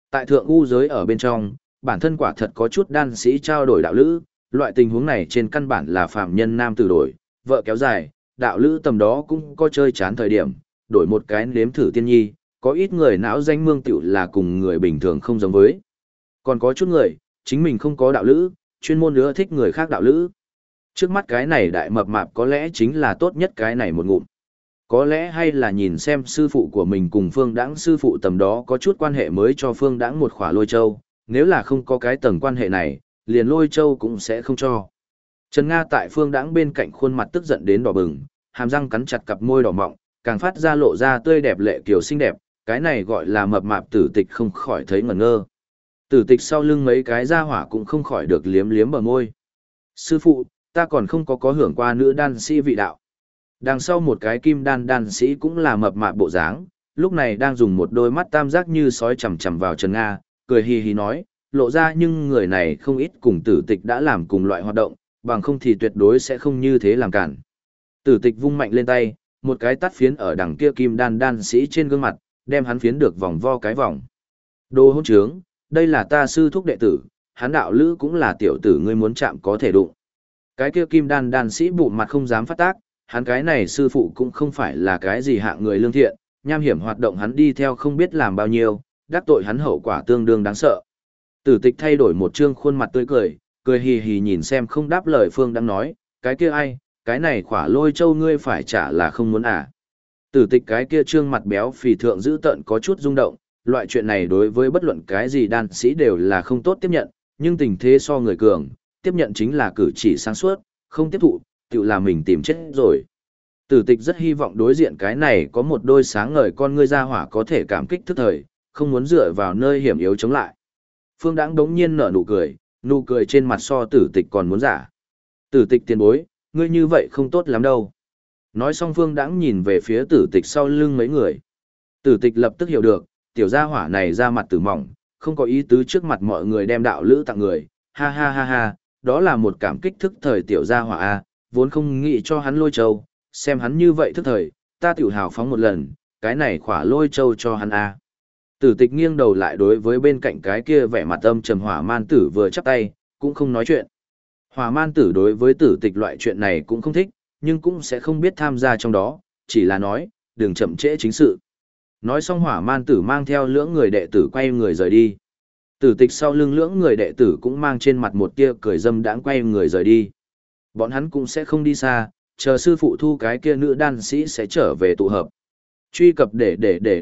Tại thượng u giới ở bên trong, bản thân quả thật có chút đan sĩ trao đổi đạo lữ, loại tình huống này trên căn bản là phạm nhân nam tử đổi, vợ kéo dài, đạo lữ tầm đó cũng có chơi chán thời điểm, đổi một cái nếm thử tiên nhi, có ít người não danh mương tiểu là cùng người bình thường không giống với. Còn có chút người, chính mình không có đạo lữ, chuyên môn ưa thích người khác đạo lữ. Trước mắt cái này đại mập mạp có lẽ chính là tốt nhất cái này một ngụm. Có lẽ hay là nhìn xem sư phụ của mình cùng Phương Đãng sư phụ tầm đó có chút quan hệ mới cho Phương Đãng một khỏa lôi châu, nếu là không có cái tầng quan hệ này, liền lôi châu cũng sẽ không cho. Trần Nga tại Phương Đãng bên cạnh khuôn mặt tức giận đến đỏ bừng, hàm răng cắn chặt cặp môi đỏ mọng, càng phát ra lộ ra tươi đẹp lệ kiều xinh đẹp, cái này gọi là mập mạp tử tịch không khỏi thấy ngẩn ngơ. Tử tịch sau lưng mấy cái gia hỏa cũng không khỏi được liếm liếm bờ môi. Sư phụ, ta còn không có hưởng qua nữ đan sĩ vị đạo. Đằng sau một cái kim đan sĩ cũng là mập mạp bộ dáng, lúc này đang dùng một đôi mắt tam giác như sói chằm chằm vào Trần Nga, cười hì hì nói, lộ ra nhưng người này không ít cùng tử tịch đã làm cùng loại hoạt động, bằng không thì tuyệt đối sẽ không như thế làm cản. Tử tịch vung mạnh lên tay, một cái tát phiến ở đằng kia kim đan sĩ trên gương mặt, đem hắn phiến được vòng vo cái vòng. Đồ hỗn trướng, đây là ta sư thúc đệ tử, hắn đạo lữ cũng là tiểu tử ngươi muốn chạm có thể đụng. Cái kia kim đan sĩ bụng mặt không dám phát tác, hắn cái này sư phụ cũng không phải là cái gì hạng người lương thiện, nham hiểm hoạt động hắn đi theo không biết làm bao nhiêu, đắc tội hắn hậu quả tương đương đáng sợ. Tử tịch thay đổi một trương khuôn mặt tươi cười, cười hì hì nhìn xem không đáp lời Phương đang nói, cái kia ai, cái này khỏa lôi châu ngươi phải trả là không muốn à. Tử tịch cái kia trương mặt béo phì thượng giữ tận có chút rung động, loại chuyện này đối với bất luận cái gì đan sĩ đều là không tốt tiếp nhận, nhưng tình thế so người cường, tiếp nhận chính là cử chỉ sáng suốt, không tiếp thụ, tự là mình tìm chết rồi. Tử tịch rất hy vọng đối diện cái này có một đôi sáng ngời con ngươi ra hỏa có thể cảm kích thức thời, không muốn dựa vào nơi hiểm yếu chống lại. Phương Đãng đống nhiên nở nụ cười trên mặt so tử tịch còn muốn giả. Tử tịch tiền bối, ngươi như vậy không tốt lắm đâu. Nói xong Phương Đãng nhìn về phía tử tịch sau lưng mấy người. Tử tịch lập tức hiểu được, tiểu gia hỏa này ra mặt tử mỏng, không có ý tứ trước mặt mọi người đem đạo lữ tặng người, ha ha ha ha, đó là một cảm kích thức thời tiểu gia hỏa A, vốn không nghĩ cho hắn lôi châu, xem hắn như vậy thức thời, ta tiểu hào phóng một lần, cái này khỏa lôi châu cho hắn A. Tử tịch nghiêng đầu lại đối với bên cạnh cái kia vẻ mặt âm trầm hỏa man tử vừa chắp tay, cũng không nói chuyện. Hỏa man tử đối với tử tịch loại chuyện này cũng không thích, nhưng cũng sẽ không biết tham gia trong đó, chỉ là nói, đừng chậm trễ chính sự. Nói xong hỏa man tử mang theo lưỡng người đệ tử quay người rời đi. Tử tịch sau lưng lưỡng người đệ tử cũng mang trên mặt một tia cười dâm đãng quay người rời đi. Bọn hắn cũng sẽ không đi xa, chờ sư phụ thu cái kia nữ đan sĩ sẽ trở về tụ hợp. Truy cập để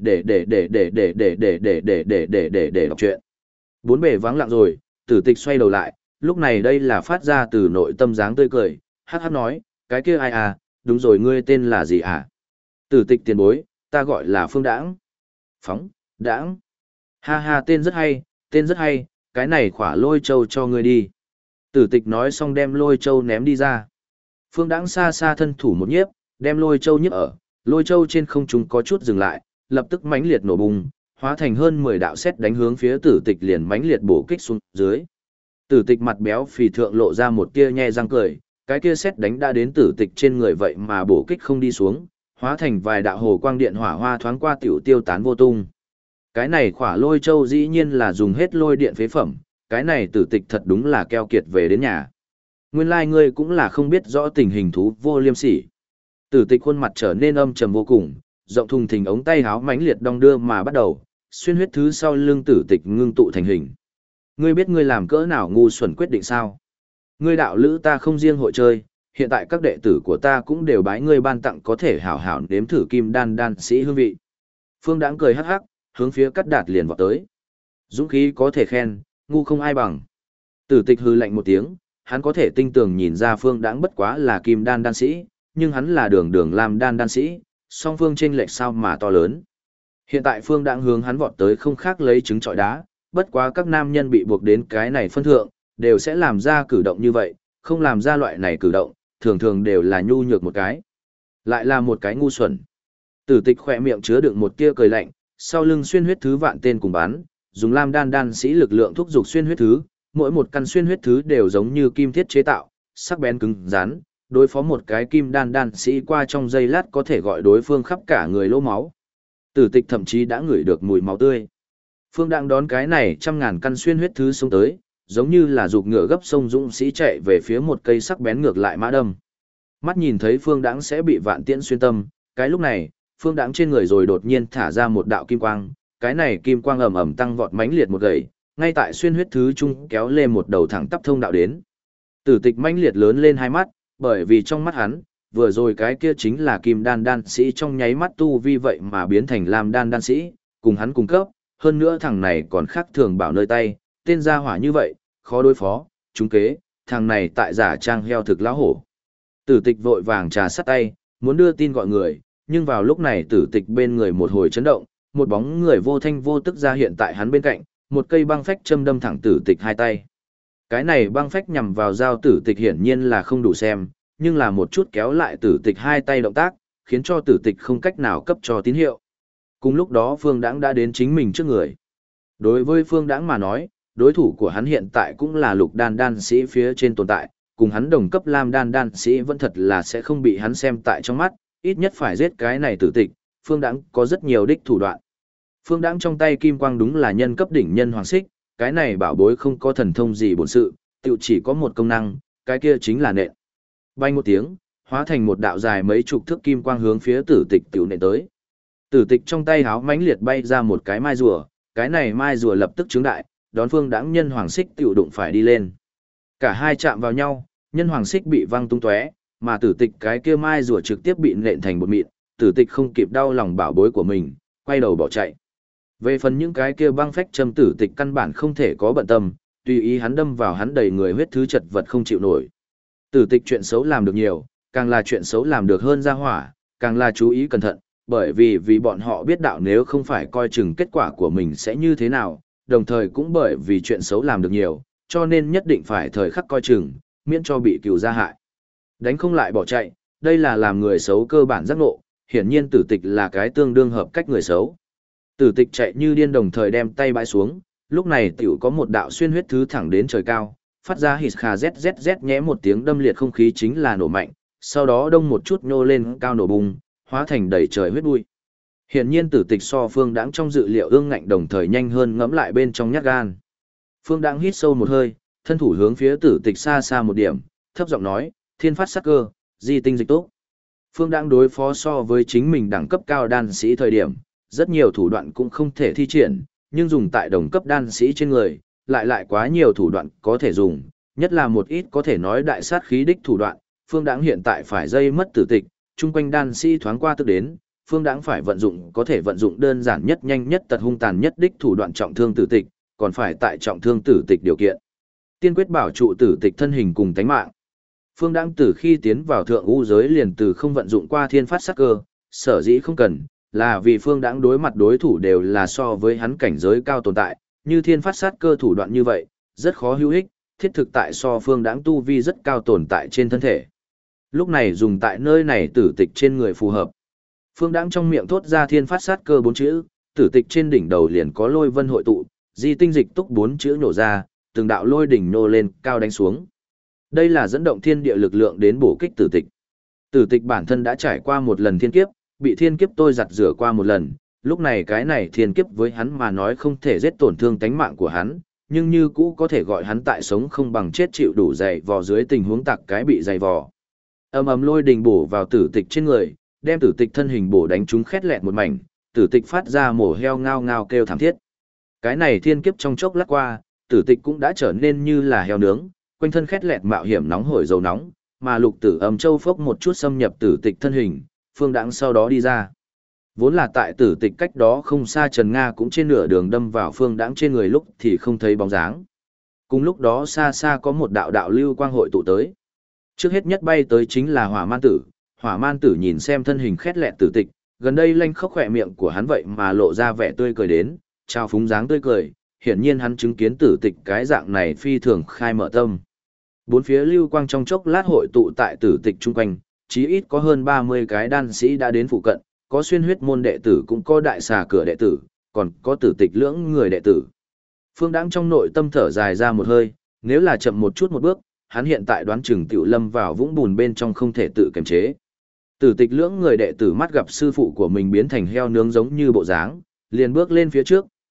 đọc truyện. Bốn bề vắng lặng rồi, tử tịch xoay đầu lại, lúc này đây là phát ra từ nội tâm dáng tươi cười, hát hát nói, cái kia ai à, đúng rồi ngươi tên là gì à? Tử tịch tiền bối, ta gọi là Phương Đãng. Phóng, Đãng. Ha ha tên rất hay, cái này khỏa lôi châu cho ngươi đi. Tử tịch nói xong đem lôi châu ném đi ra. Phương Đãng xa xa thân thủ một nhiếp, đem lôi châu nhiếp ở, lôi châu trên không trung có chút dừng lại, lập tức mãnh liệt nổ bùng, hóa thành hơn 10 đạo sét đánh hướng phía tử tịch liền mãnh liệt bổ kích xuống dưới. Tử tịch mặt béo phì thượng lộ ra một tia nhe răng cười, cái kia sét đánh đã đến tử tịch trên người vậy mà bổ kích không đi xuống, hóa thành vài đạo hồ quang điện hỏa hoa thoáng qua tiểu tiêu tán vô tung. Cái này khỏa lôi châu dĩ nhiên là dùng hết lôi điện phế phẩm, cái này tử tịch thật đúng là keo kiệt về đến nhà. Nguyên lai ngươi cũng là không biết rõ tình hình thú vô liêm sỉ. Tử tịch khuôn mặt trở nên âm trầm vô cùng, rộng thùng thình ống tay háo mãnh liệt đong đưa mà bắt đầu, xuyên huyết thứ sau lưng tử tịch ngưng tụ thành hình. Ngươi biết ngươi làm cỡ nào ngu xuẩn quyết định sao? Ngươi đạo lữ ta không riêng hội chơi, hiện tại các đệ tử của ta cũng đều bái ngươi ban tặng có thể hảo hảo nếm thử kim đan sĩ hương vị. Phương Đãng cười hắc hắc, hướng phía Cắt Đạt liền vọt tới. Dũng khí có thể khen, ngu không ai bằng. Tử tịch hư lạnh một tiếng, hắn có thể tinh tường nhìn ra Phương Đãng bất quá là kim đan sĩ, nhưng hắn là đường làm đan sĩ, song phương chênh lệch sao mà to lớn. Hiện tại Phương Đãng hướng hắn vọt tới không khác lấy trứng trọi đá, bất quá các nam nhân bị buộc đến cái này phân thượng, đều sẽ làm ra cử động như vậy, không làm ra loại này cử động, thường thường đều là nhu nhược một cái. Lại là một cái ngu xuẩn. Tử tịch khỏe miệng chứa đựng một tia cười lạnh, sau lưng xuyên huyết thứ vạn tên cùng bắn, dùng lam đan sĩ lực lượng thúc giục xuyên huyết thứ, mỗi một căn xuyên huyết thứ đều giống như kim thiết chế tạo, sắc bén cứng rắn, đối phó một cái kim đan sĩ qua trong giây lát có thể gọi đối phương khắp cả người lỗ máu. Tử tịch thậm chí đã ngửi được mùi máu tươi. Phương Đãng đón cái này trăm ngàn căn xuyên huyết thứ xông tới, giống như là giục ngựa gấp sông dũng sĩ chạy về phía một cây sắc bén ngược lại mã đâm. Mắt nhìn thấy Phương Đãng sẽ bị vạn tiễn xuyên tâm, cái lúc này, Phương Đãng trên người rồi đột nhiên thả ra một đạo kim quang, cái này kim quang ầm ầm tăng vọt mãnh liệt một gậy, ngay tại xuyên huyết thứ trung kéo lên một đầu thẳng tắp thông đạo đến. Tử Tịch mãnh liệt lớn lên hai mắt, bởi vì trong mắt hắn, vừa rồi cái kia chính là kim đan đan sĩ trong nháy mắt tu vi vậy mà biến thành lam đan đan sĩ, cùng hắn cùng cấp, hơn nữa thằng này còn khác thường bảo nơi tay, tên gia hỏa như vậy, khó đối phó, trúng kế, thằng này tại giả trang heo thực lão hổ. Tử Tịch vội vàng trà sắt tay, muốn đưa tin gọi người, nhưng vào lúc này Tử Tịch bên người một hồi chấn động, một bóng người vô thanh vô tức ra hiện tại hắn bên cạnh, một cây băng phách châm đâm thẳng Tử Tịch hai tay. Cái này băng phách nhằm vào dao Tử Tịch hiển nhiên là không đủ xem, nhưng là một chút kéo lại Tử Tịch hai tay động tác, khiến cho Tử Tịch không cách nào cấp cho tín hiệu. Cùng lúc đó Phương Đãng đã đến chính mình trước người. Đối với Phương Đãng mà nói, đối thủ của hắn hiện tại cũng là lục đan đan sĩ phía trên tồn tại, cùng hắn đồng cấp lam đan đan sĩ vẫn thật là sẽ không bị hắn xem tại trong mắt, ít nhất phải giết cái này Tử Tịch, Phương Đãng có rất nhiều đích thủ đoạn. Phương Đãng trong tay kim quang đúng là nhân cấp đỉnh nhân hoàng xích, cái này bảo bối không có thần thông gì bổn sự, tự chỉ có một công năng, cái kia chính là nện. Bay một tiếng, hóa thành một đạo dài mấy chục thước kim quang hướng phía Tử Tịch tiểu nện tới. Tử Tịch trong tay háo mãnh liệt bay ra một cái mai rùa, cái này mai rùa lập tức trướng đại, đón Phương Đãng nhân hoàng xích tiểu đụng phải đi lên. Cả hai chạm vào nhau, nhân hoàng xích bị văng tung tóe, mà Tử Tịch cái kia mai rùa trực tiếp bị nện thành bột mịn, Tử Tịch không kịp đau lòng bảo bối của mình, quay đầu bỏ chạy. Về phần những cái kia băng phách châm Tử Tịch căn bản không thể có bận tâm, tùy ý hắn đâm vào hắn đầy người huyết thứ chật vật không chịu nổi. Tử Tịch chuyện xấu làm được nhiều, càng là chuyện xấu làm được hơn ra hỏa, càng là chú ý cẩn thận, bởi vì bọn họ biết đạo nếu không phải coi chừng kết quả của mình sẽ như thế nào, đồng thời cũng bởi vì chuyện xấu làm được nhiều, cho nên nhất định phải thời khắc coi chừng, miễn cho bị cừu gia hại. Đánh không lại bỏ chạy, đây là làm người xấu cơ bản giác ngộ, hiển nhiên Tử Tịch là cái tương đương hợp cách người xấu. Tử Tịch chạy như điên đồng thời đem tay bãi xuống, lúc này tiểu có một đạo xuyên huyết thứ thẳng đến trời cao, phát ra hít khà zzz nhẽ một tiếng đâm liệt không khí chính là nổ mạnh, sau đó đông một chút nhô lên cao nổ bùng, hóa thành đầy trời huyết bụi. Hiển nhiên Tử Tịch so Phương Đãng trong dự liệu ương ngạnh đồng thời nhanh hơn ngẫm lại bên trong nhát gan. Phương Đãng hít sâu một hơi, thân thủ hướng phía Tử Tịch xa xa một điểm, thấp giọng nói, thiên phát sắc cơ, di tinh dịch tốt. Phương Đãng đối phó so với chính mình đẳng cấp cao đan sĩ thời điểm, rất nhiều thủ đoạn cũng không thể thi triển, nhưng dùng tại đồng cấp đan sĩ trên người, lại quá nhiều thủ đoạn có thể dùng, nhất là một ít có thể nói đại sát khí đích thủ đoạn. Phương Đãng hiện tại phải dây mất Tử Tịch, chung quanh đan sĩ thoáng qua tức đến, Phương Đãng phải vận dụng có thể vận dụng đơn giản nhất nhanh nhất tật hung tàn nhất đích thủ đoạn trọng thương Tử Tịch, còn phải tại trọng thương Tử Tịch điều kiện. Tiên quyết bảo trụ Tử Tịch thân hình cùng tánh mạng. Phương Đãng từ khi tiến vào thượng u giới liền từ không vận dụng qua thiên phát sắc cơ, sở dĩ không cần, là vì Phương Đãng đối mặt đối thủ đều là so với hắn cảnh giới cao tồn tại, như thiên phát sát cơ thủ đoạn như vậy, rất khó hữu ích, thiết thực tại so Phương Đãng tu vi rất cao tồn tại trên thân thể. Lúc này dùng tại nơi này Tử Tịch trên người phù hợp. Phương Đãng trong miệng thốt ra thiên phát sát cơ 4 chữ, Tử Tịch trên đỉnh đầu liền có lôi vân hội tụ, di tinh dịch túc 4 chữ nổ ra, từng đạo lôi đỉnh nô lên, cao đánh xuống. Đây là dẫn động thiên địa lực lượng đến bổ kích Tử Tịch. Tử Tịch bản thân đã trải qua một lần thiên kiếp, bị thiên kiếp tôi giặt rửa qua một lần, lúc này cái này thiên kiếp với hắn mà nói không thể giết tổn thương tánh mạng của hắn, nhưng như cũ có thể gọi hắn tại sống không bằng chết chịu đủ dày vò dưới tình huống tặc cái bị dày vò. Ầm lôi đình bổ vào Tử Tịch trên người, đem Tử Tịch thân hình bổ đánh trúng khét lẹt một mảnh, Tử Tịch phát ra mổ heo ngao ngao kêu thảm thiết. Cái này thiên kiếp trong chốc lát qua, Tử Tịch cũng đã trở nên như là heo nướng, quanh thân khét lẹt mạo hiểm nóng hổi dầu nóng, mà Lục Tử Âm Châu phốc một chút xâm nhập Tử Tịch thân hình, Phương Đãng sau đó đi ra. Vốn là tại Tử Tịch cách đó không xa Trần Nga cũng trên nửa đường đâm vào Phương Đãng trên người lúc thì không thấy bóng dáng. Cùng lúc đó xa xa có một đạo đạo lưu quang hội tụ tới. Trước hết nhất bay tới chính là Hỏa Man Tử. Hỏa Man Tử nhìn xem thân hình khét lẹt Tử Tịch, gần đây lanh khóc khỏe miệng của hắn vậy mà lộ ra vẻ tươi cười đến, trao phúng dáng tươi cười, hiển nhiên hắn chứng kiến Tử Tịch cái dạng này phi thường khai mở tâm. Bốn phía lưu quang trong chốc lát hội tụ tại Tử Tịch chung quanh, chí ít có hơn 30 cái đan sĩ đã đến phụ cận, có xuyên huyết môn đệ tử cũng có đại xà cửa đệ tử, còn có Tử Tịch lưỡng người đệ tử. Phương Đãng trong nội tâm thở dài ra một hơi, nếu là chậm một chút một bước, hắn hiện tại đoán chừng tiểu lâm vào vũng bùn bên trong không thể tự kiềm chế. Tử Tịch lưỡng người đệ tử mắt gặp sư phụ của mình biến thành heo nướng giống như bộ dáng, liền bước lên phía trước,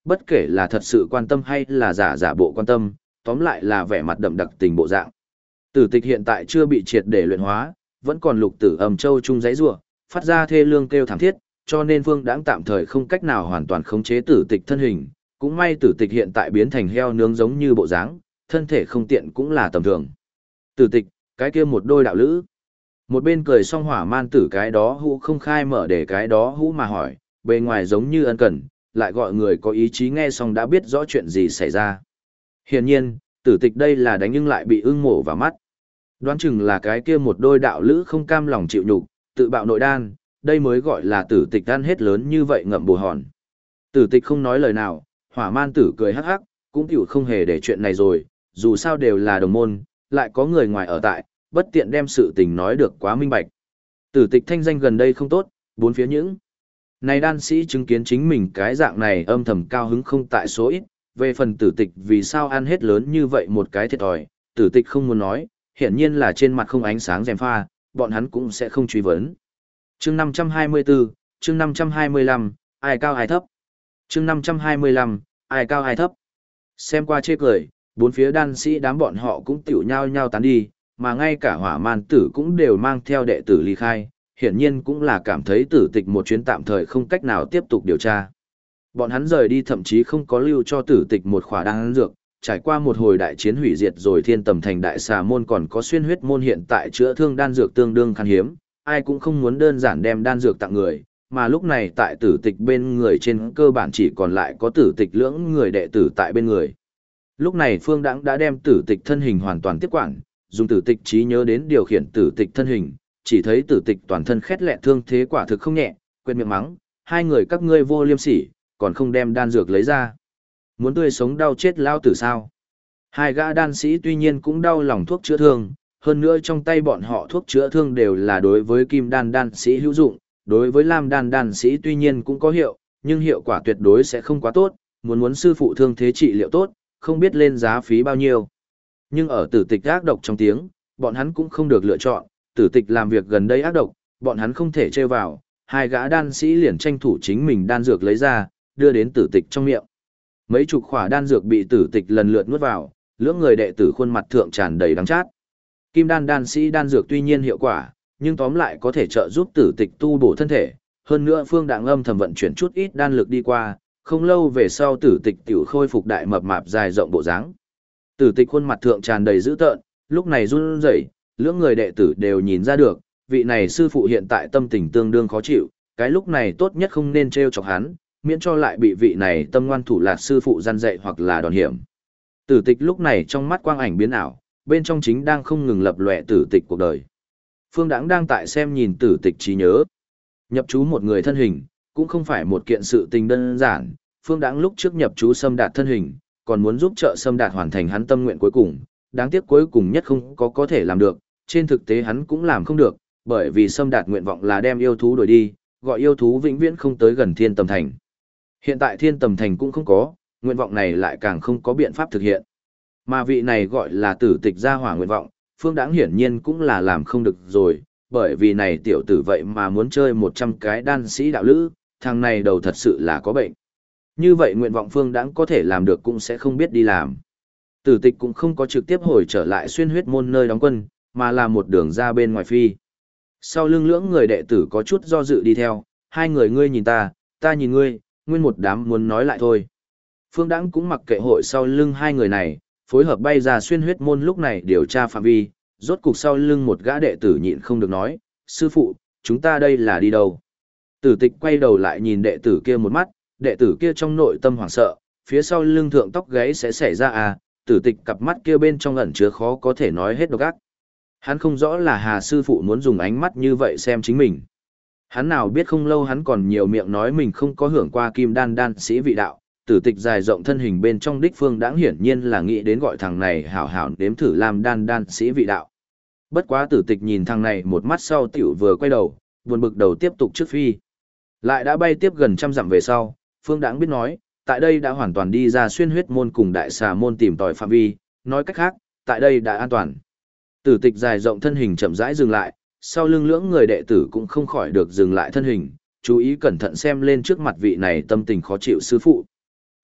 bất kể là thật sự quan tâm hay là giả giả bộ quan tâm, tóm lại là vẻ mặt đậm đặc tình bộ dạng. Tử tịch hiện tại chưa bị triệt để luyện hóa, vẫn còn lục tử ầm châu chung giấy rủa, phát ra thê lương kêu thảm thiết, cho nên Phương Đãng tạm thời không cách nào hoàn toàn khống chế tử tịch thân hình, cũng may tử tịch hiện tại biến thành heo nướng giống như bộ dáng, thân thể không tiện cũng là tầm thường. Tử tịch, cái kia một đôi đạo lữ. Một bên cười xong hỏa man tử cái đó hũ không khai mở để cái đó hũ mà hỏi, bề ngoài giống như ân cần, lại gọi người có ý chí nghe xong đã biết rõ chuyện gì xảy ra. Hiển nhiên, tử tịch đây là đánh nhưng lại bị ưng mổ vào mắt. Đoán chừng là cái kia một đôi đạo lữ không cam lòng chịu nhục, tự bạo nội đan, đây mới gọi là tử tịch ăn hết lớn như vậy ngậm bù hòn. Tử tịch không nói lời nào, hỏa man tử cười hắc hắc, cũng tiểu không hề để chuyện này rồi, dù sao đều là đồng môn, lại có người ngoài ở tại, bất tiện đem sự tình nói được quá minh bạch. Tử tịch thanh danh gần đây không tốt, bốn phía những này đan sĩ chứng kiến chính mình cái dạng này âm thầm cao hứng không tại số ít, về phần tử tịch vì sao ăn hết lớn như vậy một cái thiệt thòi, tử tịch không muốn nói, hiển nhiên là trên mặt không ánh sáng rèm pha, bọn hắn cũng sẽ không truy vấn. Chương 524, chương 525, ai cao ai thấp. Chương 525, ai cao ai thấp. Xem qua chê cười, bốn phía đan sĩ đám bọn họ cũng tiểu nhau nhau tán đi, mà ngay cả hỏa man tử cũng đều mang theo đệ tử ly khai, hiển nhiên cũng là cảm thấy tử tịch một chuyến tạm thời không cách nào tiếp tục điều tra. Bọn hắn rời đi thậm chí không có lưu cho tử tịch một khỏa đan dược, trải qua một hồi đại chiến hủy diệt rồi thiên tầm thành đại xà môn còn có xuyên huyết môn hiện tại chữa thương đan dược tương đương khan hiếm, ai cũng không muốn đơn giản đem đan dược tặng người, mà lúc này tại tử tịch bên người trên cơ bản chỉ còn lại có tử tịch lưỡng người đệ tử tại bên người. Lúc này Phương Đãng đã đem tử tịch thân hình hoàn toàn tiếp quản, dùng tử tịch trí nhớ đến điều khiển tử tịch thân hình, chỉ thấy tử tịch toàn thân khét lẹ thương thế quả thực không nhẹ, quên miệng mắng, hai người các ngươi vô liêm sỉ, còn không đem đan dược lấy ra. Muốn tươi sống đau chết lao tử sao? Hai gã đan sĩ tuy nhiên cũng đau lòng thuốc chữa thương, hơn nữa trong tay bọn họ thuốc chữa thương đều là đối với kim đan đan sĩ hữu dụng, đối với lam đan đan sĩ tuy nhiên cũng có hiệu, nhưng hiệu quả tuyệt đối sẽ không quá tốt, muốn sư phụ thương thế trị liệu tốt, không biết lên giá phí bao nhiêu. Nhưng ở tử tịch ác độc trong tiếng, bọn hắn cũng không được lựa chọn, tử tịch làm việc gần đây ác độc, bọn hắn không thể trêu vào, hai gã đan sĩ liền tranh thủ chính mình đan dược lấy ra, đưa đến tử tịch trong miệng. Mấy chục khỏa đan dược bị tử tịch lần lượt nuốt vào, lưỡng người đệ tử khuôn mặt thượng tràn đầy đắng chát. Kim đan đan sĩ đan dược tuy nhiên hiệu quả, nhưng tóm lại có thể trợ giúp tử tịch tu bổ thân thể, hơn nữa Phương Đãng âm thầm vận chuyển chút ít đan lực đi qua, không lâu về sau tử tịch tiểu khôi phục đại mập mạp dài rộng bộ dáng. Tử tịch khuôn mặt thượng tràn đầy dữ tợn, lúc này run rẩy, lưỡng người đệ tử đều nhìn ra được, vị này sư phụ hiện tại tâm tình tương đương khó chịu, cái lúc này tốt nhất không nên trêu chọc hắn, miễn cho lại bị vị này tâm ngoan thủ lạt sư phụ gian dạy hoặc là đòn hiểm. Tử tịch lúc này trong mắt quang ảnh biến ảo, bên trong chính đang không ngừng lập lòe tử tịch cuộc đời. Phương Đãng đang tại xem nhìn tử tịch trí nhớ. Nhập chú một người thân hình, cũng không phải một kiện sự tình đơn giản, Phương Đãng lúc trước nhập chú Sâm Đạt thân hình, còn muốn giúp trợ Sâm Đạt hoàn thành hắn tâm nguyện cuối cùng, đáng tiếc cuối cùng nhất không có thể làm được, trên thực tế hắn cũng làm không được, bởi vì Sâm Đạt nguyện vọng là đem yêu thú đuổi đi, gọi yêu thú vĩnh viễn không tới gần Thiên Tầm Thành. Hiện tại Thiên Tầm Thành cũng không có, nguyện vọng này lại càng không có biện pháp thực hiện. Mà vị này gọi là tử tịch gia hỏa nguyện vọng, Phương Đãng hiển nhiên cũng là làm không được rồi, bởi vì này tiểu tử vậy mà muốn chơi 100 cái đan sĩ đạo lữ, thằng này đầu thật sự là có bệnh. Như vậy nguyện vọng Phương Đãng có thể làm được cũng sẽ không biết đi làm. Tử tịch cũng không có trực tiếp hồi trở lại xuyên huyết môn nơi đóng quân, mà là một đường ra bên ngoài phi. Sau lưng lưỡng người đệ tử có chút do dự đi theo, hai người ngươi nhìn ta, ta nhìn ngươi, nguyên một đám muốn nói lại thôi. Phương Đãng cũng mặc kệ hội sau lưng hai người này, phối hợp bay ra xuyên huyết môn lúc này điều tra phạm vi, rốt cục sau lưng một gã đệ tử nhịn không được nói, sư phụ, chúng ta đây là đi đâu? Tử tịch quay đầu lại nhìn đệ tử kia một mắt, đệ tử kia trong nội tâm hoảng sợ, phía sau lưng thượng tóc gáy sẽ xảy ra à, tử tịch cặp mắt kia bên trong ẩn chứa khó có thể nói hết độc ác. Hắn không rõ là Hà sư phụ muốn dùng ánh mắt như vậy xem chính mình. Hắn nào biết không lâu hắn còn nhiều miệng nói mình không có hưởng qua kim đan đan sĩ vị đạo, tử tịch dài rộng thân hình bên trong đích Phương Đãng hiển nhiên là nghĩ đến gọi thằng này hảo hảo nếm thử làm đan sĩ vị đạo. Bất quá tử tịch nhìn thằng này một mắt sau tiểu vừa quay đầu, buồn bực đầu tiếp tục trước phi. Lại đã bay tiếp gần 100 dặm về sau, Phương Đãng biết nói, tại đây đã hoàn toàn đi ra xuyên huyết môn cùng đại xà môn tìm tòi phạm vi, nói cách khác, tại đây đã an toàn. Tử tịch dài rộng thân hình chậm rãi dừng lại, sau lưng lưỡng người đệ tử cũng không khỏi được dừng lại thân hình, chú ý cẩn thận xem lên trước mặt vị này tâm tình khó chịu sư phụ.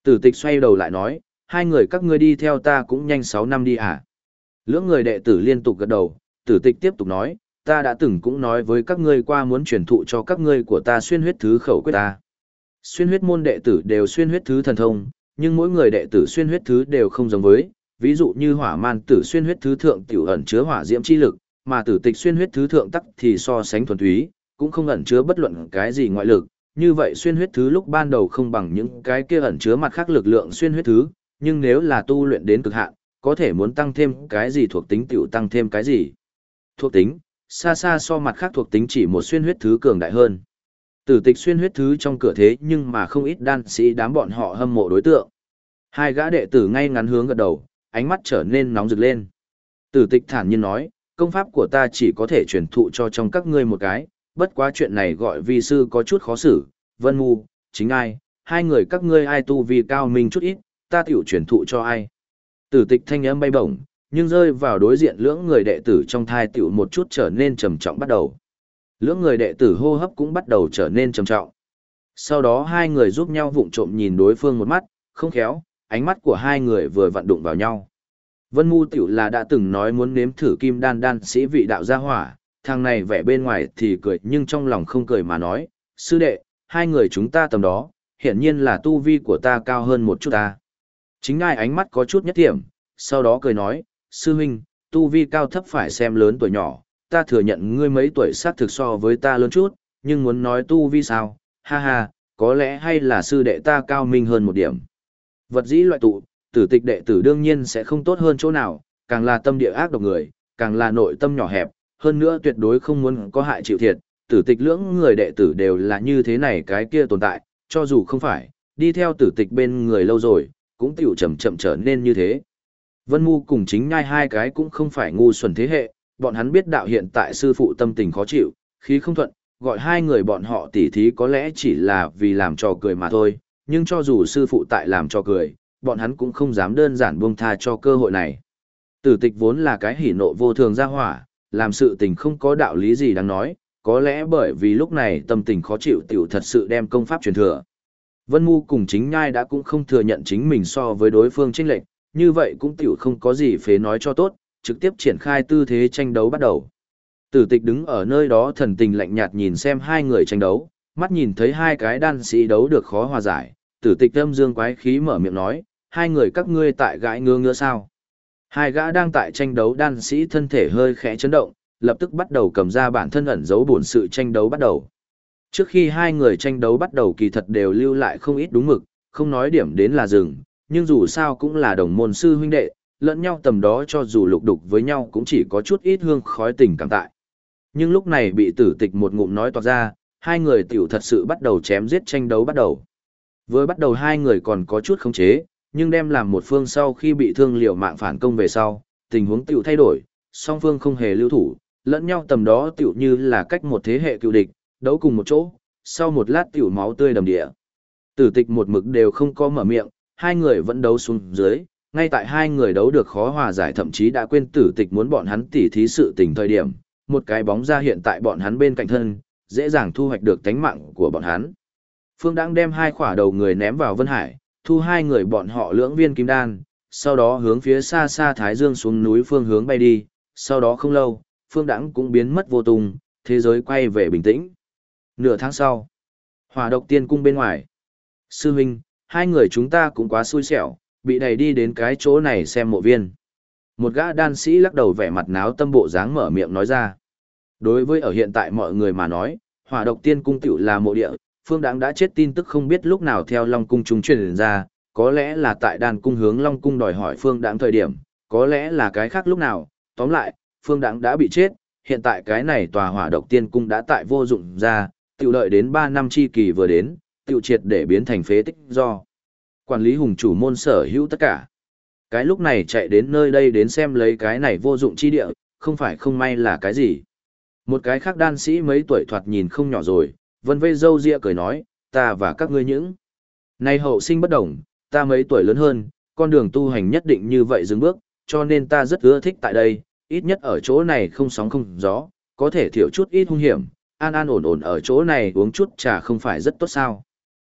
Tử tịch xoay đầu lại nói, hai người các ngươi đi theo ta cũng nhanh 6 năm đi à. Lưỡng người đệ tử liên tục gật đầu, tử tịch tiếp tục nói, ta đã từng cũng nói với các ngươi qua muốn truyền thụ cho các ngươi của ta xuyên huyết thứ khẩu quyết ta. Xuyên huyết môn đệ tử đều xuyên huyết thứ thần thông, nhưng mỗi người đệ tử xuyên huyết thứ đều không giống với, ví dụ như hỏa man tử xuyên huyết thứ thượng tiểu ẩn chứa hỏa diễm chi lực, mà tử tịch xuyên huyết thứ thượng tắc thì so sánh thuần túy, cũng không ẩn chứa bất luận cái gì ngoại lực. Như vậy xuyên huyết thứ lúc ban đầu không bằng những cái kia ẩn chứa mặt khác lực lượng xuyên huyết thứ, nhưng nếu là tu luyện đến cực hạn, có thể muốn tăng thêm cái gì thuộc tính tiểu tăng thêm cái gì. Thuộc tính, xa xa so mặt khác thuộc tính chỉ một xuyên huyết thứ cường đại hơn. Tử tịch xuyên huyết thứ trong cửa thế nhưng mà không ít đan sĩ đám bọn họ hâm mộ đối tượng. Hai gã đệ tử ngay ngắn hướng gật đầu, ánh mắt trở nên nóng rực lên. Tử tịch thản nhiên nói, công pháp của ta chỉ có thể truyền thụ cho trong các ngươi một cái, bất quá chuyện này gọi vi sư có chút khó xử, Vân Mưu, chính ai, hai người các ngươi ai tu vi cao minh chút ít, ta tiểu truyền thụ cho ai. Tử tịch thanh âm bay bổng, nhưng rơi vào đối diện lưỡng người đệ tử trong thai tiểu một chút trở nên trầm trọng bắt đầu. Lưỡng người đệ tử hô hấp cũng bắt đầu trở nên trầm trọng. Sau đó hai người giúp nhau vụng trộm nhìn đối phương một mắt, không khéo, ánh mắt của hai người vừa vặn đụng vào nhau. Vân Mưu tiểu là đã từng nói muốn nếm thử kim đan sĩ vị đạo gia hỏa, thằng này vẻ bên ngoài thì cười nhưng trong lòng không cười mà nói, sư đệ, hai người chúng ta tầm đó, hiển nhiên là tu vi của ta cao hơn một chút ta. Chính ngài ánh mắt có chút nhất thiểm, sau đó cười nói, sư huynh, tu vi cao thấp phải xem lớn tuổi nhỏ, ta thừa nhận ngươi mấy tuổi xác thực so với ta lớn chút, nhưng muốn nói tu vi sao, ha ha, có lẽ hay là sư đệ ta cao minh hơn một điểm. Vật dĩ loại tụ, tử tịch đệ tử đương nhiên sẽ không tốt hơn chỗ nào, càng là tâm địa ác độc người, càng là nội tâm nhỏ hẹp, hơn nữa tuyệt đối không muốn có hại chịu thiệt, tử tịch lưỡng người đệ tử đều là như thế này cái kia tồn tại, cho dù không phải, đi theo tử tịch bên người lâu rồi, cũng tiểu chậm chậm trở nên như thế. Vân Mưu cùng chính nhai hai cái cũng không phải ngu xuẩn thế hệ, bọn hắn biết đạo hiện tại sư phụ tâm tình khó chịu, khí không thuận, gọi hai người bọn họ tỉ thí có lẽ chỉ là vì làm trò cười mà thôi, nhưng cho dù sư phụ tại làm trò cười, bọn hắn cũng không dám đơn giản buông tha cho cơ hội này. Tử tịch vốn là cái hỉ nộ vô thường ra hỏa, làm sự tình không có đạo lý gì đáng nói, có lẽ bởi vì lúc này tâm tình khó chịu tiểu thật sự đem công pháp truyền thừa. Vân Mưu cùng chính nhai đã cũng không thừa nhận chính mình so với đối phương chênh lệch, như vậy cũng tiểu không có gì phế nói cho tốt, trực tiếp triển khai tư thế tranh đấu bắt đầu. Tử tịch đứng ở nơi đó thần tình lạnh nhạt nhìn xem hai người tranh đấu, mắt nhìn thấy hai cái đan sĩ đấu được khó hòa giải, tử tịch âm dương quái khí mở miệng nói, hai người các ngươi tại gãi ngứa sao. Hai gã đang tại tranh đấu đan sĩ thân thể hơi khẽ chấn động, lập tức bắt đầu cầm ra bản thân ẩn giấu bổn sự tranh đấu bắt đầu. Trước khi hai người tranh đấu bắt đầu kỳ thật đều lưu lại không ít đúng mực, không nói điểm đến là dừng, nhưng dù sao cũng là đồng môn sư huynh đệ, lẫn nhau tầm đó cho dù lục đục với nhau cũng chỉ có chút ít hương khói tình cảm tại. Nhưng lúc này bị tử tịch một ngụm nói toạc ra, hai người tiểu thật sự bắt đầu chém giết tranh đấu bắt đầu. Vừa bắt đầu hai người còn có chút khống chế, nhưng đem làm một phương sau khi bị thương liều mạng phản công về sau, tình huống tiểu thay đổi, song phương không hề lưu thủ, lẫn nhau tầm đó tiểu như là cách một thế hệ cựu địch, đấu cùng một chỗ, sau một lát tiểu máu tươi đầm địa. Tử tịch một mực đều không có mở miệng, hai người vẫn đấu xuống dưới, ngay tại hai người đấu được khó hòa giải thậm chí đã quên tử tịch muốn bọn hắn tỉ thí sự tình thời điểm, một cái bóng ra hiện tại bọn hắn bên cạnh thân, dễ dàng thu hoạch được tánh mạng của bọn hắn. Phương Đãng đem hai khỏa đầu người ném vào Vân Hải, thu hai người bọn họ lưỡng viên kim đan, sau đó hướng phía xa xa Thái Dương xuống núi phương hướng bay đi, sau đó không lâu, Phương Đãng cũng biến mất vô tung, thế giới quay về bình tĩnh. Nửa tháng sau, Hỏa Độc Tiên Cung bên ngoài. Sư huynh, hai người chúng ta cũng quá xui xẻo, bị đẩy đi đến cái chỗ này xem mộ viên. Một gã đan sĩ lắc đầu vẻ mặt náo tâm bộ dáng mở miệng nói ra. Đối với ở hiện tại mọi người mà nói, Hỏa Độc Tiên Cung tiểu là mộ địa, Phương Đãng đã chết tin tức không biết lúc nào theo Long Cung chúng truyền ra, có lẽ là tại đan cung hướng Long Cung đòi hỏi Phương Đãng thời điểm, có lẽ là cái khác lúc nào, tóm lại, Phương Đãng đã bị chết, hiện tại cái này tòa Hỏa Độc Tiên Cung đã tại vô dụng ra, tiểu đợi đến 3 năm chi kỳ vừa đến, tiểu triệt để biến thành phế tích do quản lý hùng chủ môn sở hữu tất cả. Cái lúc này chạy đến nơi đây đến xem lấy cái này vô dụng chi địa, không phải không may là cái gì. Một cái khác đan sĩ mấy tuổi thoạt nhìn không nhỏ rồi, vân vê râu ria cười nói, ta và các ngươi những này hậu sinh bất đồng, ta mấy tuổi lớn hơn, con đường tu hành nhất định như vậy dừng bước, cho nên ta rất ưa thích tại đây, ít nhất ở chỗ này không sóng không gió, có thể thiểu chút ít hung hiểm, an an ổn ổn ở chỗ này uống chút trà không phải rất tốt sao.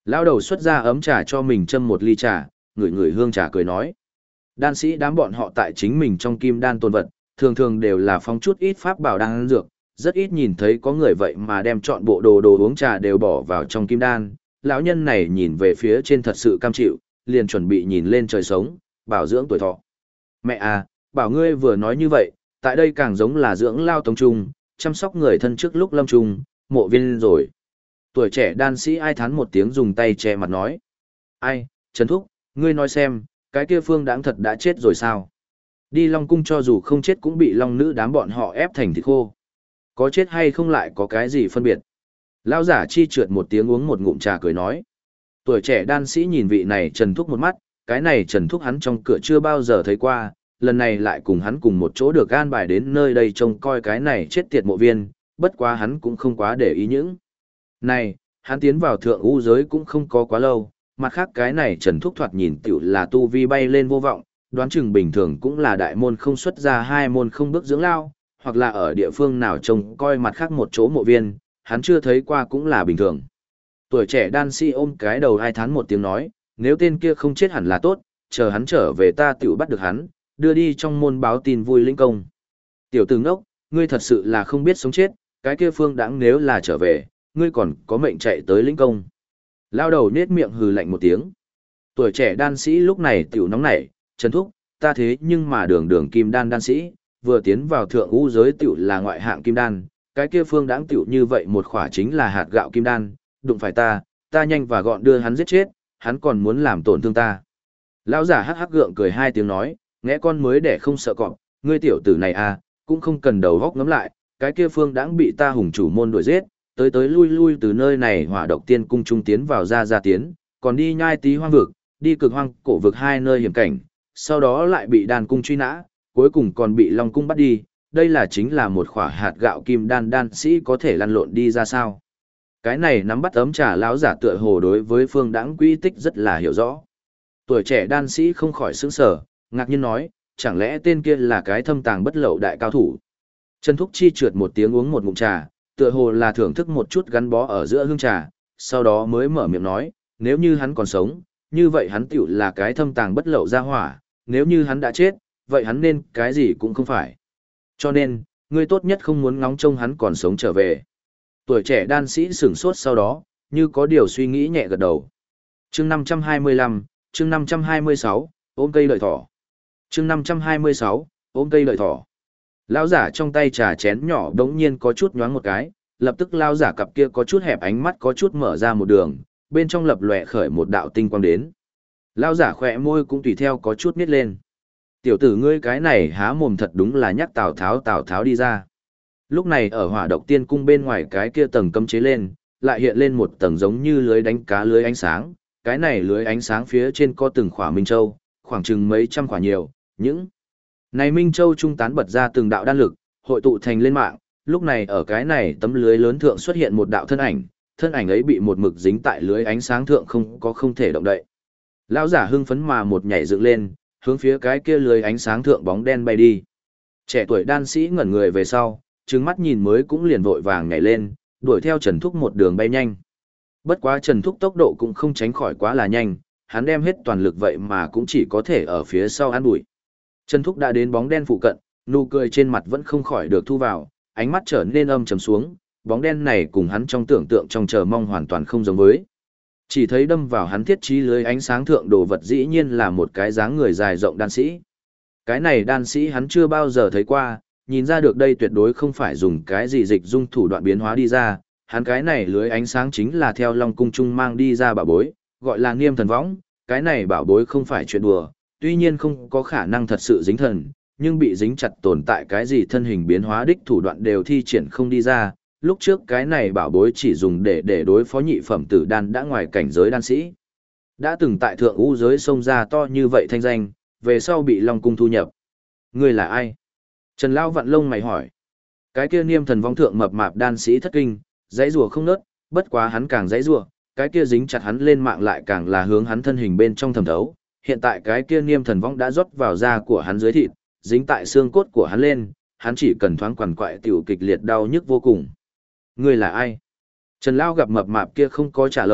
Lao đầu xuất ra ấm trà cho mình châm một ly trà, ngửi ngửi hương trà cười nói. Đan sĩ đám bọn họ tại chính mình trong kim đan tồn vật, thường thường đều là phong chút ít pháp bảo đan dược, rất ít nhìn thấy có người vậy mà đem chọn bộ đồ uống trà đều bỏ vào trong kim đan. Lão nhân này nhìn về phía trên thật sự cam chịu, liền chuẩn bị nhìn lên trời sống, bảo dưỡng tuổi thọ. Mẹ à, bảo ngươi vừa nói như vậy, tại đây càng giống là dưỡng lao tống trung, chăm sóc người thân trước lúc lâm trung, mộ viên rồi. Tuổi trẻ đan sĩ ai thán một tiếng dùng tay che mặt nói. Ai, Trần Thúc, ngươi nói xem, cái kia phương đãng thật đã chết rồi sao? Đi Long Cung cho dù không chết cũng bị Long Nữ đám bọn họ ép thành thịt khô. Có chết hay không lại có cái gì phân biệt? Lão giả chi trượt một tiếng uống một ngụm trà cười nói. Tuổi trẻ đan sĩ nhìn vị này Trần Thúc một mắt, cái này Trần Thúc hắn trong cửa chưa bao giờ thấy qua, lần này lại cùng hắn cùng một chỗ được an bài đến nơi đây trông coi cái này chết tiệt mộ viên, bất quá hắn cũng không quá để ý những. Này, hắn tiến vào thượng u giới cũng không có quá lâu, mặt khác cái này Trần Thúc thoạt nhìn tiểu là tu vi bay lên vô vọng, đoán chừng bình thường cũng là đại môn không xuất ra hai môn không bước dưỡng lao, hoặc là ở địa phương nào trông coi mặt khác một chỗ mộ viên, hắn chưa thấy qua cũng là bình thường. Tuổi trẻ đan sĩ ôm cái đầu ai thán một tiếng nói, nếu tên kia không chết hẳn là tốt, chờ hắn trở về ta tiểu bắt được hắn, đưa đi trong môn báo tin vui lĩnh công. Tiểu tử ngốc, ngươi thật sự là không biết sống chết, cái kia phương đãng nếu là trở về, ngươi còn có mệnh chạy tới lĩnh công. Lao đầu nết miệng hừ lạnh một tiếng. Tuổi trẻ đan sĩ lúc này tiểu nóng nảy, Trần Thúc, ta thế nhưng mà đường kim đan đan sĩ, vừa tiến vào thượng u giới tiểu là ngoại hạng kim đan, cái kia phương đãng tiểu như vậy một khỏa chính là hạt gạo kim đan, đụng phải ta nhanh và gọn đưa hắn giết chết, hắn còn muốn làm tổn thương ta. Lão giả hắc hắc gượng cười hai tiếng nói, nghe con mới để không sợ cọp, ngươi tiểu tử này à, cũng không cần đầu góc ngắm lại, cái kia phương đãng bị ta hùng chủ môn đuổi giết, tới lui từ nơi này hỏa độc tiên cung trung tiến vào ra tiến, còn đi nhai tí hoang vực, đi cực hoang cổ vực hai nơi hiểm cảnh, sau đó lại bị đàn cung truy nã, cuối cùng còn bị Long cung bắt đi, đây là chính là một khỏa hạt gạo kim đan sĩ có thể lăn lộn đi ra sao. Cái này nắm bắt ấm trà lão giả tựa hồ đối với phương đãng quy tích rất là hiểu rõ. Tuổi trẻ đan sĩ không khỏi sững sờ, ngạc nhiên nói, chẳng lẽ tên kia là cái thâm tàng bất lậu đại cao thủ. Trần Thúc Chi trượt một tiếng uống một ngụm trà, tựa hồ là thưởng thức một chút gắn bó ở giữa hương trà, sau đó mới mở miệng nói, nếu như hắn còn sống, như vậy hắn tiểu là cái thâm tàng bất lậu ra hỏa, nếu như hắn đã chết, vậy hắn nên cái gì cũng không phải. Cho nên, ngươi tốt nhất không muốn ngóng trông hắn còn sống trở về. Tuổi trẻ đan sĩ sửng sốt sau đó, như có điều suy nghĩ nhẹ gật đầu. Chương 525, chương 526, ôm cây lợi thỏ. Chương 526, ôm cây lợi thỏ. Lão giả trong tay trà chén nhỏ đống nhiên có chút nhoáng một cái, lập tức lão giả cặp kia có chút hẹp ánh mắt có chút mở ra một đường, bên trong lập lòe khởi một đạo tinh quang đến. Lão giả khỏe môi cũng tùy theo có chút nít lên. Tiểu tử ngươi cái này há mồm thật đúng là nhắc Tào Tháo đi ra. Lúc này ở hỏa độc tiên cung bên ngoài cái kia tầng cấm chế lên, lại hiện lên một tầng giống như lưới đánh cá lưới ánh sáng, cái này lưới ánh sáng phía trên có từng khỏa minh châu, khoảng chừng mấy trăm khỏa nhiều, những này minh châu trung tán bật ra từng đạo đan lực, hội tụ thành lên mạng, lúc này ở cái này tấm lưới lớn thượng xuất hiện một đạo thân ảnh ấy bị một mực dính tại lưới ánh sáng thượng không thể động đậy. Lão giả hưng phấn mà một nhảy dựng lên, hướng phía cái kia lưới ánh sáng thượng bóng đen bay đi. Trẻ tuổi đan sĩ ngẩn người về sau, trừng mắt nhìn mới cũng liền vội vàng nhảy lên, đuổi theo Trần Thúc một đường bay nhanh. Bất quá Trần Thúc tốc độ cũng không tránh khỏi quá là nhanh, hắn đem hết toàn lực vậy mà cũng chỉ có thể ở phía sau ăn bụi. Trần Thúc đã đến bóng đen phụ cận, nụ cười trên mặt vẫn không khỏi được thu vào, ánh mắt trở nên âm trầm xuống, bóng đen này cùng hắn trong tưởng tượng trong chờ mong hoàn toàn không giống với. Chỉ thấy đâm vào hắn thiết trí lưới ánh sáng thượng đồ vật dĩ nhiên là một cái dáng người dài rộng đan sĩ. Cái này đan sĩ hắn chưa bao giờ thấy qua, nhìn ra được đây tuyệt đối không phải dùng cái gì dịch dung thủ đoạn biến hóa đi ra, hắn cái này lưới ánh sáng chính là theo Long cung trung mang đi ra bảo bối, gọi là Nghiêm Thần Võng, cái này bảo bối không phải chuyện đùa, tuy nhiên không có khả năng thật sự dính thần, nhưng bị dính chặt tồn tại cái gì thân hình biến hóa đích thủ đoạn đều thi triển không đi ra, lúc trước cái này bảo bối chỉ dùng để đối phó nhị phẩm tử đan đã ngoài cảnh giới đan sĩ. Đã từng tại thượng u giới xông ra to như vậy thanh danh, về sau bị Long cung thu nhập. Ngươi là ai? Trần Lão vặn lông mày hỏi. Cái kia Niêm Thần Vong thượng mập mạp đan sĩ thất kinh, dãy rùa không nớt, bất quá hắn càng dãy rùa, cái kia dính chặt hắn lên mạng lại càng là hướng hắn thân hình bên trong thẩm thấu. Hiện tại cái kia Niêm Thần Vong đã rót vào da của hắn dưới thịt, dính tại xương cốt của hắn lên, hắn chỉ cần thoáng quằn quại tiểu kịch liệt đau nhức vô cùng. Ngươi là ai? Trần Lão gặp mập mạp kia không có trả lời,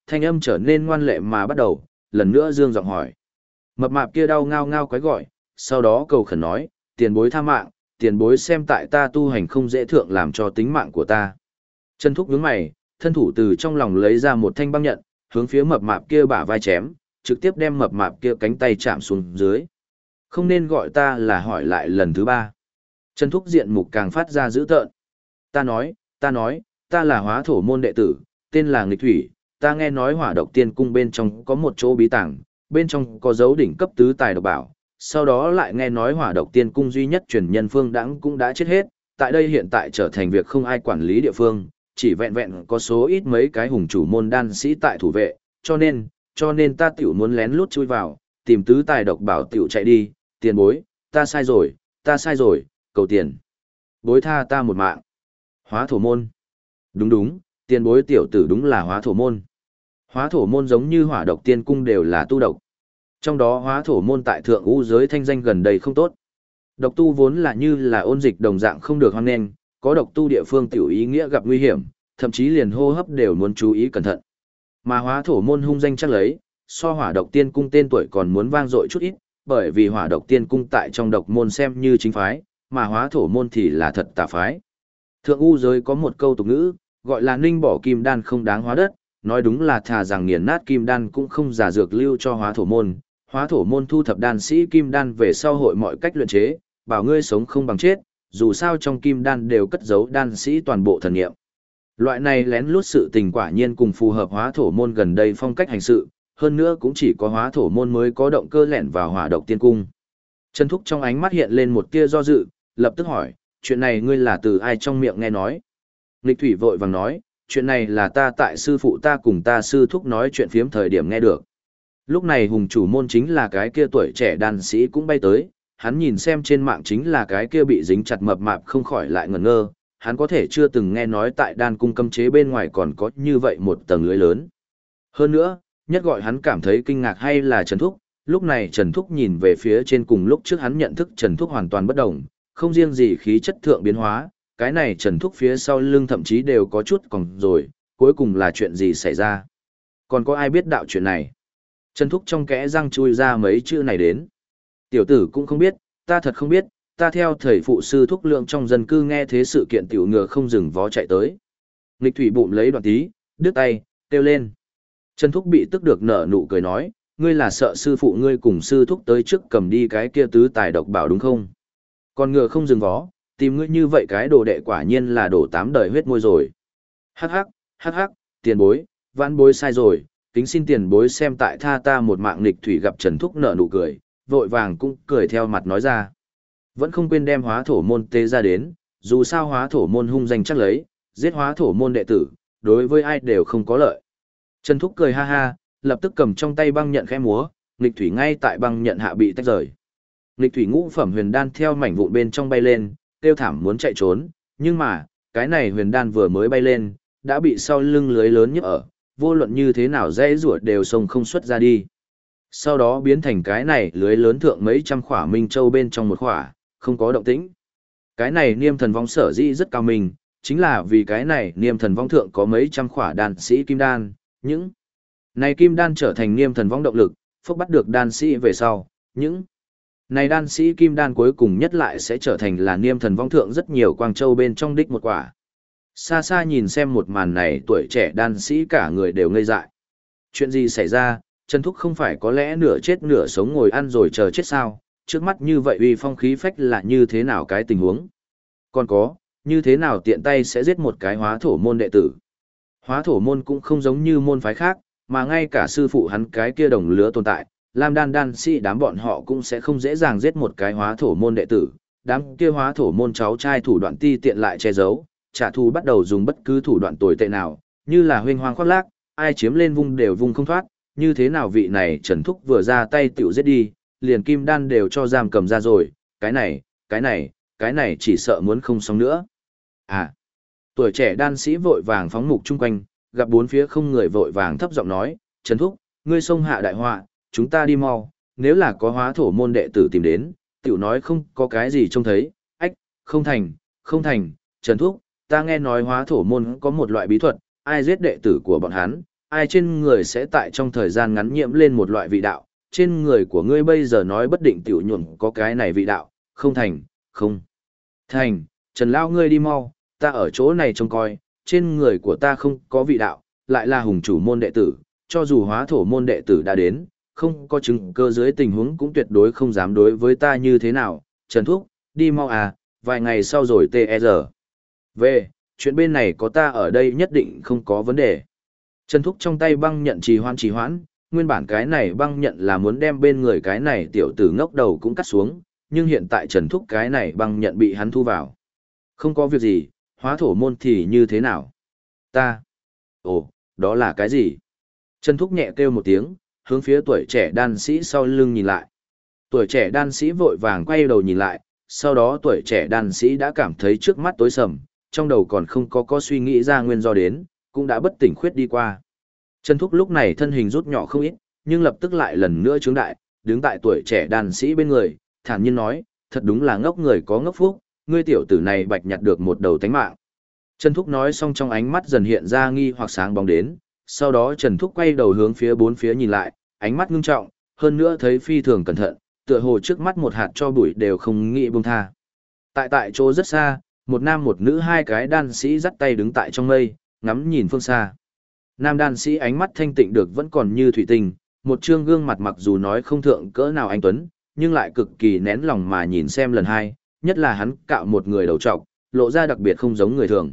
thanh âm trở nên ngoan lệ mà bắt đầu, lần nữa dương giọng hỏi. Mập mạp kia đau ngao ngao quái gọi, sau đó cầu khẩn nói, tiền bối tha mạng, tiền bối xem tại ta tu hành không dễ thượng làm cho tính mạng của ta. Trần Thúc nhướng mày, thân thủ từ trong lòng lấy ra một thanh băng nhận, hướng phía mập mạp kia bả vai chém, trực tiếp đem mập mạp kia cánh tay chạm xuống dưới. Không nên gọi ta là hỏi lại lần thứ ba. Trần Thúc diện mục càng phát ra dữ tợn. Ta là hóa thổ môn đệ tử, tên là Nghịch Thủy, ta nghe nói hỏa độc tiên cung bên trong có một chỗ bí tàng, bên trong có dấu đỉnh cấp tứ tài độc bảo, sau đó lại nghe nói hỏa độc tiên cung duy nhất truyền nhân Phương Đãng cũng đã chết hết, tại đây hiện tại trở thành việc không ai quản lý địa phương, chỉ vẹn vẹn có số ít mấy cái hùng chủ môn đan sĩ tại thủ vệ, cho nên ta tiểu muốn lén lút chui vào, tìm tứ tài độc bảo tiểu chạy đi, tiền bối, ta sai rồi, cầu tiền. Bối tha ta một mạng. Hóa thổ môn. Đúng, tiền bối tiểu tử đúng là hóa thổ môn. Hóa thổ môn giống như hỏa độc tiên cung đều là tu độc. Trong đó hóa thổ môn tại thượng u giới thanh danh gần đây không tốt. Độc tu vốn là như là ôn dịch đồng dạng không được hoan nghênh, có độc tu địa phương tiểu ý nghĩa gặp nguy hiểm, thậm chí liền hô hấp đều muốn chú ý cẩn thận. Mà hóa thổ môn hung danh chắc lấy, so hỏa độc tiên cung tên tuổi còn muốn vang dội chút ít, bởi vì hỏa độc tiên cung tại trong độc môn xem như chính phái, mà hóa thổ môn thì là thật tà phái. Thượng u giới có một câu tục ngữ, gọi là ninh bỏ kim đan không đáng hóa đất, nói đúng là thà rằng nghiền nát kim đan cũng không giả dược lưu cho hóa thổ môn. Hóa thổ môn thu thập đan sĩ kim đan về sau hội mọi cách luyện chế, bảo ngươi sống không bằng chết, dù sao trong kim đan đều cất giấu đan sĩ toàn bộ thần nghiệm. Loại này lén lút sự tình quả nhiên cùng phù hợp hóa thổ môn gần đây phong cách hành sự, hơn nữa cũng chỉ có hóa thổ môn mới có động cơ lẻn vào hỏa độc tiên cung. Trần Thúc trong ánh mắt hiện lên một tia do dự, lập tức hỏi, chuyện này ngươi là từ ai trong miệng nghe nói? Nghịch Thủy vội vàng nói, chuyện này là ta tại sư phụ ta cùng ta sư thúc nói chuyện phiếm thời điểm nghe được. Lúc này hùng chủ môn chính là cái kia tuổi trẻ đan sĩ cũng bay tới, hắn nhìn xem trên mạng chính là cái kia bị dính chặt mập mạp không khỏi lại ngẩn ngơ, hắn có thể chưa từng nghe nói tại đan cung cấm chế bên ngoài còn có như vậy một tầng lưới lớn. Hơn nữa, nhất gọi hắn cảm thấy kinh ngạc hay là Trần Thúc, lúc này Trần Thúc nhìn về phía trên cùng lúc trước hắn nhận thức Trần Thúc hoàn toàn bất đồng, không riêng gì khí chất thượng biến hóa, cái này Trần Thúc phía sau lưng thậm chí đều có chút còn rồi, cuối cùng là chuyện gì xảy ra. Còn có ai biết đạo chuyện này? Trần Thúc trong kẽ răng chui ra mấy chữ này đến. Tiểu tử cũng không biết, ta thật không biết, ta theo thầy phụ sư Thúc Lượng trong dân cư nghe thế sự kiện tiểu ngựa không dừng vó chạy tới. Nghịch Thủy bụng lấy đoạn tí, đứt tay, kêu lên. Trần Thúc bị tức được nở nụ cười nói, ngươi là sợ sư phụ ngươi cùng sư Thúc tới trước cầm đi cái kia tứ tài độc bảo đúng không? Còn ngựa không dừng vó, tìm ngươi như vậy cái đồ đệ quả nhiên là đổ 8 đời huyết môi rồi. Hắc hắc, tiền bối, vãn bối sai rồi, kính xin tiền bối xem tại tha ta một mạng. Nghịch Thủy gặp Trần Thúc nở nụ cười, vội vàng cũng cười theo mặt nói ra. Vẫn không quên đem hóa thổ môn tế ra đến, dù sao hóa thổ môn hung danh chắc lấy, giết hóa thổ môn đệ tử, đối với ai đều không có lợi. Trần Thúc cười ha ha, lập tức cầm trong tay băng nhận khẽ múa, Nghịch Thủy ngay tại băng nhận hạ bị tách rời. Nghịch Thủy ngũ phẩm huyền đan theo mảnh vụn bên trong bay lên, kêu thảm muốn chạy trốn, nhưng mà, cái này huyền đan vừa mới bay lên, đã bị sau lưng lưới lớn nhức ở, vô luận như thế nào dễ rủa đều xông không xuất ra đi. Sau đó biến thành cái này lưới lớn thượng mấy trăm khỏa minh châu bên trong một khỏa, không có động tĩnh. Cái này niêm thần vong sở dĩ rất cao minh, chính là vì cái này niêm thần vong thượng có mấy trăm khỏa đan sĩ kim đan, những này kim đan trở thành niêm thần vong động lực, phúc bắt được đan sĩ về sau, những này đan sĩ kim đan cuối cùng nhất lại sẽ trở thành là niêm thần vong thượng rất nhiều quang châu bên trong đích một quả. Xa xa nhìn xem một màn này, tuổi trẻ đan sĩ cả người đều ngây dại. Chuyện gì xảy ra, Trần Thúc không phải có lẽ nửa chết nửa sống ngồi ăn rồi chờ chết sao, trước mắt như vậy uy phong khí phách là như thế nào cái tình huống? Còn có, như thế nào tiện tay sẽ giết một cái hóa thổ môn đệ tử? Hóa thổ môn cũng không giống như môn phái khác, mà ngay cả sư phụ hắn cái kia đồng lứa tồn tại, Lam đan đan sĩ đám bọn họ cũng sẽ không dễ dàng giết một cái hóa thổ môn đệ tử, đám kia hóa thổ môn cháu trai thủ đoạn ti tiện lại che giấu, trả thù bắt đầu dùng bất cứ thủ đoạn tồi tệ nào, như là huynh hoang khoác lác, ai chiếm lên vung đều vung không thoát, như thế nào vị này Trần Thúc vừa ra tay tiểu giết đi, liền kim đan đều cho giam cầm ra rồi, cái này chỉ sợ muốn không xong nữa. À, tuổi trẻ đan sĩ vội vàng phóng mục chung quanh, gặp bốn phía không người vội vàng thấp giọng nói, Trần Thúc, ngươi xông hạ đại họa, chúng ta đi mau, nếu là có hóa thổ môn đệ tử tìm đến, tiểu nói không có cái gì trông thấy, ách, không thành, Trần Thúc, ta nghe nói hóa thổ môn có một loại bí thuật, ai giết đệ tử của bọn hắn, ai trên người sẽ tại trong thời gian ngắn nhiễm lên một loại vị đạo, trên người của ngươi bây giờ nói bất định tiểu nhuộm có cái này vị đạo, không thành, không thành, Trần Lao ngươi đi mau, ta ở chỗ này trông coi, trên người của ta không có vị đạo, lại là hùng chủ môn đệ tử, cho dù hóa thổ môn đệ tử đã đến, không có chứng cơ dưới tình huống cũng tuyệt đối không dám đối với ta như thế nào, Trần Thúc, đi mau à, vài ngày sau rồi TR. Về, chuyện bên này có ta ở đây nhất định không có vấn đề. Trần Thúc trong tay băng nhận trì hoãn, nguyên bản cái này băng nhận là muốn đem bên người cái này tiểu tử ngốc đầu cũng cắt xuống, nhưng hiện tại Trần Thúc cái này băng nhận bị hắn thu vào. Không có việc gì, hóa thổ môn thì như thế nào? Ta. Ồ, đó là cái gì? Trần Thúc nhẹ kêu một tiếng, hướng phía tuổi trẻ đan sĩ sau lưng nhìn lại. Tuổi trẻ đan sĩ vội vàng quay đầu nhìn lại, sau đó tuổi trẻ đan sĩ đã cảm thấy trước mắt tối sầm, trong đầu còn không có suy nghĩ ra nguyên do đến, cũng đã bất tỉnh khuyết đi qua. Trần Thúc lúc này thân hình rút nhỏ không ít, nhưng lập tức lại lần nữa trướng đại, đứng tại tuổi trẻ đàn sĩ bên người, thản nhiên nói, thật đúng là ngốc người có ngốc phúc, ngươi tiểu tử này bạch nhặt được một đầu tánh mạng. Trần Thúc nói xong trong ánh mắt dần hiện ra nghi hoặc sáng bóng đến, sau đó Trần Thúc quay đầu hướng phía bốn phía nhìn lại, ánh mắt ngưng trọng, hơn nữa thấy phi thường cẩn thận, tựa hồ trước mắt một hạt cho bụi đều không nghĩ buông tha. Tại chỗ rất xa, một nam một nữ hai cái đan sĩ dắt tay đứng tại trong mây, ngắm nhìn phương xa. Nam đan sĩ ánh mắt thanh tịnh được vẫn còn như thủy tinh, một trương gương mặt mặc dù nói không thượng cỡ nào anh tuấn, nhưng lại cực kỳ nén lòng mà nhìn xem lần hai, nhất là hắn cạo một người đầu trọc, lộ ra đặc biệt không giống người thường.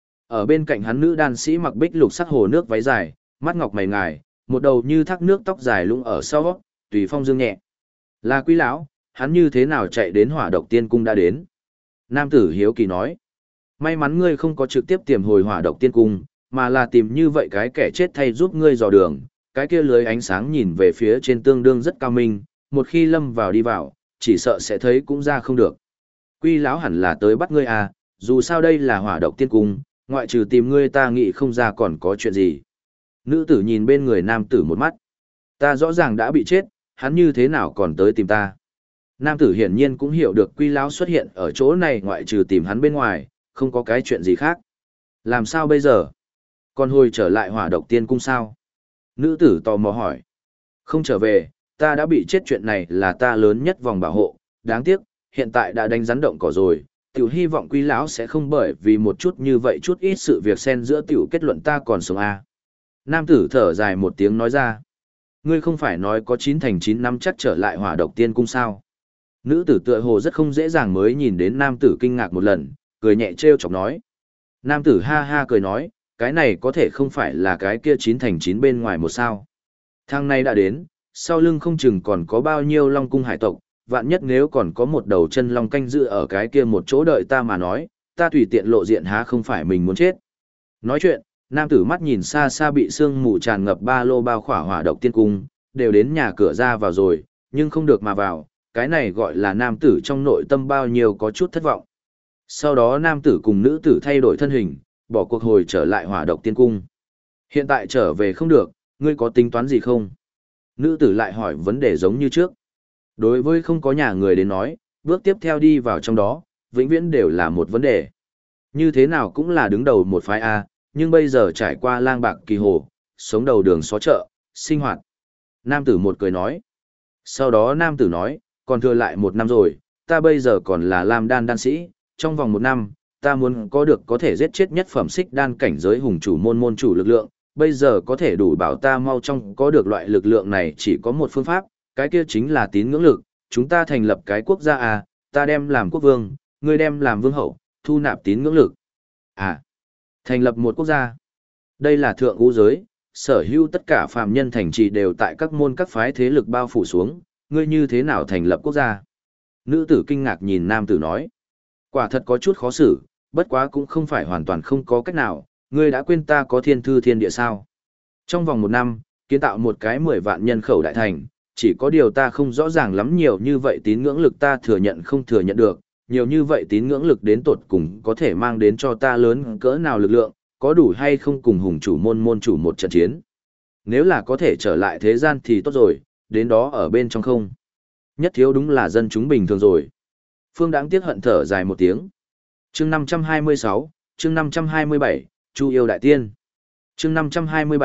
Ở bên cạnh hắn nữ đan sĩ mặc bích lục sắc hồ nước váy dài, mắt ngọc mày ngài, một đầu như thác nước tóc dài lũng ở sau, tùy phong dương nhẹ. Là Quý lão, hắn như thế nào chạy đến Hỏa Độc Tiên cung đã đến? Nam tử hiếu kỳ nói. May mắn ngươi không có trực tiếp tiềm hồi Hỏa Độc Tiên cung, mà là tìm như vậy cái kẻ chết thay giúp ngươi dò đường, cái kia lưới ánh sáng nhìn về phía trên tương đương rất cao minh, một khi lâm vào đi vào, chỉ sợ sẽ thấy cũng ra không được. Quy lão hẳn là tới bắt ngươi à, dù sao đây là Hỏa Độc Tiên cung, ngoại trừ tìm ngươi ta nghĩ không ra còn có chuyện gì. Nữ tử nhìn bên người nam tử một mắt. Ta rõ ràng đã bị chết, hắn như thế nào còn tới tìm ta. Nam tử hiển nhiên cũng hiểu được Quy lão xuất hiện ở chỗ này ngoại trừ tìm hắn bên ngoài, không có cái chuyện gì khác. Làm sao bây giờ? Còn hồi trở lại Hỏa Độc Tiên cung sao? Nữ tử tò mò hỏi. Không trở về, ta đã bị chết, chuyện này là ta lớn nhất vòng bảo hộ, đáng tiếc, hiện tại đã đánh rắn động cỏ rồi, tiểu hy vọng Quý lão sẽ không bởi vì một chút như vậy chút ít sự việc xen giữa tiểu kết luận ta còn sống à. Nam tử thở dài một tiếng nói ra. Ngươi không phải nói có 9 thành 9 năm chắc trở lại Hỏa Độc Tiên cung sao? Nữ tử tựa hồ rất không dễ dàng mới nhìn đến nam tử kinh ngạc một lần, cười nhẹ trêu chọc nói. Nam tử ha ha cười nói, cái này có thể không phải là cái kia 9 thành 9 bên ngoài một sao. Thang này đã đến, sau lưng không chừng còn có bao nhiêu long cung hải tộc, vạn nhất nếu còn có một đầu chân long canh giữ ở cái kia một chỗ đợi ta mà nói, ta tùy tiện lộ diện há không phải mình muốn chết. Nói chuyện, nam tử mắt nhìn xa xa bị sương mù tràn ngập ba lô bao khỏa Hỏa Độc Tiên cung, đều đến nhà cửa ra vào rồi, nhưng không được mà vào, cái này gọi là nam tử trong nội tâm bao nhiêu có chút thất vọng. Sau đó nam tử cùng nữ tử thay đổi thân hình, bỏ cuộc hồi trở lại Hỏa Độc Tiên cung. Hiện tại trở về không được, ngươi có tính toán gì không? Nữ tử lại hỏi vấn đề giống như trước. Đối với không có nhà người đến nói, bước tiếp theo đi vào trong đó, vĩnh viễn đều là một vấn đề. Như thế nào cũng là đứng đầu một phái A, nhưng bây giờ trải qua lang bạc kỳ hồ, sống đầu đường xó chợ, sinh hoạt. Nam tử một cười nói. Sau đó nam tử nói, còn thừa lại 1 năm rồi, ta bây giờ còn là Lam Đan đan sĩ, trong vòng 1 năm, ta muốn có được có thể giết chết nhất phẩm xích đan cảnh giới hùng chủ môn chủ lực lượng, bây giờ có thể đủ bảo ta mau trong có được loại lực lượng này chỉ có một phương pháp, cái kia chính là tín ngưỡng lực, chúng ta thành lập cái quốc gia à, ta đem làm quốc vương, ngươi đem làm vương hậu, thu nạp tín ngưỡng lực. À, thành lập một quốc gia. Đây là thượng ngũ giới, sở hữu tất cả phàm nhân thành trì đều tại các môn các phái thế lực bao phủ xuống, ngươi như thế nào thành lập quốc gia? Nữ tử kinh ngạc nhìn nam tử nói. Quả thật có chút khó xử, bất quá cũng không phải hoàn toàn không có cách nào, ngươi đã quên ta có thiên thư thiên địa sao. Trong vòng 1 năm, kiến tạo một cái 10 vạn nhân khẩu đại thành, chỉ có điều ta không rõ ràng lắm nhiều như vậy tín ngưỡng lực ta thừa nhận không thừa nhận được, nhiều như vậy tín ngưỡng lực đến tột cùng có thể mang đến cho ta lớn cỡ nào lực lượng, có đủ hay không cùng hùng chủ môn chủ một trận chiến. Nếu là có thể trở lại thế gian thì tốt rồi, đến đó ở bên trong không. Nhất thiếu đúng là dân chúng bình thường rồi. Phương Đãng tiếc hận thở dài một tiếng. Chương 526, chương 527, Chu yêu đại tiên. Chương 527,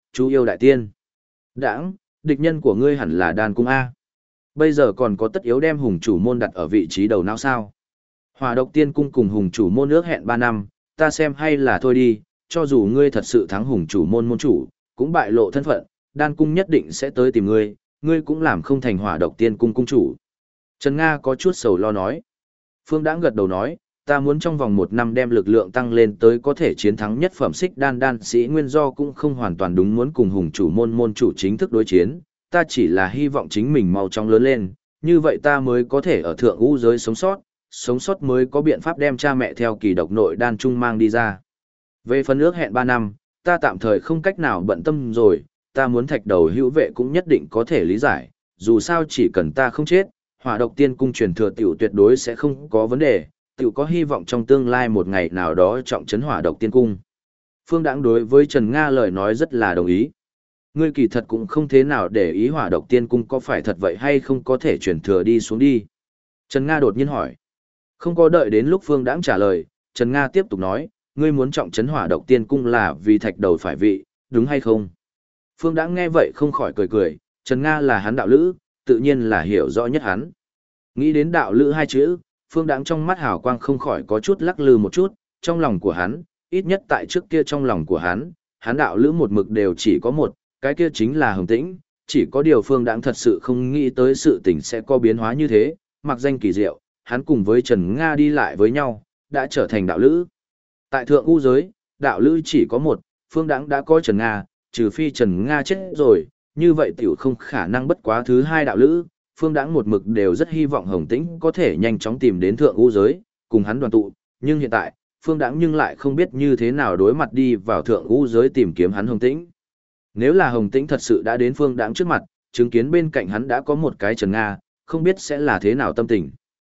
chú yêu đại tiên. Đãng, địch nhân của ngươi hẳn là đan cung A. Bây giờ còn có tất yếu đem hùng chủ môn đặt ở vị trí đầu não sao? Hỏa độc tiên cung cùng hùng chủ môn ước hẹn 3 năm, ta xem hay là thôi đi, cho dù ngươi thật sự thắng hùng chủ môn môn chủ, cũng bại lộ thân phận, đan cung nhất định sẽ tới tìm ngươi, ngươi cũng làm không thành hỏa độc tiên cung cung chủ. Trần Nga có chút sầu lo nói. Phương Đãng gật đầu nói, ta muốn trong vòng 1 năm đem lực lượng tăng lên tới có thể chiến thắng nhất phẩm xích đan sĩ nguyên do cũng không hoàn toàn đúng muốn cùng hùng chủ môn môn chủ chính thức đối chiến, ta chỉ là hy vọng chính mình mau chóng lớn lên, như vậy ta mới có thể ở thượng u giới sống sót mới có biện pháp đem cha mẹ theo kỳ độc nội đan trung mang đi ra. Về phần ước hẹn 3 năm, ta tạm thời không cách nào bận tâm rồi, ta muốn thạch đầu hữu vệ cũng nhất định có thể lý giải, dù sao chỉ cần ta không chết, hỏa độc tiên cung truyền thừa tiểu tuyệt đối sẽ không có vấn đề, tiểu có hy vọng trong tương lai một ngày nào đó trọng trấn hỏa độc tiên cung. Phương Đãng đối với Trần Nga lời nói rất là đồng ý. Ngươi kỳ thật cũng không thế nào để ý hỏa độc tiên cung có phải thật vậy hay không có thể truyền thừa đi xuống đi. Trần Nga đột nhiên hỏi. Không có đợi đến lúc Phương Đãng trả lời, Trần Nga tiếp tục nói, ngươi muốn trọng trấn hỏa độc tiên cung là vì thạch đầu phải vị, đúng hay không? Phương Đãng nghe vậy không khỏi cười cười, Trần Nga là hắn đạo lữ, tự nhiên là hiểu rõ nhất hắn. Nghĩ đến đạo lữ 2 chữ, Phương Đãng trong mắt hào quang không khỏi có chút lắc lư một chút, trong lòng của hắn, ít nhất tại trước kia trong lòng của hắn đạo lữ một mực đều chỉ có một, cái kia chính là Hồng Tĩnh, chỉ có điều Phương Đãng thật sự không nghĩ tới sự tình sẽ có biến hóa như thế, mặc danh kỳ diệu, hắn cùng với Trần Nga đi lại với nhau, đã trở thành đạo lữ. Tại thượng u giới, đạo lữ chỉ có một, Phương Đãng đã có Trần Nga, trừ phi Trần Nga chết rồi, như vậy tiểu không khả năng bất quá thứ 2 đạo lữ. Phương Đãng một mực đều rất hy vọng Hồng Tĩnh có thể nhanh chóng tìm đến thượng u giới, cùng hắn đoàn tụ, nhưng hiện tại, Phương Đãng nhưng lại không biết như thế nào đối mặt đi vào thượng u giới tìm kiếm hắn Hồng Tĩnh. Nếu là Hồng Tĩnh thật sự đã đến Phương Đãng trước mặt, chứng kiến bên cạnh hắn đã có một cái Trần Nga, không biết sẽ là thế nào tâm tình.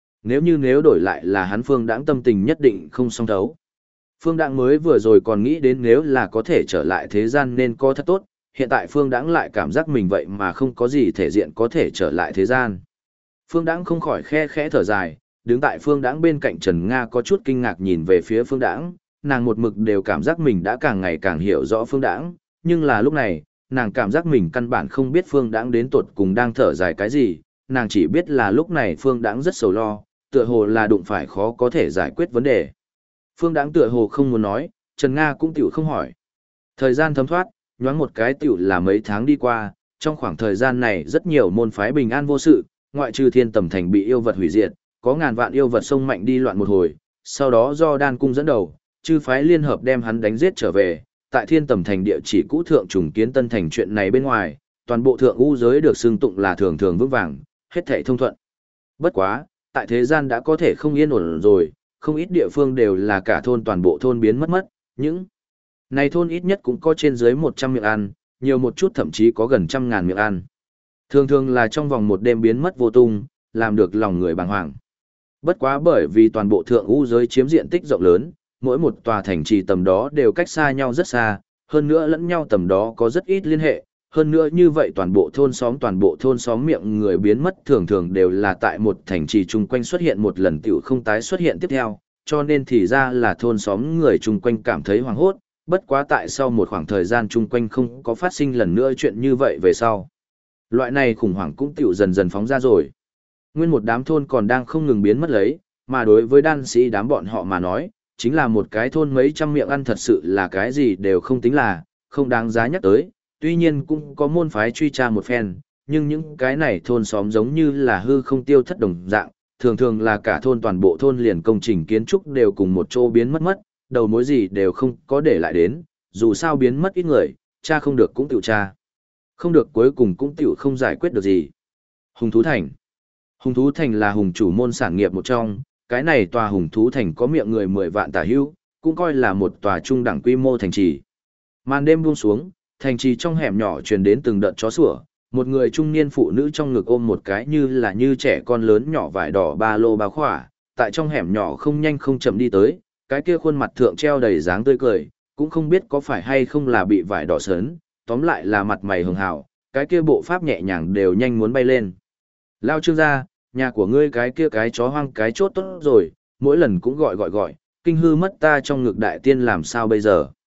Nếu đổi lại là hắn Phương Đãng tâm tình nhất định không song thấu. Phương Đãng mới vừa rồi còn nghĩ đến nếu là có thể trở lại thế gian nên có thật tốt, hiện tại Phương Đãng lại cảm giác mình vậy mà không có gì thể diện có thể trở lại thế gian. Phương Đãng không khỏi khe khẽ thở dài, đứng tại Phương Đãng bên cạnh Trần Nga có chút kinh ngạc nhìn về phía Phương Đãng, nàng một mực đều cảm giác mình đã càng ngày càng hiểu rõ Phương Đãng, nhưng là lúc này, nàng cảm giác mình căn bản không biết Phương Đãng đến tột cùng đang thở dài cái gì, nàng chỉ biết là lúc này Phương Đãng rất sầu lo, tựa hồ là đụng phải khó có thể giải quyết vấn đề. Phương Đãng tựa hồ không muốn nói, Trần Nga cũng tiểu không hỏi. Thời gian thấm thoát, nhoáng một cái tiểu là mấy tháng đi qua, trong khoảng thời gian này rất nhiều môn phái bình an vô sự, ngoại trừ Thiên Tầm Thành bị yêu vật hủy diệt, có ngàn vạn yêu vật xông mạnh đi loạn một hồi, sau đó do Đan Cung dẫn đầu, chư phái liên hợp đem hắn đánh giết trở về, tại Thiên Tầm Thành địa chỉ cũ thượng trùng kiến tân thành chuyện này bên ngoài, toàn bộ thượng u giới được xưng tụng là thường thường vững vàng, hết thảy thông thuận. Bất quá, tại thế gian đã có thể không yên ổn rồi, không ít địa phương đều là cả thôn toàn bộ thôn biến mất, những này thôn ít nhất cũng có trên dưới 100 miệng ăn, nhiều một chút thậm chí có gần 100.000 miệng ăn. Thường thường là trong vòng một đêm biến mất vô tung, làm được lòng người bàng hoàng. Bất quá bởi vì toàn bộ thượng u giới chiếm diện tích rộng lớn, mỗi một tòa thành trì tầm đó đều cách xa nhau rất xa, hơn nữa lẫn nhau tầm đó có rất ít liên hệ, hơn nữa như vậy toàn bộ thôn xóm miệng người biến mất thường thường đều là tại một thành trì chung quanh xuất hiện một lần tiểu không tái xuất hiện tiếp theo, cho nên thì ra là thôn xóm người chung quanh cảm thấy hoảng hốt, bất quá tại sau một khoảng thời gian chung quanh không có phát sinh lần nữa chuyện như vậy về sau. Loại này khủng hoảng cũng tiểu dần dần phóng ra rồi. Nguyên một đám thôn còn đang không ngừng biến mất lấy, mà đối với đan sĩ đám bọn họ mà nói, chính là một cái thôn mấy trăm miệng ăn thật sự là cái gì đều không tính là, không đáng giá nhắc tới, tuy nhiên cũng có môn phái truy tra một phen, nhưng những cái này thôn xóm giống như là hư không tiêu thất đồng dạng, thường thường là cả thôn toàn bộ thôn liền công trình kiến trúc đều cùng một chỗ biến mất, đầu mối gì đều không có để lại đến, dù sao biến mất ít người, tra không được cũng tiểu tra. Không được cuối cùng cũng tiểu không giải quyết được gì. Hùng Thú Thành. Hùng Thú Thành là hùng chủ môn sản nghiệp một trong, cái này tòa Hùng Thú Thành có miệng người 10 vạn tả hữu, cũng coi là một tòa trung đẳng quy mô thành trì. Màn đêm buông xuống, thành trì trong hẻm nhỏ truyền đến từng đợt chó sủa, một người trung niên phụ nữ trong ngực ôm một cái như trẻ con lớn nhỏ vải đỏ ba lô bao khỏa, tại trong hẻm nhỏ không nhanh không chậm đi tới, cái kia khuôn mặt thượng treo đầy dáng tươi cười, cũng không biết có phải hay không là bị vải đỏ sớn, tóm lại là mặt mày hường hào, cái kia bộ pháp nhẹ nhàng đều nhanh muốn bay lên. Lao Trương gia, nhà của ngươi cái kia cái chó hoang cái chốt tốt rồi, mỗi lần cũng gọi, kinh hư mất ta trong ngực đại tiên làm sao bây giờ.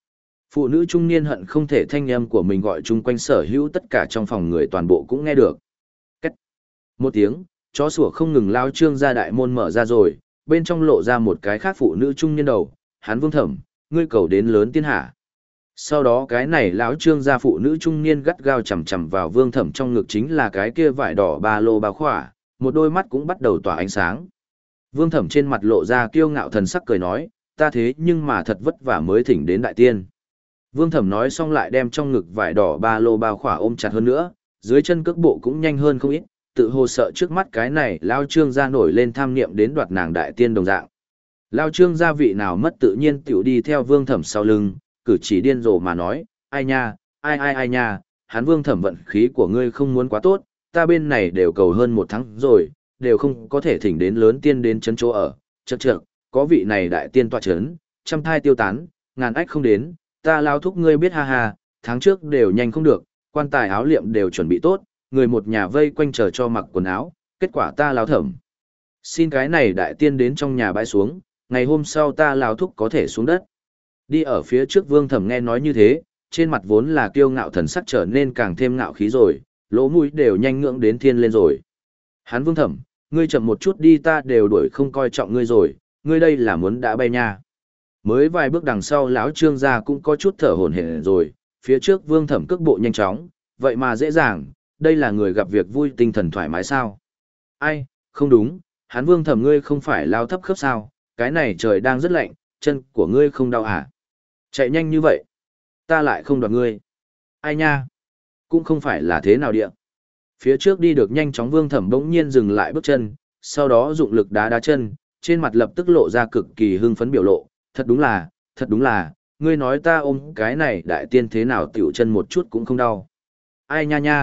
Phụ nữ trung niên hận không thể thanh âm của mình gọi chung quanh sở hữu tất cả trong phòng người toàn bộ cũng nghe được. Cách một tiếng, chó sủa không ngừng lao Trương gia đại môn mở ra rồi, bên trong lộ ra một cái khác phụ nữ trung niên đầu, hắn Vương Thẩm, ngươi cầu đến lớn tiên hạ. Sau đó cái này lão Trương gia phụ nữ trung niên gắt gao chầm chầm vào Vương Thẩm trong ngực chính là cái kia vải đỏ ba lô bao khỏa, một đôi mắt cũng bắt đầu tỏa ánh sáng. Vương Thẩm trên mặt lộ ra kiêu ngạo thần sắc cười nói, ta thế nhưng mà thật vất vả mới thỉnh đến đại tiên. Vương Thẩm nói xong lại đem trong ngực vải đỏ ba lô bao khỏa ôm chặt hơn nữa, dưới chân cước bộ cũng nhanh hơn không ít, tự hồ sợ trước mắt cái này lao Trương gia nổi lên tham niệm đến đoạt nàng đại tiên đồng dạng. Lao Trương gia vị nào mất tự nhiên tiểu đi theo Vương Thẩm sau lưng, cử chỉ điên rồ mà nói, ai nha, ai nha, hắn Vương Thẩm vận khí của ngươi không muốn quá tốt, ta bên này đều cầu hơn 1 tháng rồi, đều không có thể thỉnh đến lớn tiên đến chấn chỗ ở, chậc, có vị này đại tiên tọa chấn, trăm thai tiêu tán, ngàn ách không đến, ta lao thúc ngươi biết ha ha, tháng trước đều nhanh không được, quan tài áo liệm đều chuẩn bị tốt, người một nhà vây quanh chờ cho mặc quần áo, kết quả ta lao thẩm. Xin cái này đại tiên đến trong nhà bãi xuống, ngày hôm sau ta lao thúc có thể xuống đất. Đi ở phía trước Vương Thẩm nghe nói như thế, trên mặt vốn là kiêu ngạo thần sắc trở nên càng thêm ngạo khí rồi, lỗ mũi đều nhanh ngưỡng đến thiên lên rồi. Hắn Vương Thẩm, ngươi chậm một chút đi ta đều đuổi không coi trọng ngươi rồi, ngươi đây là muốn đã bay nha. Mới vài bước đằng sau lão Trương gia cũng có chút thở hổn hển rồi, phía trước Vương Thẩm cước bộ nhanh chóng, vậy mà dễ dàng, đây là người gặp việc vui tinh thần thoải mái sao? Ai, không đúng, hắn Vương Thẩm ngươi không phải lao thấp khớp sao, cái này trời đang rất lạnh, chân của ngươi không đau à? Chạy nhanh như vậy, ta lại không đoạt ngươi. Ai nha, cũng không phải là thế nào địa. Phía trước đi được nhanh chóng Vương Thẩm bỗng nhiên dừng lại bước chân, sau đó dụng lực đá đá chân, trên mặt lập tức lộ ra cực kỳ hưng phấn biểu lộ, thật đúng là, ngươi nói ta ôm cái này đại tiên thế nào tiểu chân một chút cũng không đau. Ai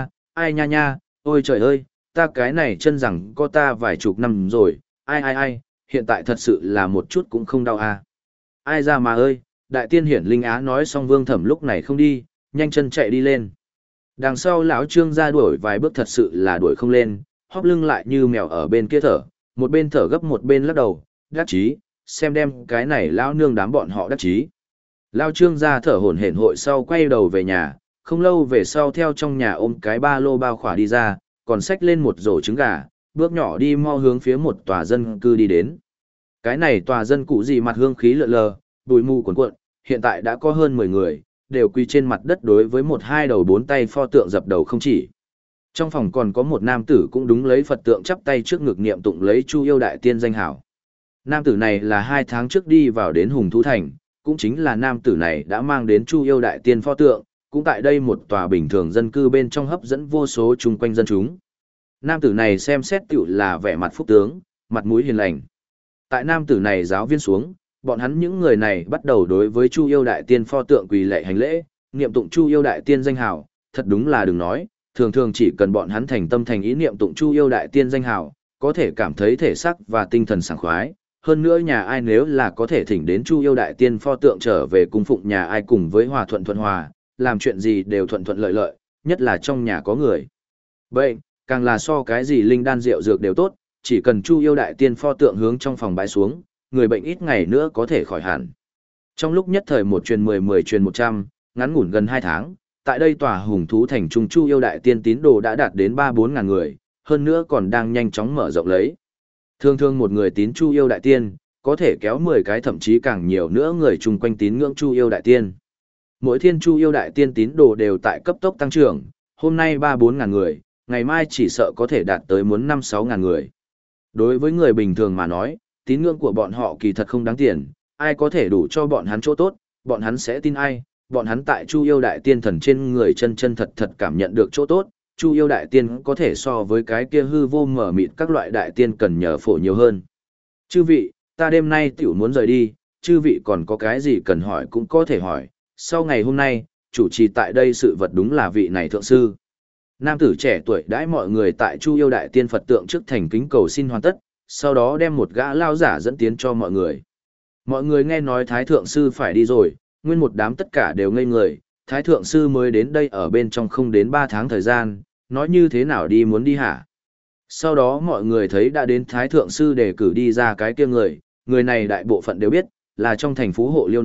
nha, ôi trời ơi, ta cái này chân rằng có ta vài chục năm rồi, ai, hiện tại thật sự là một chút cũng không đau à. Ai ra mà ơi, đại tiên hiển linh á nói xong Vương Thẩm lúc này không đi, nhanh chân chạy đi lên. Đằng sau lão Trương ra đuổi vài bước thật sự là đuổi không lên, hóp lưng lại như mèo ở bên kia thở, một bên thở gấp một bên lắc đầu, đắc chí, xem đem cái này lão nương đám bọn họ đắc chí. Lão Trương ra thở hổn hển hội sau quay đầu về nhà, không lâu về sau theo trong nhà ôm cái ba lô bao khỏa đi ra, còn xách lên một rổ trứng gà, bước nhỏ đi mau hướng phía một tòa dân cư đi đến. Cái này tòa dân cũ gì mặt hương khí lượn lờ, bụi mù cuồn cuộn, hiện tại đã có hơn 10 người, đều quỳ trên mặt đất đối với một hai đầu bốn tay pho tượng dập đầu không chỉ. Trong phòng còn có một nam tử cũng đúng lấy Phật tượng chắp tay trước ngực niệm tụng lấy Chu Yêu Đại Tiên danh hảo. Nam tử này là 2 tháng trước đi vào đến Hùng Thú Thành, cũng chính là nam tử này đã mang đến Chu Yêu Đại Tiên pho tượng, cũng tại đây một tòa bình thường dân cư bên trong hấp dẫn vô số chung quanh dân chúng. Nam tử này xem xét tiểu là vẻ mặt phúc tướng, mặt mũi hiền lành. Tại nam tử này giáo viên xuống, bọn hắn những người này bắt đầu đối với Chu Yêu Đại Tiên pho tượng quỳ lạy hành lễ, niệm tụng Chu Yêu Đại Tiên danh hào, thật đúng là đừng nói, thường thường chỉ cần bọn hắn thành tâm thành ý niệm tụng Chu Yêu Đại Tiên danh hào, có thể cảm thấy thể xác và tinh thần sảng khoái. Hơn nữa nhà ai nếu là có thể thỉnh đến Chu Yêu Đại Tiên pho tượng trở về cung phụng nhà ai cùng với hòa thuận thuận hòa, làm chuyện gì đều thuận thuận lợi lợi, nhất là trong nhà có người. Vậy, càng là so cái gì linh đan rượu dược đều tốt, chỉ cần Chu Yêu Đại Tiên pho tượng hướng trong phòng bãi xuống, người bệnh ít ngày nữa có thể khỏi hẳn. Trong lúc nhất thời một truyền 10 truyền 100, ngắn ngủn gần 2 tháng, tại đây tòa Hùng Thú Thành Trung Chu Yêu Đại Tiên tín đồ đã đạt đến 3-4 ngàn người, hơn nữa còn đang nhanh chóng mở rộng lấy. Thường thường một người tín Chu Yêu Đại Tiên, có thể kéo 10 cái thậm chí càng nhiều nữa người chung quanh tín ngưỡng Chu Yêu Đại Tiên. Mỗi thiên Chu Yêu Đại Tiên tín đồ đều tại cấp tốc tăng trưởng, hôm nay 3-4 ngàn người, ngày mai chỉ sợ có thể đạt tới muốn 5-6 ngàn người. Đối với người bình thường mà nói, tín ngưỡng của bọn họ kỳ thật không đáng tiền, ai có thể đủ cho bọn hắn chỗ tốt, bọn hắn sẽ tin ai, bọn hắn tại Chu Yêu Đại Tiên thần trên người chân chân thật thật cảm nhận được chỗ tốt, Chu Yêu Đại Tiên có thể so với cái kia hư vô mở mịt các loại đại tiên cần nhờ phổ nhiều hơn. Chư vị, ta đêm nay tiểu muốn rời đi, chư vị còn có cái gì cần hỏi cũng có thể hỏi, sau ngày hôm nay, chủ trì tại đây sự vật đúng là vị này thượng sư. Nam tử trẻ tuổi đãi mọi người tại Chu Yêu Đại Tiên Phật tượng trước thành kính cầu xin hoàn tất, sau đó đem một gã lao giả dẫn tiến cho mọi người. Mọi người nghe nói Thái Thượng Sư phải đi rồi, nguyên một đám tất cả đều ngây người, Thái Thượng Sư mới đến đây ở bên trong không đến 3 tháng thời gian, nói như thế nào đi muốn đi hả? Sau đó mọi người thấy đã đến Thái Thượng Sư đề cử đi ra cái kia người này đại bộ phận đều biết, là trong thành Phú Hộ Liêu nói,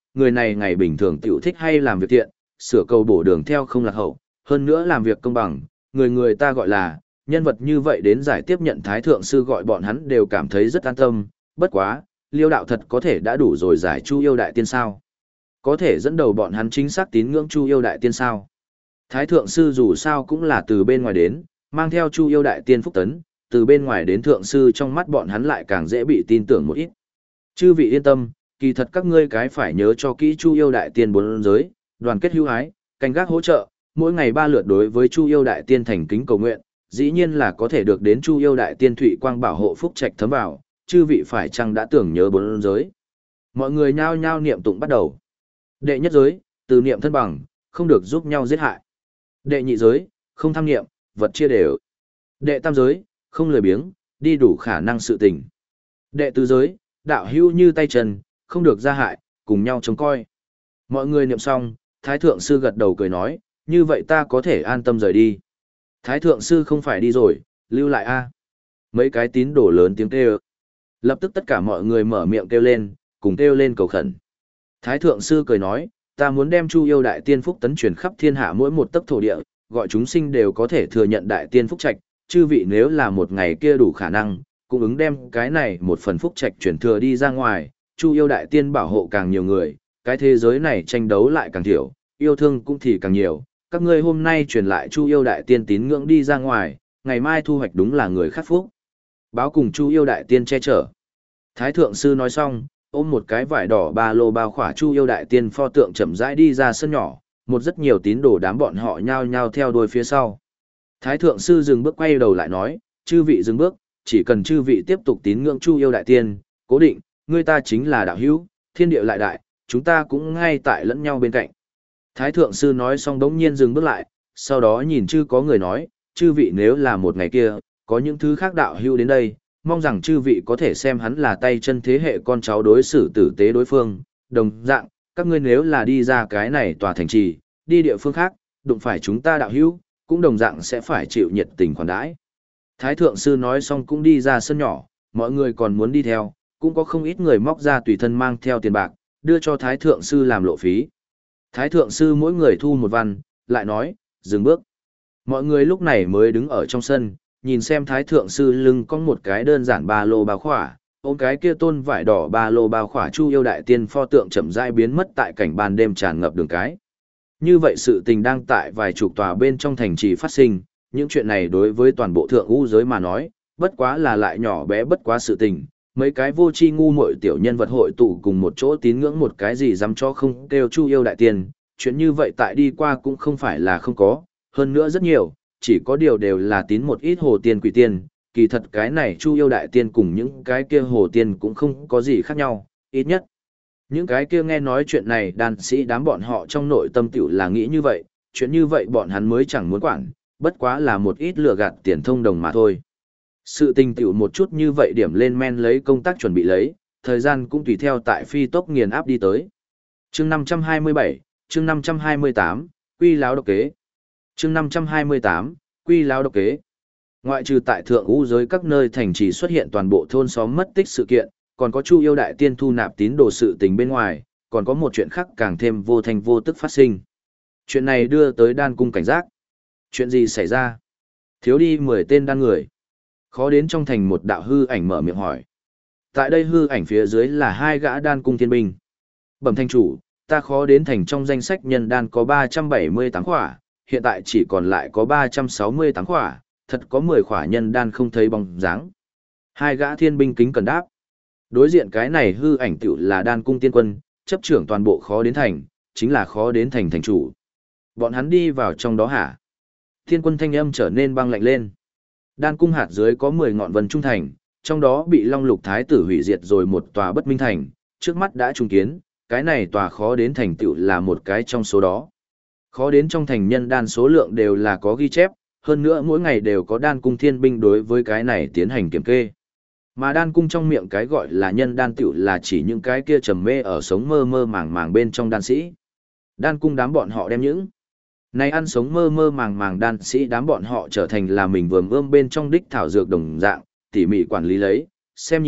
người này ngày bình thường tiểu thích hay làm việc thiện, sửa cầu bổ đường theo không lạc hậu, hơn nữa làm việc công bằng, người ta gọi là, nhân vật như vậy đến giải tiếp nhận Thái Thượng Sư gọi bọn hắn đều cảm thấy rất an tâm, bất quá, Liêu đạo thật có thể đã đủ rồi giải Chu Yêu Đại Tiên sao? Có thể dẫn đầu bọn hắn chính xác tín ngưỡng Chu Yêu Đại Tiên sao? Thái Thượng Sư dù sao cũng là từ bên ngoài đến, mang theo Chu Yêu Đại Tiên phúc tấn, từ bên ngoài đến Thượng Sư trong mắt bọn hắn lại càng dễ bị tin tưởng một ít. Chư vị yên tâm, kỳ thật các ngươi cái phải nhớ cho kỹ Chu Yêu Đại Tiên bốn giới, đoàn kết hữu ái, canh gác hỗ trợ, mỗi ngày 3 lượt đối với Chu Yêu Đại Tiên thành kính cầu nguyện, dĩ nhiên là có thể được đến Chu Yêu Đại Tiên thụy quang bảo hộ phúc trạch thấm vào, chư vị phải chăng đã tưởng nhớ bốn giới. Mọi người nhao nhao niệm tụng bắt đầu. Đệ nhất giới, từ niệm thân bằng, không được giúp nhau giết hại. Đệ nhị giới, không tham niệm, vật chia đều. Đệ tam giới, không lười biếng, đi đủ khả năng sự tình. Đệ tứ giới, đạo hữu như tay chân, không được gia hại, cùng nhau trông coi. Mọi người niệm xong, Thái Thượng Sư gật đầu cười nói, như vậy ta có thể an tâm rời đi. Thái Thượng Sư không phải đi rồi, lưu lại a. Mấy cái tín đồ lớn tiếng kêu. Lập tức tất cả mọi người mở miệng kêu lên, cùng kêu lên cầu khẩn. Thái Thượng Sư cười nói, ta muốn đem Chu Yêu Đại Tiên phúc tấn truyền khắp thiên hạ mỗi một tấc thổ địa, gọi chúng sinh đều có thể thừa nhận Đại Tiên phúc trạch, chư vị nếu là một ngày kia đủ khả năng, cũng ứng đem cái này một phần phúc trạch chuyển thừa đi ra ngoài, Chu Yêu Đại Tiên bảo hộ càng nhiều người, cái thế giới này tranh đấu lại càng thiểu, yêu thương cũng thì càng nhiều. Các ngươi hôm nay truyền lại Chu Yêu Đại Tiên tín ngưỡng đi ra ngoài, ngày mai thu hoạch đúng là người khắc phúc. Báo cùng Chu Yêu Đại Tiên che chở. Thái Thượng Sư nói xong, ôm một cái vải đỏ ba lô bao khỏa Chu Yêu Đại Tiên pho tượng chậm rãi đi ra sân nhỏ, một rất nhiều tín đồ đám bọn họ nhao nhao theo đuôi phía sau. Thái Thượng Sư dừng bước quay đầu lại nói, chư vị dừng bước, chỉ cần chư vị tiếp tục tín ngưỡng Chu Yêu Đại Tiên, cố định, người ta chính là đạo hữu, thiên địa lại đại, chúng ta cũng ngay tại lẫn nhau bên cạnh. Thái Thượng Sư nói xong đống nhiên dừng bước lại, sau đó nhìn chư có người nói, chư vị nếu là một ngày kia, có những thứ khác đạo hữu đến đây, mong rằng chư vị có thể xem hắn là tay chân thế hệ con cháu đối xử tử tế đối phương, đồng dạng, các ngươi nếu là đi ra cái này tòa thành trì, đi địa phương khác, đụng phải chúng ta đạo hữu, cũng đồng dạng sẽ phải chịu nhiệt tình khoản đãi. Thái Thượng Sư nói xong cũng đi ra sân nhỏ, mọi người còn muốn đi theo, cũng có không ít người móc ra tùy thân mang theo tiền bạc, đưa cho Thái Thượng Sư làm lộ phí. Thái Thượng Sư mỗi người thu một văn, lại nói, dừng bước. Mọi người lúc này mới đứng ở trong sân, nhìn xem Thái Thượng Sư lưng có một cái đơn giản ba lô bao khỏa, ôm cái kia tôn vải đỏ ba lô bao khỏa Chu Yêu Đại Tiên pho tượng chậm rãi biến mất tại cảnh ban đêm tràn ngập đường cái. Như vậy sự tình đang tại vài chục tòa bên trong thành trì phát sinh, những chuyện này đối với toàn bộ thượng u giới mà nói, bất quá là lại nhỏ bé bất quá sự tình, mấy cái vô tri ngu muội tiểu nhân vật hội tụ cùng một chỗ tín ngưỡng một cái gì dám cho không kêu Chu Yêu Đại Tiên, chuyện như vậy tại đi qua cũng không phải là không có, hơn nữa rất nhiều, chỉ có điều đều là tín một ít hồ tiên quỷ tiên, kỳ thật cái này Chu Yêu Đại Tiên cùng những cái kia hồ tiên cũng không có gì khác nhau, ít nhất. Những cái kia nghe nói chuyện này đàn sĩ đám bọn họ trong nội tâm tiểu là nghĩ như vậy, chuyện như vậy bọn hắn mới chẳng muốn quản, bất quá là một ít lừa gạt tiền thông đồng mà thôi. Sự tình tiểu một chút như vậy điểm lên men lấy công tác chuẩn bị lấy, thời gian cũng tùy theo tại phi tốc nghiền áp đi tới. Chương 527, chương 528, Quy Láo Độc Kế. Chương 528, Quy Láo Độc Kế. Ngoại trừ tại thượng u giới các nơi thành trì xuất hiện toàn bộ thôn xóm mất tích sự kiện, còn có Chu Yêu Đại Tiên thu nạp tín đồ sự tình bên ngoài, còn có một chuyện khác càng thêm vô thành vô tức phát sinh. Chuyện này đưa tới đan cung cảnh giác. Chuyện gì xảy ra? Thiếu đi 10 tên đan người. Khó đến trong thành một đạo hư ảnh mở miệng hỏi. Tại đây hư ảnh phía dưới là 2 gã đan cung thiên binh. Bẩm thanh chủ, ta khó đến thành trong danh sách nhân đan có 378 khỏa, hiện tại chỉ còn lại có 368 khỏa, thật có 10 khỏa nhân đan không thấy bóng dáng. 2 gã thiên binh kính cẩn đáp. Đối diện cái này hư ảnh tiểu là đan cung tiên quân, chấp trưởng toàn bộ khó đến thành, chính là khó đến thành thành chủ. Bọn hắn đi vào trong đó hả? Thiên quân thanh âm trở nên băng lạnh lên. Đan cung hạt dưới có 10 ngọn vân trung thành, trong đó bị Long Lục Thái tử hủy diệt rồi một tòa bất minh thành, trước mắt đã trùng kiến, cái này tòa khó đến thành tựu là một cái trong số đó. Khó đến trong thành nhân đan số lượng đều là có ghi chép, hơn nữa mỗi ngày đều có đan cung thiên binh đối với cái này tiến hành kiểm kê. Mà đan cung trong miệng cái gọi là nhân đan tựu là chỉ những cái kia trầm mê ở sống mơ mơ màng màng bên trong đan sĩ. Đan cung đám bọn họ đem những này ăn sống mơ mơ màng màng đan sĩ đám bọn họ trở thành là mình vườn ươm bên trong đích thảo dược đồng dạng, tỉ mỉ quản lý lấy, xem nhìn,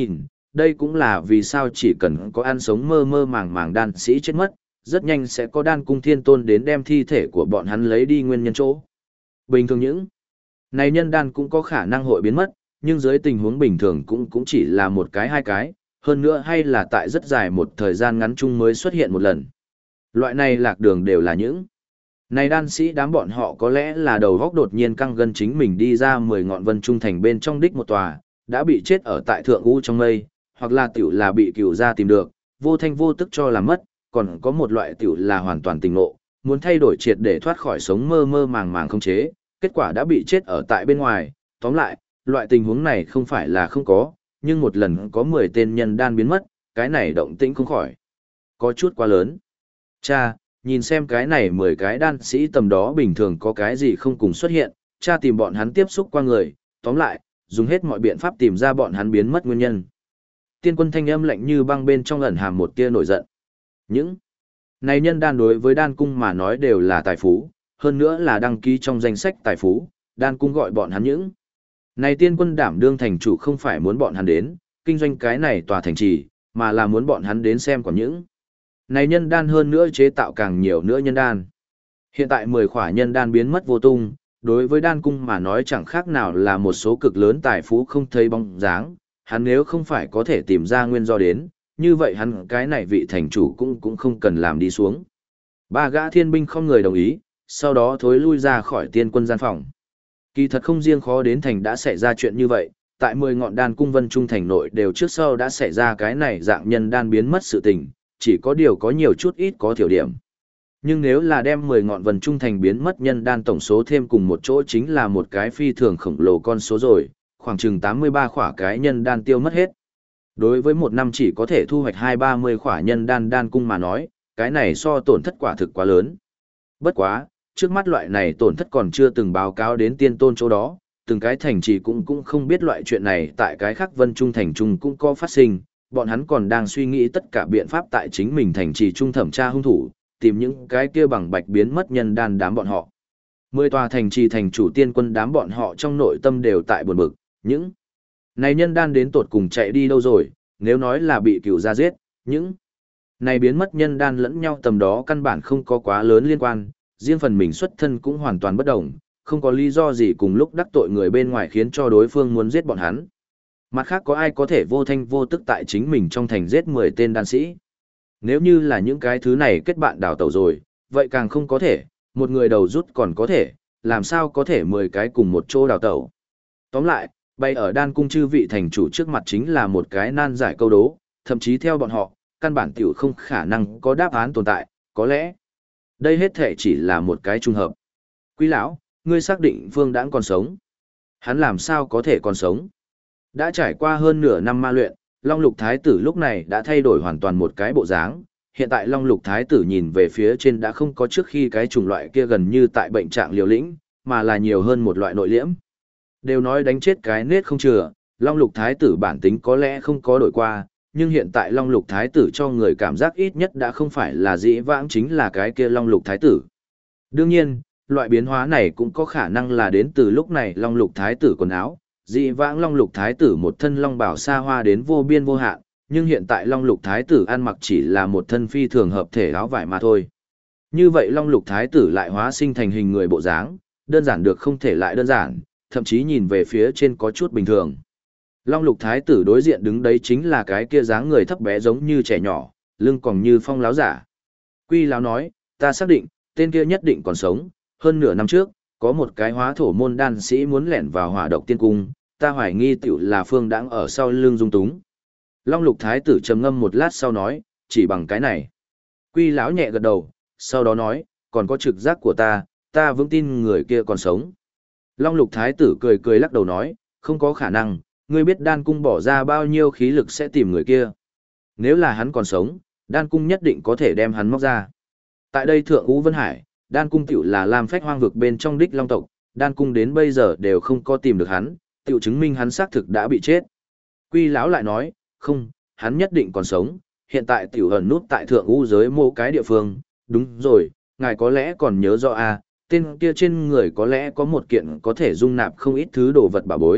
đây cũng là vì sao chỉ cần có ăn sống mơ mơ màng màng đan sĩ chết mất, rất nhanh sẽ có đan cung thiên tôn đến đem thi thể của bọn hắn lấy đi nguyên nhân chỗ. Bình thường những này nhân đan cũng có khả năng hội biến mất, nhưng dưới tình huống bình thường cũng chỉ là một cái hai cái, hơn nữa hay là tại rất dài một thời gian ngắn chung mới xuất hiện một lần. Loại này lạc đường đều là những này đan sĩ đám bọn họ có lẽ là đầu góc đột nhiên căng gân chính mình đi ra 10 ngọn vân trung thành bên trong đích một tòa, đã bị chết ở tại thượng u trong mây, hoặc là tiểu là bị cửu gia tìm được, vô thanh vô tức cho làm mất, còn có một loại tiểu là hoàn toàn tình ngộ, muốn thay đổi triệt để thoát khỏi sống mơ mơ màng màng không chế, kết quả đã bị chết ở tại bên ngoài. Tóm lại, loại tình huống này không phải là không có, nhưng một lần có 10 tên nhân đan biến mất, cái này động tĩnh không khỏi có chút quá lớn. Cha, nhìn xem cái này 10 cái đan sĩ tầm đó bình thường có cái gì không cùng xuất hiện, cha tìm bọn hắn tiếp xúc qua người, tóm lại, dùng hết mọi biện pháp tìm ra bọn hắn biến mất nguyên nhân. Tiên quân thanh âm lạnh như băng bên trong ẩn hàm một tia nổi giận. Những này nhân đan đối với đan cung mà nói đều là tài phú, hơn nữa là đăng ký trong danh sách tài phú, đan cung gọi bọn hắn những này tiên quân đảm đương thành chủ không phải muốn bọn hắn đến, kinh doanh cái này tòa thành trì, mà là muốn bọn hắn đến xem còn những này nhân đan hơn nữa chế tạo càng nhiều nữa nhân đan. Hiện tại 10 khỏa nhân đan biến mất vô tung, đối với đan cung mà nói chẳng khác nào là một số cực lớn tài phú không thấy bóng dáng, hắn nếu không phải có thể tìm ra nguyên do đến, như vậy hắn cái này vị thành chủ cũng không cần làm đi xuống. Ba gã thiên binh không người đồng ý, sau đó thối lui ra khỏi tiên quân gian phòng. Kỳ thật không riêng khó đến thành đã xảy ra chuyện như vậy, tại 10 ngọn đan cung vân trung thành nội đều trước sau đã xảy ra cái này dạng nhân đan biến mất sự tình, chỉ có điều có nhiều chút ít có thiểu điểm. Nhưng nếu là đem 10 ngọn vân trung thành biến mất nhân đan tổng số thêm cùng một chỗ chính là một cái phi thường khổng lồ con số rồi, khoảng chừng 83 khỏa cái nhân đan tiêu mất hết. Đối với một năm chỉ có thể thu hoạch 2-30 khỏa nhân đan cung mà nói, cái này so tổn thất quả thực quá lớn. Bất quá, trước mắt loại này tổn thất còn chưa từng báo cáo đến tiên tôn chỗ đó, từng cái thành trì cũng không biết loại chuyện này tại cái khác vân trung thành trung cũng có phát sinh, bọn hắn còn đang suy nghĩ tất cả biện pháp tại chính mình thành trì trung thẩm tra hung thủ, tìm những cái kia bằng bạch biến mất nhân đan đám bọn họ. 10 tòa thành trì thành chủ tiên quân đám bọn họ trong nội tâm đều tại buồn bực, những này nhân đan đến tột cùng chạy đi đâu rồi, nếu nói là bị cửu gia giết, những này biến mất nhân đan lẫn nhau tầm đó căn bản không có quá lớn liên quan, riêng phần mình xuất thân cũng hoàn toàn bất đồng, không có lý do gì cùng lúc đắc tội người bên ngoài khiến cho đối phương muốn giết bọn hắn. Mặt khác có ai có thể vô thanh vô tức tại chính mình trong thành giết 10 tên đan sĩ? Nếu như là những cái thứ này kết bạn đào tẩu rồi, vậy càng không có thể, một người đầu rút còn có thể, làm sao có thể 10 cái cùng một chỗ đào tẩu. Tóm lại, bay ở đan cung chư vị thành chủ trước mặt chính là một cái nan giải câu đố, thậm chí theo bọn họ, căn bản tiểu không khả năng có đáp án tồn tại, có lẽ đây hết thể chỉ là một cái trùng hợp. Quý lão, ngươi xác định Phương Đãng còn sống. Hắn làm sao có thể còn sống? Đã trải qua hơn nửa năm ma luyện, Long Lục Thái tử lúc này đã thay đổi hoàn toàn một cái bộ dáng. Hiện tại Long Lục Thái tử nhìn về phía trên đã không có trước khi cái chủng loại kia gần như tại bệnh trạng liều lĩnh, mà là nhiều hơn một loại nội liễm. Đều nói đánh chết cái nết không chừa, Long Lục Thái tử bản tính có lẽ không có đổi qua, nhưng hiện tại Long Lục Thái tử cho người cảm giác ít nhất đã không phải là dĩ vãng chính là cái kia Long Lục Thái tử. Đương nhiên, loại biến hóa này cũng có khả năng là đến từ lúc này Long Lục Thái tử quần áo, dĩ vãng Long Lục Thái tử một thân long bào xa hoa đến vô biên vô hạn, nhưng hiện tại Long Lục Thái tử ăn mặc chỉ là một thân phi thường hợp thể áo vải mà thôi. Như vậy Long Lục Thái tử lại hóa sinh thành hình người bộ dáng, đơn giản được không thể lại đơn giản, thậm chí nhìn về phía trên có chút bình thường. Long Lục Thái tử đối diện đứng đấy chính là cái kia dáng người thấp bé giống như trẻ nhỏ, lưng còn như phong láo giả. Quy láo nói, ta xác định, tên kia nhất định còn sống, hơn nửa năm trước, có một cái hóa thổ môn đan sĩ muốn lẻn vào hỏa độc tiên cung, ta hoài nghi tiểu là Phương Đãng ở sau lưng dung túng. Long Lục Thái tử trầm ngâm một lát sau nói, chỉ bằng cái này. Quy lão nhẹ gật đầu, sau đó nói, còn có trực giác của ta vững tin người kia còn sống. Long Lục Thái tử cười cười lắc đầu nói, không có khả năng, ngươi biết đan cung bỏ ra bao nhiêu khí lực sẽ tìm người kia. Nếu là hắn còn sống, đan cung nhất định có thể đem hắn móc ra. Tại đây Thượng Ú Vân Hải, đan cung tiểu là Lam Phách hoang vực bên trong đích long tộc, đan cung đến bây giờ đều không có tìm được hắn, tiểu chứng minh hắn xác thực đã bị chết. Quy lão lại nói, không, hắn nhất định còn sống, hiện tại tiểu ẩn nút tại Thượng Ú giới mô cái địa phương, đúng rồi, ngài có lẽ còn nhớ rõ tên kia trên người có lẽ có một kiện có thể dung nạp không ít thứ đồ vật bảo bối,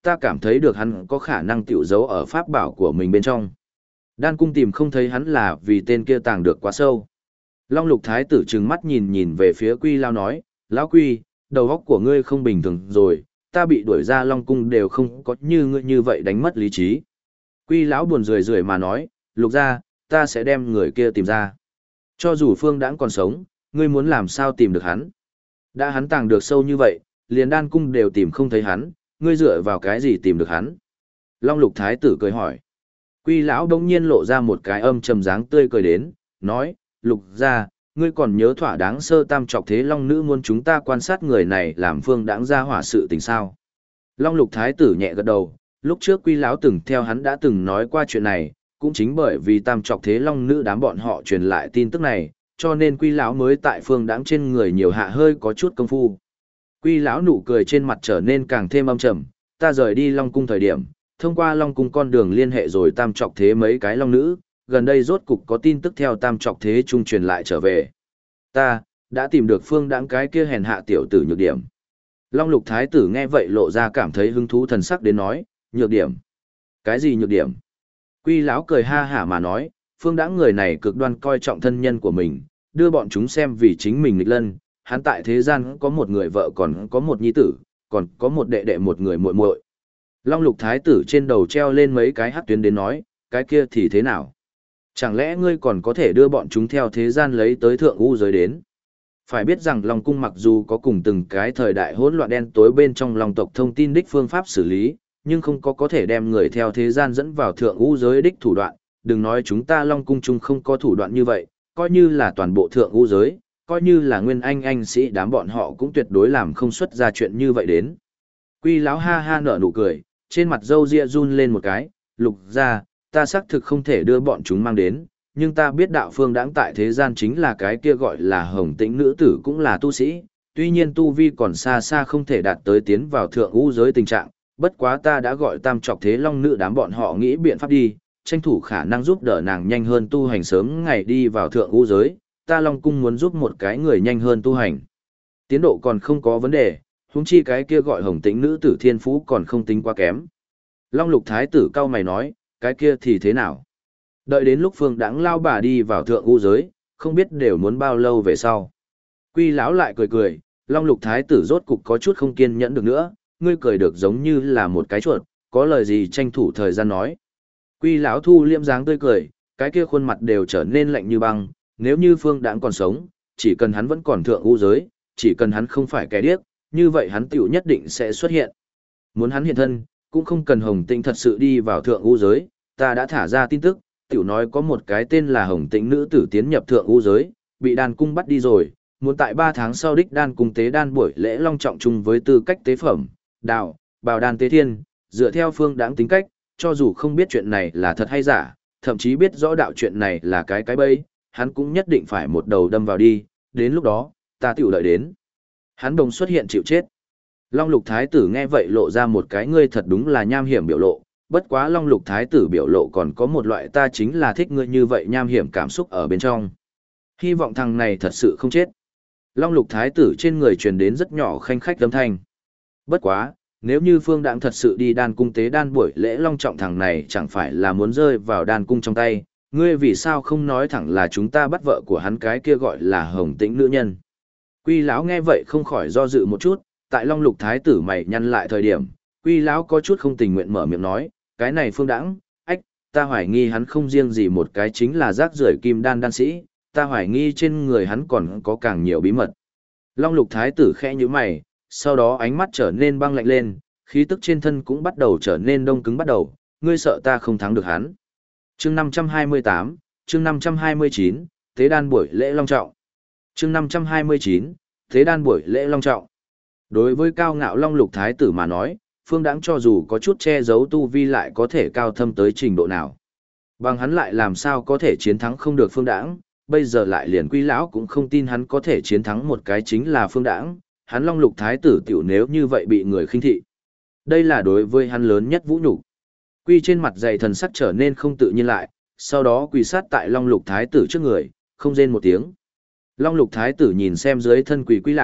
ta cảm thấy được hắn có khả năng tiểu giấu ở pháp bảo của mình bên trong. Đan cung tìm không thấy hắn là vì tên kia tàng được quá sâu. Long Lục Thái tử trừng mắt nhìn nhìn về phía Quy Lão nói, Lão Quy, đầu óc của ngươi không bình thường rồi, ta bị đuổi ra Long Cung đều không có như ngươi như vậy đánh mất lý trí. Quy Lão buồn rười rượi mà nói, Lục gia, ta sẽ đem người kia tìm ra. Cho dù Phương Đãng còn sống, ngươi muốn làm sao tìm được hắn? Đã hắn tàng được sâu như vậy, liền Đan Cung đều tìm không thấy hắn, ngươi dựa vào cái gì tìm được hắn? Long Lục Thái tử cười hỏi. Quy Lão đông nhiên lộ ra một cái âm trầm dáng tươi cười đến, nói, Lục gia, ngươi còn nhớ thỏa đáng sơ tam trọc thế Long nữ muốn chúng ta quan sát người này làm Phương Đãng ra hỏa sự tình sao? Long Lục Thái tử nhẹ gật đầu, lúc trước Quy Lão từng theo hắn đã từng nói qua chuyện này, cũng chính bởi vì tam trọc thế Long nữ đám bọn họ truyền lại tin tức này, cho nên Quy Lão mới tại Phương Đãng trên người nhiều hạ hơi có chút công phu. Quy Lão nụ cười trên mặt trở nên càng thêm âm trầm, ta rời đi Long Cung thời điểm, thông qua Long Cung con đường liên hệ rồi tam trọc thế mấy cái Long nữ, gần đây rốt cục có tin tức theo tam trọc thế trung truyền lại trở về. Ta, đã tìm được Phương Đãng cái kia hèn hạ tiểu tử nhược điểm. Long Lục Thái tử nghe vậy lộ ra cảm thấy hứng thú thần sắc đến nói, nhược điểm. Cái gì nhược điểm? Quy Lão cười ha hả mà nói, Phương Đãng người này cực đoan coi trọng thân nhân của mình, đưa bọn chúng xem vì chính mình nghịch lân, hắn tại thế gian có một người vợ còn có một nhi tử, còn có một đệ đệ một người muội muội. Long Lục Thái tử trên đầu treo lên mấy cái hắc tuyến đến nói, cái kia thì thế nào? Chẳng lẽ ngươi còn có thể đưa bọn chúng theo thế gian lấy tới thượng u giới đến? Phải biết rằng Long Cung mặc dù có cùng từng cái thời đại hỗn loạn đen tối bên trong Long tộc thông tin đích phương pháp xử lý, nhưng không có thể đem người theo thế gian dẫn vào thượng u giới đích thủ đoạn, đừng nói chúng ta Long Cung chung không có thủ đoạn như vậy, coi như là toàn bộ thượng u giới, coi như là nguyên anh sĩ đám bọn họ cũng tuyệt đối làm không xuất ra chuyện như vậy đến. Quy Lão ha ha nở nụ cười, trên mặt râu ria run lên một cái, Lục gia, ta xác thực không thể đưa bọn chúng mang đến, nhưng ta biết đạo Phương Đãng tại thế gian chính là cái kia gọi là Hồng Tĩnh nữ tử cũng là tu sĩ, tuy nhiên tu vi còn xa xa không thể đạt tới tiến vào thượng u giới tình trạng, bất quá ta đã gọi tam trọc thế Long nữ đám bọn họ nghĩ biện pháp đi, tranh thủ khả năng giúp đỡ nàng nhanh hơn tu hành sớm ngày đi vào thượng u giới, ta Long Cung muốn giúp một cái người nhanh hơn tu hành. Tiến độ còn không có vấn đề, huống chi cái kia gọi Hồng Tĩnh nữ tử thiên phú còn không tính quá kém. Long Lục Thái tử cao mày nói, cái kia thì thế nào? Đợi đến lúc Phương Đãng lao bà đi vào thượng u giới, không biết đều muốn bao lâu về sau. Quy Lão lại cười cười, Long Lục Thái tử rốt cục có chút không kiên nhẫn được nữa, ngươi cười được giống như là một cái chuột, có lời gì tranh thủ thời gian nói. Quy Lão thu liêm dáng tươi cười, cái kia khuôn mặt đều trở nên lạnh như băng, nếu như Phương Đãng còn sống, chỉ cần hắn vẫn còn thượng u giới, chỉ cần hắn không phải kẻ điếc, như vậy hắn tiểu nhất định sẽ xuất hiện. Muốn hắn hiện thân, cũng không cần Hồng Tĩnh thật sự đi vào thượng u giới, ta đã thả ra tin tức, tiểu nói có một cái tên là Hồng Tĩnh nữ tử tiến nhập thượng u giới, bị Đan Cung bắt đi rồi, muốn tại 3 tháng sau đích Đan Cung tế đan buổi lễ long trọng chung với tư cách tế phẩm, đạo, bào đan tế thiên, dựa theo Phương Đãng tính cách, cho dù không biết chuyện này là thật hay giả, thậm chí biết rõ đạo chuyện này là cái bẫy, hắn cũng nhất định phải một đầu đâm vào đi, đến lúc đó, ta tiểu đợi đến. Hắn đồng xuất hiện chịu chết. Long Lục Thái tử nghe vậy lộ ra một cái ngươi thật đúng là nham hiểm biểu lộ, bất quá Long Lục Thái tử biểu lộ còn có một loại ta chính là thích ngươi như vậy nham hiểm cảm xúc ở bên trong. Hy vọng thằng này thật sự không chết. Long Lục Thái tử trên người truyền đến rất nhỏ khanh khách âm thanh. Bất quá, nếu như Phương Đãng thật sự đi Đan Cung tế đan buổi lễ long trọng thằng này chẳng phải là muốn rơi vào Đan Cung trong tay, ngươi vì sao không nói thẳng là chúng ta bắt vợ của hắn cái kia gọi là Hồng Tĩnh nữ nhân. Quy Lão nghe vậy không khỏi do dự một chút, tại Long Lục Thái tử mày nhăn lại thời điểm, Quy Lão có chút không tình nguyện mở miệng nói, cái này Phương Đãng, ách, ta hoài nghi hắn không riêng gì một cái chính là rác rưởi kim đan đan sĩ, ta hoài nghi trên người hắn còn có càng nhiều bí mật. Long Lục Thái tử khẽ nhíu mày, sau đó ánh mắt trở nên băng lạnh lên, khí tức trên thân cũng bắt đầu trở nên đông cứng bắt đầu, ngươi sợ ta không thắng được hắn. Chương 528, chương 529, Tế đan buổi lễ long trọng. Chương 529, Tế đan buổi lễ long trọng. Đối với cao ngạo Long Lục Thái tử mà nói, Phương Đãng cho dù có chút che giấu tu vi lại có thể cao thâm tới trình độ nào. Bằng hắn lại làm sao có thể chiến thắng không được Phương Đãng, bây giờ lại liền Quy Lão cũng không tin hắn có thể chiến thắng một cái chính là Phương Đãng, hắn Long Lục Thái tử tiểu nếu như vậy bị người khinh thị. Đây là đối với hắn lớn nhất vũ nhục. Quy trên mặt dày thần sắc trở nên không tự nhiên lại, sau đó quỳ sát tại Long Lục Thái tử trước người, không rên một tiếng. Long Lục Thái tử nhìn xem dưới thân quỳ Quy Lão,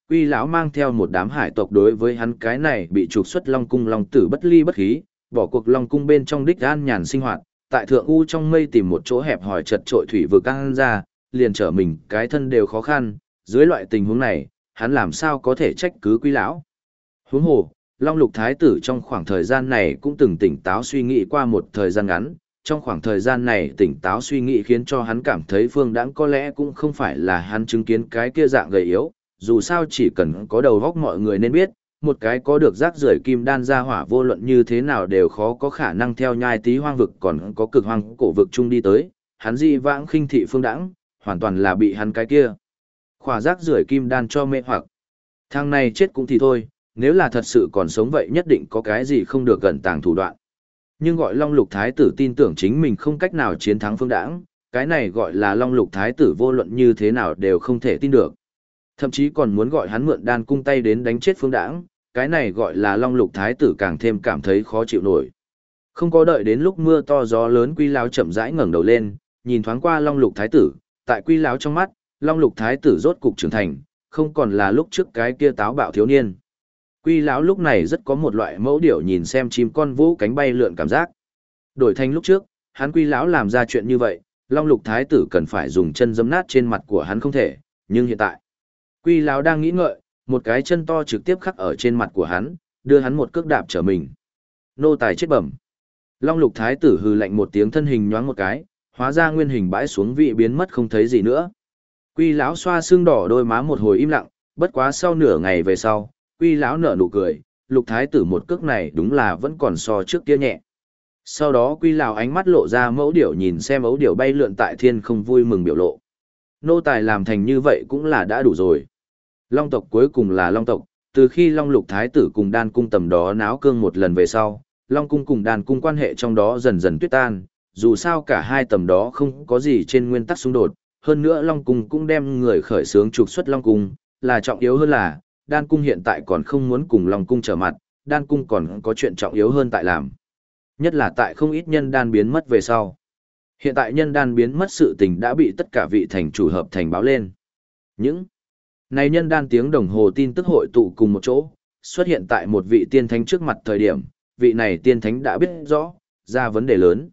Quy lão mang theo một đám hải tộc đối với hắn cái này bị trục xuất Long cung long tử bất ly bất khí, bỏ cuộc Long cung bên trong đích an nhàn sinh hoạt, tại thượng u trong mây tìm một chỗ hẹp hòi chật trội thủy vực ăn ra, liền trở mình cái thân đều khó khăn, dưới loại tình huống này, hắn làm sao có thể trách cứ Quy lão. Huống hồ, Long Lục Thái tử trong khoảng thời gian này cũng từng tỉnh táo suy nghĩ qua một thời gian ngắn, trong khoảng thời gian này tỉnh táo suy nghĩ khiến cho hắn cảm thấy Phương Đãng có lẽ cũng không phải là hắn chứng kiến cái kia dạng gầy yếu, dù sao chỉ cần có đầu óc mọi người nên biết, một cái có được rác rưởi kim đan ra hỏa vô luận như thế nào đều khó có khả năng theo nhai tí hoang vực còn có cực hoang cổ vực chung đi tới, hắn dị vãng khinh thị Phương Đãng, hoàn toàn là bị hắn cái kia khỏa rác rưởi kim đan cho mê hoặc. Thằng này chết cũng thì thôi, nếu là thật sự còn sống vậy nhất định có cái gì không được gần tàng thủ đoạn. Nhưng gọi Long Lục Thái tử tin tưởng chính mình không cách nào chiến thắng Phương Đãng, cái này gọi là Long Lục Thái tử vô luận như thế nào đều không thể tin được. Thậm chí còn muốn gọi hắn mượn đan cung tay đến đánh chết Phương Đãng, cái này gọi là Long Lục Thái tử càng thêm cảm thấy khó chịu nổi. Không có đợi đến lúc mưa to gió lớn, Quy lão chậm rãi ngẩng đầu lên, nhìn thoáng qua Long Lục Thái tử, tại Quy lão trong mắt, Long Lục Thái tử rốt cục trưởng thành, không còn là lúc trước cái kia táo bạo thiếu niên. Quy lão lúc này rất có một loại mẫu điểu nhìn xem chim con vũ cánh bay lượn cảm giác. Đổi thành lúc trước, hắn Quy lão làm ra chuyện như vậy, Long Lục Thái tử cần phải dùng chân giẫm nát trên mặt của hắn không thể, nhưng hiện tại, Quy lão đang nghĩ ngợi, một cái chân to trực tiếp khắc ở trên mặt của hắn, đưa hắn một cước đạp trở mình. Nô tài chết bẩm. Long Lục Thái tử hừ lạnh một tiếng, thân hình nhoáng một cái, hóa ra nguyên hình bãi xuống vị biến mất không thấy gì nữa. Quy lão xoa xương đỏ đôi má một hồi im lặng, bất quá sau nửa ngày về sau, Quy lão nở nụ cười, Lục Thái tử một cước này đúng là vẫn còn so trước kia nhẹ. Sau đó Quy lão ánh mắt lộ ra mẫu điểu nhìn xem ấu điểu bay lượn tại thiên không vui mừng biểu lộ. Nô tài làm thành như vậy cũng là đã đủ rồi. Long tộc cuối cùng là Long tộc, từ khi Long Lục Thái tử cùng Đan cung tầm đó náo cương một lần về sau, Long cung cùng Đan cung quan hệ trong đó dần dần tuyết tan, dù sao cả hai tầm đó không có gì trên nguyên tắc xung đột, hơn nữa Long cung cũng đem người khởi xướng trục xuất Long cung, là trọng yếu hơn là, Đan cung hiện tại còn không muốn cùng Long cung trở mặt, Đan cung còn có chuyện trọng yếu hơn tại làm. Nhất là tại không ít nhân đan biến mất về sau. Hiện tại nhân đan biến mất sự tình đã bị tất cả vị thành chủ hợp thành báo lên. Những này nhân đan tiếng đồng hồ tin tức hội tụ cùng một chỗ, xuất hiện tại một vị tiên thánh trước mặt thời điểm, vị này tiên thánh đã biết rõ, ra vấn đề lớn.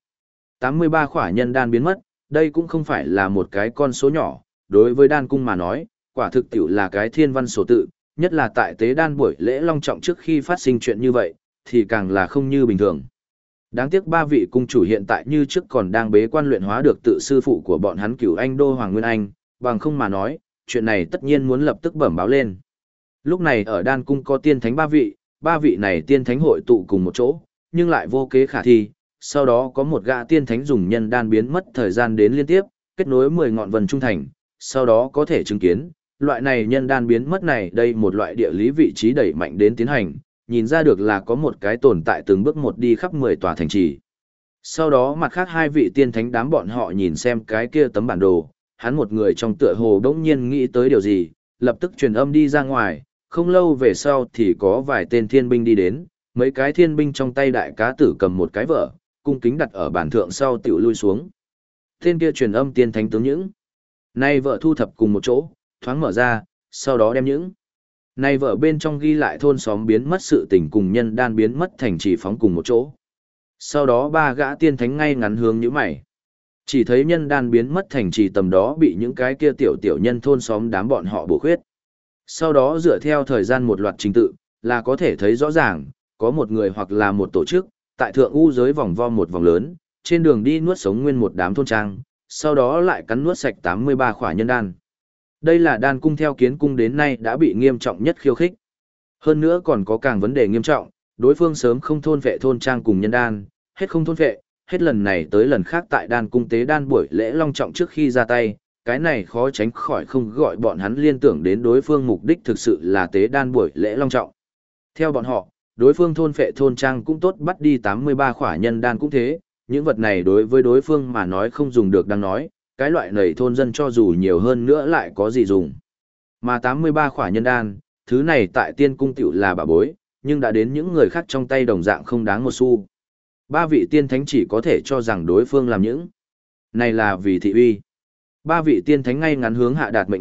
83 khỏa nhân đan biến mất, đây cũng không phải là một cái con số nhỏ, đối với đan cung mà nói, quả thực tiểu là cái thiên văn số tự, nhất là tại tế đan buổi lễ long trọng trước khi phát sinh chuyện như vậy, thì càng là không như bình thường. Đáng tiếc ba vị cung chủ hiện tại như trước còn đang bế quan luyện hóa được tự sư phụ của bọn hắn Cửu Anh Đô Hoàng Nguyên Anh, bằng không mà nói, chuyện này tất nhiên muốn lập tức bẩm báo lên. Lúc này ở đan cung có tiên thánh ba vị này tiên thánh hội tụ cùng một chỗ, nhưng lại vô kế khả thi, sau đó có một gã tiên thánh dùng nhân đan biến mất thời gian đến liên tiếp, kết nối 10 ngọn vần trung thành, sau đó có thể chứng kiến, loại này nhân đan biến mất này đây một loại địa lý vị trí đẩy mạnh đến tiến hành, nhìn ra được là có một cái tồn tại từng bước một đi khắp 10 tòa thành trì. Sau đó mặt khác hai vị tiên thánh đám bọn họ nhìn xem cái kia tấm bản đồ, hắn một người trong tựa hồ đống nhiên nghĩ tới điều gì, lập tức truyền âm đi ra ngoài, không lâu về sau thì có vài tên thiên binh đi đến, mấy cái thiên binh trong tay đại cá tử cầm một cái vợ, cung kính đặt ở bản thượng sau tiểu lui xuống. Tên kia truyền âm tiên thánh tướng những nay vợ thu thập cùng một chỗ, thoáng mở ra, sau đó đem những nay vợ bên trong ghi lại thôn xóm biến mất sự tình cùng nhân đan biến mất thành trì phóng cùng một chỗ. Sau đó ba gã tiên thánh ngay ngắn hướng như mày. Chỉ thấy nhân đan biến mất thành trì tầm đó bị những cái kia tiểu nhân thôn xóm đám bọn họ bổ khuyết. Sau đó dựa theo thời gian một loạt trình tự, là có thể thấy rõ ràng, có một người hoặc là một tổ chức, tại thượng u giới vòng vo một vòng lớn, trên đường đi nuốt sống nguyên một đám thôn trang, sau đó lại cắn nuốt sạch 83 khỏa nhân đan. Đây là đan cung theo kiến cung đến nay đã bị nghiêm trọng nhất khiêu khích. Hơn nữa còn có càng vấn đề nghiêm trọng, đối phương sớm không thôn vệ thôn trang cùng nhân đan, hết không thôn vệ, hết lần này tới lần khác tại đan cung tế đan buổi lễ long trọng trước khi ra tay, cái này khó tránh khỏi không gọi bọn hắn liên tưởng đến đối phương mục đích thực sự là tế đan buổi lễ long trọng. Theo bọn họ, đối phương thôn phệ thôn trang cũng tốt, bắt đi 83 khỏa nhân đan cũng thế, những vật này đối với đối phương mà nói không dùng được đang nói, cái loại này thôn dân cho dù nhiều hơn nữa lại có gì dùng. Mà 83 khỏa nhân đan, thứ này tại tiên cung tiểu là bà bối, nhưng đã đến những người khác trong tay đồng dạng không đáng một xu. Ba vị tiên thánh chỉ có thể cho rằng đối phương làm những này là vì thị uy. Ba vị tiên thánh ngay ngắn hướng hạ đạt mệnh lệnh,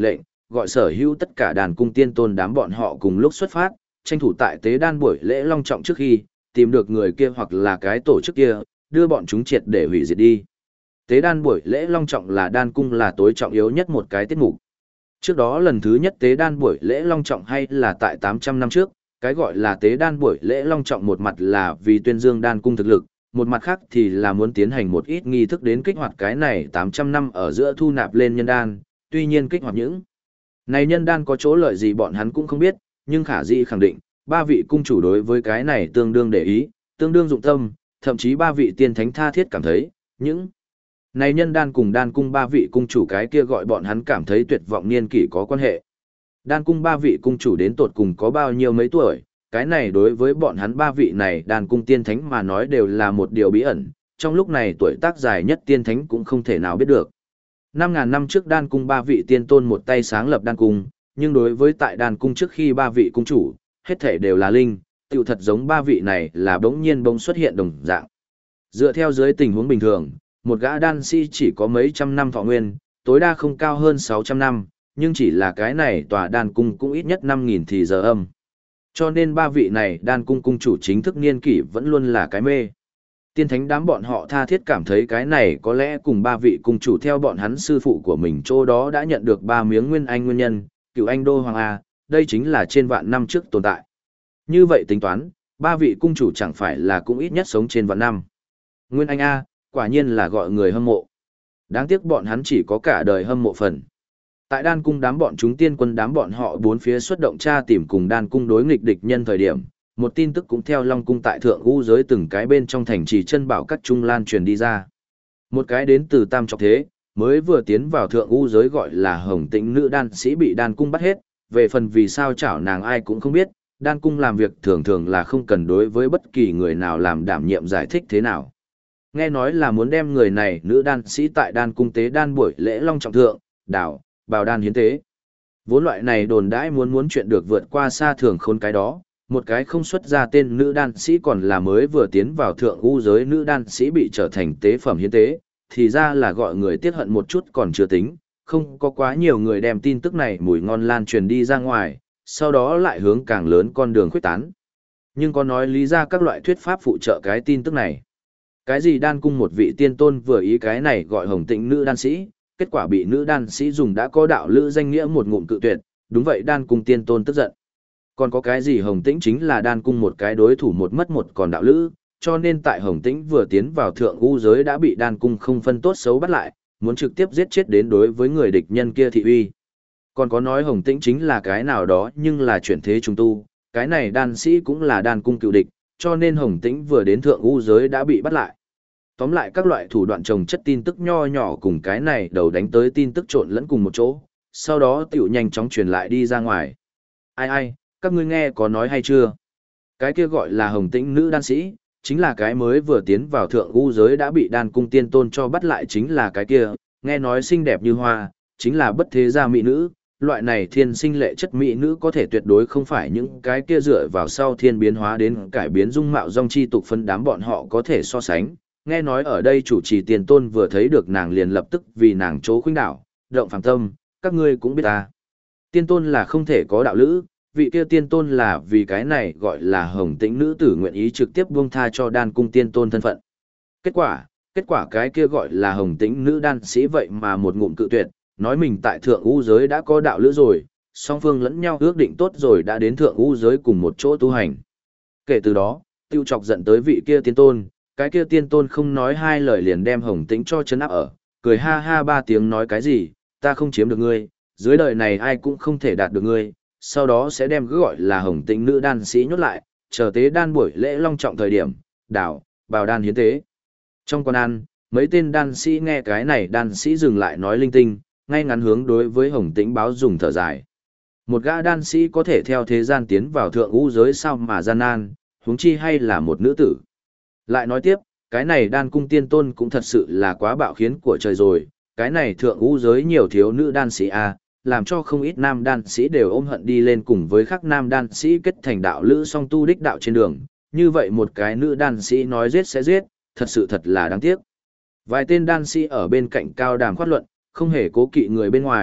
gọi sở hữu tất cả đàn cung tiên tôn đám bọn họ cùng lúc xuất phát, tranh thủ tại tế đan buổi lễ long trọng trước khi, tìm được người kia hoặc là cái tổ chức kia, đưa bọn chúng triệt để hủy diệt đi. Tế đan buổi lễ long trọng là đan cung là tối trọng yếu nhất một cái tiết mục. Trước đó lần thứ nhất tế đan buổi lễ long trọng hay là tại 800 năm trước, cái gọi là tế đan buổi lễ long trọng một mặt là vì tuyên dương đan cung thực lực, một mặt khác thì là muốn tiến hành một ít nghi thức đến kích hoạt cái này 800 năm ở giữa thu nạp lên nhân đan, tuy nhiên kích hoạt những này nhân đan có chỗ lợi gì bọn hắn cũng không biết, nhưng khả dĩ khẳng định, ba vị cung chủ đối với cái này tương đương để ý, tương đương dụng tâm, thậm chí ba vị tiên thánh tha thiết cảm thấy, những này nhân đan cùng đan cung ba vị cung chủ cái kia gọi bọn hắn cảm thấy tuyệt vọng niên kỷ có quan hệ. Đan cung ba vị cung chủ đến tột cùng có bao nhiêu mấy tuổi, cái này đối với bọn hắn ba vị này đan cung tiên thánh mà nói đều là một điều bí ẩn, trong lúc này tuổi tác dài nhất tiên thánh cũng không thể nào biết được. 5.000 năm trước đan cung ba vị tiên tôn một tay sáng lập đan cung, nhưng đối với tại đan cung trước khi ba vị cung chủ, hết thể đều là linh, tựu thật giống ba vị này là bỗng nhiên bỗng xuất hiện đồng dạng. Dựa theo dưới tình huống bình thường, một gã đan sĩ chỉ có mấy trăm năm thọ nguyên, tối đa không cao hơn 600 năm, nhưng chỉ là cái này tòa đan cung cũng ít nhất 5.000 thì giờ âm. Cho nên ba vị này đan cung cung chủ chính thức niên kỷ vẫn luôn là cái mê. Tiên thánh đám bọn họ tha thiết cảm thấy cái này có lẽ cùng ba vị cung chủ theo bọn hắn sư phụ của mình chỗ đó đã nhận được 3 miếng nguyên anh nguyên nhân, cựu anh đô hoàng A, đây chính là trên vạn năm trước tồn tại. Như vậy tính toán, ba vị cung chủ chẳng phải là cũng ít nhất sống trên vạn năm. Nguyên anh A, quả nhiên là gọi người hâm mộ. Đáng tiếc bọn hắn chỉ có cả đời hâm mộ phần. Tại đan cung đám bọn chúng tiên quân đám bọn họ bốn phía xuất động tra tìm cùng đan cung đối nghịch địch nhân thời điểm, một tin tức cũng theo Long cung tại thượng u giới từng cái bên trong thành trì chân bảo các trung lan truyền đi ra. Một cái đến từ Tam Trọc Thế, mới vừa tiến vào thượng u giới gọi là Hồng Tĩnh nữ đan sĩ bị đan cung bắt hết, về phần vì sao chảo nàng ai cũng không biết, đan cung làm việc thường thường là không cần đối với bất kỳ người nào làm đảm nhiệm giải thích thế nào. Nghe nói là muốn đem người này nữ đan sĩ tại đan cung tế đan buổi lễ long trọng thượng, đảo, bào đan hiến tế. Vốn loại này đồn đãi muốn chuyện được vượt qua xa thường khôn cái đó, một cái không xuất ra tên nữ đan sĩ còn là mới vừa tiến vào thượng u giới nữ đan sĩ bị trở thành tế phẩm hiến tế, thì ra là gọi người tiếc hận một chút còn chưa tính, không có quá nhiều người đem tin tức này mùi ngon lan truyền đi ra ngoài, sau đó lại hướng càng lớn con đường khuếch tán. Nhưng có nói lý ra các loại thuyết pháp phụ trợ cái tin tức này. Cái gì đan cung một vị tiên tôn vừa ý cái này gọi Hồng Tĩnh nữ đan sĩ, kết quả bị nữ đan sĩ dùng đã có đạo lữ danh nghĩa một ngụm cự tuyệt, đúng vậy đan cung tiên tôn tức giận. Còn có cái gì Hồng Tĩnh chính là đan cung một cái đối thủ một mất một còn đạo lữ, cho nên tại Hồng Tĩnh vừa tiến vào thượng u giới đã bị đan cung không phân tốt xấu bắt lại, muốn trực tiếp giết chết đến đối với người địch nhân kia thị uy. Còn có nói Hồng Tĩnh chính là cái nào đó nhưng là chuyển thế trung tu, cái này đan sĩ cũng là đan cung cựu địch, cho nên Hồng Tĩnh vừa đến thượng u giới đã bị bắt lại. Tóm lại các loại thủ đoạn trồng chất tin tức nho nhỏ cùng cái này đầu đánh tới tin tức trộn lẫn cùng một chỗ, sau đó tiểu nhanh chóng truyền lại đi ra ngoài. Ai, các ngươi nghe có nói hay chưa? Cái kia gọi là Hồng Tĩnh nữ đan sĩ, chính là cái mới vừa tiến vào thượng u giới đã bị đan cung tiên tôn cho bắt lại chính là cái kia, nghe nói xinh đẹp như hoa, chính là bất thế gia mỹ nữ, loại này thiên sinh lệ chất mỹ nữ có thể tuyệt đối không phải những cái kia dựa vào sau thiên biến hóa đến cải biến dung mạo dòng chi tục phân đám bọn họ có thể so sánh. Nghe nói ở đây chủ trì tiền tôn vừa thấy được nàng liền lập tức vì nàng chố khuynh đảo, động phàm tâm, các ngươi cũng biết ta. Tiên tôn là không thể có đạo lữ, vị kia tiên tôn là vì cái này gọi là Hồng Tĩnh nữ tử nguyện ý trực tiếp buông tha cho đan cung tiên tôn thân phận. Kết quả cái kia gọi là Hồng Tĩnh nữ đan sĩ vậy mà một ngụm cự tuyệt, nói mình tại thượng u giới đã có đạo lữ rồi, song phương lẫn nhau ước định tốt rồi đã đến thượng u giới cùng một chỗ tu hành. Kể từ đó, tiêu chọc giận tới vị kia tiên tôn, cái kia tiên tôn không nói hai lời liền đem Hồng Tĩnh cho chấn áp ở, cười ha ha 3 tiếng nói cái gì, ta không chiếm được ngươi, dưới đời này ai cũng không thể đạt được ngươi, sau đó sẽ đem cứ gọi là Hồng Tĩnh nữ đan sĩ nhốt lại, chờ tế đan buổi lễ long trọng thời điểm, đảo, bào đan hiến tế. Trong quán ăn, mấy tên đan sĩ nghe cái này đan sĩ dừng lại nói linh tinh, ngay ngắn hướng đối với Hồng Tĩnh báo dùng thở dài. Một gã đan sĩ có thể theo thế gian tiến vào thượng u giới sao mà gian nan, huống chi hay là một nữ tử. Lại nói tiếp, cái này đan cung tiên tôn cũng thật sự là quá bạo khiến của trời rồi, cái này thượng u giới nhiều thiếu nữ đan sĩ a, làm cho không ít nam đan sĩ đều ôm hận đi lên cùng với các nam đan sĩ kết thành đạo lữ song tu đích đạo trên đường, như vậy một cái nữ đan sĩ nói giết sẽ giết, thật là đáng tiếc. Vài tên đan sĩ ở bên cạnh cao đàm khoát luận, không hề cố kỵ người bên ngoài,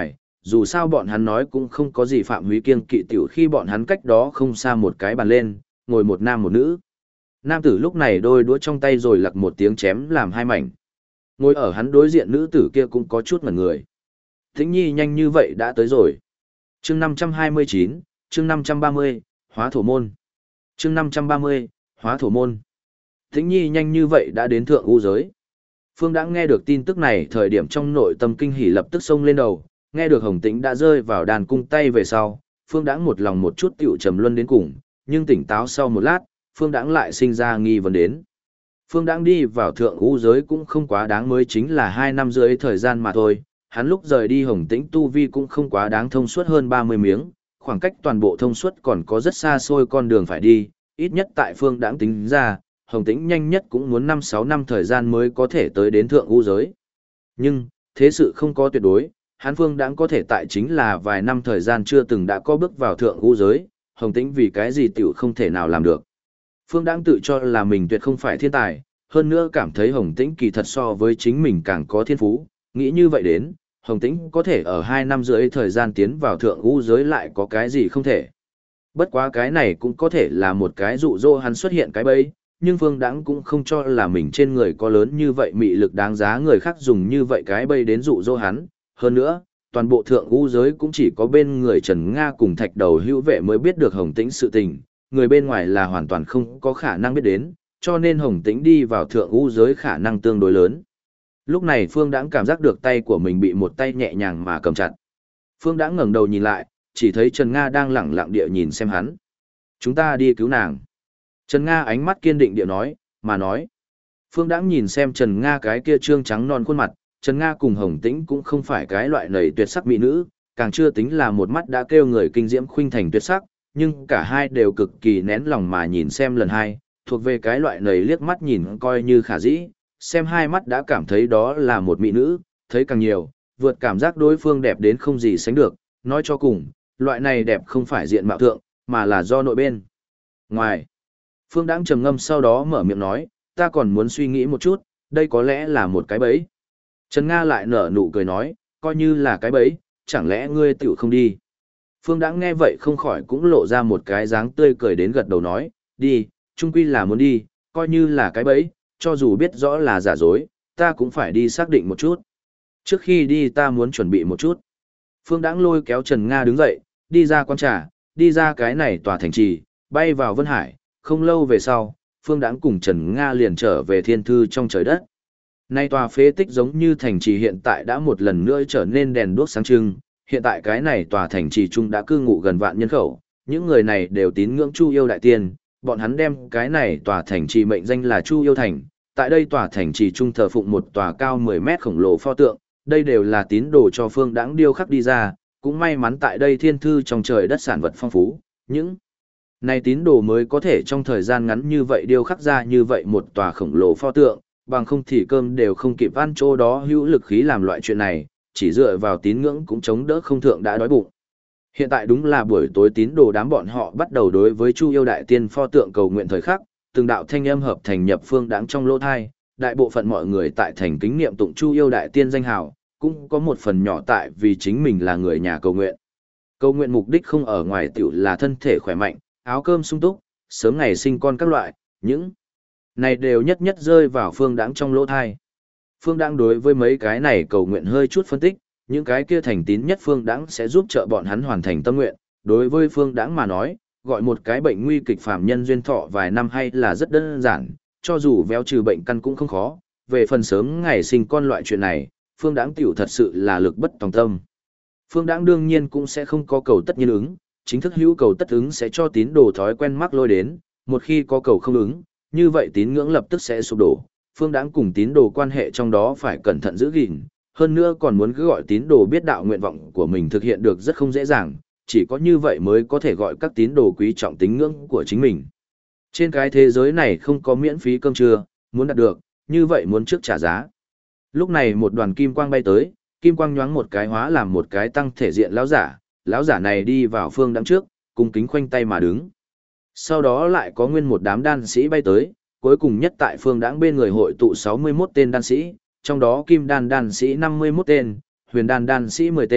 dù sao bọn hắn nói cũng không có gì phạm húy kiêng kỵ tiểu khi bọn hắn cách đó không xa một cái bàn lên, ngồi một nam một nữ. Nam tử lúc này đôi đũa trong tay rồi lặc một tiếng chém làm hai mảnh. Ngồi ở hắn đối diện nữ tử kia cũng có chút ngẩn người. Tĩnh Nhi nhanh như vậy đã tới rồi. Chương 529, chương 530, hóa thổ môn. Chương 530, hóa thổ môn. Tĩnh Nhi nhanh như vậy đã đến thượng u giới. Phương đã nghe được tin tức này thời điểm trong nội tâm kinh hỉ lập tức xông lên đầu, nghe được Hồng Tĩnh đã rơi vào đàn cung tay về sau, Phương Đãng một lòng một chút tiểu trầm luân đến cùng, nhưng tỉnh táo sau một lát, Phương Đãng lại sinh ra nghi vấn đến. Phương Đãng đi vào thượng u giới cũng không quá đáng, mới chính là 2 năm rưỡi thời gian mà thôi, hắn lúc rời đi Hồng Tĩnh tu vi cũng không quá đáng thông suốt hơn 30 miếng, khoảng cách toàn bộ thông suốt còn có rất xa xôi con đường phải đi, ít nhất tại Phương Đãng tính ra, Hồng Tĩnh nhanh nhất cũng muốn 5-6 năm thời gian mới có thể tới đến thượng u giới. Nhưng, thế sự không có tuyệt đối, hắn Phương Đãng có thể tại chính là vài năm thời gian chưa từng đã có bước vào thượng u giới, Hồng Tĩnh vì cái gì tiểu không thể nào làm được. Phương Đãng tự cho là mình tuyệt không phải thiên tài, hơn nữa cảm thấy Hồng Tĩnh kỳ thật so với chính mình càng có thiên phú, nghĩ như vậy đến, Hồng Tĩnh có thể ở 2 năm rưỡi thời gian tiến vào thượng u giới lại có cái gì không thể. Bất quá cái này cũng có thể là một cái dụ dỗ hắn xuất hiện cái bẫy, nhưng Phương Đãng cũng không cho là mình trên người có lớn như vậy mị lực đáng giá người khác dùng như vậy cái bẫy đến dụ dỗ hắn. Hơn nữa, toàn bộ thượng u giới cũng chỉ có bên người Trần Nga cùng Thạch Đầu Hữu Vệ mới biết được Hồng Tĩnh sự tình, người bên ngoài là hoàn toàn không có khả năng biết đến, cho nên Hồng Tĩnh đi vào thượng u giới khả năng tương đối lớn. Lúc này Phương Đãng cảm giác được tay của mình bị một tay nhẹ nhàng mà cầm chặt. Phương Đãng ngẩng đầu nhìn lại, chỉ thấy Trần Nga đang lẳng lặng địa nhìn xem hắn. Chúng ta đi cứu nàng. Trần Nga ánh mắt kiên định địa nói, mà nói. Phương Đãng nhìn xem Trần Nga cái kia trương trắng non khuôn mặt, Trần Nga cùng Hồng Tĩnh cũng không phải cái loại nầy tuyệt sắc mỹ nữ, càng chưa tính là một mắt đã kêu người kinh diễm khuynh thành tuyệt sắc, nhưng cả hai đều cực kỳ nén lòng mà nhìn xem lần hai, thuộc về cái loại nầy liếc mắt nhìn coi như khả dĩ, xem hai mắt đã cảm thấy đó là một mỹ nữ, thấy càng nhiều, vượt cảm giác đối phương đẹp đến không gì sánh được, nói cho cùng, loại này đẹp không phải diện mạo thượng, mà là do nội bên. Ngoài, Phương Đãng trầm ngâm sau đó mở miệng nói, ta còn muốn suy nghĩ một chút, đây có lẽ là một cái bẫy. Trần Nga lại nở nụ cười nói, coi như là cái bẫy, chẳng lẽ ngươi tiểu không đi. Phương Đãng nghe vậy không khỏi cũng lộ ra một cái dáng tươi cười đến gật đầu nói, đi, chung quy là muốn đi, coi như là cái bẫy, cho dù biết rõ là giả dối, ta cũng phải đi xác định một chút. Trước khi đi ta muốn chuẩn bị một chút. Phương Đãng lôi kéo Trần Nga đứng dậy, đi ra quán trà, đi ra cái này tòa thành trì, bay vào Vân Hải, không lâu về sau, Phương Đãng cùng Trần Nga liền trở về thiên thư trong trời đất. Nay tòa phế tích giống như thành trì hiện tại đã một lần nữa trở nên đèn đuốc sáng trưng, hiện tại cái này tòa thành trì trung đã cư ngụ gần vạn nhân khẩu, những người này đều tín ngưỡng Chu Yêu Đại Tiên, bọn hắn đem cái này tòa thành trì mệnh danh là Chu Yêu Thành. Tại đây tòa thành trì trung thờ phụng một tòa cao 10 mét khổng lồ pho tượng, đây đều là tín đồ cho Phương Đãng điêu khắc đi ra, cũng may mắn tại đây thiên thư trong trời đất sản vật phong phú, những này tín đồ mới có thể trong thời gian ngắn như vậy điêu khắc ra như vậy một tòa khổng lồ pho tượng, bằng không thì cơm đều không kịp ăn, chỗ đó hữu lực khí làm loại chuyện này, chỉ dựa vào tín ngưỡng cũng chống đỡ không thượng đã đói bụng. Hiện tại đúng là buổi tối tín đồ đám bọn họ bắt đầu đối với Chu Yêu Đại Tiên pho tượng cầu nguyện thời khắc, từng đạo thanh âm hợp thành nhập Phương Đãng trong lỗ thai, đại bộ phận mọi người tại thành kính niệm tụng Chu Yêu Đại Tiên danh hào, cũng có một phần nhỏ tại vì chính mình là người nhà cầu nguyện. Cầu nguyện mục đích không ở ngoài tiểu là thân thể khỏe mạnh, áo cơm sung túc, sớm ngày sinh con các loại, những này đều nhất nhất rơi vào Phương Đãng trong lỗ thai. Phương Đãng đối với mấy cái này cầu nguyện hơi chút phân tích, những cái kia thành tín nhất Phương Đãng sẽ giúp trợ bọn hắn hoàn thành tâm nguyện. Đối với Phương Đãng mà nói, gọi một cái bệnh nguy kịch phàm nhân duyên thọ vài năm hay là rất đơn giản, cho dù véo trừ bệnh căn cũng không khó. Về phần sớm ngày sinh con loại chuyện này, Phương Đãng tiểu thật sự là lực bất tòng tâm. Phương Đãng đương nhiên cũng sẽ không có cầu tất nhiên ứng, chính thức hữu cầu tất ứng sẽ cho tín đồ thói quen mắc lôi đến, một khi có cầu không ứng, như vậy tín ngưỡng lập tức sẽ sụp đổ. Phương Đãng cùng tín đồ quan hệ trong đó phải cẩn thận giữ gìn, hơn nữa còn muốn cứ gọi tín đồ biết đạo nguyện vọng của mình thực hiện được rất không dễ dàng, chỉ có như vậy mới có thể gọi các tín đồ quý trọng tín ngưỡng của chính mình. Trên cái thế giới này không có miễn phí cơm trưa, muốn đạt được, như vậy muốn trước trả giá. Lúc này một đoàn kim quang bay tới, kim quang nhoáng một cái hóa làm một cái tăng thể diện lão giả này đi vào Phương Đãng trước, cung kính khoanh tay mà đứng. Sau đó lại có nguyên một đám đan sĩ bay tới, cuối cùng nhất tại Phương Đãng bên người hội tụ 61 tên đan sĩ, trong đó kim đan đan sĩ 51 tên, huyền đan đan sĩ 10 tên,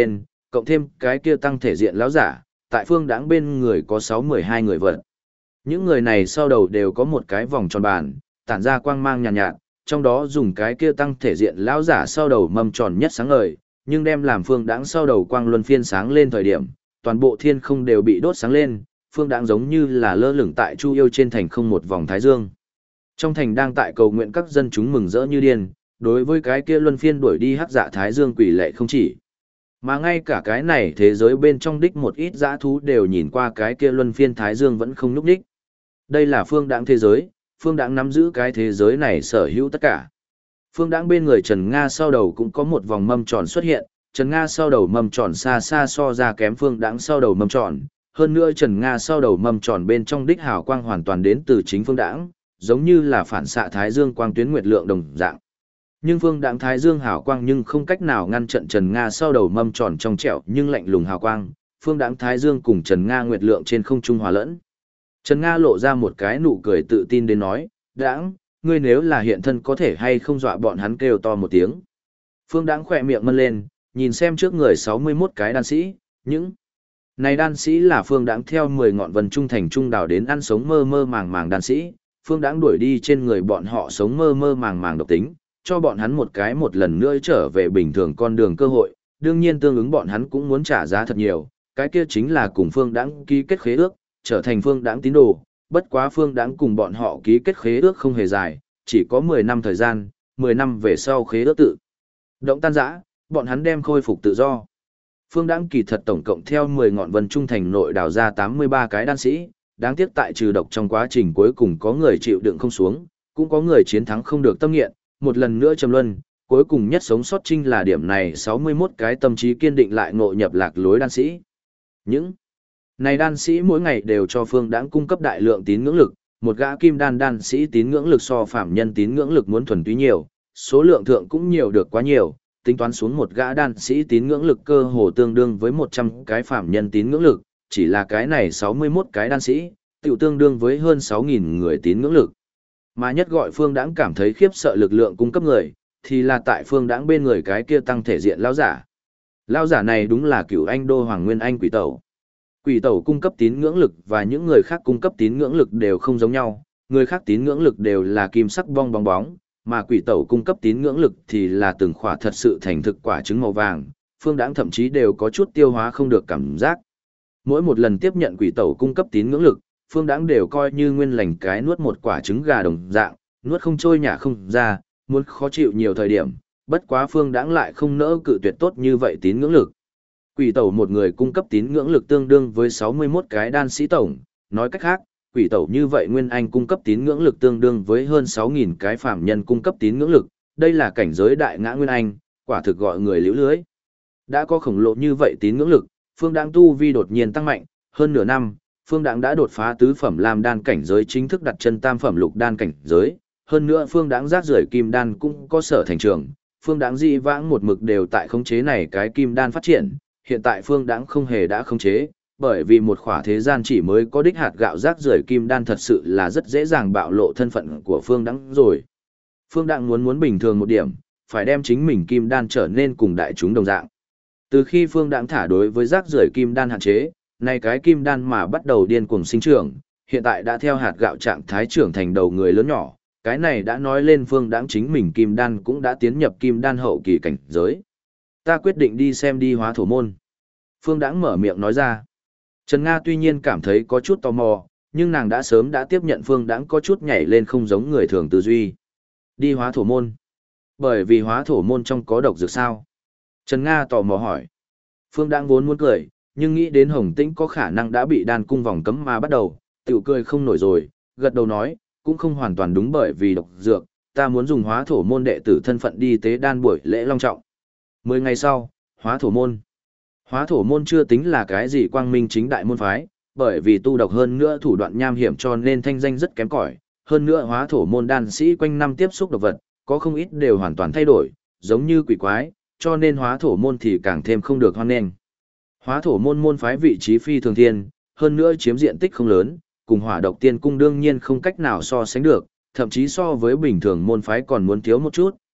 cộng thêm cái kia tăng thể diện lão giả, tại phương đãng bên người có 6-12 người vật. Những người này sau đầu đều có một cái vòng tròn bàn, tản ra quang mang nhàn nhạt, trong đó dùng cái kia tăng thể diện lão giả sau đầu mâm tròn nhất sáng ngời, nhưng đem làm phương đãng sau đầu quang luân phiên sáng lên thời điểm, toàn bộ thiên không đều bị đốt sáng lên, phương đãng giống như là lơ lửng tại Chu Yêu trên thành không một vòng thái dương. Trong thành đang tại cầu nguyện các dân chúng mừng rỡ như điên, đối với cái kia luân phiên đuổi đi hắc dạ thái dương quỷ lệ không chỉ. Mà ngay cả cái này thế giới bên trong đích một ít dã thú đều nhìn qua cái kia luân phiên thái dương vẫn không nhúc đích. Đây là phương đãng thế giới, phương đãng nắm giữ cái thế giới này sở hữu tất cả. Phương đãng bên người Trần Nga sau đầu cũng có một vòng mâm tròn xuất hiện, Trần Nga sau đầu mâm tròn xa xa so ra kém phương đãng sau đầu mâm tròn, hơn nữa Trần Nga sau đầu mâm tròn bên trong đích hào quang hoàn toàn đến từ chính phương đãng, giống như là phản xạ thái dương quang tuyến nguyệt lượng đồng dạng. Nhưng phương đãng thái dương hào quang nhưng không cách nào ngăn chặn Trần Nga sau đầu mâm tròn trong trẻo nhưng lạnh lùng hào quang, phương đãng thái dương cùng Trần Nga nguyệt lượng trên không trung hòa lẫn. Trần Nga lộ ra một cái nụ cười tự tin đến nói, đãng, ngươi nếu là hiện thân có thể hay không dọa bọn hắn kêu to một tiếng. Phương đãng khỏe miệng mân lên, nhìn xem trước người 61 cái đan sĩ, những này đan sĩ là phương đãng theo 10 ngọn vân trung thành trung đảo đến ăn sống mơ mơ màng màng đan sĩ, phương đãng đuổi đi trên người bọn họ sống mơ mơ màng màng độc tính, cho bọn hắn một cái một lần nữa trở về bình thường con đường cơ hội, đương nhiên tương ứng bọn hắn cũng muốn trả giá thật nhiều, cái kia chính là cùng phương đãng ký kết khế ước, trở thành phương đãng tín đồ, bất quá phương đãng cùng bọn họ ký kết khế ước không hề dài, chỉ có 10 năm thời gian, 10 năm về sau khế ước tự động tan rã, bọn hắn đem khôi phục tự do. Phương đãng kỳ thật tổng cộng theo 10 ngọn vân trung thành nội đào ra 83 cái đan sĩ, đáng tiếc tại trừ độc trong quá trình cuối cùng có người chịu đựng không xuống, cũng có người chiến thắng không được tâm nghiện, một lần nữa trầm luân, cuối cùng nhất sống sót trinh là điểm này 61 cái tâm trí kiên định lại ngộ nhập lạc lối đan sĩ. Những này đan sĩ mỗi ngày đều cho phương đãng cung cấp đại lượng tín ngưỡng lực, một gã kim đan đan sĩ tín ngưỡng lực so phạm nhân tín ngưỡng lực muốn thuần túy nhiều, số lượng thượng cũng nhiều được quá nhiều, tính toán xuống một gã đan sĩ tín ngưỡng lực cơ hồ tương đương với 100 cái phạm nhân tín ngưỡng lực, chỉ là cái này 61 cái đan sĩ, tiểu tương đương với hơn 6.000 người tín ngưỡng lực. Mà nhất gọi phương đãng cảm thấy khiếp sợ lực lượng cung cấp người, thì là tại phương đãng bên người cái kia tăng thể diện lão giả. Lão giả này đúng là cửu anh đô hoàng nguyên anh quỷ tẩu. Quỷ tẩu cung cấp tín ngưỡng lực và những người khác cung cấp tín ngưỡng lực đều không giống nhau, người khác tín ngưỡng lực đều là kim sắc bong bóng bóng, mà quỷ tẩu cung cấp tín ngưỡng lực thì là từng khỏa thật sự thành thực quả trứng màu vàng, phương đãng thậm chí đều có chút tiêu hóa không được cảm giác. Mỗi một lần tiếp nhận quỷ tẩu cung cấp tín ngưỡng lực, phương đãng đều coi như nguyên lành cái nuốt một quả trứng gà đồng dạng, nuốt không trôi nhả không ra, muốn khó chịu nhiều thời điểm, bất quá phương đãng lại không nỡ cự tuyệt tốt như vậy tín ngưỡng lực. Quỷ tẩu một người cung cấp tín ngưỡng lực tương đương với 61 cái đan sĩ tổng, nói cách khác, quỷ tẩu như vậy nguyên anh cung cấp tín ngưỡng lực tương đương với hơn 6.000 cái phàm nhân cung cấp tín ngưỡng lực, đây là cảnh giới đại ngã nguyên anh, quả thực gọi người liễu lưới. Đã có khổng lồ như vậy tín ngưỡng lực, phương đãng tu vi đột nhiên tăng mạnh, hơn nửa năm, phương đãng đã đột phá tứ phẩm lam đan cảnh giới chính thức đặt chân tam phẩm lục đan cảnh giới, hơn nữa phương đãng rác rưởi kim đan cũng có sở thành trường, phương đãng dị vãng một mực đều tại khống chế này cái kim đan phát triển, hiện tại phương đãng không hề đã khống chế, bởi vì một khỏa thế gian chỉ mới có đích hạt gạo rác rưởi kim đan thật sự là rất dễ dàng bạo lộ thân phận của phương đãng rồi. Phương đãng muốn bình thường một điểm, phải đem chính mình kim đan trở nên cùng đại chúng đồng dạng. Từ khi phương đãng thả đối với rác rưởi kim đan hạn chế, nay cái kim đan mà bắt đầu điên cuồng sinh trưởng, hiện tại đã theo hạt gạo trạng thái trưởng thành đầu người lớn nhỏ, cái này đã nói lên phương đãng chính mình kim đan cũng đã tiến nhập kim đan hậu kỳ cảnh giới. Ta quyết định đi xem đi hóa thổ môn. Phương đãng mở miệng nói ra. Trần Nga tuy nhiên cảm thấy có chút tò mò, nhưng nàng đã sớm đã tiếp nhận phương đãng có chút nhảy lên không giống người thường tư duy. Đi hóa thổ môn. Bởi vì hóa thổ môn trong có độc dược sao? Trần Nga tò mò hỏi. Phương đãng vốn muốn cười, nhưng nghĩ đến Hồng Tĩnh có khả năng đã bị đan cung vòng cấm ma bắt đầu, tiểu cười không nổi rồi, gật đầu nói, cũng không hoàn toàn đúng bởi vì độc dược, ta muốn dùng hóa thổ môn đệ tử thân phận đi tế đan buổi lễ long trọng. 10 ngày sau, hóa thổ môn. Hóa thổ môn chưa tính là cái gì quang minh chính đại môn phái, bởi vì tu độc hơn nữa thủ đoạn nham hiểm cho nên thanh danh rất kém cỏi. Hơn nữa hóa thổ môn đan sĩ quanh năm tiếp xúc độc vật, có không ít đều hoàn toàn thay đổi, giống như quỷ quái, cho nên hóa thổ môn thì càng thêm không được hoan nghênh. Hóa thổ môn môn phái vị trí phi thường thiên, hơn nữa chiếm diện tích không lớn, cùng hỏa độc tiên cung đương nhiên không cách nào so sánh được, thậm chí so với bình thường môn phái còn muốn thiếu một chút,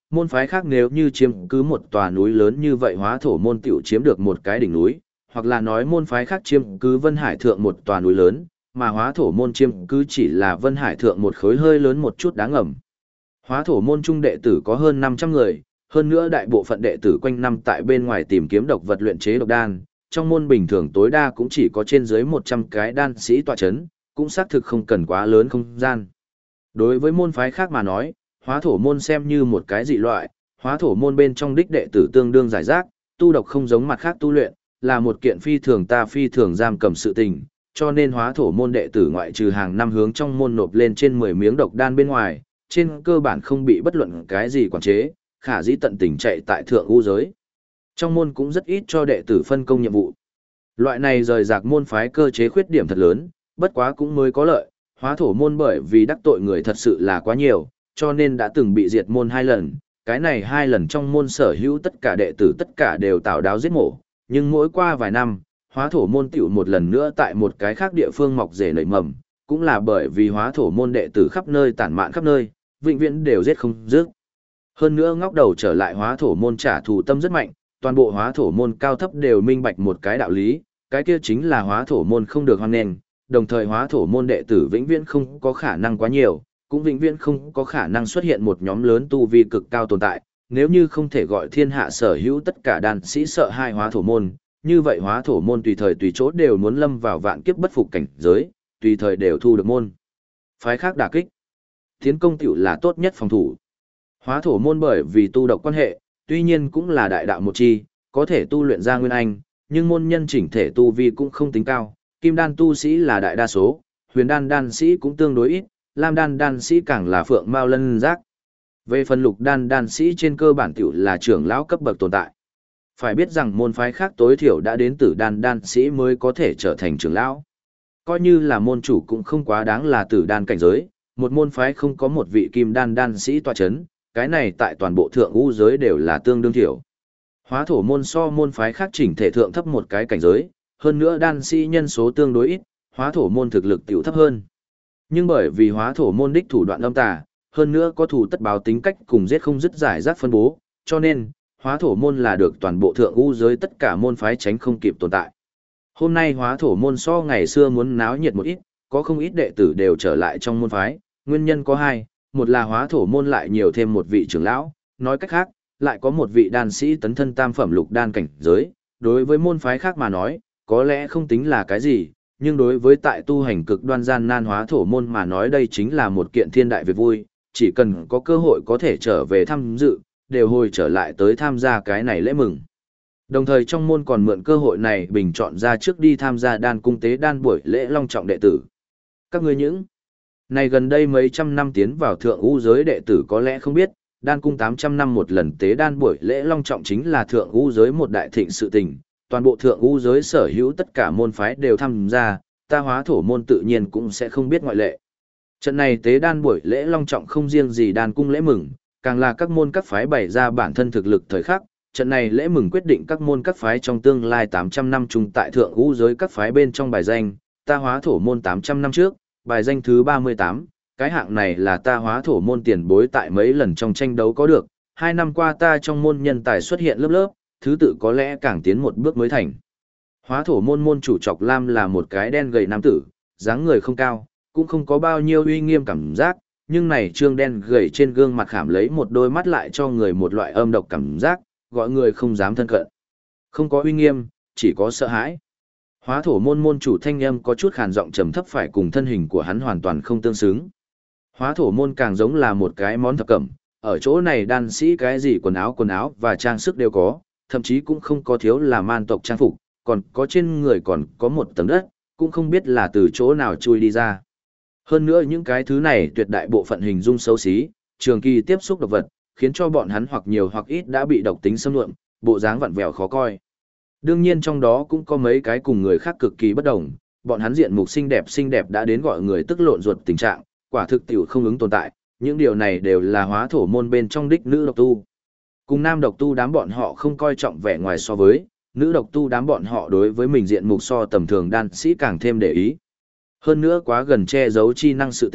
môn phái khác nếu như chiếm cứ một tòa núi lớn như vậy hóa thổ môn tiểu chiếm được một cái đỉnh núi, hoặc là nói môn phái khác chiếm cứ Vân Hải thượng một tòa núi lớn, mà hóa thổ môn chiếm cứ chỉ là Vân Hải thượng một khối hơi lớn một chút đá ngầm. Hóa thổ môn trung đệ tử có hơn 500 người, hơn nữa đại bộ phận đệ tử quanh năm tại bên ngoài tìm kiếm độc vật luyện chế độc đan, trong môn bình thường tối đa cũng chỉ có trên dưới 100 cái đan sĩ tọa chấn, cũng xác thực không cần quá lớn không gian. Đối với môn phái khác mà nói, hóa thổ môn xem như một cái dị loại, hóa thổ môn bên trong đích đệ tử tương đương giải rác, tu độc không giống mặt khác tu luyện, là một kiện phi thường giam cầm sự tình, cho nên hóa thổ môn đệ tử ngoại trừ hàng năm hướng trong môn nộp lên trên 10 miếng độc đan bên ngoài, trên cơ bản không bị bất luận cái gì quản chế, khả dĩ tận tình chạy tại thượng u giới. Trong môn cũng rất ít cho đệ tử phân công nhiệm vụ. Loại này rời rạc môn phái cơ chế khuyết điểm thật lớn, bất quá cũng mới có lợi, hóa thổ môn bởi vì đắc tội người thật sự là quá nhiều, cho nên đã từng bị diệt môn 2 lần, cái này 2 lần trong môn sở hữu tất cả đệ tử tất cả đều tảo đáo giết mổ, nhưng mỗi qua vài năm, hóa thổ môn tiểu một lần nữa tại một cái khác địa phương mọc rể nảy mầm, cũng là bởi vì hóa thổ môn đệ tử khắp nơi tản mạn khắp nơi, vĩnh viễn đều giết không dứt. Hơn nữa ngóc đầu trở lại hóa thổ môn trả thù tâm rất mạnh, toàn bộ hóa thổ môn cao thấp đều minh bạch một cái đạo lý, cái kia chính là hóa thổ môn không được hoan nghênh, đồng thời hóa thổ môn đệ tử vĩnh viễn không có khả năng quá nhiều, cũng vĩnh viễn không có khả năng xuất hiện một nhóm lớn tu vi cực cao tồn tại, nếu như không thể gọi thiên hạ sở hữu tất cả đàn sĩ sợ hai hóa thổ môn, như vậy hóa thổ môn tùy thời tùy chỗ đều muốn lâm vào vạn kiếp bất phục cảnh giới, tùy thời đều thu được môn phái khác đả kích. Tiến công tiểu là tốt nhất phòng thủ. Hóa thổ môn bởi vì tu độc quan hệ, tuy nhiên cũng là đại đạo một chi, có thể tu luyện ra nguyên anh, nhưng môn nhân chỉnh thể tu vi cũng không tính cao, kim đan tu sĩ là đại đa số, huyền đan đan sĩ cũng tương đối ít, lam đan đan sĩ càng là phượng mao lân giác. Về phần lục đan đan sĩ trên cơ bản tiểu là trưởng lão cấp bậc tồn tại. Phải biết rằng môn phái khác tối thiểu đã đến tử đan đan sĩ mới có thể trở thành trưởng lão. Coi như là môn chủ cũng không quá đáng là tử đan cảnh giới, một môn phái không có một vị kim đan đan sĩ tọa chấn, cái này tại toàn bộ thượng u giới đều là tương đương thiểu. Hóa thổ môn so môn phái khác chỉnh thể thượng thấp một cái cảnh giới, hơn nữa đan sĩ nhân số tương đối ít, hóa thổ môn thực lực tiểu thấp hơn. Nhưng bởi vì hóa thổ môn đích thủ đoạn âm tà, hơn nữa có thủ tất báo tính cách cùng giết không dứt giải rác phân bố, cho nên, hóa thổ môn là được toàn bộ thượng u giới tất cả môn phái tránh không kịp tồn tại. Hôm nay hóa thổ môn so ngày xưa muốn náo nhiệt một ít, có không ít đệ tử đều trở lại trong môn phái, nguyên nhân có hai, một là hóa thổ môn lại nhiều thêm một vị trưởng lão, nói cách khác, lại có một vị đan sĩ tấn thân tam phẩm lục đan cảnh giới, đối với môn phái khác mà nói, có lẽ không tính là cái gì, nhưng đối với tại tu hành cực đoan gian nan hóa thổ môn mà nói đây chính là một kiện thiên đại việc vui, chỉ cần có cơ hội có thể trở về tham dự, đều hồi trở lại tới tham gia cái này lễ mừng. Đồng thời trong môn còn mượn cơ hội này bình chọn ra trước đi tham gia đan cung tế đan buổi lễ long trọng đệ tử. Các ngươi những này gần đây mấy trăm năm tiến vào thượng u giới đệ tử có lẽ không biết, đan cung 800 năm một lần tế đan buổi lễ long trọng chính là thượng u giới một đại thịnh sự tình, toàn bộ thượng u giới sở hữu tất cả môn phái đều tham gia, ta hóa thổ môn tự nhiên cũng sẽ không biết ngoại lệ. Trận này tế đan buổi lễ long trọng không riêng gì đan cung lễ mừng, càng là các môn các phái bày ra bản thân thực lực thời khắc, trận này lễ mừng quyết định các môn các phái trong tương lai 800 năm chung tại thượng u giới các phái bên trong bài danh, ta hóa thổ môn 800 năm trước, bài danh thứ 38, cái hạng này là ta hóa thổ môn tiền bối tại mấy lần trong tranh đấu có được, 2 năm qua ta trong môn nhân tài xuất hiện lớp lớp, thứ tự có lẽ càng tiến một bước mới thành. Hóa thổ môn môn chủ Trọc Lam là một cái đen gầy nam tử, dáng người không cao, cũng không có bao nhiêu uy nghiêm cảm giác, nhưng này trương đen gầy trên gương mặt khảm lấy một đôi mắt lại cho người một loại âm độc cảm giác, gọi người không dám thân cận. Không có uy nghiêm, chỉ có sợ hãi. Hóa thổ môn môn chủ thanh âm có chút khàn giọng trầm thấp phải cùng thân hình của hắn hoàn toàn không tương xứng. Hóa thổ môn càng giống là một cái món thập cẩm, ở chỗ này đan sĩ cái gì quần áo và trang sức đều có, thậm chí cũng không có thiếu là man tộc trang phục, còn có trên người còn có một tầng đất, cũng không biết là từ chỗ nào chui đi ra. Hơn nữa những cái thứ này tuyệt đại bộ phận hình dung xấu xí, trường kỳ tiếp xúc độc vật, khiến cho bọn hắn hoặc nhiều hoặc ít đã bị độc tính xâm lượm, bộ dáng vặn vẹo khó coi. Đương nhiên trong đó cũng có mấy cái cùng người khác cực kỳ bất đồng, bọn hắn diện mục xinh đẹp đã đến gọi người tức lộn ruột tình trạng, quả thực tiểu không ứng tồn tại, những điều này đều là hóa thổ môn bên trong đích nữ độc tu. Cùng nam độc tu đám bọn họ không coi trọng vẻ ngoài so với, nữ độc tu đám bọn họ đối với mình diện mục so tầm thường đan sĩ càng thêm để ý. Hơn nữa quá gần che giấu chi năng sự tình,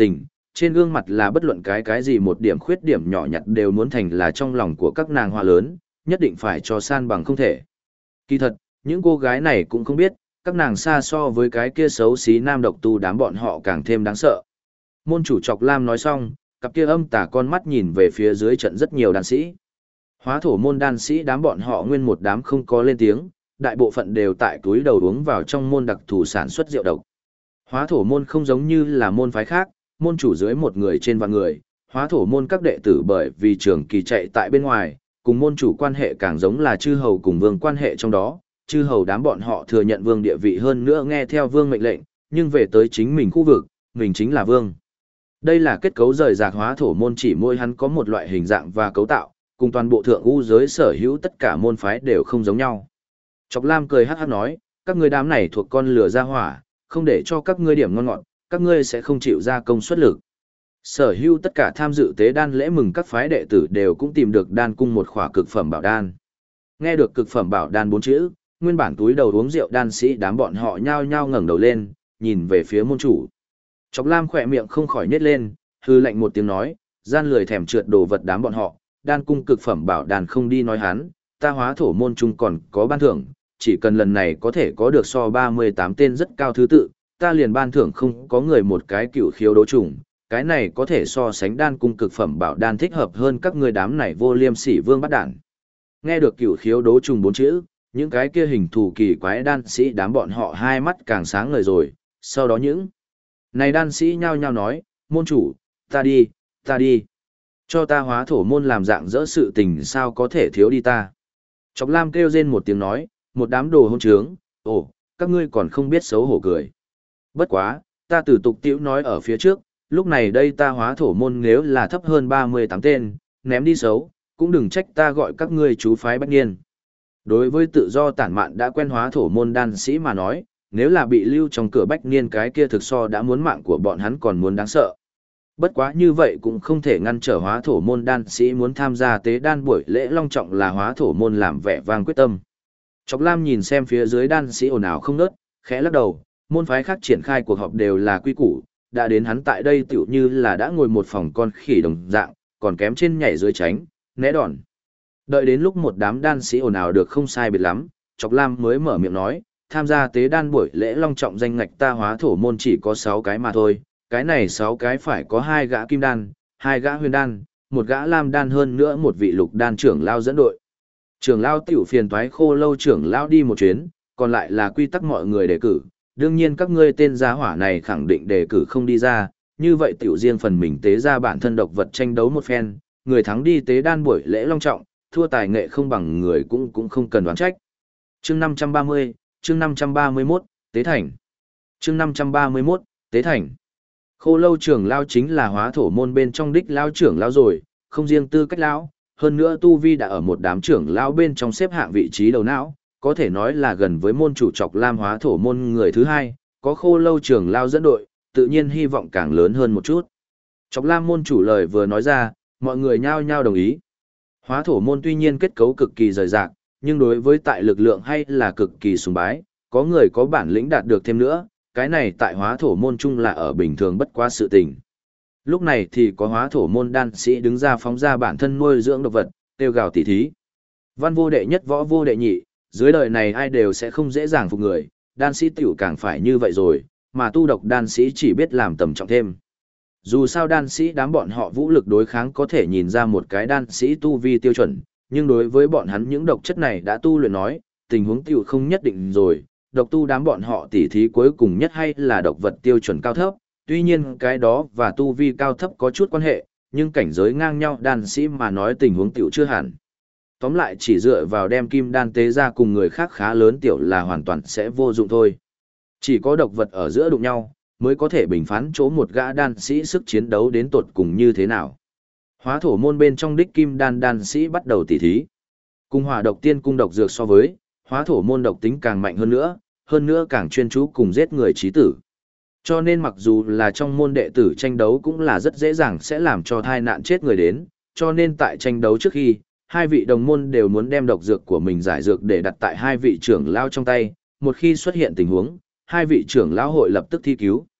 trên gương mặt là bất luận cái gì một điểm khuyết điểm nhỏ nhặt đều muốn thành là trong lòng của các nàng hoa lớn, nhất định phải cho san bằng không thể. Kỳ thật, những cô gái này cũng không biết, các nàng xa so với cái kia xấu xí nam độc tu đám bọn họ càng thêm đáng sợ. Môn chủ Chọc Lam nói xong, cặp kia âm tà con mắt nhìn về phía dưới trận rất nhiều đan sĩ. Hóa thổ môn đan sĩ đám bọn họ nguyên một đám không có lên tiếng, đại bộ phận đều tại túi đầu uống vào trong môn đặc thù sản xuất rượu độc. Hóa thổ môn không giống như là môn phái khác, môn chủ dưới một người trên vạn người, hóa thổ môn các đệ tử bởi vì trường kỳ chạy tại bên ngoài, cùng môn chủ quan hệ càng giống là chư hầu cùng vương quan hệ trong đó, chư hầu đám bọn họ thừa nhận vương địa vị hơn nữa nghe theo vương mệnh lệnh, nhưng về tới chính mình khu vực, mình chính là vương. Đây là kết cấu rời rạc hóa thổ môn, chỉ mỗi hắn có một loại hình dạng và cấu tạo, cùng toàn bộ thượng u giới sở hữu tất cả môn phái đều không giống nhau. Chọc Lam cười hắc hắc nói, các ngươi đám này thuộc con lửa ra hỏa, không để cho các ngươi điểm ngon ngọt, các ngươi sẽ không chịu ra công suất lực. Sở hữu tất cả tham dự tế đan lễ mừng các phái đệ tử đều cũng tìm được đan cung một khỏa cực phẩm bảo đan. Nghe được cực phẩm bảo đan 4 chữ, nguyên bản túi đầu uống rượu đan sĩ đám bọn họ nhao nhao ngẩng đầu lên, nhìn về phía môn chủ. Chọc Lam khỏe miệng không khỏi nhếch lên, hư lạnh một tiếng nói, gian lười thèm trượt đồ vật đám bọn họ, đan cung cực phẩm bảo đan không đi nói hắn, ta hóa thổ môn chung còn có ban thưởng, chỉ cần lần này có thể có được so 38 tên rất cao thứ tự, ta liền ban thưởng không có người một cái cựu khiếu đấu trùng, cái này có thể so sánh đan cung cực phẩm bảo đan thích hợp hơn các ngươi đám này vô liêm sỉ vương bắt đản. Nghe được cựu khiếu đấu trùng 4 chữ, những cái kia hình thù kỳ quái đan sĩ đám bọn họ hai mắt càng sáng ngời rồi, sau đó những này đan sĩ nhao nhao nói, môn chủ, ta đi, cho ta hóa thổ môn làm dạng dỡ sự tình sao có thể thiếu đi ta. Chọc Lam kêu rên một tiếng nói, một đám đồ hôn trướng, ồ, các ngươi còn không biết xấu hổ cười. Bất quá, ta từ tục tiễu nói ở phía trước, lúc này đây ta hóa thổ môn nếu là thấp hơn 38 tên, ném đi xấu, cũng đừng trách ta gọi các ngươi chú phái bách niên. Đối với tự do tản mạn đã quen hóa thổ môn đan sĩ mà nói, nếu là bị lưu trong cửa bách niên cái kia thực so đã muốn mạng của bọn hắn còn muốn đáng sợ. Bất quá như vậy cũng không thể ngăn trở hóa thổ môn đan sĩ muốn tham gia tế đan buổi lễ long trọng là hóa thổ môn làm vẻ vang quyết tâm. Chọc Lam nhìn xem phía dưới đan sĩ ồn ào không ngớt, khẽ lắc đầu, môn phái khác triển khai cuộc họp đều là quy củ, đã đến hắn tại đây tựu như là đã ngồi một phòng con khỉ đồng dạng, còn kém trên nhảy dưới tránh, né đòn. Đợi đến lúc một đám đan sĩ ồn ào được không sai biệt lắm, Chọc Lam mới mở miệng nói, tham gia tế đan buổi lễ long trọng danh ngạch ta hóa thổ môn chỉ có 6 cái mà thôi, cái này 6 cái phải có 2 gã kim đan, 2 gã huyền đan, 1 gã lam đan hơn nữa một vị lục đan trưởng lao dẫn đội. Trưởng lao tiểu phiền toái Khô Lâu trưởng lao đi một chuyến, còn lại là quy tắc mọi người đề cử, đương nhiên các ngươi tên gia hỏa này khẳng định đề cử không đi ra, như vậy tiểu riêng phần mình tế ra bản thân độc vật tranh đấu một phen, người thắng đi tế đan buổi lễ long trọng, thua tài nghệ không bằng người cũng không cần đoán trách. Chương 530, chương 531, Tế Thành. Chương 531, Tế Thành. Khô Lâu trưởng lao chính là hóa thổ môn bên trong đích lao trưởng lao rồi, không riêng tư cách lao, hơn nữa tu vi đã ở một đám trưởng lao bên trong xếp hạng vị trí đầu não, có thể nói là gần với môn chủ Chọc Lam hóa thổ môn người thứ hai, có Khô Lâu trưởng lao dẫn đội, tự nhiên hy vọng càng lớn hơn một chút. Chọc Lam môn chủ lời vừa nói ra, mọi người nhao nhao đồng ý. Hóa thổ môn tuy nhiên kết cấu cực kỳ rời rạc, nhưng đối với tại lực lượng hay là cực kỳ sùng bái, có người có bản lĩnh đạt được thêm nữa, cái này tại hóa thổ môn chung là ở bình thường bất quá sự tình. Lúc này thì có hóa thổ môn đan sĩ đứng ra phóng ra bản thân nuôi dưỡng độc vật, tiêu gào tỉ thí. Văn vô đệ nhất võ vô đệ nhị, dưới đời này ai đều sẽ không dễ dàng phục người, đan sĩ tiểu càng phải như vậy rồi, mà tu độc đan sĩ chỉ biết làm tầm trọng thêm. Dù sao đan sĩ đám bọn họ vũ lực đối kháng có thể nhìn ra một cái đan sĩ tu vi tiêu chuẩn, nhưng đối với bọn hắn những độc chất này đã tu luyện nói, tình huống tiểu không nhất định rồi, độc tu đám bọn họ tỉ thí cuối cùng nhất hay là độc vật tiêu chuẩn cao thấp, tuy nhiên cái đó và tu vi cao thấp có chút quan hệ, nhưng cảnh giới ngang nhau đan sĩ mà nói tình huống tiểu chưa hẳn. Tóm lại chỉ dựa vào đem kim đan tế ra cùng người khác khá lớn tiểu là hoàn toàn sẽ vô dụng thôi. Chỉ có độc vật ở giữa đụng nhau, mới có thể bình phán chỗ một gã đan sĩ sức chiến đấu đến tột cùng như thế nào. Hóa thổ môn bên trong đích kim đan sĩ bắt đầu tỉ thí. Cùng hỏa độc tiên cung độc dược so với, hóa thổ môn độc tính càng mạnh hơn nữa càng chuyên chú cùng giết người chí tử. Cho nên mặc dù là trong môn đệ tử tranh đấu cũng là rất dễ dàng sẽ làm cho thai nạn chết người đến, cho nên tại tranh đấu trước khi, hai vị đồng môn đều muốn đem độc dược của mình giải dược để đặt tại hai vị trưởng lao trong tay, một khi xuất hiện tình huống, hai vị trưởng lão hội lập tức thi cứu.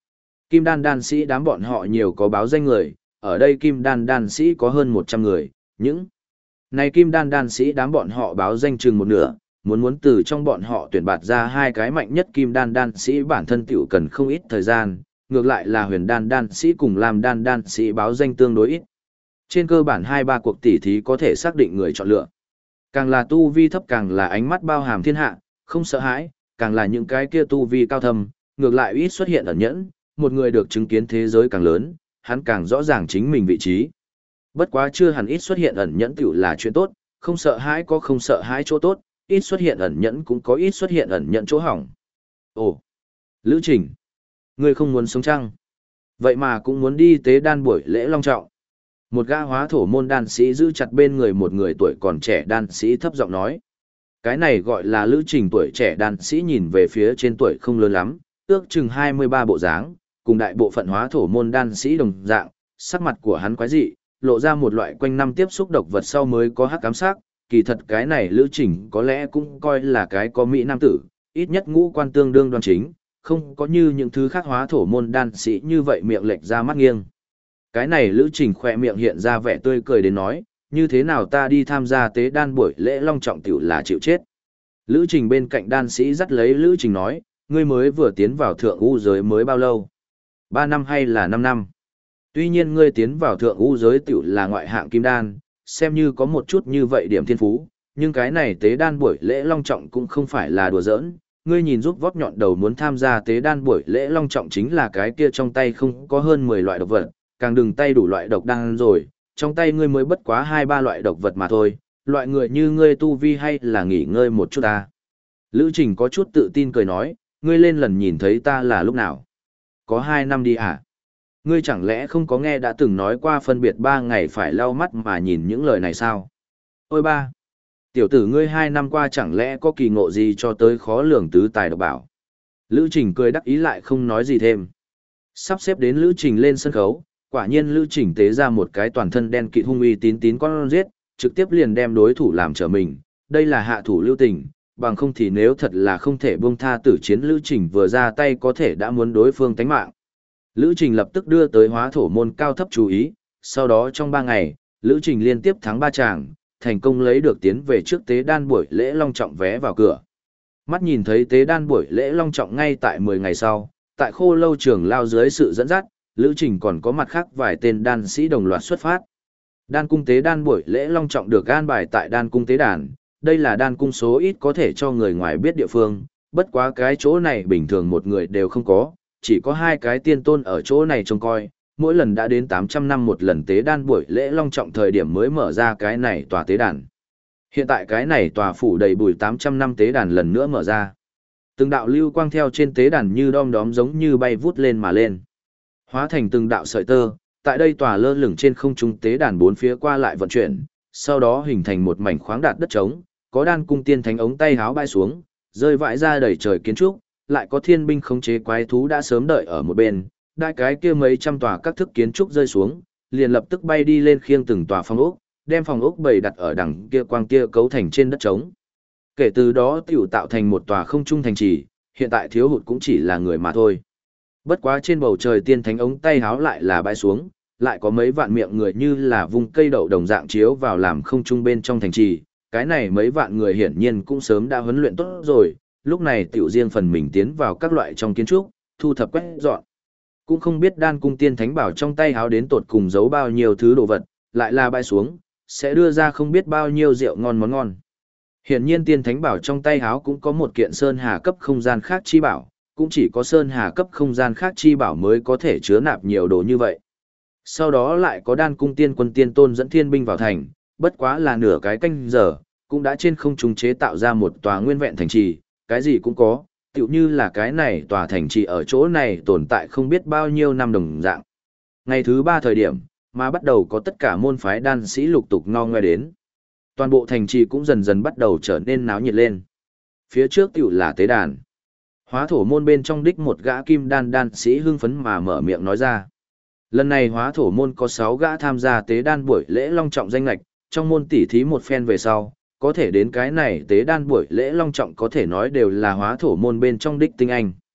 Kim đan đan sĩ đám bọn họ nhiều có báo danh người, ở đây kim đan đan sĩ có hơn 100 người, những này kim đan đan sĩ đám bọn họ báo danh chừng một nửa, muốn từ trong bọn họ tuyển bạt ra hai cái mạnh nhất kim đan đan sĩ bản thân tiểu cần không ít thời gian, ngược lại là huyền đan đan sĩ cùng làm đan đan sĩ báo danh tương đối ít. Trên cơ bản 2-3 cuộc tỉ thí có thể xác định người chọn lựa. Càng là tu vi thấp càng là ánh mắt bao hàm thiên hạ, không sợ hãi, càng là những cái kia tu vi cao thâm, ngược lại ít xuất hiện ẩn nhẫn, một người được chứng kiến thế giới càng lớn, hắn càng rõ ràng chính mình vị trí. Bất quá chưa hẳn ít xuất hiện ẩn nhẫn tiểu là chuyện tốt, không sợ hãi có không sợ hãi chỗ tốt, ít xuất hiện ẩn nhẫn cũng có ít xuất hiện ẩn nhẫn chỗ hỏng. Ồ, Lữ Trình, ngươi không muốn sống chăng? Vậy mà cũng muốn đi tế đan buổi lễ long trọng. Một gã hóa thổ môn đan sĩ giữ chặt bên người một người tuổi còn trẻ đan sĩ thấp giọng nói. Cái này gọi là Lữ Trình tuổi trẻ đan sĩ nhìn về phía trên tuổi không lớn lắm, ước chừng 23 bộ dáng, cùng đại bộ phận hóa thổ môn đan sĩ đồng dạng, sắc mặt của hắn quái dị, lộ ra một loại quanh năm tiếp xúc độc vật sau mới có hắc ám sắc, kỳ thật cái này Lữ Trình có lẽ cũng coi là cái có mỹ nam tử, ít nhất ngũ quan tương đương đoan chính, không có như những thứ khác hóa thổ môn đan sĩ như vậy miệng lệch ra mắt nghiêng. Cái này Lữ Trình khỏe miệng hiện ra vẻ tươi cười đến nói, như thế nào ta đi tham gia tế đan buổi lễ long trọng tiểu là chịu chết. Lữ Trình bên cạnh đan sĩ dắt lấy Lữ Trình nói, ngươi mới vừa tiến vào thượng u giới mới bao lâu? 3 năm hay là 5 năm? Tuy nhiên ngươi tiến vào thượng u giới tiểu là ngoại hạng kim đan, xem như có một chút như vậy điểm thiên phú, nhưng cái này tế đan buổi lễ long trọng cũng không phải là đùa giỡn. Ngươi nhìn giúp vót nhọn đầu muốn tham gia tế đan buổi lễ long trọng chính là cái kia trong tay không có hơn 10 loại độc vật, càng đừng tay đủ loại độc đan rồi, trong tay ngươi mới bất quá 2-3 loại độc vật mà thôi, loại người như ngươi tu vi hay là nghỉ ngơi một chút ta. Lữ Trình có chút tự tin cười nói, ngươi lên lần nhìn thấy ta là lúc nào? Có 2 năm đi à? Ngươi chẳng lẽ không có nghe đã từng nói qua phân biệt 3 ngày phải lau mắt mà nhìn những lời này sao? Ôi ba! Tiểu tử ngươi 2 năm qua chẳng lẽ có kỳ ngộ gì cho tới khó lường tứ tài độc bảo? Lữ Trình cười đắc ý lại không nói gì thêm. Sắp xếp đến Lữ Trình lên sân khấu, quả nhiên Lữ Trình tế ra một cái toàn thân đen kịt hung uy tín tín con giết, trực tiếp liền đem đối thủ làm trở mình. Đây là hạ thủ lưu tình, bằng không thì nếu thật là không thể buông tha tử chiến Lữ Trình vừa ra tay có thể đã muốn đối phương tánh mạng. Lữ Trình lập tức đưa tới hóa thổ môn cao thấp chú ý, sau đó trong 3 ngày, Lữ Trình liên tiếp thắng 3 tràng, thành công lấy được tiến về trước tế đan buổi lễ long trọng vé vào cửa. Mắt nhìn thấy tế đan buổi lễ long trọng ngay tại 10 ngày sau, tại Khô Lâu Trường lao dưới sự dẫn dắt, Lữ Trình còn có mặt khác vài tên đan sĩ đồng loạt xuất phát. Đan cung tế đan buổi lễ long trọng được an bài tại đan cung tế đàn, đây là đan cung số ít có thể cho người ngoài biết địa phương, bất quá cái chỗ này bình thường một người đều không có, chỉ có 2 cái tiên tôn ở chỗ này trông coi, mỗi lần đã đến 800 năm một lần tế đan buổi lễ long trọng thời điểm mới mở ra cái này tòa tế đàn. Hiện tại cái này tòa phủ đầy bụi 800 năm tế đàn lần nữa mở ra. Từng đạo lưu quang theo trên tế đàn như đom đóm giống như bay vút lên mà lên. Hóa thành từng đạo sợi tơ, tại đây tòa lơ lửng trên không trung tế đàn bốn phía qua lại vận chuyển, sau đó hình thành một mảnh khoáng đạt đất trống, có đan cung tiên thánh ống tay háo bay xuống, rơi vãi ra đầy trời kiến trúc, lại có thiên binh khống chế quái thú đã sớm đợi ở một bên, đại cái kia mấy trăm tòa các thức kiến trúc rơi xuống, liền lập tức bay đi lên khiêng từng tòa phòng ốc, đem phòng ốc bày đặt ở đằng kia quang kia cấu thành trên đất trống. Kể từ đó tiểu tạo thành một tòa không trung thành trì, hiện tại thiếu hụt cũng chỉ là người mà thôi. Bất quá trên bầu trời tiên thánh ống tay háo lại là bay xuống, lại có mấy vạn miệng người như là vùng cây đậu đồng dạng chiếu vào làm không trung bên trong thành trì, cái này mấy vạn người hiển nhiên cũng sớm đã huấn luyện tốt rồi, lúc này tiểu riêng phần mình tiến vào các loại trong kiến trúc, thu thập quét dọn. Cũng không biết đan cung tiên thánh bảo trong tay háo đến tột cùng giấu bao nhiêu thứ đồ vật, lại là bay xuống, sẽ đưa ra không biết bao nhiêu rượu ngon món ngon. Hiển nhiên tiên thánh bảo trong tay háo cũng có một kiện sơn hà cấp không gian khác chi bảo, cũng chỉ có sơn hà cấp không gian khác chi bảo mới có thể chứa nạp nhiều đồ như vậy. Sau đó lại có đan cung tiên quân tiên tôn dẫn thiên binh vào thành, bất quá là nửa cái canh giờ, cũng đã trên không trung chế tạo ra một tòa nguyên vẹn thành trì, cái gì cũng có, tựu như là cái này tòa thành trì ở chỗ này tồn tại không biết bao nhiêu năm đồng dạng. Ngày thứ 3 thời điểm, mà bắt đầu có tất cả môn phái đan sĩ lục tục ngo ngoe đến. Toàn bộ thành trì cũng dần dần bắt đầu trở nên náo nhiệt lên. Phía trước tựu là tế đàn. Hóa thổ môn bên trong đích một gã kim đan đan sĩ hưng phấn mà mở miệng nói ra. Lần này hóa thổ môn có 6 gã tham gia tế đan buổi lễ long trọng danh lạch, trong môn tỉ thí một phen về sau, có thể đến cái này tế đan buổi lễ long trọng có thể nói đều là hóa thổ môn bên trong đích tinh anh.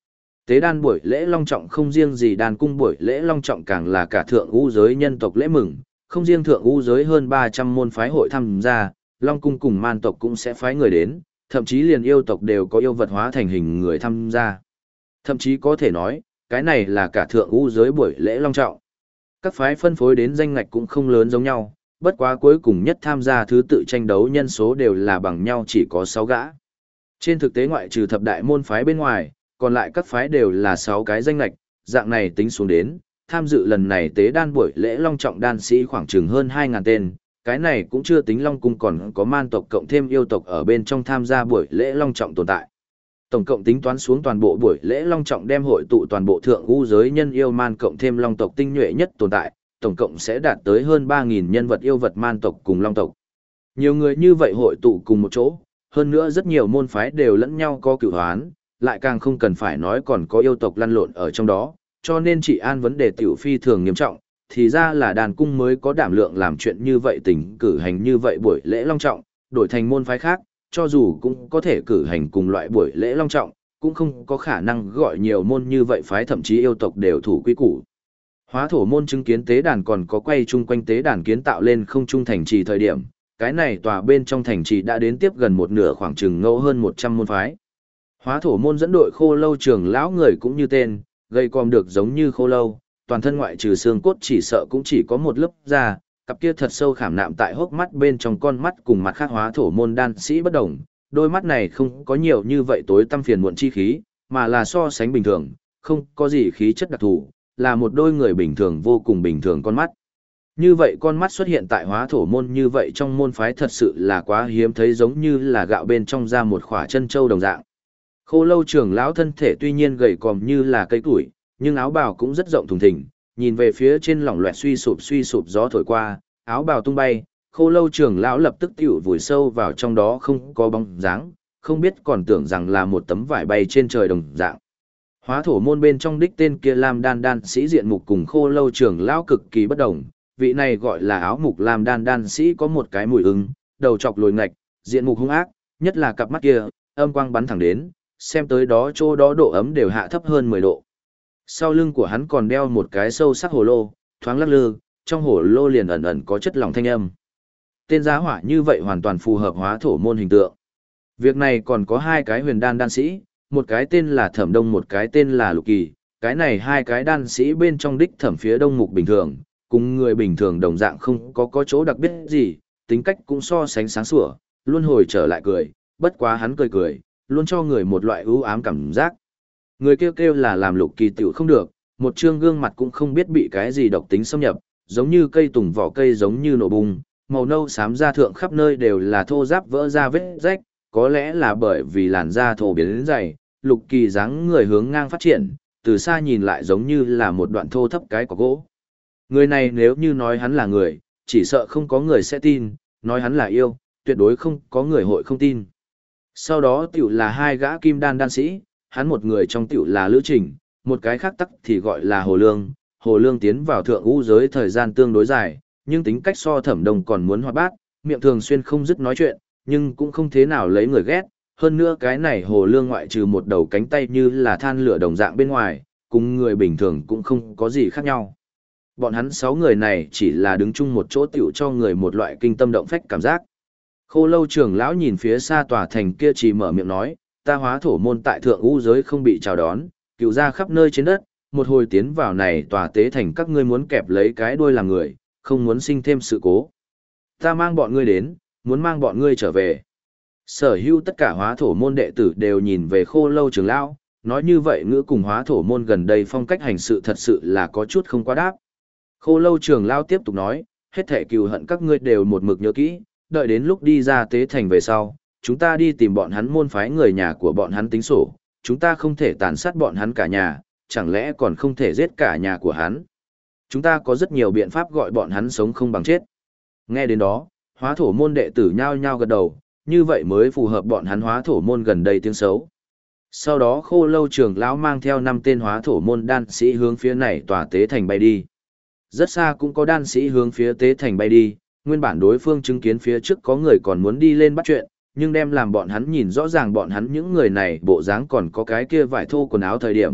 Tế đàn buổi lễ long trọng không riêng gì đàn cung buổi lễ long trọng càng là cả thượng ngũ giới nhân tộc lễ mừng, không riêng thượng ngũ giới hơn 300 môn phái hội tham gia, long cung cùng man tộc cũng sẽ phái người đến, thậm chí liền yêu tộc đều có yêu vật hóa thành hình người tham gia. Thậm chí có thể nói, cái này là cả thượng ngũ giới buổi lễ long trọng. Các phái phân phối đến danh ngạch cũng không lớn giống nhau, bất quá cuối cùng nhất tham gia thứ tự tranh đấu nhân số đều là bằng nhau chỉ có 6 gã. Trên thực tế ngoại trừ thập đại môn phái bên ngoài, còn lại các phái đều là 6 cái danh ngạch, dạng này tính xuống đến, tham dự lần này tế đan buổi lễ long trọng đan sĩ khoảng chừng hơn 2.000 tên, cái này cũng chưa tính long cung còn có man tộc cộng thêm yêu tộc ở bên trong tham gia buổi lễ long trọng tồn tại. Tổng cộng tính toán xuống toàn bộ buổi lễ long trọng đem hội tụ toàn bộ thượng ngũ giới nhân yêu man cộng thêm long tộc tinh nhuệ nhất tồn tại, tổng cộng sẽ đạt tới hơn 3.000 nhân vật yêu vật man tộc cùng long tộc. Nhiều người như vậy hội tụ cùng một chỗ, hơn nữa rất nhiều môn phái đều lẫn nhau có cửu hoán, lại càng không cần phải nói còn có yêu tộc lăn lộn ở trong đó, cho nên trị an vấn đề tiểu phi thường nghiêm trọng, thì ra là đàn cung mới có đảm lượng làm chuyện như vậy tình cử hành như vậy buổi lễ long trọng, đổi thành môn phái khác, cho dù cũng có thể cử hành cùng loại buổi lễ long trọng, cũng không có khả năng gọi nhiều môn như vậy phái thậm chí yêu tộc đều thủ quy củ. Hóa thổ môn chứng kiến tế đàn còn có quay chung quanh tế đàn kiến tạo lên không trung thành trì thời điểm, cái này tòa bên trong thành trì đã đến tiếp gần một nửa khoảng chừng ngẫu hơn 100 môn phái. Hóa thổ môn dẫn đội khô lâu trưởng lão người cũng như tên, gây còm được giống như khô lâu, toàn thân ngoại trừ xương cốt chỉ sợ cũng chỉ có một lớp da, cặp kia thật sâu khảm nạm tại hốc mắt bên trong con mắt cùng mặt khác hóa thổ môn đan sĩ bất đồng, đôi mắt này không có nhiều như vậy tối tăm phiền muộn chi khí, mà là so sánh bình thường, không có gì khí chất đặc thù, là một đôi người bình thường vô cùng bình thường con mắt. Như vậy con mắt xuất hiện tại hóa thổ môn như vậy trong môn phái thật sự là quá hiếm thấy, giống như là gạo bên trong ra một khỏa chân châu đồng dạng. Khô lâu trưởng lão thân thể tuy nhiên gầy còm như là cây củi, nhưng áo bào cũng rất rộng thùng thình, nhìn về phía trên lỏng loẹt suy sụp gió thổi qua, áo bào tung bay, khô lâu trưởng lão lập tức tiểu vùi sâu vào trong đó không có bóng dáng, không biết còn tưởng rằng là một tấm vải bay trên trời đồng dạng. Hóa thổ môn bên trong đích tên kia Lam Đan đan sĩ diện mục cùng khô lâu trưởng lão cực kỳ bất đồng, vị này gọi là áo mục Lam Đan đan sĩ có một cái mùi ưng, đầu chọc lồi ngạch, diện mục hung ác, nhất là cặp mắt kia, âm quang bắn thẳng đến, xem tới đó chỗ đó độ ấm đều hạ thấp hơn 10 độ. Sau lưng của hắn còn đeo một cái sâu sắc hồ lô, thoáng lắc lư, trong hồ lô liền ẩn ẩn có chất lỏng thanh âm. Tên giá hỏa như vậy hoàn toàn phù hợp hóa thổ môn hình tượng. Việc này còn có 2 cái huyền đan đan sĩ, một cái tên là Thẩm Đông một cái tên là Lục Kỳ, cái này 2 cái đan sĩ bên trong đích thẩm phía đông mục bình thường, cùng người bình thường đồng dạng không có chỗ đặc biệt gì, tính cách cũng so sánh sáng sủa, luôn hồi trở lại cười, bất quá hắn cười, luôn cho người một loại ưu ám cảm giác. Người kêu là làm Lục Kỳ tiểu không được, một trương gương mặt cũng không biết bị cái gì độc tính xâm nhập, giống như cây tùng vỏ cây giống như nổ bung, màu nâu xám da thượng khắp nơi đều là thô ráp vỡ ra vết rách, có lẽ là bởi vì làn da thô biến dày, Lục Kỳ dáng người hướng ngang phát triển, từ xa nhìn lại giống như là một đoạn thô thấp cái cỏ gỗ. Người này nếu như nói hắn là người, chỉ sợ không có người sẽ tin, nói hắn là yêu, tuyệt đối không có người hội không tin. Sau đó tiểu là 2 gã kim đan đan sĩ, hắn một người trong tiểu là Lữ Trình, một cái khác tắc thì gọi là Hồ Lương. Hồ Lương tiến vào thượng ngũ giới thời gian tương đối dài, nhưng tính cách so Thẩm Đông còn muốn hoạt bát, miệng thường xuyên không dứt nói chuyện, nhưng cũng không thế nào lấy người ghét. Hơn nữa cái này Hồ Lương ngoại trừ một đầu cánh tay như là than lửa đồng dạng bên ngoài, cùng người bình thường cũng không có gì khác nhau. Bọn hắn 6 người này chỉ là đứng chung một chỗ tiểu cho người một loại kinh tâm động phách cảm giác. Khô lâu trưởng lão nhìn phía xa tòa thành kia chỉ mở miệng nói, ta hóa thổ môn tại thượng ngũ giới không bị chào đón, cựu ra khắp nơi trên đất, một hồi tiến vào này tòa tế thành các ngươi muốn kẹp lấy cái đuôi làm người, không muốn sinh thêm sự cố. Ta mang bọn ngươi đến, muốn mang bọn ngươi trở về. Sở hữu tất cả hóa thổ môn đệ tử đều nhìn về khô lâu trưởng lão, nói như vậy ngữ cùng hóa thổ môn gần đây phong cách hành sự thật sự là có chút không quá đáp. Khô lâu trưởng lão tiếp tục nói, hết thể cừu hận các ngươi đều một mực nhớ kỹ, đợi đến lúc đi ra tế thành về sau, chúng ta đi tìm bọn hắn môn phái người nhà của bọn hắn tính sổ, chúng ta không thể tàn sát bọn hắn cả nhà, chẳng lẽ còn không thể giết cả nhà của hắn. Chúng ta có rất nhiều biện pháp gọi bọn hắn sống không bằng chết. Nghe đến đó, hóa thổ môn đệ tử nhao nhao gật đầu, như vậy mới phù hợp bọn hắn hóa thổ môn gần đây tiếng xấu. Sau đó khô lâu trưởng lão mang theo 5 tên hóa thổ môn đan sĩ hướng phía này tòa tế thành bay đi. Rất xa cũng có đan sĩ hướng phía tế thành bay đi, nguyên bản đối phương chứng kiến phía trước có người còn muốn đi lên bắt chuyện, nhưng đem làm bọn hắn nhìn rõ ràng bọn hắn những người này bộ dáng còn có cái kia vải thô quần áo thời điểm,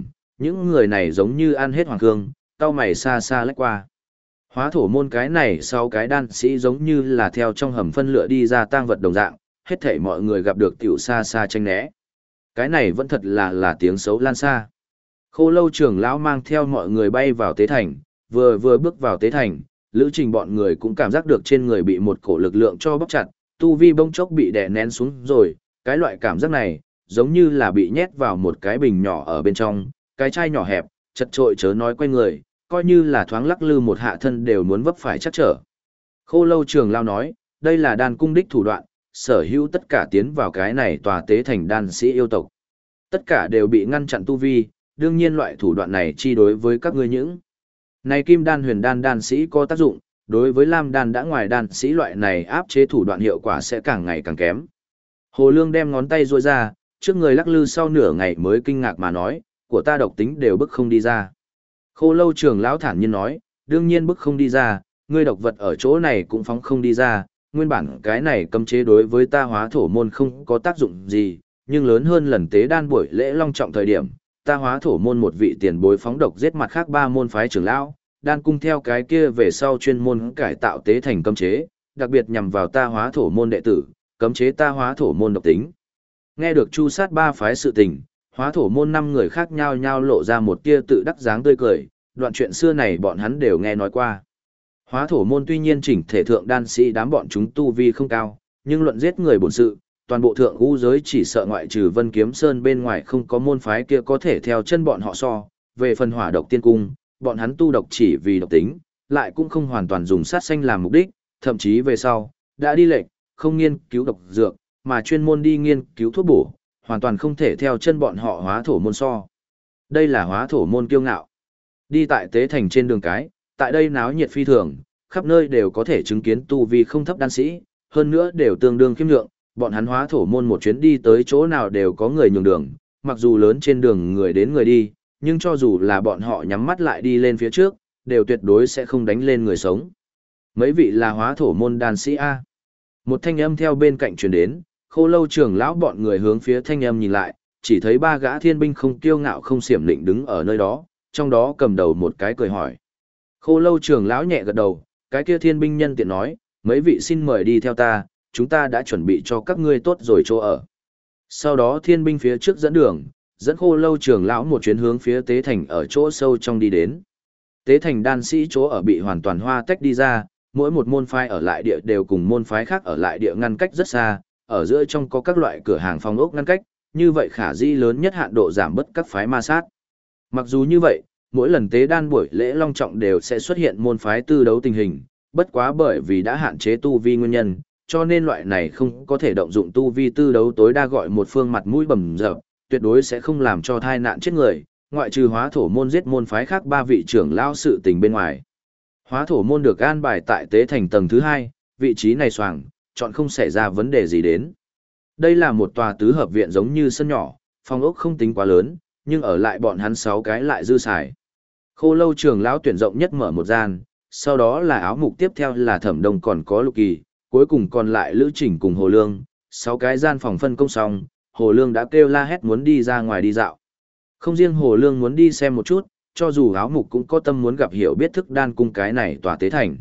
Những người này giống như ăn hết hoàng cương, cau mày xa xa lách qua. Hóa thổ môn cái này sau cái đan sĩ giống như là theo trong hầm phân lửa đi ra tang vật đồng dạng, hết thảy mọi người gặp được tiểu xa xa tranh né. Cái này vẫn thật là tiếng xấu lan xa. Khô Lâu trưởng lão mang theo mọi người bay vào tế thành, vừa bước vào tế thành, Lữ Trình bọn người cũng cảm giác được trên người bị một cổ lực lượng cho bóc chặt, tu vi bông chốc bị đè nén xuống rồi, cái loại cảm giác này, giống như là bị nhét vào một cái bình nhỏ ở bên trong, cái chai nhỏ hẹp, chật trội chớ nói quay người, coi như là thoáng lắc lư một hạ thân đều muốn vấp phải chắc trở. Khô Lâu trưởng lão nói, đây là đan cung đích thủ đoạn, sở hữu tất cả tiến vào cái này tòa tế thành đan sĩ yêu tộc. Tất cả đều bị ngăn chặn tu vi, đương nhiên loại thủ đoạn này chi đối với các ngươi những. Này kim đan huyền đan đan sĩ có tác dụng, đối với lam đan đã ngoài đan sĩ loại này áp chế thủ đoạn hiệu quả sẽ càng ngày càng kém. Hồ Lương đem ngón tay duỗi ra, trước người lắc lư sau nửa ngày mới kinh ngạc mà nói, của ta độc tính đều bức không đi ra. Khô Lâu trưởng lão thản nhiên nói, đương nhiên bức không đi ra, ngươi độc vật ở chỗ này cũng phóng không đi ra, nguyên bản cái này cấm chế đối với ta hóa thổ môn không có tác dụng gì, nhưng lớn hơn lần tế đan buổi lễ long trọng thời điểm, ta hóa thổ môn một vị tiền bối phóng độc giết mặt khác 3 môn phái trưởng lão, đan cung theo cái kia về sau chuyên môn cải tạo tế thành cấm chế, đặc biệt nhằm vào ta hóa thổ môn đệ tử, cấm chế ta hóa thổ môn độc tính. Nghe được chu sát 3 phái sự tình, hóa thổ môn 5 người khác nhau nhau lộ ra một tia tự đắc dáng tươi cười, đoạn chuyện xưa này bọn hắn đều nghe nói qua. Hóa thổ môn tuy nhiên chỉnh thể thượng đan sĩ đám bọn chúng tu vi không cao, nhưng luận giết người bổn sự, toàn bộ thượng ngũ giới chỉ sợ ngoại trừ Vân Kiếm Sơn bên ngoài không có môn phái kia có thể theo chân bọn họ so. Về phần hỏa độc tiên cung, bọn hắn tu độc chỉ vì độc tính, lại cũng không hoàn toàn dùng sát sanh làm mục đích, thậm chí về sau, đã đi lệnh, không nghiên cứu độc dược, mà chuyên môn đi nghiên cứu thuốc bổ, hoàn toàn không thể theo chân bọn họ hóa thổ môn so. Đây là hóa thổ môn kiêu ngạo. Đi tại tế thành trên đường cái, tại đây náo nhiệt phi thường, khắp nơi đều có thể chứng kiến tu vi không thấp đan sĩ, hơn nữa đều tương đương khiêm nhượng, bọn hắn hóa thổ môn một chuyến đi tới chỗ nào đều có người nhường đường, mặc dù lớn trên đường người đến người đi, nhưng cho dù là bọn họ nhắm mắt lại đi lên phía trước, đều tuyệt đối sẽ không đánh lên người sống. Mấy vị là hóa thổ môn đan sĩ A. Một thanh âm theo bên cạnh truyền đến, Khô Lâu trưởng lão bọn người hướng phía thanh âm nhìn lại, chỉ thấy 3 gã thiên binh không kiêu ngạo không xiểm lịnh đứng ở nơi đó, trong đó cầm đầu một cái cười hỏi. Khô Lâu trưởng lão nhẹ gật đầu, cái kia thiên binh nhân tiện nói, mấy vị xin mời đi theo ta, chúng ta đã chuẩn bị cho các ngươi tốt rồi chỗ ở. Sau đó thiên binh phía trước dẫn đường, dẫn Khô Lâu trưởng lão một chuyến hướng phía tế thành ở chỗ sâu trong đi đến. Tế thành đan sĩ chỗ ở bị hoàn toàn hoa tách đi ra, mỗi một môn phái ở lại địa đều cùng môn phái khác ở lại địa ngăn cách rất xa, ở giữa trong có các loại cửa hàng phòng ốc ngăn cách, như vậy khả dĩ lớn nhất hạn độ giảm bớt các phái ma sát. Mặc dù như vậy, mỗi lần tế đan buổi lễ long trọng đều sẽ xuất hiện môn phái tư đấu tình hình, bất quá bởi vì đã hạn chế tu vi nguyên nhân, cho nên loại này không có thể động dụng tu vi tư đấu tối đa gọi một phương mặt mũi bầm dập, tuyệt đối sẽ không làm cho thai nạn chết người, ngoại trừ hóa thổ môn giết môn phái khác 3 vị trưởng lao sự tình bên ngoài. Hóa thổ môn được an bài tại tế thành tầng thứ 2, vị trí này xoàng, chọn không xảy ra vấn đề gì đến. Đây là một tòa tứ hợp viện giống như sân nhỏ, phòng ốc không tính quá lớn, nhưng ở lại bọn hắn 6 cái lại dư xài. Khô Lâu trưởng lão tuyển rộng nhất mở một gian, sau đó là Áo Mục, tiếp theo là Thẩm Đông, còn có Lục Kỳ, cuối cùng còn lại Lữ Trình cùng Hồ Lương, 6 cái gian phòng phân công xong, Hồ Lương đã kêu la hét muốn đi ra ngoài đi dạo. Không riêng Hồ Lương muốn đi xem một chút, cho dù Áo Mục cũng có tâm muốn gặp hiểu biết thức đan cung cái này tòa tế thành.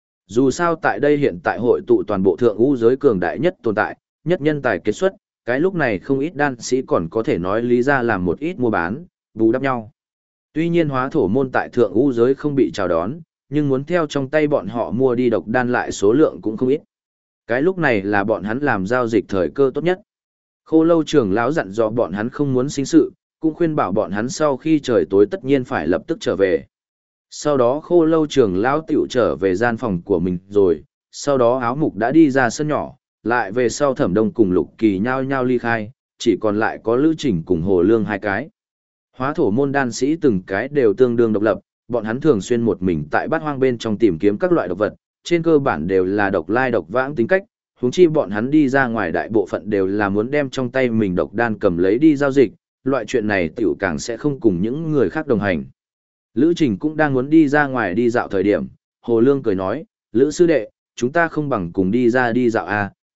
Dù sao tại đây hiện tại hội tụ toàn bộ thượng ngũ giới cường đại nhất tồn tại, nhất nhân tài kết xuất, cái lúc này không ít đan sĩ còn có thể nói lý ra làm một ít mua bán, bù đắp nhau. Tuy nhiên hóa thổ môn tại thượng ngũ giới không bị chào đón, nhưng muốn theo trong tay bọn họ mua đi độc đan lại số lượng cũng không ít. Cái lúc này là bọn hắn làm giao dịch thời cơ tốt nhất. Khô Lâu trưởng lão dặn dò bọn hắn không muốn sinh sự, cũng khuyên bảo bọn hắn sau khi trời tối tất nhiên phải lập tức trở về. Sau đó Khô Lâu trưởng lão tiểu trở về gian phòng của mình rồi, sau đó Áo Mục đã đi ra sân nhỏ, lại về sau Thẩm Đông cùng Lục Kỳ nhao nhao ly khai, chỉ còn lại có Lữ Trình cùng Hồ Lương 2 cái. Hóa thổ môn đan sĩ từng cái đều tương đương độc lập, bọn hắn thường xuyên một mình tại bát hoang bên trong tìm kiếm các loại độc vật, trên cơ bản đều là độc lai độc vãng tính cách, huống chi bọn hắn đi ra ngoài đại bộ phận đều là muốn đem trong tay mình độc đan cầm lấy đi giao dịch, loại chuyện này tiểu càng sẽ không cùng những người khác đồng hành. Lữ Trình cũng đang muốn đi ra ngoài đi dạo thời điểm, Hồ Lương cười nói, Lữ sư đệ, chúng ta không bằng cùng đi ra đi dạo à,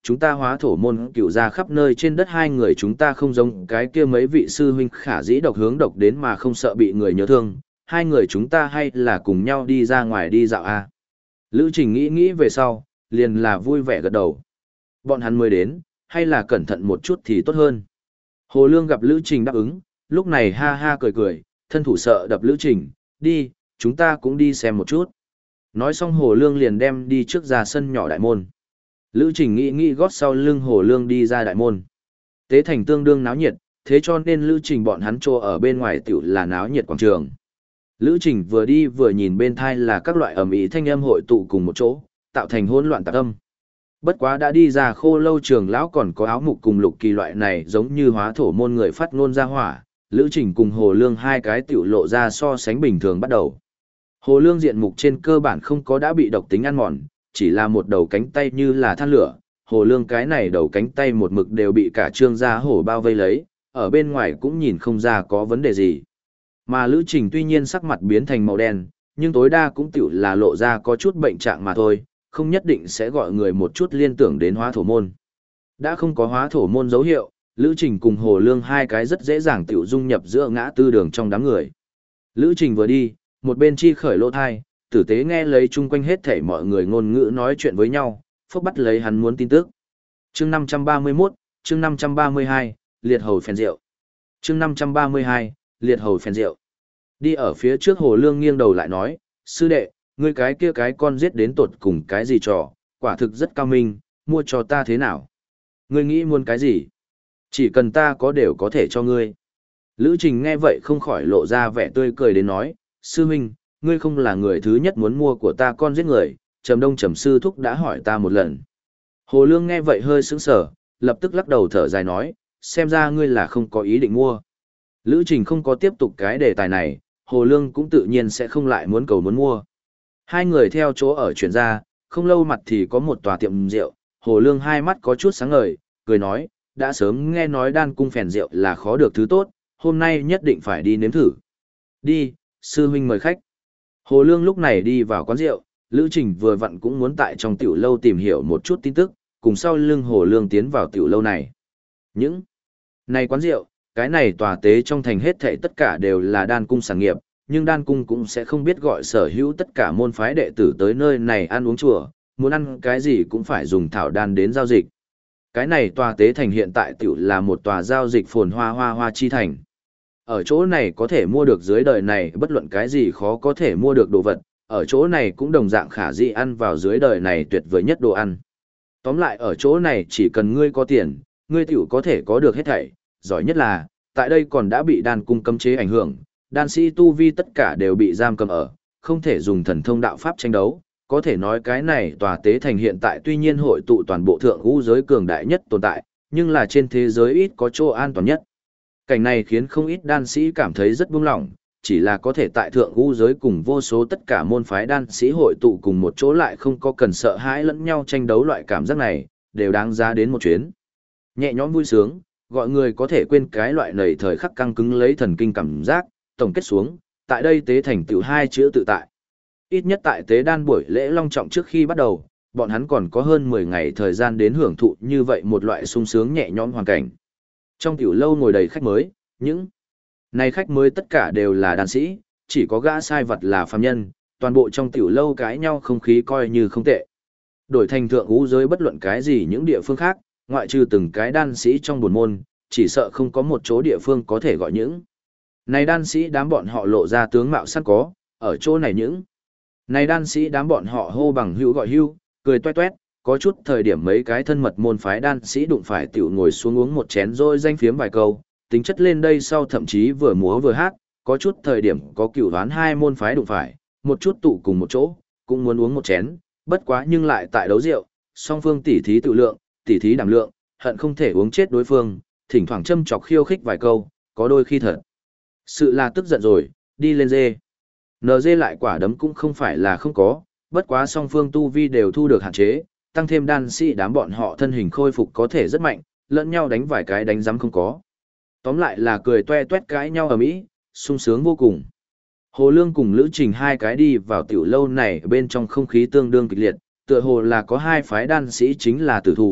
chúng ta hóa thổ môn cửu ra khắp nơi trên đất hai người chúng ta không giống cái kia mấy vị sư huynh khả dĩ độc hướng độc đến mà không sợ bị người nhớ thương, hai người chúng ta hay là cùng nhau đi ra ngoài đi dạo a. Lữ Trình nghĩ nghĩ về sau, liền là vui vẻ gật đầu. Bọn hắn mới đến, hay là cẩn thận một chút thì tốt hơn. Hồ Lương gặp Lữ Trình đáp ứng, lúc này ha ha cười cười, thân thủ sợ đập Lữ Trình, đi, chúng ta cũng đi xem một chút. Nói xong Hồ Lương liền đem đi trước ra sân nhỏ đại môn. Lữ Trình nghĩ nghĩ gót sau lưng Hồ Lương đi ra đại môn. Tế thành tương đương náo nhiệt, thế cho nên Lữ Trình bọn hắn trô ở bên ngoài tiểu là náo nhiệt quảng trường. Lữ Trình vừa đi vừa nhìn bên thai là các loại ầm ĩ thanh âm hội tụ cùng một chỗ, tạo thành hỗn loạn tạp âm. Bất quá đã đi ra Khô Lâu Trường lão còn có áo mục cùng Lục Kỳ loại này giống như hóa thổ môn người phát ngôn ra hỏa, Lữ Trình cùng Hồ Lương hai cái tiểu lộ ra so sánh bình thường bắt đầu. Hồ Lương diện mục trên cơ bản không có đã bị độc tính ăn mòn, chỉ là một đầu cánh tay như là than lửa, Hồ Lương cái này đầu cánh tay một mực đều bị cả trương da hổ bao vây lấy, ở bên ngoài cũng nhìn không ra có vấn đề gì. Mà Lữ Trình tuy nhiên sắc mặt biến thành màu đen, nhưng tối đa cũng tiểu là lộ ra có chút bệnh trạng mà thôi, không nhất định sẽ gọi người một chút liên tưởng đến hóa thổ môn. Đã không có hóa thổ môn dấu hiệu, Lữ Trình cùng Hồ Lương hai cái rất dễ dàng tiểu dung nhập giữa ngã tư đường trong đám người. Lữ Trình vừa đi, một bên chi khởi lỗ thai, tử tế nghe lấy chung quanh hết thảy mọi người ngôn ngữ nói chuyện với nhau, phốc bắt lấy hắn muốn tin tức. Chương 531, chương 532, liệt hầu phèn rượu. Chương 532, liệt hầu phèn rượu. Đi ở phía trước Hồ Lương nghiêng đầu lại nói, sư đệ, ngươi cái kia cái con giết đến tột cùng cái gì trò, quả thực rất cao minh, mua cho ta thế nào? Ngươi nghĩ muốn cái gì? Chỉ cần ta có đều có thể cho ngươi. Lữ Trình nghe vậy không khỏi lộ ra vẻ tươi cười đến nói, sư huynh, ngươi không là người thứ nhất muốn mua của ta con giết người, Trầm Đông Trầm sư thúc đã hỏi ta một lần. Hồ Lương nghe vậy hơi sững sờ, lập tức lắc đầu thở dài nói, xem ra ngươi là không có ý định mua. Lữ Trình không có tiếp tục cái đề tài này, Hồ Lương cũng tự nhiên sẽ không lại muốn cầu muốn mua. Hai người theo chỗ ở chuyển ra, không lâu mặt thì có một tòa tiệm rượu, Hồ Lương hai mắt có chút sáng ngời, cười nói, đã sớm nghe nói Đan Cung phèn rượu là khó được thứ tốt, hôm nay nhất định phải đi nếm thử. Đi, sư huynh mời khách. Hồ Lương lúc này đi vào quán rượu, Lữ Trình vừa vặn cũng muốn tại trong tiểu lâu tìm hiểu một chút tin tức, cùng sau lưng Hồ Lương tiến vào tiểu lâu này. Những này quán rượu, cái này tòa tế trong thành hết thảy tất cả đều là Đan Cung sản nghiệp, nhưng Đan Cung cũng sẽ không biết gọi sở hữu tất cả môn phái đệ tử tới nơi này ăn uống chùa, muốn ăn cái gì cũng phải dùng thảo đan đến giao dịch. Cái này tòa tế thành hiện tại tiểu là một tòa giao dịch phồn hoa chi thành. Ở chỗ này có thể mua được dưới đời này bất luận cái gì khó có thể mua được đồ vật, ở chỗ này cũng đồng dạng khả dĩ ăn vào dưới đời này tuyệt vời nhất đồ ăn. Tóm lại ở chỗ này chỉ cần ngươi có tiền, ngươi tiểu có thể có được hết thảy, giỏi nhất là, tại đây còn đã bị Đan Cung cấm chế ảnh hưởng, đan sĩ tu vi tất cả đều bị giam cầm ở, không thể dùng thần thông đạo pháp tranh đấu. Có thể nói cái này tòa tế thành hiện tại tuy nhiên hội tụ toàn bộ thượng ngũ giới cường đại nhất tồn tại, nhưng là trên thế giới ít có chỗ an toàn nhất. Cảnh này khiến không ít đan sĩ cảm thấy rất buông lỏng, chỉ là có thể tại thượng ngũ giới cùng vô số tất cả môn phái đan sĩ hội tụ cùng một chỗ lại không có cần sợ hãi lẫn nhau tranh đấu loại cảm giác này, đều đáng giá đến một chuyến. Nhẹ nhõm vui sướng, gọi người có thể quên cái loại nầy thời khắc căng cứng lấy thần kinh cảm giác, tổng kết xuống, tại đây tế thành tựu hai chữ tự tại. Ít nhất tại tế đan buổi lễ long trọng trước khi bắt đầu, bọn hắn còn có hơn 10 ngày thời gian đến hưởng thụ như vậy một loại sung sướng nhẹ nhõm hoàn cảnh. Trong tiểu lâu ngồi đầy khách mới, những này khách mới tất cả đều là đan sĩ, chỉ có gã sai vật là phàm nhân, toàn bộ trong tiểu lâu cãi nhau không khí coi như không tệ. Đổi thành thượng ngũ giới bất luận cái gì những địa phương khác, ngoại trừ từng cái đan sĩ trong buồn môn, chỉ sợ không có một chỗ địa phương có thể gọi những này đan sĩ đám bọn họ lộ ra tướng mạo sẵn có, ở chỗ này những này đan sĩ đám bọn họ hô bằng hữu gọi hữu, cười toét toét, có chút thời điểm mấy cái thân mật môn phái đan sĩ đụng phải tiểu ngồi xuống uống một chén rồi danh phiếm vài câu, tính chất lên đây sau thậm chí vừa múa vừa hát, có chút thời điểm có cửu đoán hai môn phái đụng phải, một chút tụ cùng một chỗ, cũng muốn uống một chén, bất quá nhưng lại tại đấu rượu, song phương tỉ thí tự lượng, tỉ thí đảm lượng, hận không thể uống chết đối phương, thỉnh thoảng châm chọc khiêu khích vài câu, có đôi khi thật sự là tức giận rồi, đi lên dê. NG lại quả đấm cũng không phải là không có, bất quá song phương tu vi đều thu được hạn chế, tăng thêm đan sĩ đám bọn họ thân hình khôi phục có thể rất mạnh, lẫn nhau đánh vài cái đánh giấm không có. Tóm lại là cười toe toét cãi nhau ở mỹ, sung sướng vô cùng. Hồ Lương cùng Lữ Trình hai cái đi vào tiểu lâu này bên trong không khí tương đương kịch liệt, tựa hồ là có hai phái đan sĩ chính là tử thủ,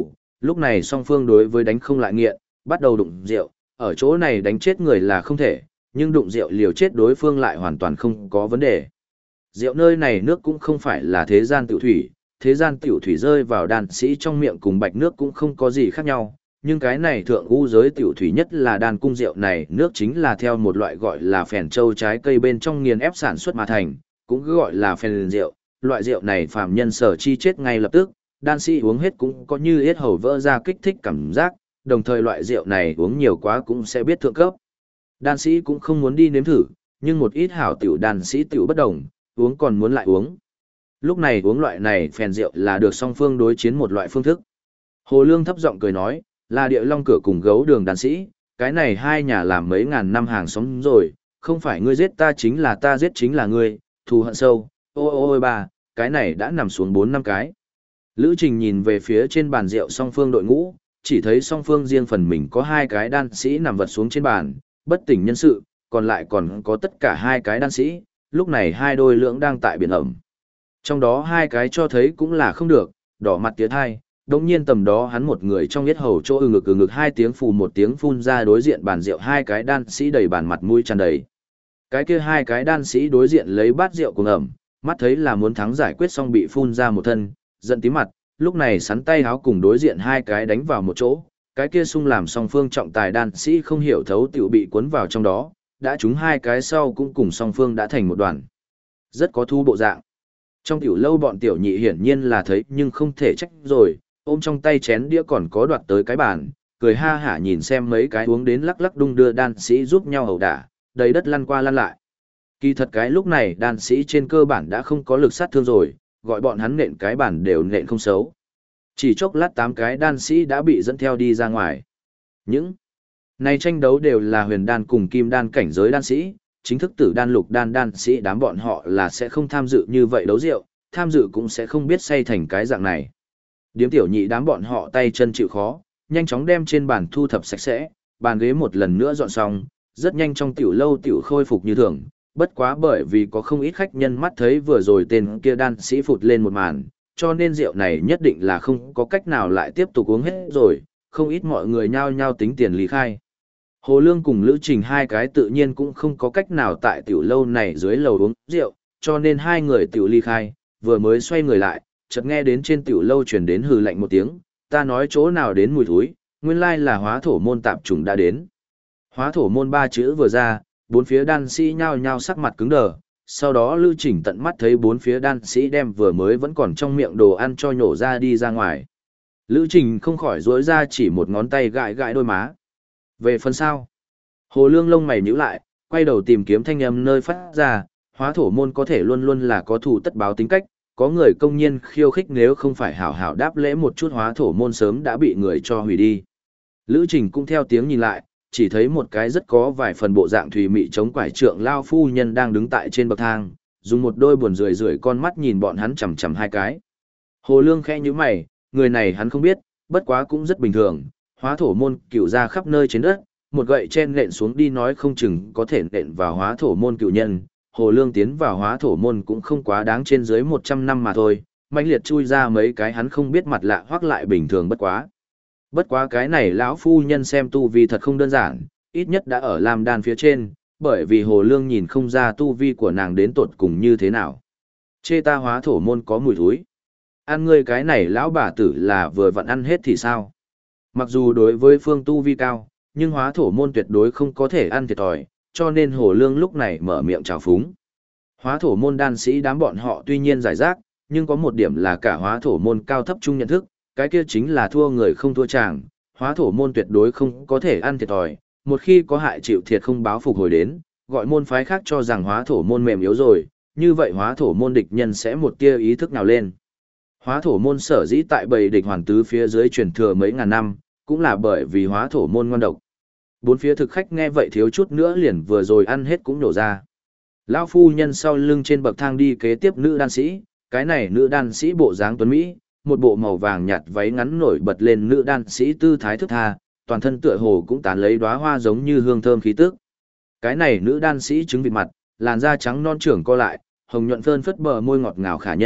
Lúc này song phương đối với đánh không lại nghiện, bắt đầu đụng rượu, ở chỗ này đánh chết người là không thể, nhưng đụng rượu liều chết đối phương lại hoàn toàn không có vấn đề. Rượu nơi này nước cũng không phải là thế gian tiểu thủy, thế gian tiểu thủy rơi vào đan sĩ trong miệng cùng bạch nước cũng không có gì khác nhau, nhưng cái này thượng u giới tiểu thủy nhất là đan cung rượu này nước chính là theo một loại gọi là phèn châu trái cây bên trong nghiền ép sản xuất mà thành, cũng cứ gọi là phèn rượu, loại rượu này phàm nhân sở chi chết ngay lập tức, đan sĩ uống hết cũng có như yết hầu vỡ ra kích thích cảm giác, đồng thời loại rượu này uống nhiều quá cũng sẽ biết thượng cấp. Đan sĩ cũng không muốn đi nếm thử, nhưng một ít hảo tiểu đan sĩ tiểu bất đồng, uống còn muốn lại uống. Lúc này uống loại này phèn rượu là được song phương đối chiến một loại phương thức. Hồ Lương thấp giọng cười nói, là Địa Long cửa cùng Gấu Đường đan sĩ, cái này hai nhà làm mấy ngàn năm hàng xóm rồi, không phải ngươi giết ta chính là ta giết chính là ngươi, thù hận sâu, ôi bà, cái này đã nằm xuống 4 năm cái. Lữ Trình nhìn về phía trên bàn rượu song phương đội ngũ, chỉ thấy song phương riêng phần mình có 2 cái đan sĩ nằm vật xuống trên bàn, bất tỉnh nhân sự, còn lại còn có tất cả 2 cái đan sĩ, lúc này 2 đôi lưỡng đang tại biển ẩm. Trong đó 2 cái cho thấy cũng là không được, đỏ mặt tiến hai, đồng nhiên tầm đó hắn một người trong yết hầu chỗ ngực 2 tiếng phù một tiếng phun ra đối diện bàn rượu 2 cái đan sĩ đầy bàn mặt mũi tràn đầy. Cái kia 2 cái đan sĩ đối diện lấy bát rượu cùng ẩm, mắt thấy là muốn thắng giải quyết xong bị phun ra một thân, giận tím mặt, lúc này sắn tay háo cùng đối diện 2 cái đánh vào một chỗ, cái kia sung làm song phương trọng tài đan sĩ không hiểu thấu tiểu bị cuốn vào trong đó, đã trúng 2 cái sau cũng cùng song phương đã thành một đoàn. Rất có thu bộ dạng. Trong tiểu lâu bọn tiểu nhị hiển nhiên là thấy nhưng không thể trách rồi, ôm trong tay chén đĩa còn có đoạt tới cái bàn, cười ha hả nhìn xem mấy cái uống đến lắc lắc đung đưa đan sĩ giúp nhau hầu đả, đầy đất lăn qua lăn lại. Kỳ thật cái lúc này đan sĩ trên cơ bản đã không có lực sát thương rồi, gọi bọn hắn nện cái bản đều nện không xấu. Chỉ chốc lát 8 cái đan sĩ đã bị dẫn theo đi ra ngoài. Những này tranh đấu đều là huyền đan cùng kim đan cảnh giới đan sĩ, chính thức tử đan lục đan đan sĩ đám bọn họ là sẽ không tham dự như vậy đấu rượu, tham dự cũng sẽ không biết say thành cái dạng này. Điếm tiểu nhị đám bọn họ tay chân chịu khó, nhanh chóng đem trên bàn thu thập sạch sẽ, bàn ghế một lần nữa dọn xong, rất nhanh trong tiểu lâu tiểu khôi phục như thường. Bất quá bởi vì có không ít khách nhân mắt thấy vừa rồi tên kia đan sĩ phụt lên một màn, cho nên rượu này nhất định là không có cách nào lại tiếp tục uống hết rồi, không ít mọi người nhao nhao tính tiền lý khai. Hồ Lương cùng Lữ Trình 2 cái tự nhiên cũng không có cách nào tại tiểu lâu này dưới lầu uống rượu, cho nên 2 người tiểu ly khai, vừa mới xoay người lại, chợt nghe đến trên tiểu lâu truyền đến hừ lạnh một tiếng, ta nói chỗ nào đến mùi thúi, nguyên lai là hóa thổ môn tạp chủng đã đến. Hóa thổ môn 3 chữ vừa ra, bốn phía đan sĩ nhao nhao sắc mặt cứng đờ, sau đó Lữ Trình tận mắt thấy bốn phía đan sĩ đem vừa mới vẫn còn trong miệng đồ ăn cho nhổ ra đi ra ngoài. Lữ Trình không khỏi rối ra chỉ một ngón tay gãi gãi đôi má. Về phần sau, Hồ Lương lông mày nhíu lại, quay đầu tìm kiếm thanh âm nơi phát ra, hóa thổ môn có thể luôn luôn là có thù tất báo tính cách, có người công nhiên khiêu khích nếu không phải hảo hảo đáp lễ một chút hóa thổ môn sớm đã bị người cho hủy đi. Lữ Trình cũng theo tiếng nhìn lại, chỉ thấy một cái rất có vài phần bộ dạng thùy mị chống quải trượng lao phu nhân đang đứng tại trên bậc thang, dùng một đôi buồn rười rượi con mắt nhìn bọn hắn chằm chằm 2 cái. Hồ Lương khẽ nhíu mày, người này hắn không biết, bất quá cũng rất bình thường, hóa thổ môn cựu ra khắp nơi trên đất, một gậy chen nện xuống đi nói không chừng có thể nện vào hóa thổ môn cựu nhân. Hồ Lương tiến vào hóa thổ môn cũng không quá đáng trên dưới 100 năm mà thôi, mãnh liệt chui ra mấy cái hắn không biết mặt lạ hoặc lại bình thường bất quá. Bất quá cái này lão phu nhân xem tu vi thật không đơn giản, ít nhất đã ở Lam Đan phía trên, bởi vì Hồ Lương nhìn không ra tu vi của nàng đến tột cùng như thế nào. Chê ta hóa thổ môn có mùi thúi. Ăn ngươi cái này lão bà tử là vừa vặn ăn hết thì sao? Mặc dù đối với phương tu vi cao, nhưng hóa thổ môn tuyệt đối không có thể ăn thiệt thòi, cho nên Hồ Lương lúc này mở miệng chào phúng. Hóa thổ môn đan sĩ đám bọn họ tuy nhiên giải rác, nhưng có một điểm là cả hóa thổ môn cao thấp chung nhận thức, cái kia chính là thua người không thua chàng, hóa thổ môn tuyệt đối không có thể ăn thiệt thòi, một khi có hại chịu thiệt không báo phục hồi đến, gọi môn phái khác cho rằng hóa thổ môn mềm yếu rồi, như vậy hóa thổ môn địch nhân sẽ một tia ý thức nào lên. Hóa thổ môn sở dĩ tại bầy địch hoàn tứ phía dưới truyền thừa mấy ngàn năm, cũng là bởi vì hóa thổ môn ngon độc. Bốn phía thực khách nghe vậy thiếu chút nữa liền vừa rồi ăn hết cũng nổ ra. Lão phu nhân sau lưng trên bậc thang đi kế tiếp nữ đan sĩ, cái này nữ đan sĩ bộ dáng tuấn Mỹ, một bộ màu vàng nhạt váy ngắn nổi bật lên nữ đan sĩ tư thái thức tha, toàn thân tựa hồ cũng tán lấy đóa hoa giống như hương thơm khí tức. Cái này nữ đan sĩ trứng vịt mặt, làn da trắng non trưởng co lại, hồng nhuận phơn phất bờ môi ngọt ngào khả nhân,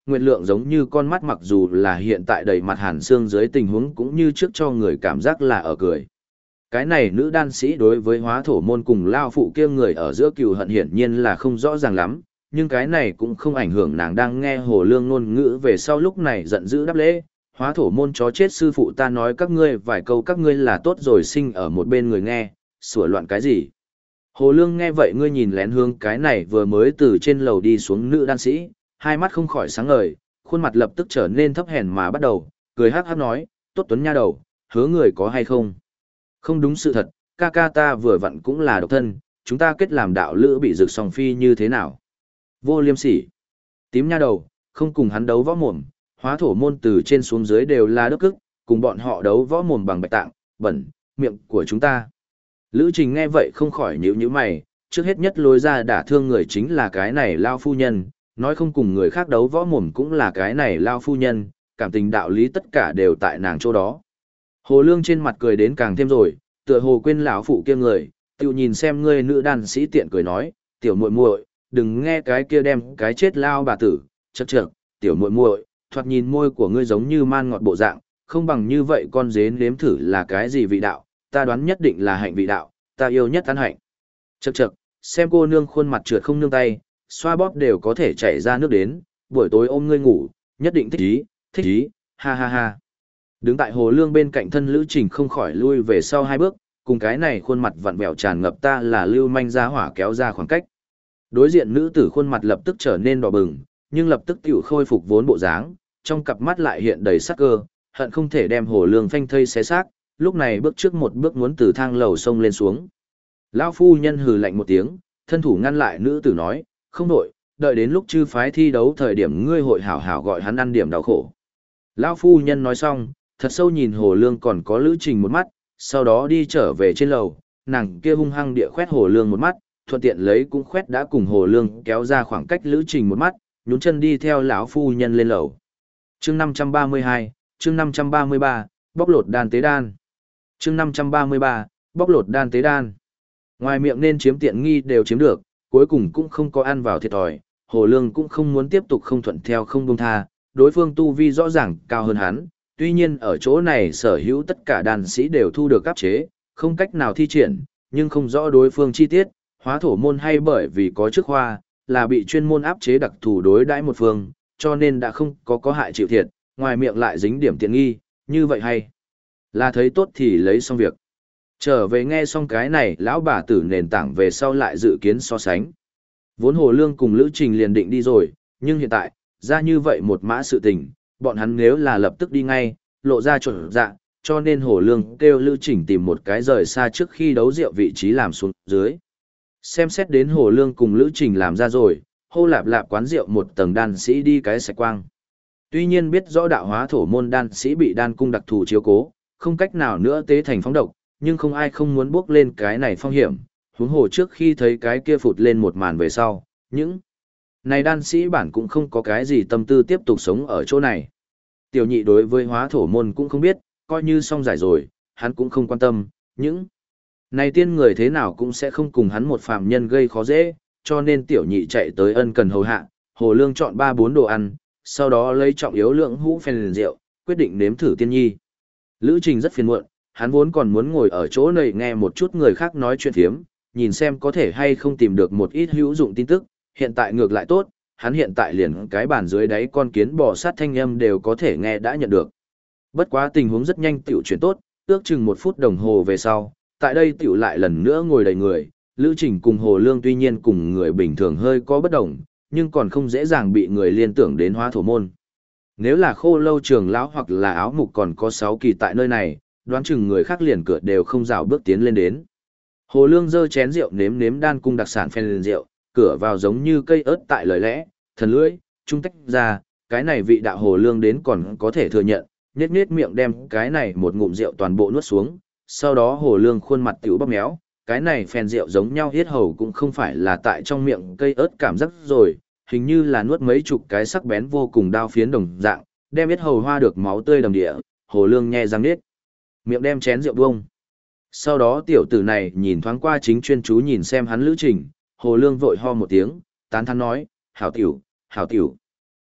nguyệt lượng giống như con mắt mặc dù là hiện tại đầy mặt hàn xương dưới tình huống cũng như trước cho người cảm giác là ở cười. Cái này nữ đan sĩ đối với hóa thổ môn cùng lao phụ kia người ở giữa cừu hận hiển nhiên là không rõ ràng lắm, nhưng cái này cũng không ảnh hưởng nàng đang nghe Hồ Lương ngôn ngữ về sau lúc này giận dữ đáp lễ, hóa thổ môn chó chết sư phụ ta nói các ngươi vài câu các ngươi là tốt rồi sinh ở một bên người nghe, sủa loạn cái gì. Hồ Lương nghe vậy ngươi nhìn lén hướng cái này vừa mới từ trên lầu đi xuống nữ đan sĩ, hai mắt không khỏi sáng ngời, khuôn mặt lập tức trở nên thấp hèn mà bắt đầu, cười hắc hắc nói, tốt tuấn nha đầu, hứa người có hay không? Không đúng sự thật, ca ca ta vừa vặn cũng là độc thân, chúng ta kết làm đạo lữ bị rực song phi như thế nào? Vô liêm sỉ. Tím nha đầu, không cùng hắn đấu võ mồm, hóa thổ môn từ trên xuống dưới đều là đức ức, cùng bọn họ đấu võ mồm bằng bạch tạng, bẩn, miệng của chúng ta. Lữ Trình nghe vậy không khỏi nhíu nhíu mày, trước hết nhất lôi ra đả thương người chính là cái này lao phu nhân, nói không cùng người khác đấu võ mồm cũng là cái này lao phu nhân, cảm tình đạo lý tất cả đều tại nàng chỗ đó. Hồ Lương trên mặt cười đến càng thêm rồi, tựa hồ quên lão phụ kia người, tiêu nhìn xem ngươi nữ đàn sĩ tiện cười nói, tiểu muội muội, đừng nghe cái kia đem cái chết lao bà tử, chậc chậc, tiểu muội muội, thoạt nhìn môi của ngươi giống như man ngọt bộ dạng, không bằng như vậy con dế nếm thử là cái gì vị đạo, ta đoán nhất định là hạnh vị đạo, ta yêu nhất ăn hạnh. Chậc chậc, xem cô nương khuôn mặt trượt không nương tay, xoa bóp đều có thể chảy ra nước đến, buổi tối ôm ngươi ngủ, nhất định thích ý, ha ha ha. Đứng tại Hồ Lương bên cạnh thân Lữ Trình không khỏi lui về sau hai bước, cùng cái này khuôn mặt vặn vẹo tràn ngập ta là lưu manh ra hỏa kéo ra khoảng cách. Đối diện nữ tử khuôn mặt lập tức trở nên đỏ bừng, nhưng lập tức tiểu khôi phục vốn bộ dáng, trong cặp mắt lại hiện đầy sắc cơ, hận không thể đem Hồ Lương phanh thây xé xác, lúc này bước trước một bước muốn từ thang lầu sông lên xuống. Lão phu nhân hừ lạnh một tiếng, thân thủ ngăn lại nữ tử nói, không đổi, đợi đến lúc chư phái thi đấu thời điểm ngươi hội hảo hảo gọi hắn ăn điểm đau khổ. Lão phu nhân nói xong, thật sâu nhìn Hồ Lương còn có Lữ Trình một mắt, sau đó đi trở về trên lầu, nàng kia hung hăng địa khoét Hồ Lương một mắt, thuận tiện lấy cũng khoét đã cùng Hồ Lương kéo ra khoảng cách Lữ Trình một mắt, nhún chân đi theo lão phu nhân lên lầu. Chương 532, chương 533, bóc lột đan tế đan. Chương 533, bóc lột đan tế đan. Ngoài miệng nên chiếm tiện nghi đều chiếm được, cuối cùng cũng không có ăn vào thiệt thòi, Hồ Lương cũng không muốn tiếp tục không thuận theo không buông tha, đối phương tu vi rõ ràng cao hơn hắn, tuy nhiên ở chỗ này sở hữu tất cả đàn sĩ đều thu được áp chế, không cách nào thi triển, nhưng không rõ đối phương chi tiết, hóa thổ môn hay bởi vì có chức khoa, là bị chuyên môn áp chế đặc thù đối đãi một phương, cho nên đã không có hại chịu thiệt, ngoài miệng lại dính điểm tiện nghi, như vậy hay là thấy tốt thì lấy xong việc. Trở về nghe xong cái này lão bà tử nền tảng về sau lại dự kiến so sánh. Vốn Hồ Lương cùng Lữ Trình liền định đi rồi, nhưng hiện tại, ra như vậy một mã sự tình, bọn hắn nếu là lập tức đi ngay, lộ ra chuẩn dạ, cho nên Hồ Lương kêu Lữ Trình tìm một cái rời xa trước khi đấu rượu vị trí làm xuống dưới. Xem xét đến Hồ Lương cùng Lữ Trình làm ra rồi, hô lạp lạp quán rượu một tầng đan sĩ đi cái sạch quang. Tuy nhiên biết rõ đạo hóa thổ môn đan sĩ bị đan cung đặc thù chiếu cố, không cách nào nữa tế thành phóng độc, nhưng không ai không muốn bước lên cái này phong hiểm, huống hồ trước khi thấy cái kia phụt lên một màn về sau, những này đan sĩ bản cũng không có cái gì tâm tư tiếp tục sống ở chỗ này. Tiểu nhị đối với hóa thổ môn cũng không biết, coi như xong giải rồi, hắn cũng không quan tâm, những này tiên người thế nào cũng sẽ không cùng hắn một phàm nhân gây khó dễ, cho nên tiểu nhị chạy tới ân cần hầu hạ, Hồ Lương chọn 3-4 đồ ăn, sau đó lấy trọng yếu lượng hũ phèn rượu, quyết định nếm thử tiên nhi. Lữ Trình rất phiền muộn, hắn vốn còn muốn ngồi ở chỗ này nghe một chút người khác nói chuyện phiếm, nhìn xem có thể hay không tìm được một ít hữu dụng tin tức, hiện tại ngược lại tốt, hắn hiện tại liền cái bàn dưới đáy con kiến bò sát thanh âm đều có thể nghe đã nhận được. Bất quá tình huống rất nhanh tiểu chuyển tốt, ước chừng 1 phút đồng hồ về sau, tại đây tiểu lại lần nữa ngồi đầy người, Lữ Trình cùng Hồ Lương tuy nhiên cùng người bình thường hơi có bất đồng, nhưng còn không dễ dàng bị người liên tưởng đến hóa thổ môn. Nếu là Khô Lâu trưởng lão hoặc là Áo Mục còn có 6 kỳ tại nơi này, đoán chừng người khác liền cửa đều không rào bước tiến lên đến. Hồ Lương giơ chén rượu nếm nếm đan cung đặc sản phèn rượu, cửa vào giống như cây ớt tại lời lẽ, thần lưỡi, trung tách ra, cái này vị đạo Hồ Lương đến còn có thể thừa nhận, nhếch nhếch miệng đem cái này một ngụm rượu toàn bộ nuốt xuống, sau đó Hồ Lương khuôn mặt tiểu bóp méo, cái này phèn rượu giống nhau hết hầu cũng không phải là tại trong miệng cây ớt cảm giác rồi, hình như là nuốt mấy chục cái sắc bén vô cùng đao phiến đồng dạng, đem hết hầu hoa được máu tươi đầm địa, Hồ Lương nhe răng nết miệng đem chén rượu buông. Sau đó tiểu tử này nhìn thoáng qua chính chuyên chú nhìn xem hắn Lữ Trình, Hồ Lương vội ho một tiếng, tán thán nói, hảo tiểu, hảo tiểu.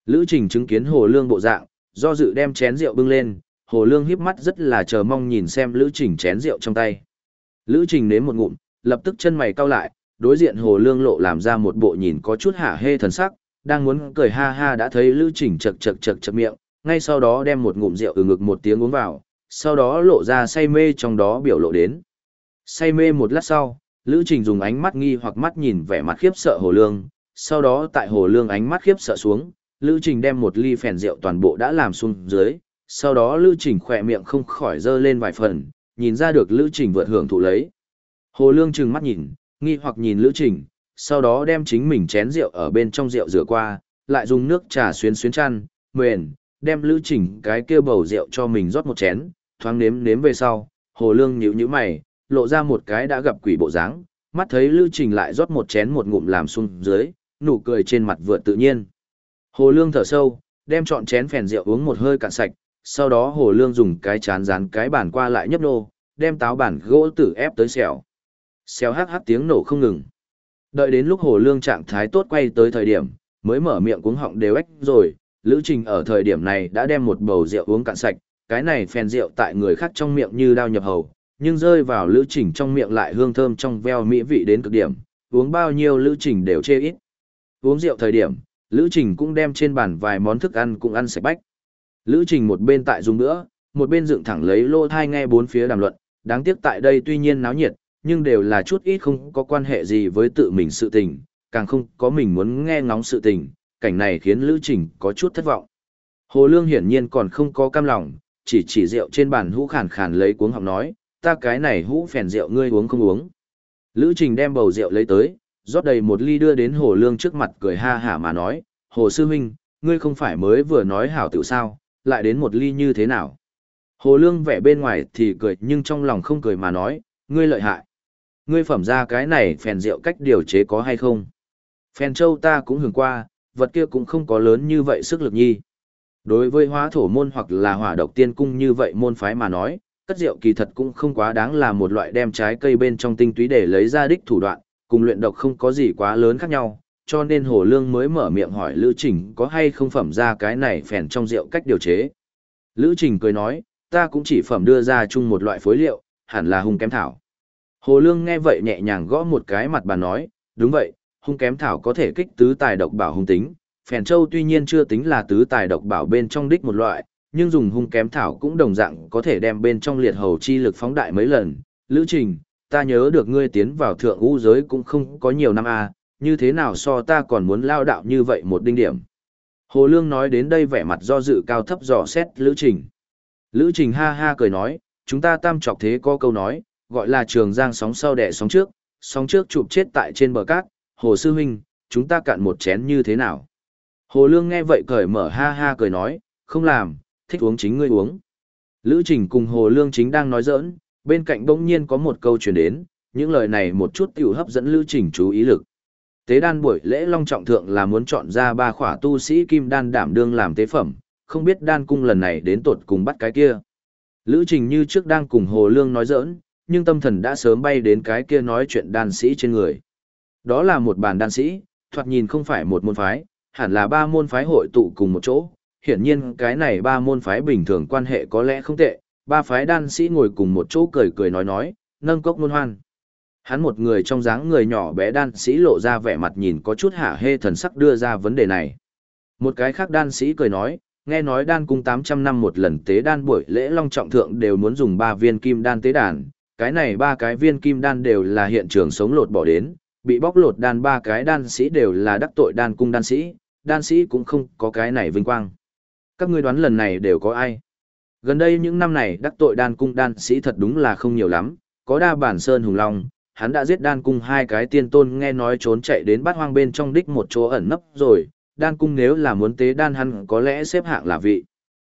Lữ Trình chứng kiến Hồ Lương bộ dạng, do dự đem chén rượu bưng lên, Hồ Lương híp mắt rất là chờ mong nhìn xem Lữ Trình chén rượu trong tay. Lữ Trình nếm một ngụm, lập tức chân mày cau lại, đối diện Hồ Lương lộ làm ra một bộ nhìn có chút hả hê thần sắc, đang muốn cười ha ha đã thấy Lữ Trình chật miệng, ngay sau đó đem một ngụm rượu ngực một tiếng uống vào, sau đó lộ ra say mê trong đó biểu lộ đến. Say mê một lát sau, Lữ Trình dùng ánh mắt nghi hoặc mắt nhìn vẻ mặt khiếp sợ Hồ Lương, sau đó tại Hồ Lương ánh mắt khiếp sợ xuống, Lữ Trình đem một ly phèn rượu toàn bộ đã làm xuống dưới, sau đó Lữ Trình khỏe miệng không khỏi dơ lên vài phần, nhìn ra được Lữ Trình vượt hưởng thụ lấy. Hồ Lương trừng mắt nhìn, nghi hoặc nhìn Lữ Trình, sau đó đem chính mình chén rượu ở bên trong rượu rửa qua, lại dùng nước trà xuyến chăn, mền, đem Lữ Trình cái kia bầu rượu cho mình rót một chén, thoáng nếm về sau, Hồ Lương nhíu mày, lộ ra một cái đã gặp quỷ bộ dáng, mắt thấy Lữ Trình lại rót một chén một ngụm làm xuống dưới, nụ cười trên mặt vượt tự nhiên. Hồ Lương thở sâu, đem trọn chén phèn rượu uống một hơi cạn sạch, sau đó Hồ Lương dùng cái chán dán cái bàn qua lại nhấp nô, đem táo bản gỗ tử ép tới xèo. Xèo hắc hắc tiếng nổ không ngừng. Đợi đến lúc Hồ Lương trạng thái tốt quay tới thời điểm, mới mở miệng cuống họng đều ếch rồi, Lữ Trình ở thời điểm này đã đem một bầu rượu uống cạn sạch, cái này phèn rượu tại người khác trong miệng như đao nhập hầu, nhưng rơi vào Lữ Trình trong miệng lại hương thơm trong veo mỹ vị đến cực điểm, uống bao nhiêu Lữ Trình đều chê ít. Uống rượu thời điểm, Lữ Trình cũng đem trên bàn vài món thức ăn cũng ăn sạch bách. Lữ Trình một bên tại dùng nữa, một bên dựng thẳng lấy lô thai nghe bốn phía đàm luận, đáng tiếc tại đây tuy nhiên náo nhiệt, nhưng đều là chút ít không có quan hệ gì với tự mình sự tình, càng không có mình muốn nghe ngóng sự tình, cảnh này khiến Lữ Trình có chút thất vọng. Hồ Lương hiển nhiên còn không có cam lòng, chỉ rượu trên bàn hũ khàn khàn lấy cuống họng nói, ta cái này hũ phèn rượu ngươi uống không uống. Lữ Trình đem bầu rượu lấy tới, rót đầy một ly đưa đến Hồ Lương trước mặt cười ha hả mà nói, Hồ Sư Huynh, ngươi không phải mới vừa nói hảo tiểu sao, lại đến một ly như thế nào? Hồ Lương vẻ bên ngoài thì cười nhưng trong lòng không cười mà nói, ngươi lợi hại. Ngươi phẩm ra cái này phèn rượu cách điều chế có hay không? Phèn châu ta cũng hưởng qua, vật kia cũng không có lớn như vậy sức lực nhi. Đối với hóa thổ môn hoặc là hỏa độc tiên cung như vậy môn phái mà nói, cất rượu kỳ thật cũng không quá đáng là một loại đem trái cây bên trong tinh túy để lấy ra đích thủ đoạn, cùng luyện độc không có gì quá lớn khác nhau, cho nên Hồ Lương mới mở miệng hỏi Lữ Trình có hay không phẩm ra cái này phèn trong rượu cách điều chế. Lữ Trình cười nói, ta cũng chỉ phẩm đưa ra chung một loại phối liệu, hẳn là hung kém thảo. Hồ Lương nghe vậy nhẹ nhàng gõ một cái mặt bàn nói, đúng vậy, hung kém thảo có thể kích tứ tài độc bảo hung tính, phèn châu tuy nhiên chưa tính là tứ tài độc bảo bên trong đích một loại, nhưng dùng hung kém thảo cũng đồng dạng có thể đem bên trong liệt hầu chi lực phóng đại mấy lần. Lữ Trình, ta nhớ được ngươi tiến vào thượng u giới cũng không có nhiều năm như thế nào so ta còn muốn lao đạo như vậy một đinh điểm. Hồ Lương nói đến đây vẻ mặt do dự cao thấp dò xét Lữ Trình. Lữ Trình ha ha cười nói, chúng ta tam trọc thế có câu nói, gọi là trường giang sóng sau đẻ sóng trước chụp chết tại trên bờ cát, Hồ Sư Huynh, chúng ta cạn một chén như thế nào? Hồ Lương nghe vậy cởi mở ha ha cười nói, không làm, thích uống chính ngươi uống. Lữ Trình cùng Hồ Lương chính đang nói giỡn, bên cạnh bỗng nhiên có một câu truyền đến, những lời này một chút tiểu hấp dẫn Lữ Trình chú ý lực. Tế đan buổi lễ long trọng thượng là muốn chọn ra 3 khỏa tu sĩ kim đan đảm đương làm tế phẩm, không biết đan cung lần này đến tột cùng bắt cái kia. Lữ Trình như trước đang cùng Hồ Lương nói giỡn, nhưng tâm thần đã sớm bay đến cái kia nói chuyện đan sĩ trên người. Đó là một bàn đan sĩ, thoạt nhìn không phải một môn phái, hẳn là 3 môn phái hội tụ cùng một chỗ. Hiển nhiên cái này 3 môn phái bình thường quan hệ có lẽ không tệ, 3 phái đan sĩ ngồi cùng một chỗ cười cười nói, nâng cốc ngôn hoan. Hắn một người trong dáng người nhỏ bé đan sĩ lộ ra vẻ mặt nhìn có chút hả hê thần sắc đưa ra vấn đề này. Một cái khác đan sĩ cười nói, nghe nói đan cung 800 năm một lần tế đan buổi lễ long trọng thượng đều muốn dùng 3 viên kim đan tế đàn, cái này 3 cái viên kim đan đều là hiện trường sống lột bỏ đến, bị bóc lột đan 3 cái đan sĩ đều là đắc tội đan cung đan sĩ cũng không có cái này vinh quang. Các ngươi đoán lần này đều có ai? Gần đây những năm này đắc tội đan cung đan sĩ thật đúng là không nhiều lắm, có Đa Bản Sơn Hùng Long, hắn đã giết đan cung 2 cái tiên tôn nghe nói trốn chạy đến bát hoang bên trong đích một chỗ ẩn nấp rồi, đan cung nếu là muốn tế đan hắn có lẽ xếp hạng là vị.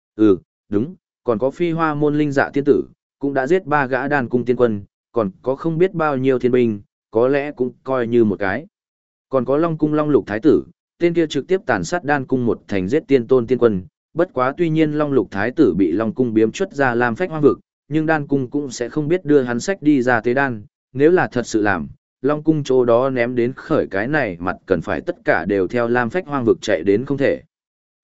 Đúng, còn có Phi Hoa môn linh dạ tiên tử, cũng đã giết 3 gã đan cung tiên quân, còn có không biết bao nhiêu thiên binh, có lẽ cũng coi như một cái. Còn có Long cung Long Lục Thái tử, tên kia trực tiếp tàn sát đan cung một thành giết tiên tôn tiên quân, bất quá tuy nhiên Long Lục Thái tử bị Long cung biếm chuất ra làm phách hoang vực, nhưng đan cung cũng sẽ không biết đưa hắn sách đi ra tế đan, nếu là thật sự làm, Long cung chỗ đó ném đến khởi cái này mặt cần phải tất cả đều theo lam phách hoang vực chạy đến không thể.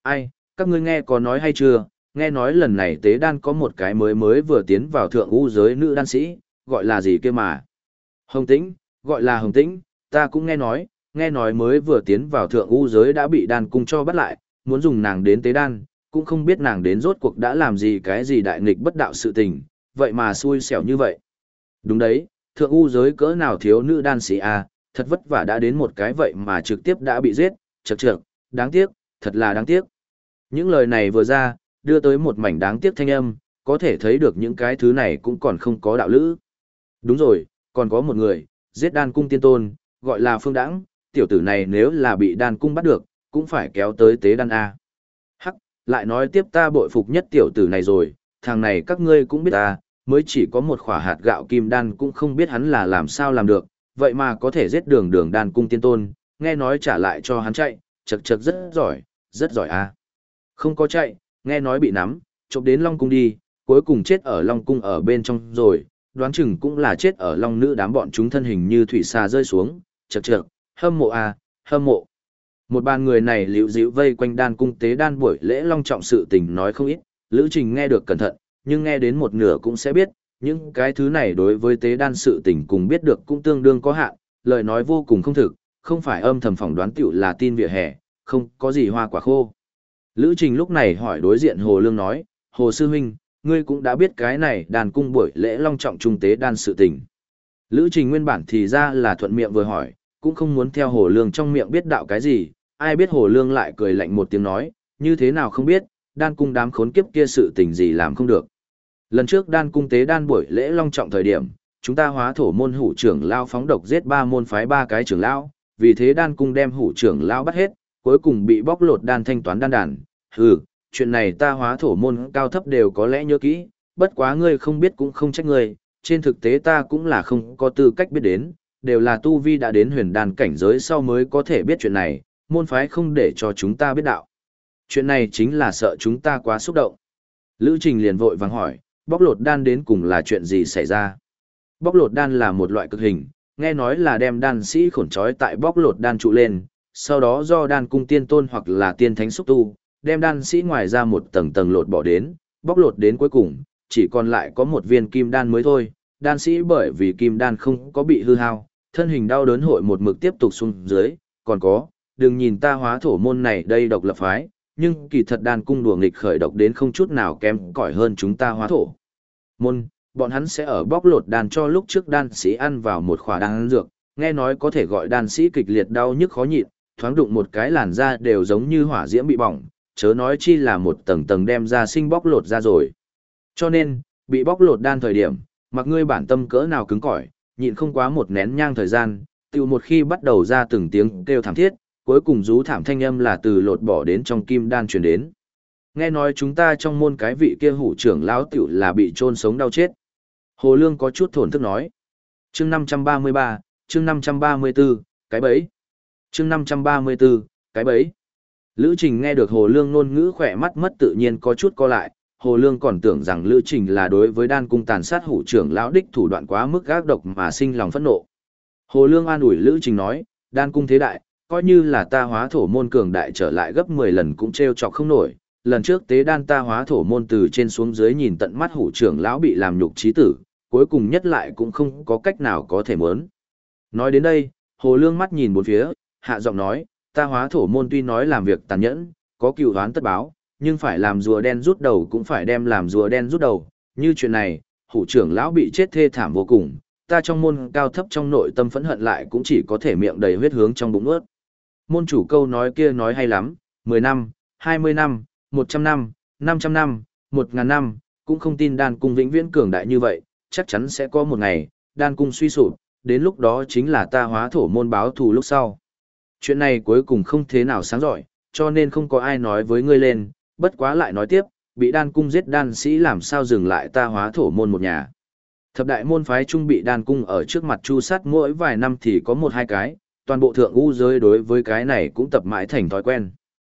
Ai, các ngươi nghe có nói hay chưa, nghe nói lần này tế đan có một cái mới mới vừa tiến vào thượng u giới nữ đan sĩ, gọi là gì kia mà. Hồng Tĩnh, gọi là Hồng Tĩnh, ta cũng nghe nói mới vừa tiến vào thượng u giới đã bị đan cung cho bắt lại, muốn dùng nàng đến tế đan, cũng không biết nàng đến rốt cuộc đã làm gì cái gì đại nghịch bất đạo sự tình, vậy mà xui xẻo như vậy. Đúng đấy, thượng u giới cỡ nào thiếu nữ đan sĩ à, thật vất vả đã đến một cái vậy mà trực tiếp đã bị giết, chậc chậc, đáng tiếc, thật là đáng tiếc. Những lời này vừa ra, đưa tới một mảnh đáng tiếc thanh âm, có thể thấy được những cái thứ này cũng còn không có đạo lữ. Đúng rồi, còn có một người, giết đan cung tiên tôn, gọi là Phương Đãng, tiểu tử này nếu là bị đan cung bắt được, cũng phải kéo tới tế đan A. Hắc, lại nói tiếp ta bội phục nhất tiểu tử này rồi, thằng này các ngươi cũng biết ta, mới chỉ có một khỏa hạt gạo kim đan cũng không biết hắn là làm sao làm được, vậy mà có thể giết đường đường đan cung tiên tôn, nghe nói trả lại cho hắn chạy, chật chật rất giỏi A. Không có chạy, nghe nói bị nắm, chụp đến Long cung đi, cuối cùng chết ở Long cung ở bên trong rồi, đoán chừng cũng là chết ở Long nữ đám bọn chúng thân hình như thủy xà rơi xuống, chậc chậc, hâm mộ à, hâm mộ. Một bàn người này liễu díu vây quanh đan cung tế đan buổi lễ long trọng sự tình nói không ít, Lữ Trình nghe được cẩn thận, nhưng nghe đến một nửa cũng sẽ biết, những cái thứ này đối với tế đan sự tình cùng biết được cũng tương đương có hạn, lời nói vô cùng không thực, không phải âm thầm phỏng đoán tiểu là tin vỉa hè, không có gì hoa quả khô. Lữ Trình lúc này hỏi đối diện Hồ Lương nói, Hồ Sư Huynh, ngươi cũng đã biết cái này đàn cung buổi lễ long trọng trung tế đan sự tình. Lữ Trình nguyên bản thì ra là thuận miệng vừa hỏi, cũng không muốn theo Hồ Lương trong miệng biết đạo cái gì, ai biết Hồ Lương lại cười lạnh một tiếng nói, như thế nào không biết, đan cung đám khốn kiếp kia sự tình gì làm không được. Lần trước đan cung tế đan buổi lễ long trọng thời điểm, chúng ta hóa thổ môn hủ trưởng lao phóng độc giết 3 môn phái 3 cái trưởng lao, vì thế đan cung đem hủ trưởng lao bắt hết, cuối cùng bị bóc lột đan thanh toán đan đàn. Chuyện này ta hóa thổ môn cao thấp đều có lẽ nhớ kỹ, bất quá ngươi không biết cũng không trách ngươi, trên thực tế ta cũng là không có tư cách biết đến, đều là tu vi đã đến huyền đan cảnh giới sau mới có thể biết chuyện này, môn phái không để cho chúng ta biết đạo. Chuyện này chính là sợ chúng ta quá xúc động. Lữ Trình liền vội vàng hỏi, bóc lột đan đến cùng là chuyện gì xảy ra? Bóc lột đan là một loại cực hình, nghe nói là đem đan sĩ khổn trói tại bóc lột đan trụ lên, sau đó do đan cung tiên tôn hoặc là tiên thánh xúc tu, đem đan sĩ ngoài ra một tầng tầng lột bỏ đến, bóc lột đến cuối cùng, chỉ còn lại có một viên kim đan mới thôi. Đan sĩ bởi vì kim đan không có bị hư hao, thân hình đau đớn hội một mực tiếp tục xuống dưới, còn có, đừng nhìn ta hóa thổ môn này đây độc lập phái, nhưng kỳ thật đan cung đùa nghịch khởi độc đến không chút nào kém cỏi hơn chúng ta hóa thổ môn, bọn hắn sẽ ở bóc lột đan cho lúc trước đan sĩ ăn vào một khỏa đan dược, nghe nói có thể gọi đan sĩ kịch liệt đau nhức khó nhịn, thoáng đụng một cái làn da đều giống như hỏa diễm bị bỏng, chớ nói chi là một tầng tầng đem ra sinh bóc lột ra rồi. Cho nên, bị bóc lột đan thời điểm, mặc ngươi bản tâm cỡ nào cứng cỏi, nhịn không quá một nén nhang thời gian, tiêu một khi bắt đầu ra từng tiếng kêu thảm thiết, cuối cùng rú thảm thanh âm là từ lột bỏ đến trong kim đan truyền đến. Nghe nói chúng ta trong môn cái vị kia hủ trưởng lão tiểu là bị chôn sống đau chết. Hồ Lương có chút thổn thức nói. Chương 533, chương 534, cái bẫy. Chương 534, cái bẫy. Lữ Trình nghe được Hồ Lương ngôn ngữ khỏe mắt mất tự nhiên có chút co lại, Hồ Lương còn tưởng rằng Lữ Trình là đối với đan cung tàn sát hủ trưởng lão đích thủ đoạn quá mức gác độc mà sinh lòng phẫn nộ. Hồ Lương an ủi Lữ Trình nói, đan cung thế đại, coi như là ta hóa thổ môn cường đại trở lại gấp 10 lần cũng treo chọc không nổi. Lần trước tế đan ta hóa thổ môn từ trên xuống dưới nhìn tận mắt hủ trưởng lão bị làm nhục chí tử, cuối cùng nhất lại cũng không có cách nào có thể muốn. Nói đến đây, Hồ Lương mắt nhìn bốn phía, hạ giọng nói, ta hóa thổ môn tuy nói làm việc tàn nhẫn, có cừu oán tất báo, nhưng phải làm rùa đen rút đầu cũng phải đem làm rùa đen rút đầu, như chuyện này, hủ trưởng lão bị chết thê thảm vô cùng, ta trong môn cao thấp trong nội tâm phẫn hận lại cũng chỉ có thể miệng đầy huyết hướng trong bụng ướt. Môn chủ câu nói kia nói hay lắm, 10 năm, 20 năm, 100 năm, 500 năm, 1000 năm, cũng không tin đan cung vĩnh viễn cường đại như vậy, chắc chắn sẽ có một ngày, đan cung suy sụp, đến lúc đó chính là ta hóa thổ môn báo thù lúc sau. Chuyện này cuối cùng không thế nào sáng giỏi, cho nên không có ai nói với ngươi lên, bất quá lại nói tiếp, bị đan cung giết đan sĩ làm sao dừng lại ta hóa thổ môn một nhà. Thập đại môn phái trung bị đan cung ở trước mặt chu sát mỗi vài năm thì có một hai cái, toàn bộ thượng u giới đối với cái này cũng tập mãi thành thói quen.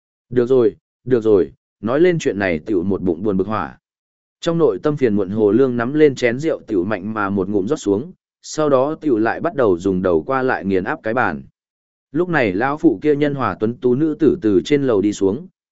Được rồi, nói lên chuyện này tiểu một bụng buồn bực hỏa. Trong nội tâm phiền muộn Hồ Lương nắm lên chén rượu tiểu mạnh mà một ngụm rót xuống, sau đó tiểu lại bắt đầu dùng đầu qua lại nghiền áp cái bàn. Lúc này lão phụ kia nhân hòa tuấn tú nữ tử từ trên lầu đi xuống,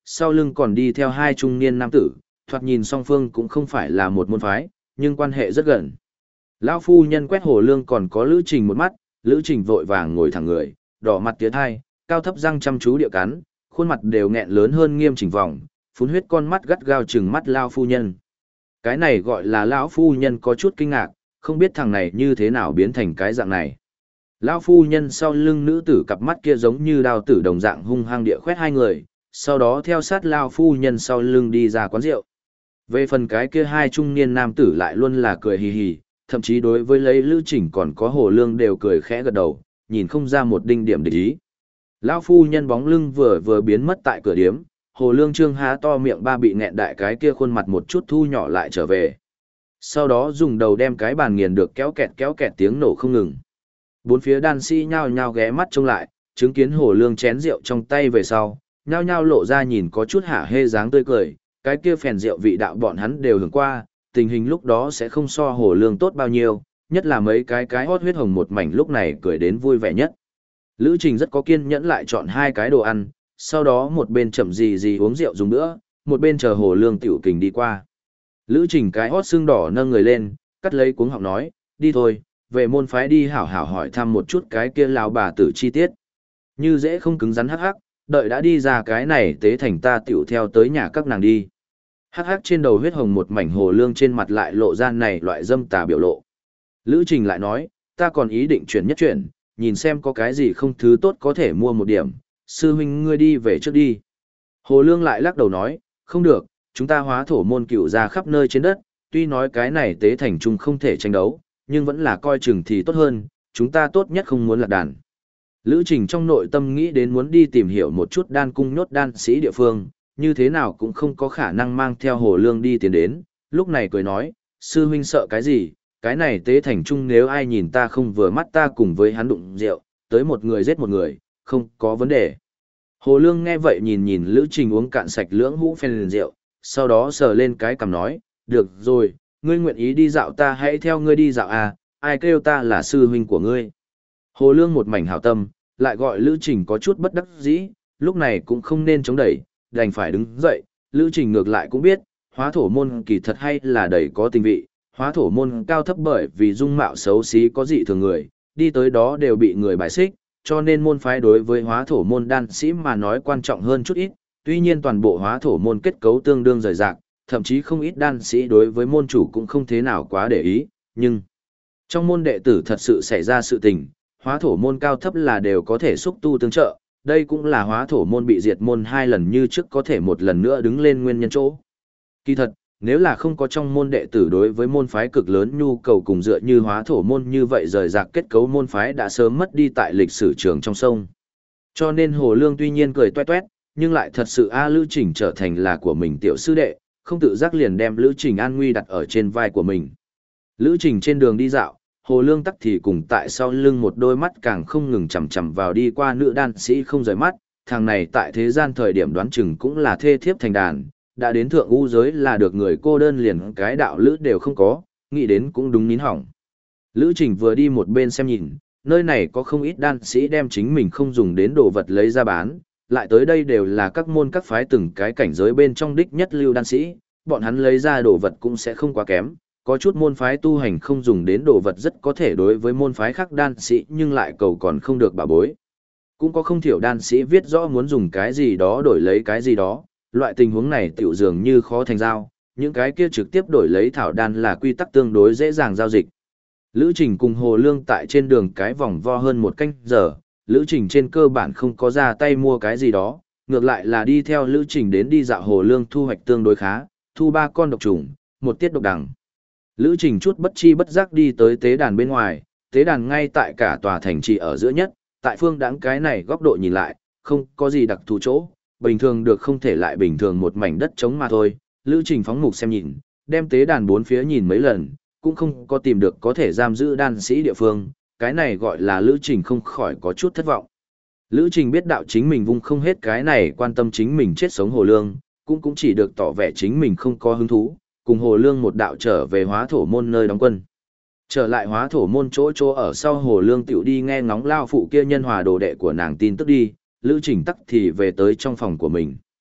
sau lưng còn đi theo hai trung niên nam tử, thoạt nhìn song phương cũng không phải là một môn phái, nhưng quan hệ rất gần. Lão phu nhân quét Hồ Lương còn có Lữ Trình một mắt, Lữ Trình vội vàng ngồi thẳng người, đỏ mặt tiến hai, cao thấp răng chăm chú địa cắn, khuôn mặt đều nghẹn lớn hơn nghiêm chỉnh vòng, phun huyết con mắt gắt gao trừng mắt lão phu nhân. Cái này gọi là lão phu nhân có chút kinh ngạc, không biết thằng này như thế nào biến thành cái dạng này. Lão phu nhân sau lưng nữ tử cặp mắt kia giống như đao tử đồng dạng hung hăng địa khoét hai người, sau đó theo sát lão phu nhân sau lưng đi ra quán rượu. Về phần cái kia hai trung niên nam tử lại luôn là cười hì hì, thậm chí đối với lấy Lữ Trình còn có Hồ Lương đều cười khẽ gật đầu, nhìn không ra một đinh điểm địch ý. Lão phu nhân bóng lưng vừa biến mất tại cửa điếm, Hồ Lương trương há to miệng ba bị nghẹn đại cái kia khuôn mặt một chút thu nhỏ lại trở về. Sau đó dùng đầu đem cái bàn nghiền được kéo kẹt tiếng nổ không ngừng. Bốn phía đan sĩ nhao nhao ghé mắt trông lại, chứng kiến Hồ Lương chén rượu trong tay về sau, nhao nhao lộ ra nhìn có chút hả hê dáng tươi cười, cái kia phèn rượu vị đạo bọn hắn đều hưởng qua, tình hình lúc đó sẽ không so Hồ Lương tốt bao nhiêu, nhất là mấy cái hót huyết hồng một mảnh lúc này cười đến vui vẻ nhất. Lữ Trình rất có kiên nhẫn lại chọn hai cái đồ ăn, sau đó một bên chậm gì uống rượu dùng nữa, một bên chờ Hồ Lương tiểu kình đi qua. Lữ Trình cái hót xương đỏ nâng người lên, cắt lấy cuống họng nói, đi thôi, về môn phái đi hảo hảo hỏi thăm một chút cái kia lão bà tử chi tiết. Như dễ không cứng rắn hắc hắc, đợi đã đi ra cái này tế thành ta tiểu theo tới nhà các nàng đi. Hắc hắc trên đầu huyết hồng một mảnh Hồ Lương trên mặt lại lộ ra này loại dâm tà biểu lộ. Lữ Trình lại nói, ta còn ý định chuyển nhất chuyển, nhìn xem có cái gì không thứ tốt có thể mua một điểm, sư huynh ngươi đi về trước đi. Hồ Lương lại lắc đầu nói, không được, chúng ta hóa thổ môn cựu ra khắp nơi trên đất, tuy nói cái này tế thành chung không thể tranh đấu, nhưng vẫn là coi chừng thì tốt hơn, chúng ta tốt nhất không muốn lạc đàn. Lữ Trình trong nội tâm nghĩ đến muốn đi tìm hiểu một chút đan cung nhốt đan sĩ địa phương, như thế nào cũng không có khả năng mang theo Hồ Lương đi tiến đến, lúc này cười nói, sư huynh sợ cái gì, cái này tế thành chung nếu ai nhìn ta không vừa mắt ta cùng với hắn đụng rượu, tới một người giết một người, không có vấn đề. Hồ Lương nghe vậy nhìn Lữ Trình uống cạn sạch lưỡng hũ phen rượu, sau đó sờ lên cái cằm nói, được rồi, ngươi nguyện ý đi dạo ta hãy theo ngươi đi dạo à, ai kêu ta là sư huynh của ngươi. Hồ Lương một mảnh hảo tâm, lại gọi Lữ Trình có chút bất đắc dĩ, lúc này cũng không nên chống đẩy, đành phải đứng dậy, Lữ Trình ngược lại cũng biết, hóa thổ môn kỳ thật hay là đầy có tình vị, hóa thổ môn cao thấp bởi vì dung mạo xấu xí có dị thường người, đi tới đó đều bị người bài xích, cho nên môn phái đối với hóa thổ môn đan sĩ mà nói quan trọng hơn chút ít, tuy nhiên toàn bộ hóa thổ môn kết cấu tương đương rời rạc, thậm chí không ít đan sĩ đối với môn chủ cũng không thế nào quá để ý, nhưng trong môn đệ tử thật sự xảy ra sự tình, hóa thổ môn cao thấp là đều có thể xúc tu tương trợ, đây cũng là hóa thổ môn bị diệt môn hai lần như trước có thể một lần nữa đứng lên nguyên nhân chỗ. Kỳ thật, nếu là không có trong môn đệ tử đối với môn phái cực lớn nhu cầu cùng dựa như hóa thổ môn như vậy rời rạc kết cấu môn phái đã sớm mất đi tại lịch sử trường trong sông. Cho nên Hồ Lương tuy nhiên cười toét toét, nhưng lại thật sự Lữ Trình trở thành là của mình tiểu sư đệ, không tự giác liền đem Lữ Trình an nguy đặt ở trên vai của mình. Lữ Trình trên đường đi dạo, Hồ Lương tắc thì cùng tại sau lưng một đôi mắt càng không ngừng chằm chằm vào đi qua nữ đan sĩ không rời mắt, thằng này tại thế gian thời điểm đoán chừng cũng là thê thiếp thành đàn, đã đến thượng u giới là được người cô đơn liền cái đạo lữ đều không có, nghĩ đến cũng đúng nín hỏng. Lữ Trình vừa đi một bên xem nhìn, nơi này có không ít đan sĩ đem chính mình không dùng đến đồ vật lấy ra bán, lại tới đây đều là các môn các phái từng cái cảnh giới bên trong đích nhất lưu đan sĩ, bọn hắn lấy ra đồ vật cũng sẽ không quá kém, có chút môn phái tu hành không dùng đến đồ vật rất có thể đối với môn phái khác đan sĩ nhưng lại cầu còn không được bà bối. Cũng có không thiểu đan sĩ viết rõ muốn dùng cái gì đó đổi lấy cái gì đó, loại tình huống này tiểu dường như khó thành giao, những cái kia trực tiếp đổi lấy thảo đan là quy tắc tương đối dễ dàng giao dịch. Lữ Trình cùng Hồ Lương tại trên đường cái vòng vo hơn một canh giờ, Lữ Trình trên cơ bản không có ra tay mua cái gì đó, ngược lại là đi theo Lữ Trình đến đi dạo Hồ Lương thu hoạch tương đối khá, thu 3 con độc trùng, một tiết độc đằng. Lữ Trình chút bất chi bất giác đi tới tế đàn bên ngoài, tế đàn ngay tại cả tòa thành trì ở giữa nhất, tại phương đãng cái này góc độ nhìn lại, không có gì đặc thù chỗ, bình thường được không thể lại bình thường một mảnh đất trống mà thôi. Lữ Trình phóng mục xem nhìn, đem tế đàn bốn phía nhìn mấy lần, cũng không có tìm được có thể giam giữ đan sĩ địa phương, cái này gọi là Lữ Trình không khỏi có chút thất vọng. Lữ Trình biết đạo chính mình vung không hết cái này quan tâm chính mình chết sống Hồ Lương, cũng chỉ được tỏ vẻ chính mình không có hứng thú, cùng Hồ Lương một đạo trở về hóa thổ môn nơi đóng quân. Trở lại hóa thổ môn chỗ ở sau Hồ Lương tiểu đi nghe ngóng lao phụ kia nhân hòa đồ đệ của nàng tin tức đi, Lữ Trình tắc thì về tới trong phòng của mình.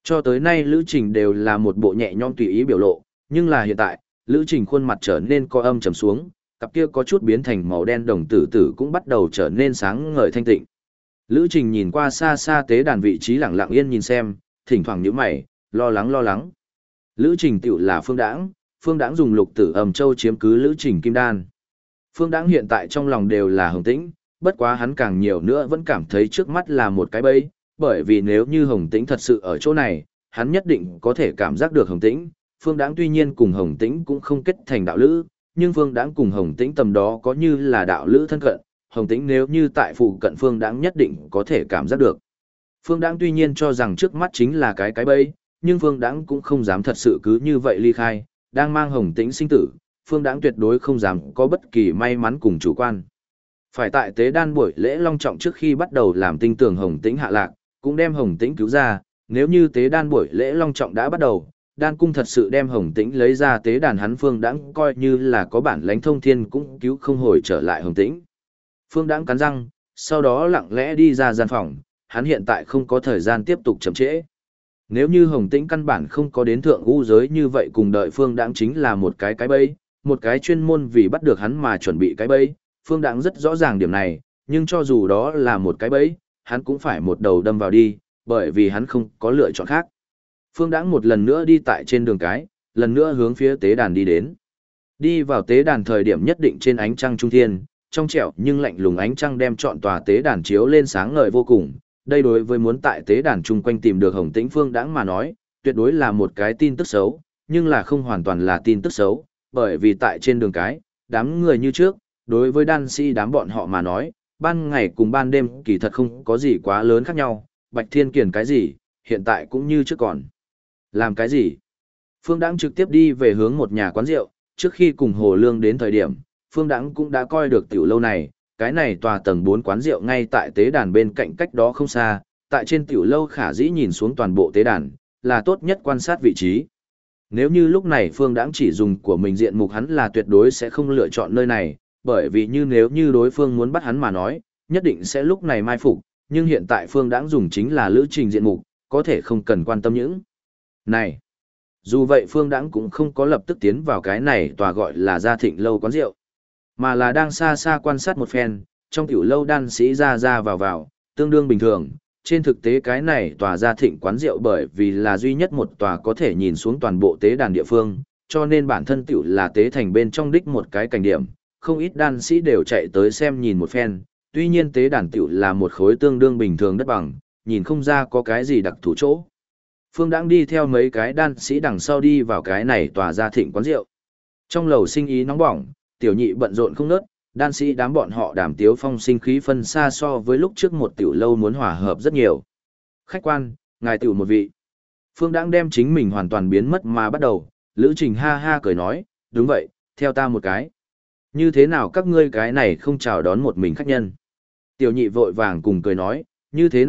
Cho tới nay Lữ Trình đều là một bộ nhẹ nhõm tùy ý biểu lộ, nhưng là hiện tại, Lữ Trình khuôn mặt trở nên co âm trầm xuống, cặp kia có chút biến thành màu đen đồng tử tử cũng bắt đầu trở nên sáng ngời thanh tịnh. Lữ Trình nhìn qua xa xa tế đàn vị trí lặng lặng yên nhìn xem, thỉnh thoảng nhíu mày, lo lắng lo lắng. Lữ Trình tiểu là Phương Đãng dùng lục tử ầm châu chiếm cứ Lữ Trình kim đan. Phương Đãng hiện tại trong lòng đều là Hồng Tĩnh, bất quá hắn càng nhiều nữa vẫn cảm thấy trước mắt là một cái bẫy, bởi vì nếu như Hồng Tĩnh thật sự ở chỗ này, hắn nhất định có thể cảm giác được Hồng Tĩnh. Phương Đãng tuy nhiên cùng Hồng Tĩnh cũng không kết thành đạo lữ, nhưng Phương Đãng cùng Hồng Tĩnh tầm đó có như là đạo lữ thân cận, Hồng Tĩnh nếu như tại phụ cận Phương Đãng nhất định có thể cảm giác được. Phương Đãng tuy nhiên cho rằng trước mắt chính là cái bẫy, nhưng Phương Đãng cũng không dám thật sự cứ như vậy ly khai, đang mang Hồng Tĩnh sinh tử, Phương Đãng tuyệt đối không dám có bất kỳ may mắn cùng chủ quan. Phải tại tế đan buổi lễ long trọng trước khi bắt đầu làm tinh tường Hồng Tĩnh hạ lạc, cũng đem Hồng Tĩnh cứu ra, nếu như tế đan buổi lễ long trọng đã bắt đầu, đan cung thật sự đem Hồng Tĩnh lấy ra tế đàn hắn Phương Đãng coi như là có bản lãnh thông thiên cũng cứu không hồi trở lại Hồng Tĩnh. Phương Đãng cắn răng, sau đó lặng lẽ đi ra gian phòng, hắn hiện tại không có thời gian tiếp tục chậm trễ. Nếu như Hồng Tĩnh căn bản không có đến thượng u giới như vậy cùng đợi Phương Đãng chính là một cái bẫy, một cái chuyên môn vì bắt được hắn mà chuẩn bị cái bẫy, Phương Đãng rất rõ ràng điểm này, nhưng cho dù đó là một cái bẫy, hắn cũng phải một đầu đâm vào đi, bởi vì hắn không có lựa chọn khác. Phương Đãng một lần nữa đi tại trên đường cái, lần nữa hướng phía tế đàn đi đến. Đi vào tế đàn thời điểm nhất định trên ánh trăng trung thiên, trong trẻo nhưng lạnh lùng ánh trăng đem trọn tòa tế đàn chiếu lên sáng ngời vô cùng. Đây đối với muốn tại tế đàn chung quanh tìm được Hồng Tĩnh Phương Đãng mà nói, tuyệt đối là một cái tin tức xấu, nhưng là không hoàn toàn là tin tức xấu, bởi vì tại trên đường cái, đám người như trước, đối với đan sĩ đám bọn họ mà nói, ban ngày cùng ban đêm kỳ thật không có gì quá lớn khác nhau, Bạch Thiên Kiền cái gì, hiện tại cũng như trước còn. Làm cái gì? Phương Đãng trực tiếp đi về hướng một nhà quán rượu, trước khi cùng Hồ Lương đến thời điểm, Phương Đãng cũng đã coi được tiểu lâu này, cái này tòa tầng 4 quán rượu ngay tại tế đàn bên cạnh cách đó không xa, tại trên tiểu lâu khả dĩ nhìn xuống toàn bộ tế đàn, là tốt nhất quan sát vị trí. Nếu như lúc này Phương Đãng chỉ dùng của mình diện mục hắn là tuyệt đối sẽ không lựa chọn nơi này, bởi vì nếu như đối phương muốn bắt hắn mà nói, nhất định sẽ lúc này mai phục, nhưng hiện tại Phương Đãng dùng chính là Lữ Trình diện mục, có thể không cần quan tâm những này. Dù vậy Phương Đãng cũng không có lập tức tiến vào cái này tòa gọi là Gia Thịnh lâu quán rượu, mà là đang xa xa quan sát một phen, trong tiểu lâu đan sĩ ra vào, tương đương bình thường. Trên thực tế cái này tòa Gia Thịnh quán rượu bởi vì là duy nhất một tòa có thể nhìn xuống toàn bộ tế đàn địa phương, cho nên bản thân tiểu là tế thành bên trong đích một cái cảnh điểm, không ít đan sĩ đều chạy tới xem nhìn một phen, tuy nhiên tế đàn tiểu là một khối tương đương bình thường đất bằng, nhìn không ra có cái gì đặc thù chỗ. Phương Đãng đi theo mấy cái đan sĩ đằng sau đi vào cái này tòa Gia Thịnh quán rượu. Trong lầu sinh ý nóng bỏng, tiểu nhị bận rộn không ngớt, đan sĩ đám bọn họ đàm tiếu phong sinh khí phân xa so với lúc trước một tiểu lâu muốn hòa hợp rất nhiều. Khách quan, ngài tiểu một vị. Phương Đãng đem chính mình hoàn toàn biến mất mà bắt đầu, Lữ Trình ha ha cười nói, đúng vậy, theo ta một cái. Như thế nào các ngươi cái này không chào đón một mình khách nhân? Tiểu nhị vội vàng cùng cười nói, như thế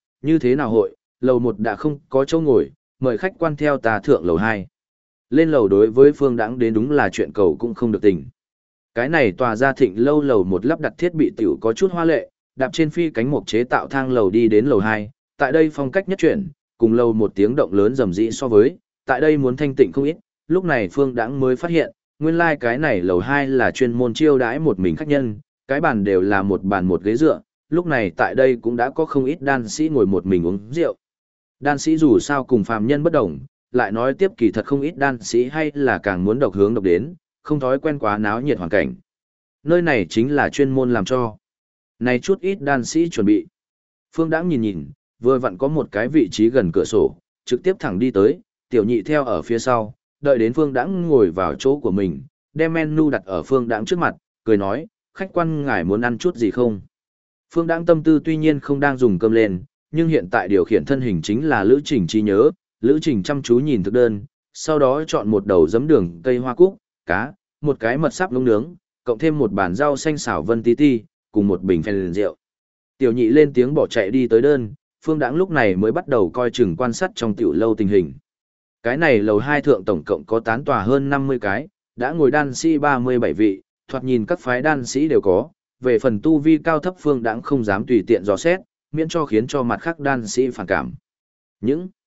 nào hội, lầu 1 đã không có chỗ ngồi, mời khách quan theo ta thượng lầu 2. Lên lầu đối với Phương Đãng đến đúng là chuyện cầu cũng không được tình. Cái này tòa Gia Thịnh lâu lầu 1 lắp đặt thiết bị tiểu có chút hoa lệ, đạp trên phi cánh mục chế tạo thang lầu đi đến lầu 2, tại đây phong cách nhất chuyển, cùng lầu 1 tiếng động lớn rầm rĩ so với, tại đây muốn thanh tịnh không ít, lúc này Phương Đãng mới phát hiện, nguyên lai cái này lầu 2 là chuyên môn chiêu đãi một mình khách nhân, cái bàn đều là một bàn một ghế dựa, lúc này tại đây cũng đã có không ít đan sĩ ngồi một mình uống rượu. Đan sĩ dù sao cùng phàm nhân bất đồng, lại nói tiếp kỳ thật không ít đan sĩ hay là càng muốn độc hướng độc đến, không thói quen quá náo nhiệt hoàn cảnh. Nơi này chính là chuyên môn làm cho. Này chút ít đan sĩ chuẩn bị. Phương Đãng nhìn, vừa vặn có một cái vị trí gần cửa sổ, trực tiếp thẳng đi tới, tiểu nhị theo ở phía sau, đợi đến Phương Đãng ngồi vào chỗ của mình, đem menu đặt ở Phương Đãng trước mặt, cười nói, khách quan ngài muốn ăn chút gì không? Phương Đãng tâm tư tuy nhiên không đang dùng cơm lên, nhưng hiện tại điều khiển thân hình chính là Lữ Trình trí nhớ, Lữ Trình chăm chú nhìn thực đơn, sau đó chọn một đầu giấm đường cây hoa cúc, cá, một cái mật sáp nướng, cộng thêm một bàn rau xanh xào vân tí ti, cùng một bình phèn rượu. Tiểu nhị lên tiếng bỏ chạy đi tới đơn, Phương Đãng lúc này mới bắt đầu coi chừng quan sát trong tiểu lâu tình hình. Cái này lầu 2 thượng tổng cộng có tán tòa hơn 50 cái, đã ngồi đan sĩ 37 vị, thoạt nhìn các phái đan sĩ đều có, về phần tu vi cao thấp Phương Đãng không dám tùy tiện dò xét, miễn cho khiến cho mặt khác đan sĩ phản cảm. Những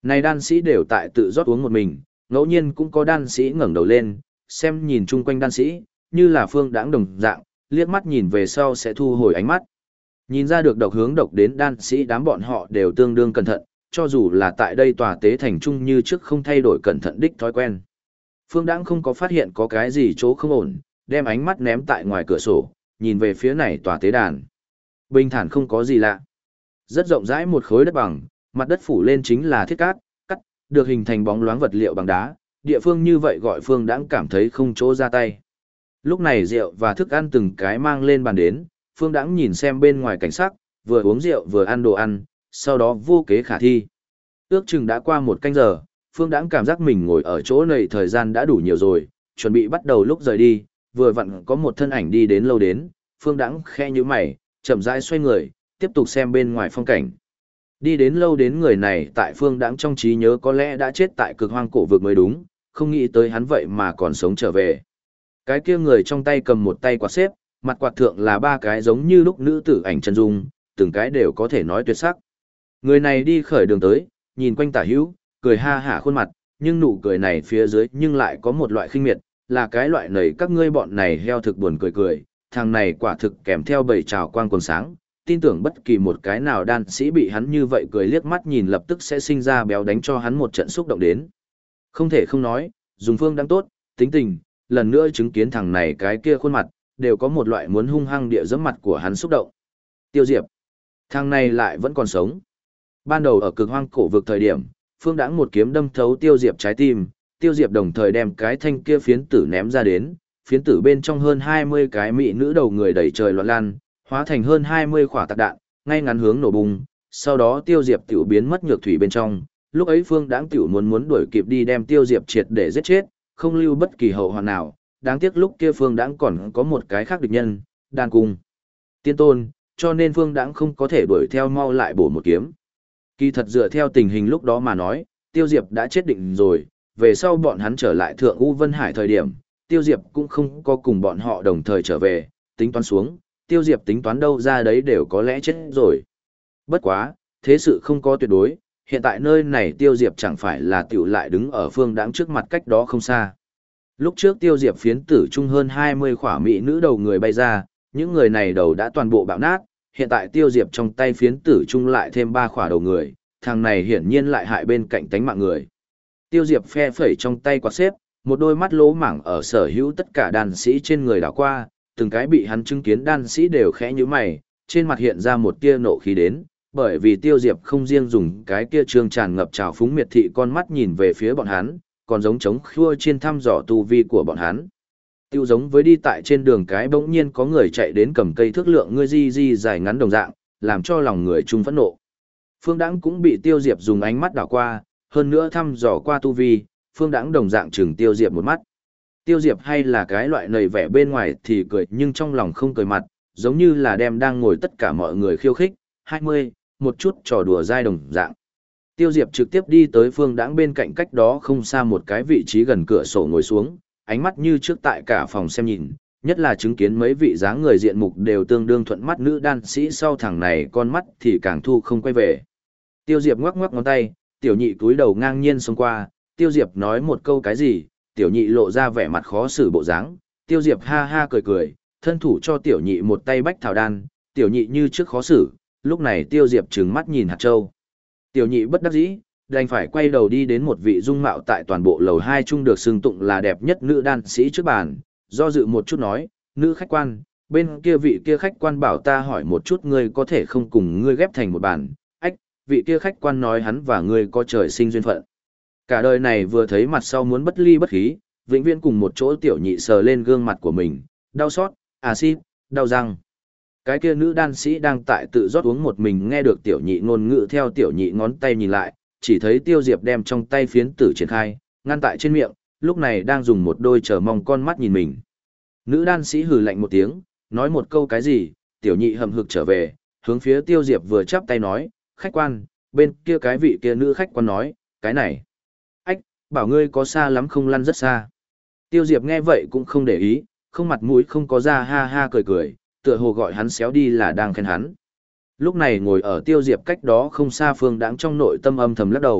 Này đan sĩ đều tại tự rót uống một mình, ngẫu nhiên cũng có đan sĩ ngẩng đầu lên, xem nhìn chung quanh đan sĩ, như là Phương Đãng đồng dạng, liếc mắt nhìn về sau sẽ thu hồi ánh mắt. Nhìn ra được độc hướng độc đến đan sĩ đám bọn họ đều tương đương cẩn thận, cho dù là tại đây tòa tế thành trung như trước không thay đổi cẩn thận đích thói quen. Phương Đãng không có phát hiện có cái gì chỗ không ổn, đem ánh mắt ném tại ngoài cửa sổ, nhìn về phía này tòa tế đàn. Bình thản không có gì lạ. Rất rộng rãi một khối đất bằng, mặt đất phủ lên chính là thiết cát, cắt, được hình thành bóng loáng vật liệu bằng đá, địa phương như vậy gọi Phương Đãng cảm thấy không chỗ ra tay. Lúc này rượu và thức ăn từng cái mang lên bàn đến, Phương Đãng nhìn xem bên ngoài cảnh sắc, vừa uống rượu vừa ăn đồ ăn, sau đó vô kế khả thi. Ước chừng đã qua 1 canh giờ, Phương Đãng cảm giác mình ngồi ở chỗ này thời gian đã đủ nhiều rồi, chuẩn bị bắt đầu lúc rời đi, vừa vặn có một thân ảnh đi đến lâu đến, Phương Đãng khẽ nhíu mày, chậm rãi xoay người, tiếp tục xem bên ngoài phong cảnh. Đi đến lâu đến người này tại Phương Đãng trong trí nhớ có lẽ đã chết tại cực hoang cổ vực mới đúng, không nghĩ tới hắn vậy mà còn sống trở về. Cái kia người trong tay cầm một tay quạt xếp, mặt quạt thượng là 3 cái giống như lúc nữ tử ảnh chân dung, từng cái đều có thể nói tuyệt sắc. Người này đi khởi đường tới, nhìn quanh tả hữu, cười ha hả khuôn mặt, nhưng nụ cười này phía dưới nhưng lại có một loại khinh miệt, là cái loại nầy các ngươi bọn này heo thực buồn cười cười, thằng này quả thực kèm theo bầy trào quang quần sáng, tin tưởng bất kỳ một cái nào đan sĩ bị hắn như vậy cười liếc mắt nhìn lập tức sẽ sinh ra béo đánh cho hắn một trận xúc động đến. Không thể không nói, dùng Phương Đãng tốt, tính tình, lần nữa chứng kiến thằng này cái kia khuôn mặt, đều có một loại muốn hung hăng địa giẫm mặt của hắn xúc động. Tiêu Diệp, thằng này lại vẫn còn sống. Ban đầu ở cực hoang cổ vực thời điểm, Phương Đãng một kiếm đâm thấu Tiêu Diệp trái tim, Tiêu Diệp đồng thời đem cái thanh kia phiến tử ném ra đến, phiến tử bên trong hơn 20 cái mỹ nữ đầu người đẩy trời loạn lan, hóa thành hơn 20 quả tạc đạn, ngay ngắn hướng nổ bùng, sau đó Tiêu Diệp tiểu biến mất nhược thủy bên trong. Lúc ấy Phương Đãng tiểu muốn đuổi kịp đi đem Tiêu Diệp triệt để giết chết, không lưu bất kỳ hậu hoạn nào, đáng tiếc lúc kia Phương Đãng còn có một cái khác địch nhân, Đan Cung Tiên Tôn, cho nên Phương Đãng không có thể đuổi theo mau lại bổ một kiếm. Kỳ thật dựa theo tình hình lúc đó mà nói, Tiêu Diệp đã chết định rồi, về sau bọn hắn trở lại Thượng U Vân Hải thời điểm, Tiêu Diệp cũng không có cùng bọn họ đồng thời trở về, tính toán xuống, Tiêu Diệp tính toán đâu ra đấy đều có lẽ chết rồi. Bất quá, thế sự không có tuyệt đối, hiện tại nơi này Tiêu Diệp chẳng phải là tiểu lại đứng ở Phương Đãng trước mặt cách đó không xa. Lúc trước Tiêu Diệp phiến tử chung hơn 20 khỏa mỹ nữ đầu người bay ra, những người này đầu đã toàn bộ bạo nát, hiện tại Tiêu Diệp trong tay phiến tử chung lại thêm 3 khỏa đầu người, thằng này hiển nhiên lại hại bên cạnh tánh mạng người. Tiêu Diệp phe phẩy trong tay quạt xếp, một đôi mắt lỗ mảng ở sở hữu tất cả đan sĩ trên người đảo qua, từng cái bị hắn chứng kiến đan sĩ đều khẽ nhíu mày, trên mặt hiện ra một tia nộ khí đến, bởi vì Tiêu Diệp không riêng dùng cái kia trương tràn ngập trào phúng miệt thị con mắt nhìn về phía bọn hắn, còn giống trống khua trên thăm dò tu vi của bọn hắn. Tiêu giống với đi tại trên đường cái bỗng nhiên có người chạy đến cầm cây thước lượng ngươi di dài ngắn đồng dạng, làm cho lòng người trung phẫn nộ. Phương Đãng cũng bị Tiêu Diệp dùng ánh mắt đảo qua, hơn nữa thăm dò qua tu vi, Phương Đãng đồng dạng chừng Tiêu Diệp một mắt. Tiêu Diệp hay là cái loại nầy vẻ bên ngoài thì cười nhưng trong lòng không cười mặt, giống như là đem đang ngồi tất cả mọi người khiêu khích, 20, một chút trò đùa dai đồng dạng. Tiêu Diệp trực tiếp đi tới Phương Đãng bên cạnh cách đó không xa một cái vị trí gần cửa sổ ngồi xuống, ánh mắt như trước tại cả phòng xem nhìn, nhất là chứng kiến mấy vị dáng người diện mục đều tương đương thuận mắt nữ đan sĩ sau thằng này con mắt thì càng thu không quay về. Tiêu Diệp ngoắc ngoắc ngón tay, tiểu nhị cúi đầu ngang nhiên xông qua, Tiêu Diệp nói một câu cái gì, tiểu nhị lộ ra vẻ mặt khó xử bộ dáng, Tiêu Diệp ha ha cười cười, thân thủ cho tiểu nhị một tay bách thảo đan, tiểu nhị như trước khó xử, lúc này Tiêu Diệp trừng mắt nhìn hạt châu. Tiểu nhị bất đắc dĩ, đành phải quay đầu đi đến một vị dung mạo tại toàn bộ lầu 2 trung được xưng tụng là đẹp nhất nữ đan sĩ trước bàn, do dự một chút nói, nữ khách quan, bên kia vị kia khách quan bảo ta hỏi một chút ngươi có thể không cùng ngươi ghép thành một bàn, ách, vị kia khách quan nói hắn và ngươi có trời sinh duyên phận. Cả đời này vừa thấy mặt sau muốn bất ly bất khí, vĩnh viễn cùng một chỗ tiểu nhị sờ lên gương mặt của mình, đau xót, axit, đau răng. Cái kia nữ đan sĩ đang tại tự rót uống một mình nghe được tiểu nhị ngôn ngữ theo tiểu nhị ngón tay nhìn lại, chỉ thấy Tiêu Diệp đem trong tay phiến tử triển khai, ngăn tại trên miệng, lúc này đang dùng một đôi chờ mong con mắt nhìn mình. Nữ đan sĩ hừ lạnh một tiếng, nói một câu cái gì, tiểu nhị hầm hực trở về, hướng phía Tiêu Diệp vừa chắp tay nói, khách quan, bên kia cái vị kia nữ khách quan nói, cái này. Ách, bảo ngươi có xa lắm không lăn rất xa. Tiêu Diệp nghe vậy cũng không để ý, không mặt mũi không có ra ha ha cười cười, tựa hồ gọi hắn xéo đi là đang khen hắn. Lúc này ngồi ở Tiêu Diệp cách đó không xa Phương Đãng trong nội tâm âm thầm lắc đầu,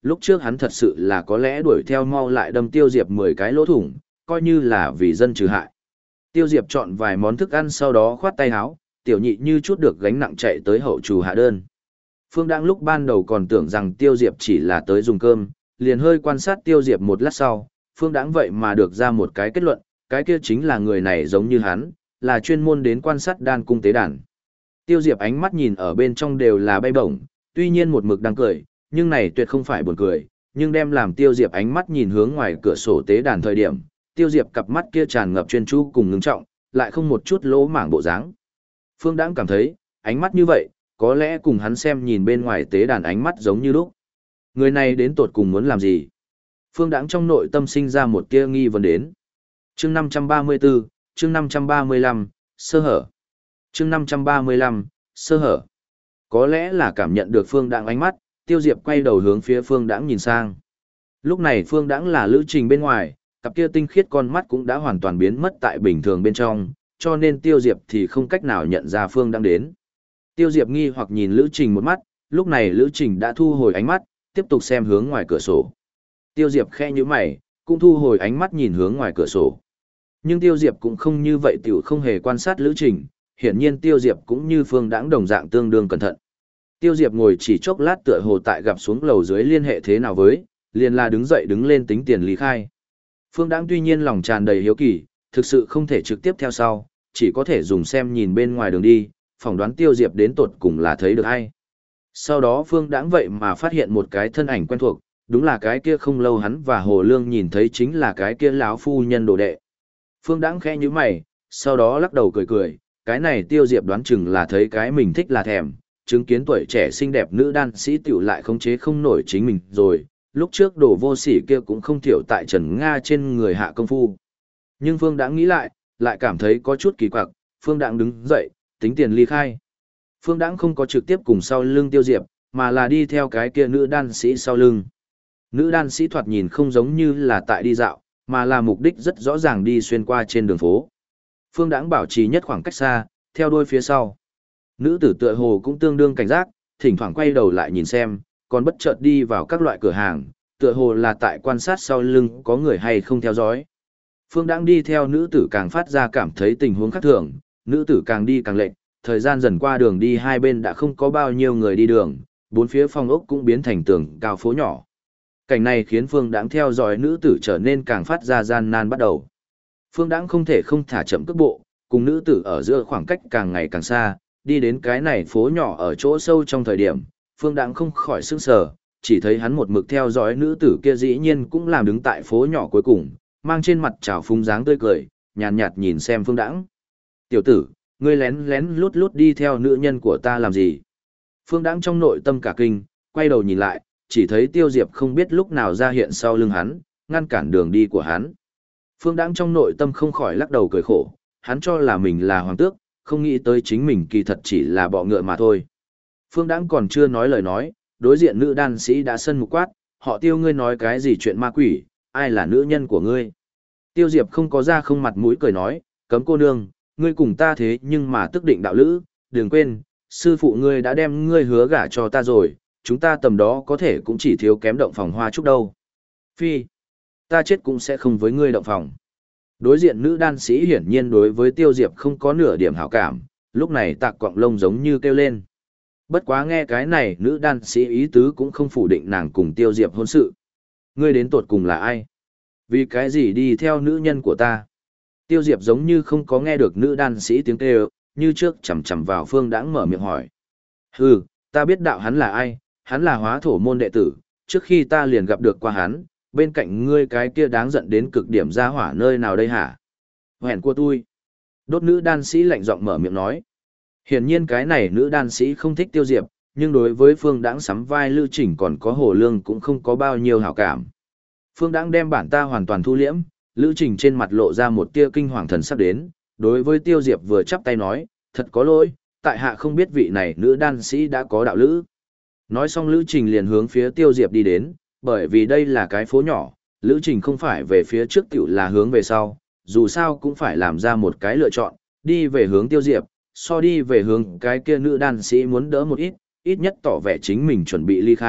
lúc trước hắn thật sự là có lẽ đuổi theo mau lại đâm Tiêu Diệp 10 cái lỗ thủng, coi như là vì dân trừ hại. Tiêu Diệp chọn vài món thức ăn sau đó khoát tay áo, tiểu nhị như chút được gánh nặng chạy tới hậu trù hạ đơn. Phương Đãng lúc ban đầu còn tưởng rằng Tiêu Diệp chỉ là tới dùng cơm, liền hơi quan sát Tiêu Diệp một lát sau, Phương Đãng vậy mà được ra một cái kết luận, cái kia chính là người này giống như hắn, là chuyên môn đến quan sát đan cung tế đàn. Tiêu Diệp ánh mắt nhìn ở bên trong đều là bay bổng, tuy nhiên một mực đang cười, nhưng này tuyệt không phải buồn cười, nhưng đem làm Tiêu Diệp ánh mắt nhìn hướng ngoài cửa sổ tế đàn thời điểm, Tiêu Diệp cặp mắt kia tràn ngập chuyên chú cùng ngưng trọng, lại không một chút lỗ mảng bộ dáng. Phương Đãng cảm thấy, ánh mắt như vậy, có lẽ cùng hắn xem nhìn bên ngoài tế đàn ánh mắt giống như lúc. Người này đến tột cùng muốn làm gì? Phương Đãng trong nội tâm sinh ra một tia nghi vấn đến. Chương 534, chương 535, sơ hở. Chương 535, sơ hở. Có lẽ là cảm nhận được Phương Đãng ánh mắt, Tiêu Diệp quay đầu hướng phía Phương Đãng nhìn sang. Lúc này Phương Đãng là Lữ Trình bên ngoài, cặp kia tinh khiết con mắt cũng đã hoàn toàn biến mất tại bình thường bên trong, cho nên Tiêu Diệp thì không cách nào nhận ra Phương Đãng đến. Tiêu Diệp nghi hoặc nhìn Lữ Trình một mắt, lúc này Lữ Trình đã thu hồi ánh mắt, tiếp tục xem hướng ngoài cửa sổ. Tiêu Diệp khẽ nhíu mày, cũng thu hồi ánh mắt nhìn hướng ngoài cửa sổ. Nhưng Tiêu Diệp cũng không như vậy tiểu không hề quan sát Lữ Trình, hiển nhiên Tiêu Diệp cũng như Phương Đãng đồng dạng tương đương cẩn thận. Tiêu Diệp ngồi chỉ chốc lát tựa hồ tại gặp xuống lầu dưới liên hệ thế nào với, liền là đứng dậy đứng lên tính tiền lý khai. Phương Đãng tuy nhiên lòng tràn đầy hiếu kỳ, thực sự không thể trực tiếp theo sau, chỉ có thể dùng xem nhìn bên ngoài đường đi, phỏng đoán Tiêu Diệp đến tột cùng là thấy được ai. Sau đó Phương Đãng vậy mà phát hiện một cái thân ảnh quen thuộc, đúng là cái kia không lâu hắn và Hồ Lương nhìn thấy chính là cái kia lão phu nhân đồ đệ. Phương Đãng khẽ nhíu mày, sau đó lắc đầu cười cười, cái này Tiêu Diệp đoán chừng là thấy cái mình thích là thèm, chứng kiến tuổi trẻ xinh đẹp nữ đan sĩ tiểu lại khống chế không nổi chính mình rồi, lúc trước đồ vô sỉ kia cũng không thiểu tại Trần Nga trên người hạ công phu. Nhưng Phương Đãng nghĩ lại cảm thấy có chút kỳ quặc, Phương Đãng đứng dậy, tính tiền ly khai. Phương Đãng không có trực tiếp cùng sau lưng Tiêu Diệp, mà là đi theo cái kia nữ đan sĩ sau lưng. Nữ đan sĩ thoạt nhìn không giống như là tại đi dạo, mà là mục đích rất rõ ràng đi xuyên qua trên đường phố. Phương Đãng bảo trì nhất khoảng cách xa, theo đuôi phía sau. Nữ tử tựa hồ cũng tương đương cảnh giác, thỉnh thoảng quay đầu lại nhìn xem, còn bất chợt đi vào các loại cửa hàng, tựa hồ là tại quan sát sau lưng có người hay không theo dõi. Phương Đãng đi theo nữ tử càng phát ra cảm thấy tình huống khác thường, nữ tử càng đi càng lệch, thời gian dần qua đường đi hai bên đã không có bao nhiêu người đi đường, bốn phía phong ốc cũng biến thành tường cao phố nhỏ. Cảnh này khiến Phương Đãng theo dõi nữ tử trở nên càng phát ra gian nan bắt đầu. Phương Đãng không thể không thả chậm cước bộ, cùng nữ tử ở giữa khoảng cách càng ngày càng xa, đi đến cái này phố nhỏ ở chỗ sâu trong thời điểm, Phương Đãng không khỏi sững sờ, chỉ thấy hắn một mực theo dõi nữ tử kia dĩ nhiên cũng làm đứng tại phố nhỏ cuối cùng, mang trên mặt trào phúng dáng tươi cười, nhàn nhạt nhìn xem Phương Đãng. "Tiểu tử, ngươi lén lén lút lút đi theo nữ nhân của ta làm gì?" Phương Đãng trong nội tâm cả kinh, quay đầu nhìn lại, chỉ thấy Tiêu Diệp không biết lúc nào ra hiện sau lưng hắn, ngăn cản đường đi của hắn. Phương Đãng trong nội tâm không khỏi lắc đầu cười khổ, hắn cho là mình là hoàng tước, không nghĩ tới chính mình kỳ thật chỉ là bọ ngựa mà thôi. Phương Đãng còn chưa nói lời nói, đối diện nữ đan sĩ đã sân mục quát, "Họ Tiêu, ngươi nói cái gì chuyện ma quỷ, ai là nữ nhân của ngươi?" Tiêu Diệp không có ra không mặt mũi cười nói, "Cấm cô nương, ngươi cùng ta thế nhưng mà tức định đạo lữ, đừng quên, sư phụ ngươi đã đem ngươi hứa gả cho ta rồi, chúng ta tầm đó có thể cũng chỉ thiếu kém động phòng hoa chúc đâu." "Phi, ta chết cũng sẽ không với ngươi động phòng." Đối diện nữ đan sĩ hiển nhiên đối với Tiêu Diệp không có nửa điểm hảo cảm, lúc này tạc quọng lông giống như kêu lên. Bất quá nghe cái này nữ đan sĩ ý tứ cũng không phủ định nàng cùng Tiêu Diệp hôn sự. "Ngươi đến tột cùng là ai? Vì cái gì đi theo nữ nhân của ta?" Tiêu Diệp giống như không có nghe được nữ đan sĩ tiếng kêu, như trước chằm chằm vào Phương Đãng mở miệng hỏi. "Hừ, ta biết đạo hắn là ai, hắn là Hóa Thổ môn đệ tử, trước khi ta liền gặp được qua hắn, bên cạnh ngươi cái kia đáng giận đến cực điểm ra hỏa nơi nào đây hả?" "Hẹn của tôi." Đốt nữ đan sĩ lạnh giọng mở miệng nói. Hiển nhiên cái này nữ đan sĩ không thích Tiêu Diệp, nhưng đối với Phương Đãng sắm vai Lữ Trình còn có Hồ Lương cũng không có bao nhiêu hảo cảm. Phương Đãng đem bản ta hoàn toàn thu liễm, Lữ Trình trên mặt lộ ra một tia kinh hoàng thần sắp đến, đối với Tiêu Diệp vừa chắp tay nói, "Thật có lỗi, tại hạ không biết vị này nữ đan sĩ đã có đạo lữ." Nói xong Lữ Trình liền hướng phía Tiêu Diệp đi đến, bởi vì đây là cái phố nhỏ, Lữ Trình không phải về phía trước tiểu là hướng về sau, dù sao cũng phải làm ra một cái lựa chọn, đi về hướng Tiêu Diệp, so đi về hướng cái kia nữ đan sĩ muốn đỡ một ít, ít nhất tỏ vẻ chính mình chuẩn bị ly khai,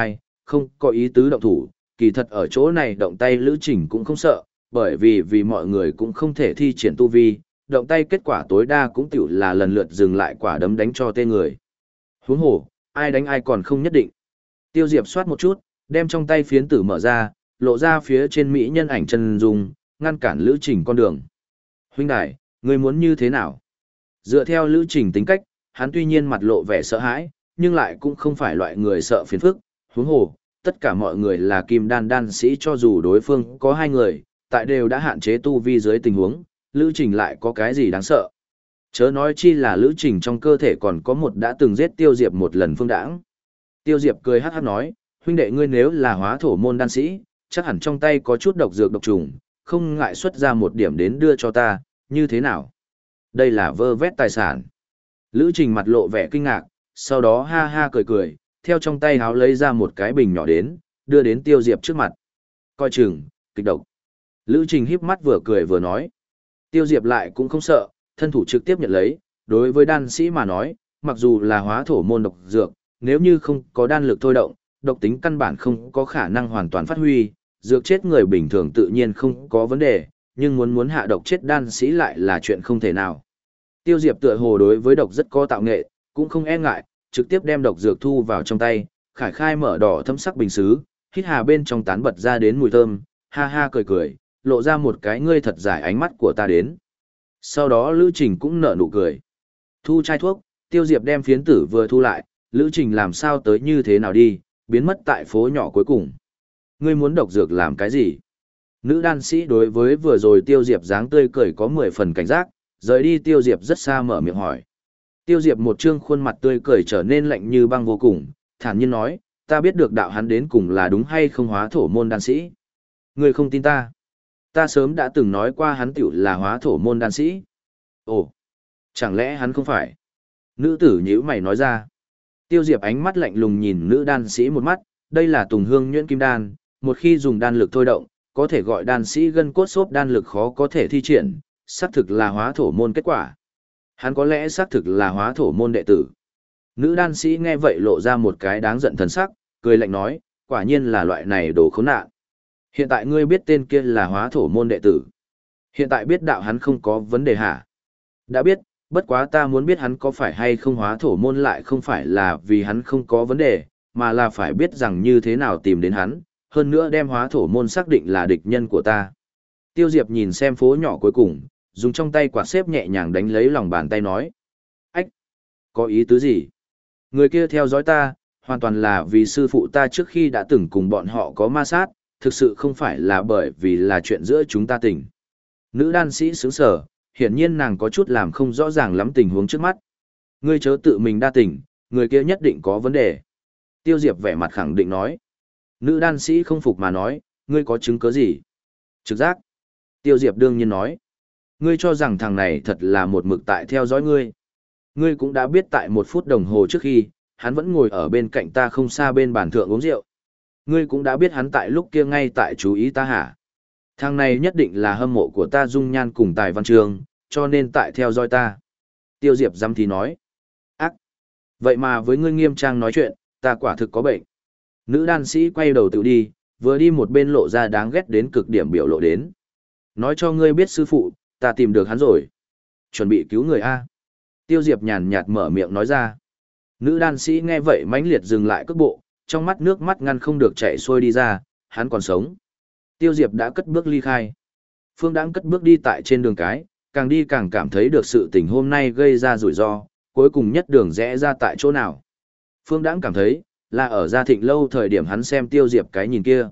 không có ý tứ động thủ, kỳ thật ở chỗ này động tay Lữ Trình cũng không sợ, bởi vì mọi người cũng không thể thi triển tu vi, động tay kết quả tối đa cũng tiểu là lần lượt dừng lại quả đấm đánh cho tên người. Huống hồ, ai đánh ai còn không nhất định. Tiêu Diệp soát một chút, đem trong tay phiến tử mở ra, lộ ra phía trên mỹ nhân ảnh chân dung, ngăn cản Lữ Trình con đường. Huynh đài, ngươi muốn như thế nào? Dựa theo Lữ Trình tính cách, hắn tuy nhiên mặt lộ vẻ sợ hãi, nhưng lại cũng không phải loại người sợ phiền phức. Huống hồ, tất cả mọi người là kim đan đan sĩ, cho dù đối phương có 2 người, tại đều đã hạn chế tu vi dưới tình huống, Lữ Trình lại có cái gì đáng sợ. Chớ nói chi là Lữ Trình trong cơ thể còn có một đã từng giết Tiêu Diệp một lần Phương Đãng. Tiêu Diệp cười hắc hắc nói, huynh đệ ngươi nếu là hóa thổ môn đan sĩ, chắc hẳn trong tay có chút độc dược độc trùng, không ngại xuất ra một điểm đến đưa cho ta, như thế nào? Đây là vơ vét tài sản. Lữ Trình mặt lộ vẻ kinh ngạc, sau đó ha ha cười cười, theo trong tay háo lấy ra một cái bình nhỏ đến, đưa đến Tiêu Diệp trước mặt. Coi chừng, kịch độc. Lữ Trình híp mắt vừa cười vừa nói. Tiêu Diệp lại cũng không sợ, thân thủ trực tiếp nhận lấy, đối với đan sĩ mà nói, mặc dù là hóa thổ môn độc dược, nếu như không có đan lực thôi động, độc tính căn bản không có khả năng hoàn toàn phát huy, dược chết người bình thường tự nhiên không có vấn đề, nhưng muốn hạ độc chết đan sĩ lại là chuyện không thể nào. Tiêu Diệp tựa hồ đối với độc rất có tạo nghệ, cũng không e ngại, trực tiếp đem độc dược thu vào trong tay, khải khai mở đỏ thâm sắc bình sứ, hít hà bên trong tán bật ra đến mùi thơm, ha ha cười cười, lộ ra một cái ngươi thật giải ánh mắt của ta đến. Sau đó Lữ Trình cũng nở nụ cười. Thu chai thuốc, Tiêu Diệp đem phiến tử vừa thu lại, Lữ Trình làm sao tới như thế nào đi, biến mất tại phố nhỏ cuối cùng. Ngươi muốn độc dược làm cái gì? Nữ đan sĩ đối với vừa rồi Tiêu Diệp dáng tươi cười có 10 phần cảnh giác, rời đi Tiêu Diệp rất xa mở miệng hỏi. Tiêu Diệp một trương khuôn mặt tươi cười trở nên lạnh như băng vô cùng, thản nhiên nói, ta biết được đạo hắn đến cùng là đúng hay không hóa thổ môn đan sĩ. Ngươi không tin ta? Ta sớm đã từng nói qua hắn tiểu là hóa thổ môn đan sĩ. Ồ, chẳng lẽ hắn không phải? Nữ tử nhíu mày nói ra. Tiêu Diệp ánh mắt lạnh lùng nhìn nữ đan sĩ một mắt, đây là Tùng Hương nhuyễn kim đan, một khi dùng đan lực thôi động, có thể gọi đan sĩ gân cốt xốp đan lực khó có thể thi triển, xác thực là hóa thổ môn kết quả. Hắn có lẽ xác thực là hóa thổ môn đệ tử. Nữ đan sĩ nghe vậy lộ ra một cái đáng giận thần sắc, cười lạnh nói, quả nhiên là loại này đồ khốn nạn. Hiện tại ngươi biết tên kia là hóa thổ môn đệ tử. Hiện tại biết đạo hắn không có vấn đề hả? Đã biết, bất quá ta muốn biết hắn có phải hay không hóa thổ môn, lại không phải là vì hắn không có vấn đề, mà là phải biết rằng như thế nào tìm đến hắn, hơn nữa đem hóa thổ môn xác định là địch nhân của ta. Tiêu Diệp nhìn xem phố nhỏ cuối cùng, dùng trong tay quạt xếp nhẹ nhàng đánh lấy lòng bàn tay nói. Ách! Có ý tứ gì? Người kia theo dõi ta, hoàn toàn là vì sư phụ ta trước khi đã từng cùng bọn họ có ma sát, thực sự không phải là bởi vì là chuyện giữa chúng ta tình. Nữ đan sĩ sướng sở, hiển nhiên nàng có chút làm không rõ ràng lắm tình huống trước mắt. Ngươi chớ tự mình đa tình, người kia nhất định có vấn đề. Tiêu Diệp vẻ mặt khẳng định nói. Nữ đan sĩ không phục mà nói, ngươi có chứng cứ gì? Trực giác. Tiêu Diệp đương nhiên nói. Ngươi cho rằng thằng này thật là một mực tại theo dõi ngươi. Ngươi cũng đã biết tại 1 phút đồng hồ trước khi, hắn vẫn ngồi ở bên cạnh ta không xa bên bàn thượng uống rượu. Ngươi cũng đã biết hắn tại lúc kia ngay tại chú ý ta hả? Thằng này nhất định là hâm mộ của ta dung nhan cùng tài văn trường, cho nên tại theo dõi ta. Tiêu Diệp dăm thì nói. Ác! Vậy mà với ngươi nghiêm trang nói chuyện, ta quả thực có bệnh. Nữ đan sĩ quay đầu tự đi, vừa đi một bên lộ ra đáng ghét đến cực điểm biểu lộ đến. Nói cho ngươi biết sư phụ, ta tìm được hắn rồi. Chuẩn bị cứu người A. Tiêu Diệp nhàn nhạt mở miệng nói ra. Nữ đan sĩ nghe vậy mãnh liệt dừng lại cước bộ, trong mắt nước mắt ngăn không được chảy xuôi đi ra, hắn còn sống. Tiêu Diệp đã cất bước ly khai. Phương Đãng cất bước đi tại trên đường cái, càng đi càng cảm thấy được sự tình hôm nay gây ra rủi ro, cuối cùng nhất đường rẽ ra tại chỗ nào. Phương Đãng cảm thấy, là ở Gia Thịnh lâu thời điểm hắn xem Tiêu Diệp cái nhìn kia.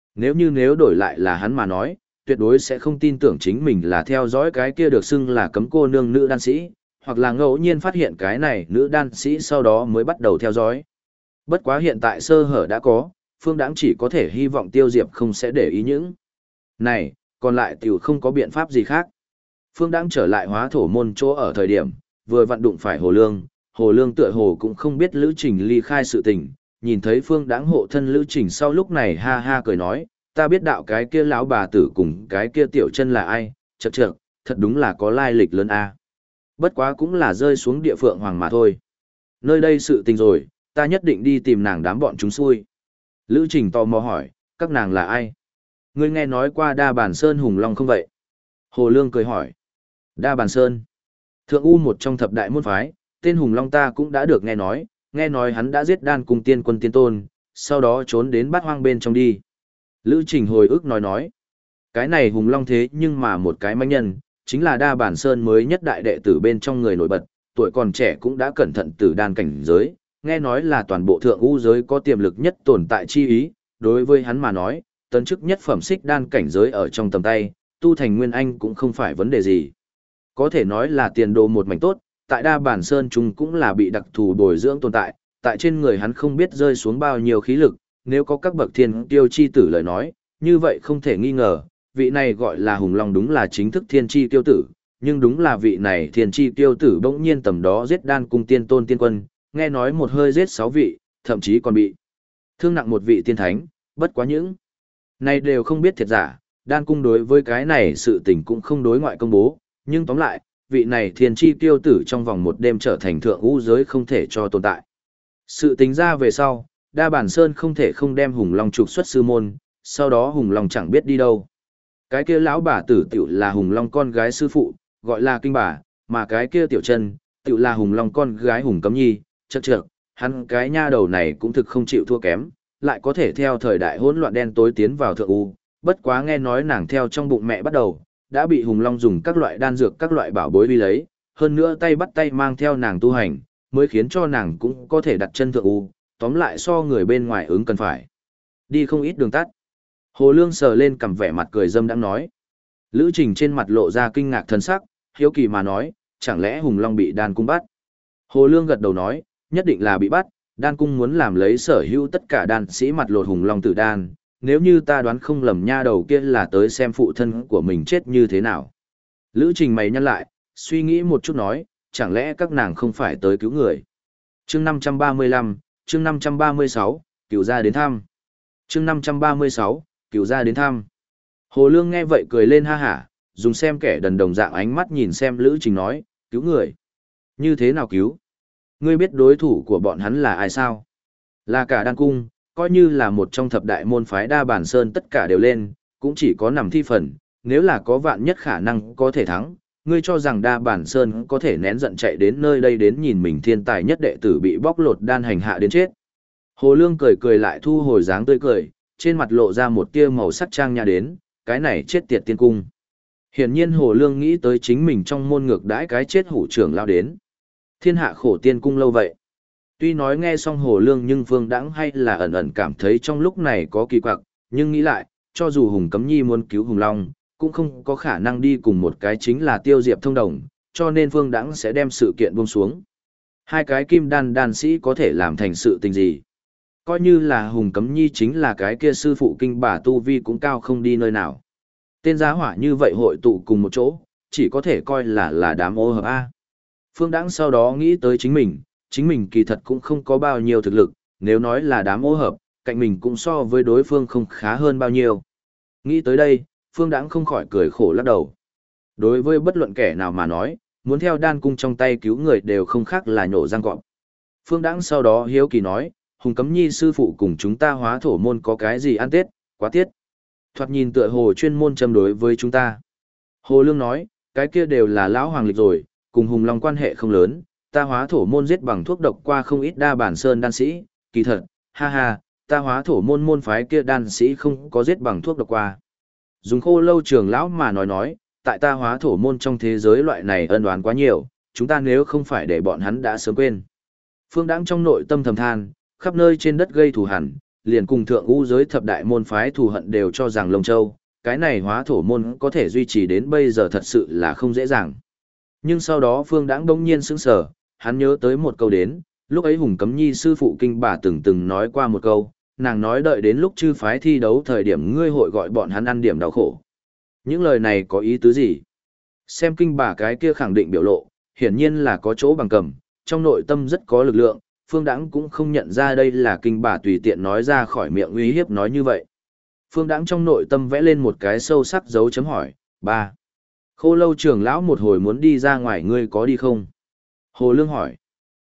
Nếu đổi lại là hắn mà nói, tuyệt đối sẽ không tin tưởng chính mình là theo dõi cái kia được xưng là cấm cô nương nữ đan sĩ, hoặc là ngẫu nhiên phát hiện cái này nữ đan sĩ sau đó mới bắt đầu theo dõi. Bất quá hiện tại sơ hở đã có, Phương Đãng chỉ có thể hy vọng Tiêu Diệp không sẽ để ý những này, còn lại tiểu không có biện pháp gì khác. Phương Đãng trở lại hóa thổ môn chỗ ở thời điểm, vừa vặn đụng phải Hồ Lương tựa hồ cũng không biết Lữ Trình ly khai sự tình, nhìn thấy Phương Đãng hộ thân Lữ Trình sau lúc này ha ha cười nói, ta biết đạo cái kia lão bà tử cùng cái kia tiểu chân là ai, chậc, thật đúng là có lai lịch lớn a. Bất quá cũng là rơi xuống địa phượng hoàng mà thôi. Nơi đây sự tình rồi, ta nhất định đi tìm nàng đám bọn chúng xui. Lữ Trình tò mò hỏi, các nàng là ai? Ngươi nghe nói qua Đa Bàn Sơn Hùng Long không vậy? Hồ Lương cười hỏi. Đa Bàn Sơn. Thượng U một trong thập đại môn phái, tên Hùng Long ta cũng đã được nghe nói hắn đã giết Đan Cung tiên quân tiên tôn, sau đó trốn đến Bát Hoang bên trong đi. Lữ Trình hồi ức nói. Cái này Hùng Long thế nhưng mà một cái manh nhân, chính là Đa Bản Sơn mới nhất đại đệ tử bên trong người nổi bật, tuổi còn trẻ cũng đã cẩn thận từ đan cảnh giới, nghe nói là toàn bộ thượng u giới có tiềm lực nhất tồn tại chi ý, đối với hắn mà nói, tấn chức nhất phẩm xích đan cảnh giới ở trong tầm tay, tu thành nguyên anh cũng không phải vấn đề gì. Có thể nói là tiền đồ một mảnh tốt, tại Đa Bản Sơn chúng cũng là bị đặc thù bồi dưỡng tồn tại, tại trên người hắn không biết rơi xuống bao nhiêu khí lực, nếu có các bậc thiên tiêu chi tử lời nói, như vậy không thể nghi ngờ, vị này gọi là Hùng Long đúng là chính thức thiên chi tiêu tử, nhưng đúng là vị này thiên chi tiêu tử bỗng nhiên tầm đó giết Đan Cung tiên tôn tiên quân, nghe nói một hơi giết 6 vị, thậm chí còn bị thương nặng một vị tiên thánh, bất quá những này đều không biết thiệt giả, Đan Cung đối với cái này sự tình cũng không đối ngoại công bố, nhưng tóm lại, vị này thiên chi tiêu tử trong vòng một đêm trở thành thượng u giới không thể cho tồn tại. Sự tính ra về sau, Đa Bản Sơn không thể không đem Hùng Long trục xuất sư môn, sau đó Hùng Long chẳng biết đi đâu. Cái kia lão bà tử tiểu là Hùng Long con gái sư phụ, gọi là Kinh Bà, mà cái kia tiểu chân, tiểu là Hùng Long con gái Hùng Cấm Nhi, chậc, hắn cái nha đầu này cũng thực không chịu thua kém, lại có thể theo thời đại hỗn loạn đen tối tiến vào thượng u, bất quá nghe nói nàng theo trong bụng mẹ bắt đầu, đã bị Hùng Long dùng các loại đan dược các loại bảo bối uy lấy, hơn nữa tay bắt tay mang theo nàng tu hành, mới khiến cho nàng cũng có thể đặt chân thượng u, tóm lại so người bên ngoài ứng cần phải. Đi không ít đường tắt. Hồ Lương sờ lên cằm vẻ mặt cười dâm đang nói. Lữ Trình trên mặt lộ ra kinh ngạc thần sắc, hiếu kỳ mà nói, chẳng lẽ Hùng Long bị Đan Cung bắt? Hồ Lương gật đầu nói, nhất định là bị bắt, Đan Cung muốn làm lấy sở hữu tất cả đan sĩ mặt lột Hùng Long tử đan, nếu như ta đoán không lầm nha đầu kia là tới xem phụ thân của mình chết như thế nào. Lữ Trình mày nhăn lại, suy nghĩ một chút nói, chẳng lẽ các nàng không phải tới cứu người? Chương 535, chương 536, cửu gia đến thăm. Chương 536, cửu gia đến thăm. Hồ Lương nghe vậy cười lên ha hả, dùng xem kẻ đần đồng dạng ánh mắt nhìn xem Lữ Trình nói, cứu người. Như thế nào cứu? Ngươi biết đối thủ của bọn hắn là ai sao? Là cả Đan Cung, coi như là một trong thập đại môn phái Đa Bản Sơn tất cả đều lên, cũng chỉ có nằm thi phần, nếu là có vạn nhất khả năng có thể thắng. Ngươi cho rằng Đa Bản Sơn có thể nén giận chạy đến nơi đây đến nhìn mình thiên tài nhất đệ tử bị bóc lột đan hành hạ đến chết. Hồ Lương cười lại thu hồi dáng tươi cười, trên mặt lộ ra một tia màu sắc trang nhã đến, cái này chết tiệt tiên cung. Hiển nhiên Hồ Lương nghĩ tới chính mình trong môn ngược đãi cái chết hủ trưởng lao đến. Thiên hạ khổ tiên cung lâu vậy. Tuy nói nghe xong Hồ Lương nhưng Vương Đãng hay là ẩn ẩn cảm thấy trong lúc này có kỳ quặc, nhưng nghĩ lại, cho dù Hùng Cấm Nhi muốn cứu Hùng Long, cũng không có khả năng đi cùng một cái chính là Tiêu Diệp thông đồng, cho nên Vương Đãng sẽ đem sự kiện buông xuống. Hai cái kim đan sĩ có thể làm thành sự tình gì? Coi như là Hùng Cấm Nhi chính là cái kia sư phụ Kinh Bà tu vi cũng cao không đi nơi nào. Tên giá hỏa như vậy hội tụ cùng một chỗ, chỉ có thể coi là đám ô hợp A. Phương Đãng sau đó nghĩ tới chính mình kỳ thật cũng không có bao nhiêu thực lực, nếu nói là đám ô hợp, cạnh mình cũng so với đối phương không khá hơn bao nhiêu. Nghĩ tới đây, Phương Đãng không khỏi cười khổ lắc đầu. Đối với bất luận kẻ nào mà nói, muốn theo Đan Cung trong tay cứu người đều không khác là nhổ răng cọp. Phương Đãng sau đó hiếu kỳ nói, Hùng Cấm Nhi sư phụ cùng chúng ta Hóa Thổ môn có cái gì ăn tết, quá tiết. Thoạt nhìn tựa hồ chuyên môn châm đối với chúng ta. Hồ Lương nói, cái kia đều là lão hoàng lịch rồi, cùng Hùng Long quan hệ không lớn, ta Hóa Thổ môn giết bằng thuốc độc qua không ít Đa Bản Sơn đan sĩ, kỳ thật, ha ha, ta Hóa Thổ môn môn phái kia đan sĩ không có giết bằng thuốc độc qua. Dùng Khô Lâu trưởng lão mà nói, tại ta Hóa Thổ môn trong thế giới loại này ân oán quá nhiều, chúng ta nếu không phải để bọn hắn đã sớm quên. Phương Đãng trong nội tâm thầm than, khắp nơi trên đất gây thù hằn, liền cùng thượng u giới thập đại môn phái thù hận đều cho rằng Lông Châu, cái này Hóa Thổ môn có thể duy trì đến bây giờ thật sự là không dễ dàng. Nhưng sau đó Phương Đãng đông nhiên sững sờ, hắn nhớ tới một câu đến, lúc ấy Hùng Cấm Nhi sư phụ Kinh Bà từng nói qua một câu, nàng nói đợi đến lúc chư phái thi đấu thời điểm ngươi hội gọi bọn hắn ăn điểm đau khổ. Những lời này có ý tứ gì? Xem Kinh Bà cái kia khẳng định biểu lộ, hiển nhiên là có chỗ bằng cầm, trong nội tâm rất có lực lượng, Phương Đãng cũng không nhận ra đây là Kinh Bà tùy tiện nói ra khỏi miệng uy hiếp nói như vậy. Phương Đãng trong nội tâm vẽ lên một cái sâu sắc dấu chấm hỏi, 3. Khô Lâu trưởng lão một hồi muốn đi ra ngoài ngươi có đi không? Hồ Lương hỏi.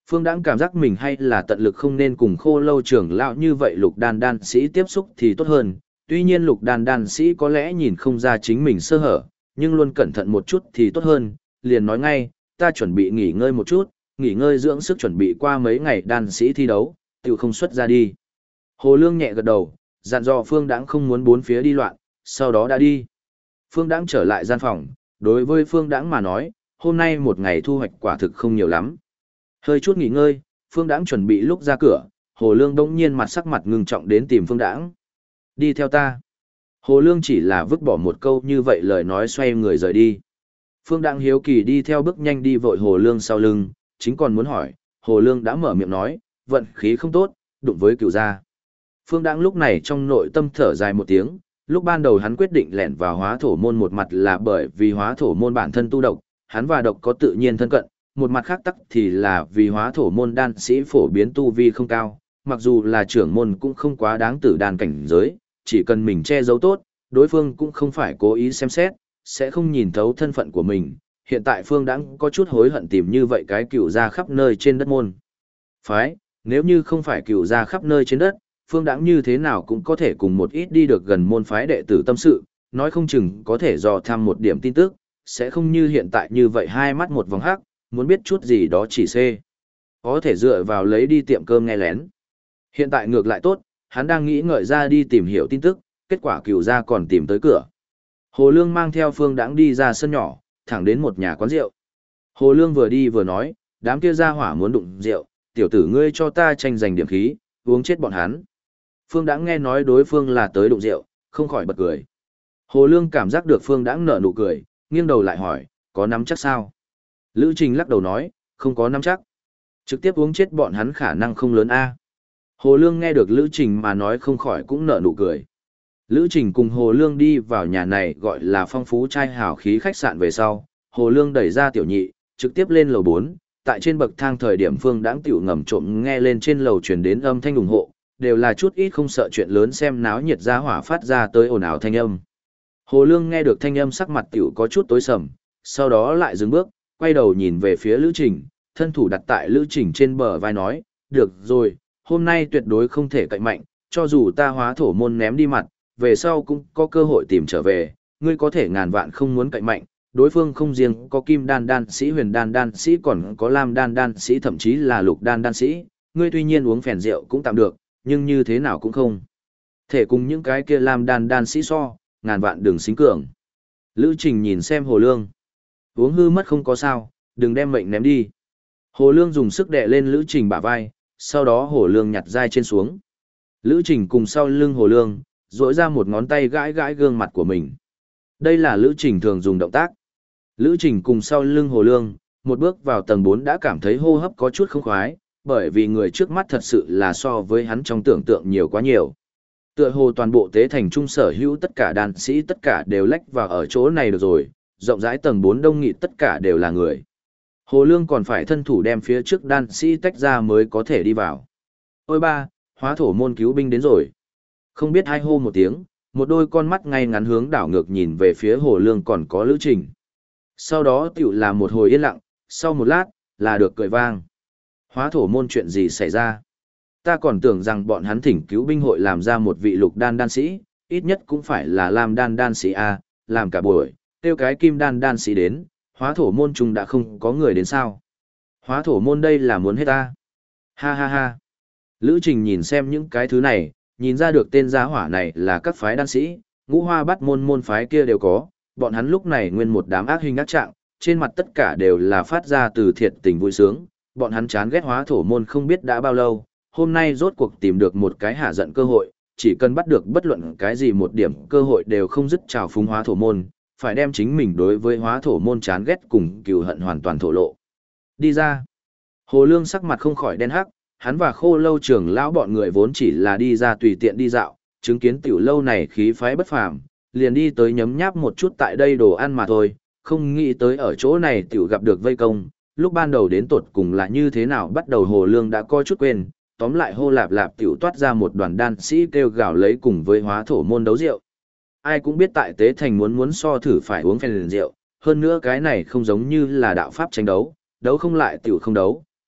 Phương Đãng cảm giác mình hay là tận lực không nên cùng Khô Lâu trưởng lão như vậy Lục Đan đan sĩ tiếp xúc thì tốt hơn. Tuy nhiên Lục Đan đan sĩ có lẽ nhìn không ra chính mình sơ hở, nhưng luôn cẩn thận một chút thì tốt hơn, liền nói ngay, ta chuẩn bị nghỉ ngơi một chút, nghỉ ngơi dưỡng sức chuẩn bị qua mấy ngày đan sĩ thi đấu, tiểu không xuất ra đi. Hồ Lương nhẹ gật đầu, dặn dò Phương Đãng không muốn bốn phía đi loạn, sau đó đã đi. Phương Đãng trở lại gian phòng, đối với Phương Đãng mà nói, hôm nay một ngày thu hoạch quả thực không nhiều lắm. Hơi chút nghỉ ngơi, Phương Đãng chuẩn bị lúc ra cửa, Hồ Lương bỗng nhiên sắc mặt ngưng trọng đến tìm Phương Đãng. Đi theo ta. Hồ Lương chỉ là vứt bỏ một câu như vậy lời nói xoay người rời đi. Phương Đãng hiếu kỳ đi theo bước nhanh đi vội Hồ Lương sau lưng, chính còn muốn hỏi, Hồ Lương đã mở miệng nói, vận khí không tốt, đụng với cửu gia. Phương Đãng lúc này trong nội tâm thở dài một tiếng, lúc ban đầu hắn quyết định lẻn vào hóa thổ môn một mặt là bởi vì hóa thổ môn bản thân tu độc, hắn và độc có tự nhiên thân cận, một mặt khác tắc thì là vì hóa thổ môn đan sĩ phổ biến tu vi không cao, mặc dù là trưởng môn cũng không quá đáng tử đan cảnh giới, chỉ cần mình che giấu tốt, đối phương cũng không phải cố ý xem xét, sẽ không nhìn thấu thân phận của mình. Hiện tại Phương Đãng có chút hối hận tìm như vậy cái cựu gia khắp nơi trên đất môn phái, nếu như không phải cựu gia khắp nơi trên đất, Phương Đãng như thế nào cũng có thể cùng một ít đi được gần môn phái đệ tử tâm sự, nói không chừng có thể dò thăm một điểm tin tức, sẽ không như hiện tại như vậy hai mắt một vòng hắc, muốn biết chút gì đó chỉ xê. Có thể dựa vào lấy đi tiệm cơm nghe lén. Hiện tại ngược lại tốt, hắn đang nghĩ ngợi ra đi tìm hiểu tin tức, kết quả cựu gia còn tìm tới cửa. Hồ Lương mang theo Phương Đãng đi ra sân nhỏ, thẳng đến một nhà quán rượu. Hồ Lương vừa đi vừa nói, đám kia gia hỏa muốn đụng rượu, tiểu tử ngươi cho ta tranh giành điểm khí, uống chết bọn hắn. Phương Đãng nghe nói đối phương là tới đụng rượu, không khỏi bật cười. Hồ Lương cảm giác được Phương Đãng nở nụ cười, nghiêng đầu lại hỏi, có nắm chắc sao? Lữ Trình lắc đầu nói, không có nắm chắc. Trực tiếp uống chết bọn hắn khả năng không lớn a. Hồ Lương nghe được Lữ Trình mà nói không khỏi cũng nở nụ cười. Lữ Trình cùng Hồ Lương đi vào nhà này gọi là phong phú trai hào khí khách sạn về sau, Hồ Lương đẩy ra tiểu nhị, trực tiếp lên lầu 4, tại trên bậc thang thời điểm Phương Đãng tiểu ngầm trộm nghe lên trên lầu truyền đến âm thanh ủng hộ, đều là chút ít không sợ chuyện lớn xem náo nhiệt ra hỏa phát ra tới ồn ào thanh âm. Hồ Lương nghe được thanh âm sắc mặt tiểu có chút tối sầm, sau đó lại dừng bước, quay đầu nhìn về phía Lữ Trình, thân thủ đặt tại Lữ Trình trên bờ vai nói, được rồi, hôm nay tuyệt đối không thể cậy mạnh, cho dù ta hóa thổ môn ném đi mặt, về sau cũng có cơ hội tìm trở về, ngươi có thể ngàn vạn không muốn cậy mạnh, đối phương không riêng có kim đan đan sĩ huyền đan đan sĩ còn có lam đan đan sĩ thậm chí là lục đan đan sĩ, ngươi tuy nhiên uống phèn rượu cũng tạm được, nhưng như thế nào cũng không thể cùng những cái kia lam đan đan sĩ so, ngàn vạn đừng xính cường. Lữ Trình nhìn xem Hồ Lương, uống hư mất không có sao, đừng đem mệnh ném đi. Hồ Lương dùng sức đè lên Lữ Trình bả vai, sau đó Hồ Lương nhặt dai trên xuống. Lữ Trình cùng sau lưng Hồ Lương, duỗi ra một ngón tay gãi gãi gương mặt của mình. Đây là Lữ Trình thường dùng động tác. Lữ Trình cùng sau lưng Hồ Lương, một bước vào tầng 4 đã cảm thấy hô hấp có chút không khoái, bởi vì người trước mắt thật sự là so với hắn trong tưởng tượng nhiều quá nhiều. Tựa hồ toàn bộ tế thành trung sở hữu tất cả đàn sĩ tất cả đều lách vào ở chỗ này được rồi, rộng rãi tầng 4 đông nghịt tất cả đều là người. Hồ Lương còn phải thân thủ đem phía trước đan sĩ tách ra mới có thể đi vào. Ôi ba, hóa thổ môn cứu binh đến rồi. Không biết hai hô một tiếng, một đôi con mắt ngay ngắn hướng đảo ngược nhìn về phía Hồ Lương còn có Lữ Trình. Sau đó tiểu là một hồi yên lặng, sau một lát, là được cười vang. Hóa thổ môn chuyện gì xảy ra? Ta còn tưởng rằng bọn hắn thỉnh cứu binh hội làm ra một vị lục đan đan sĩ, ít nhất cũng phải là làm đan đan sĩ A, làm cả buổi, tiêu cái kim đan đan sĩ đến, hóa thổ môn chúng đã không có người đến sao. Hóa thổ môn đây là muốn hết ta. Ha ha ha. Lữ Trình nhìn xem những cái thứ này, nhìn ra được tên gia hỏa này là các phái đan sĩ, ngũ hoa bắt môn môn phái kia đều có, bọn hắn lúc này nguyên một đám ác hình ác trạng, trên mặt tất cả đều là phát ra từ thiệt tình vui sướng, bọn hắn chán ghét hóa thổ môn không biết đã bao lâu, hôm nay rốt cuộc tìm được một cái hạ giận cơ hội, chỉ cần bắt được bất luận cái gì một điểm cơ hội đều không dứt trào phúng hóa thổ môn, phải đem chính mình đối với hóa thổ môn chán ghét cùng cừu hận hoàn toàn thổ lộ. Đi ra. Hồ Lương sắc mặt không khỏi đen hắc, hắn và Khô Lâu trưởng lão bọn người vốn chỉ là đi ra tùy tiện đi dạo, chứng kiến tiểu lâu này khí phái bất phàm, liền đi tới nhấm nháp một chút tại đây đồ ăn mà thôi, không nghĩ tới ở chỗ này tiểu gặp được vây công, lúc ban đầu đến tột cùng là như thế nào bắt đầu Hồ Lương đã coi chút quên, tóm lại hô lạp lạp tiểu toát ra một đoàn đan sĩ kêu gào lấy cùng với hóa thổ môn đấu rượu. Ai cũng biết tại tế thành muốn so thử phải uống phen rượu, hơn nữa cái này không giống như là đạo pháp tranh đấu, đấu không lại tiểu không đấu,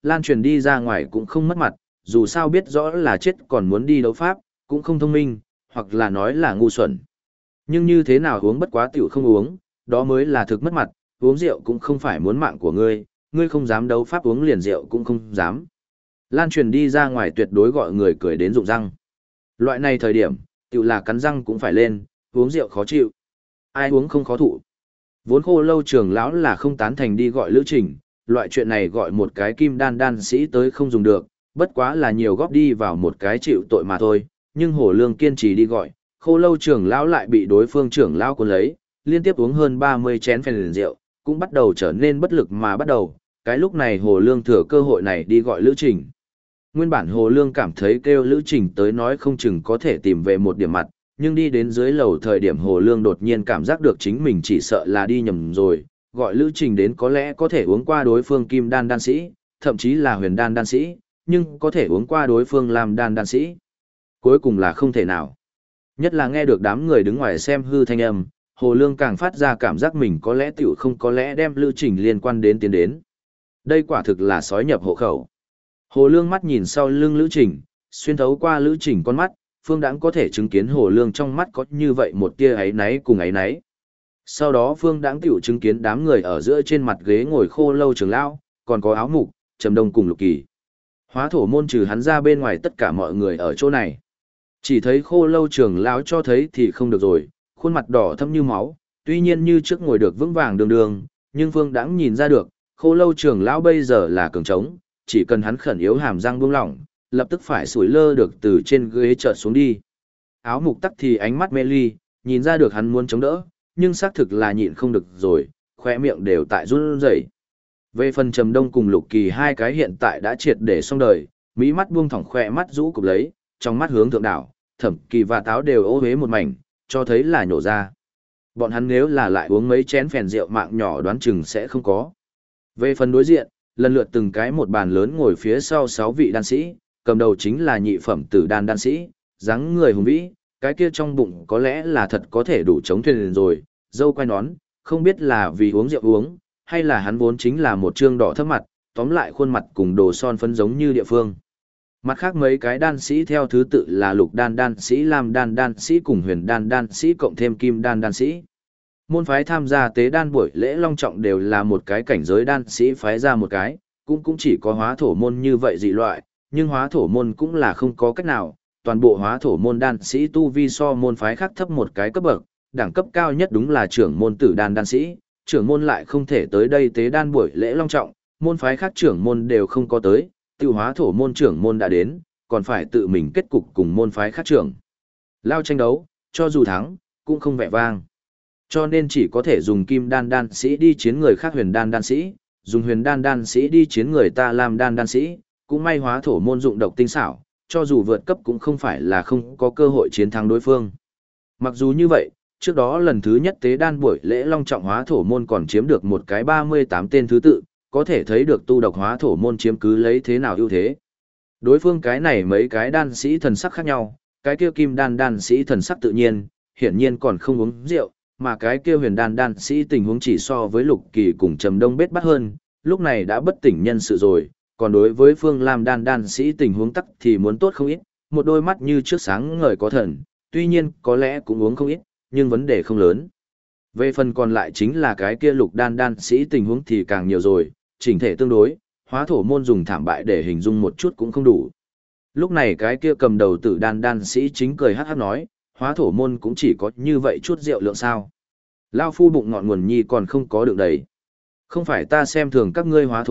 lan truyền đi ra ngoài cũng không mất mặt, dù sao biết rõ là chết còn muốn đi đấu pháp, cũng không thông minh, hoặc là nói là ngu xuẩn. Nhưng như thế nào uống bất quá tiểu không uống, đó mới là thực mất mặt, uống rượu cũng không phải muốn mạng của ngươi, ngươi không dám đấu pháp uống liền rượu cũng không dám. Lan truyền đi ra ngoài tuyệt đối gọi người cười đến rụng răng. Loại này thời điểm, tiểu là cắn răng cũng phải lên, uống rượu khó chịu. Ai uống không khó thụ. Vốn Khô Lâu trưởng lão là không tán thành đi gọi Lữ Trình, loại chuyện này gọi một cái kim đan sĩ tới không dùng được, bất quá là nhiều góp đi vào một cái chịu tội mà thôi, nhưng Hồ Lương kiên trì đi gọi, Khô Lâu trưởng lão lại bị đối phương trưởng lão cuốn lấy, liên tiếp uống hơn 30 chén phèn rượu, cũng bắt đầu trở nên bất lực mà bắt đầu, cái lúc này Hồ Lương thừa cơ hội này đi gọi Lữ Trình. Nguyên bản Hồ Lương cảm thấy kêu Lữ Trình tới nói không chừng có thể tìm về một điểm mặt, nhưng đi đến dưới lầu thời điểm Hồ Lương đột nhiên cảm giác được chính mình chỉ sợ là đi nhầm rồi, gọi Lữ Trình đến có lẽ có thể uống qua đối phương kim đan sĩ, thậm chí là huyền đan sĩ, nhưng có thể uống qua đối phương làm đan sĩ. Cuối cùng là không thể nào. Nhất là nghe được đám người đứng ngoài xem hư thanh âm, Hồ Lương càng phát ra cảm giác mình có lẽ tiểu không có lẽ đem Lữ Trình liên quan đến tiến đến. Đây quả thực là sói nhập hộ khẩu. Hồ Lương mắt nhìn sau lưng Lữ Trình, xuyên thấu qua Lữ Trình con mắt, Phương Đãng có thể chứng kiến Hồ Lương trong mắt có như vậy một tia áy náy cùng áy náy. Sau đó Phương Đãng tiểu chứng kiến đám người ở giữa trên mặt ghế ngồi Khô Lâu trưởng lão, còn có Áo Mục, Trầm Đông cùng Lục Kỳ. Hóa thổ môn trừ hắn ra bên ngoài tất cả mọi người ở chỗ này. Chỉ thấy Khô Lâu trưởng lão cho thấy thì không được rồi, khuôn mặt đỏ thẫm như máu, tuy nhiên như trước ngồi được vững vàng đường đường, nhưng Phương Đãng nhìn ra được, Khô Lâu trưởng lão bây giờ là cường trống, chỉ cần hắn khẩn yếu hàm răng buông lỏng, lập tức phải sủi lơ được từ trên ghế chợt xuống đi. Áo Mục tắc thì ánh mắt mê ly, nhìn ra được hắn muốn chống đỡ, nhưng xác thực là nhịn không được rồi, khóe miệng đều tại run rẩy. Về phần Trầm Đông cùng Lục Kỳ hai cái hiện tại đã triệt để xong đời, mỹ mắt buông thỏng khỏe mắt rũ cụp lấy, trong mắt hướng thượng đảo, Thẩm Kỳ và Táo đều ô uế một mảnh, cho thấy là nhổ ra. Bọn hắn nếu là lại uống mấy chén phèn rượu mạng nhỏ đoán chừng sẽ không có. Về phần đối diện, lần lượt từng cái một bàn lớn ngồi phía sau 6 vị đan sĩ, cầm đầu chính là nhị phẩm tử đan sĩ, dáng người hùng vĩ, cái kia trong bụng có lẽ là thật có thể đủ chống thuyền rồi, dâu quai nón, không biết là vì uống rượu uống, hay là hắn vốn chính là một trương đỏ thấp mặt, tóm lại khuôn mặt cùng đồ son phấn giống như địa phương. Mặt khác mấy cái đan sĩ theo thứ tự là lục đan sĩ, lam đan sĩ cùng huyền đan sĩ cộng thêm kim đan sĩ. Môn phái tham gia tế đan buổi lễ long trọng đều là một cái cảnh giới đan sĩ phái ra một cái, cũng chỉ có hóa thổ môn như vậy dị loại, nhưng hóa thổ môn cũng là không có cách nào, toàn bộ hóa thổ môn đan sĩ tu vi so môn phái khác thấp một cái cấp bậc, đẳng cấp cao nhất đúng là trưởng môn tử đan sĩ, trưởng môn lại không thể tới đây tế đan buổi lễ long trọng, môn phái khác trưởng môn đều không có tới, tự hóa thổ môn trưởng môn đã đến, còn phải tự mình kết cục cùng môn phái khác trưởng. Lao tranh đấu, cho dù thắng, cũng không vẻ vang. Cho nên chỉ có thể dùng kim đan sĩ đi chiến người khác huyền đan sĩ, dùng huyền đan sĩ đi chiến người ta làm đan sĩ, cũng may hóa thổ môn dụng độc tinh xảo, cho dù vượt cấp cũng không phải là không có cơ hội chiến thắng đối phương. Mặc dù như vậy, trước đó lần thứ nhất tế đan buổi lễ long trọng hóa thổ môn còn chiếm được một cái 38 tên thứ tự, có thể thấy được tu độc hóa thổ môn chiếm cứ lấy thế nào ưu thế. Đối phương cái này mấy cái đan sĩ thần sắc khác nhau, cái kia kim đan sĩ thần sắc tự nhiên, hiển nhiên còn không uống rượu, mà cái kia huyền đan sĩ tình huống chỉ so với Lục Kỳ cùng Trầm Đông bết bát hơn, lúc này đã bất tỉnh nhân sự rồi, còn đối với Phương Lam đan sĩ tình huống tắc thì muốn tốt không ít, một đôi mắt như trước sáng ngời có thần, tuy nhiên có lẽ cũng uống không ít, nhưng vấn đề không lớn. Về phần còn lại chính là cái kia lục đan sĩ tình huống thì càng nhiều rồi, chỉnh thể tương đối, hóa thổ môn dùng thảm bại để hình dung một chút cũng không đủ. Lúc này cái kia cầm đầu tử đan sĩ chính cười hát hát nói, hóa thổ môn cũng chỉ có như vậy chút rượu lượng sao. Lao phu bụng ngọn nguồn nhi còn không có đựng đầy. Không phải ta xem thường các ngươi hóa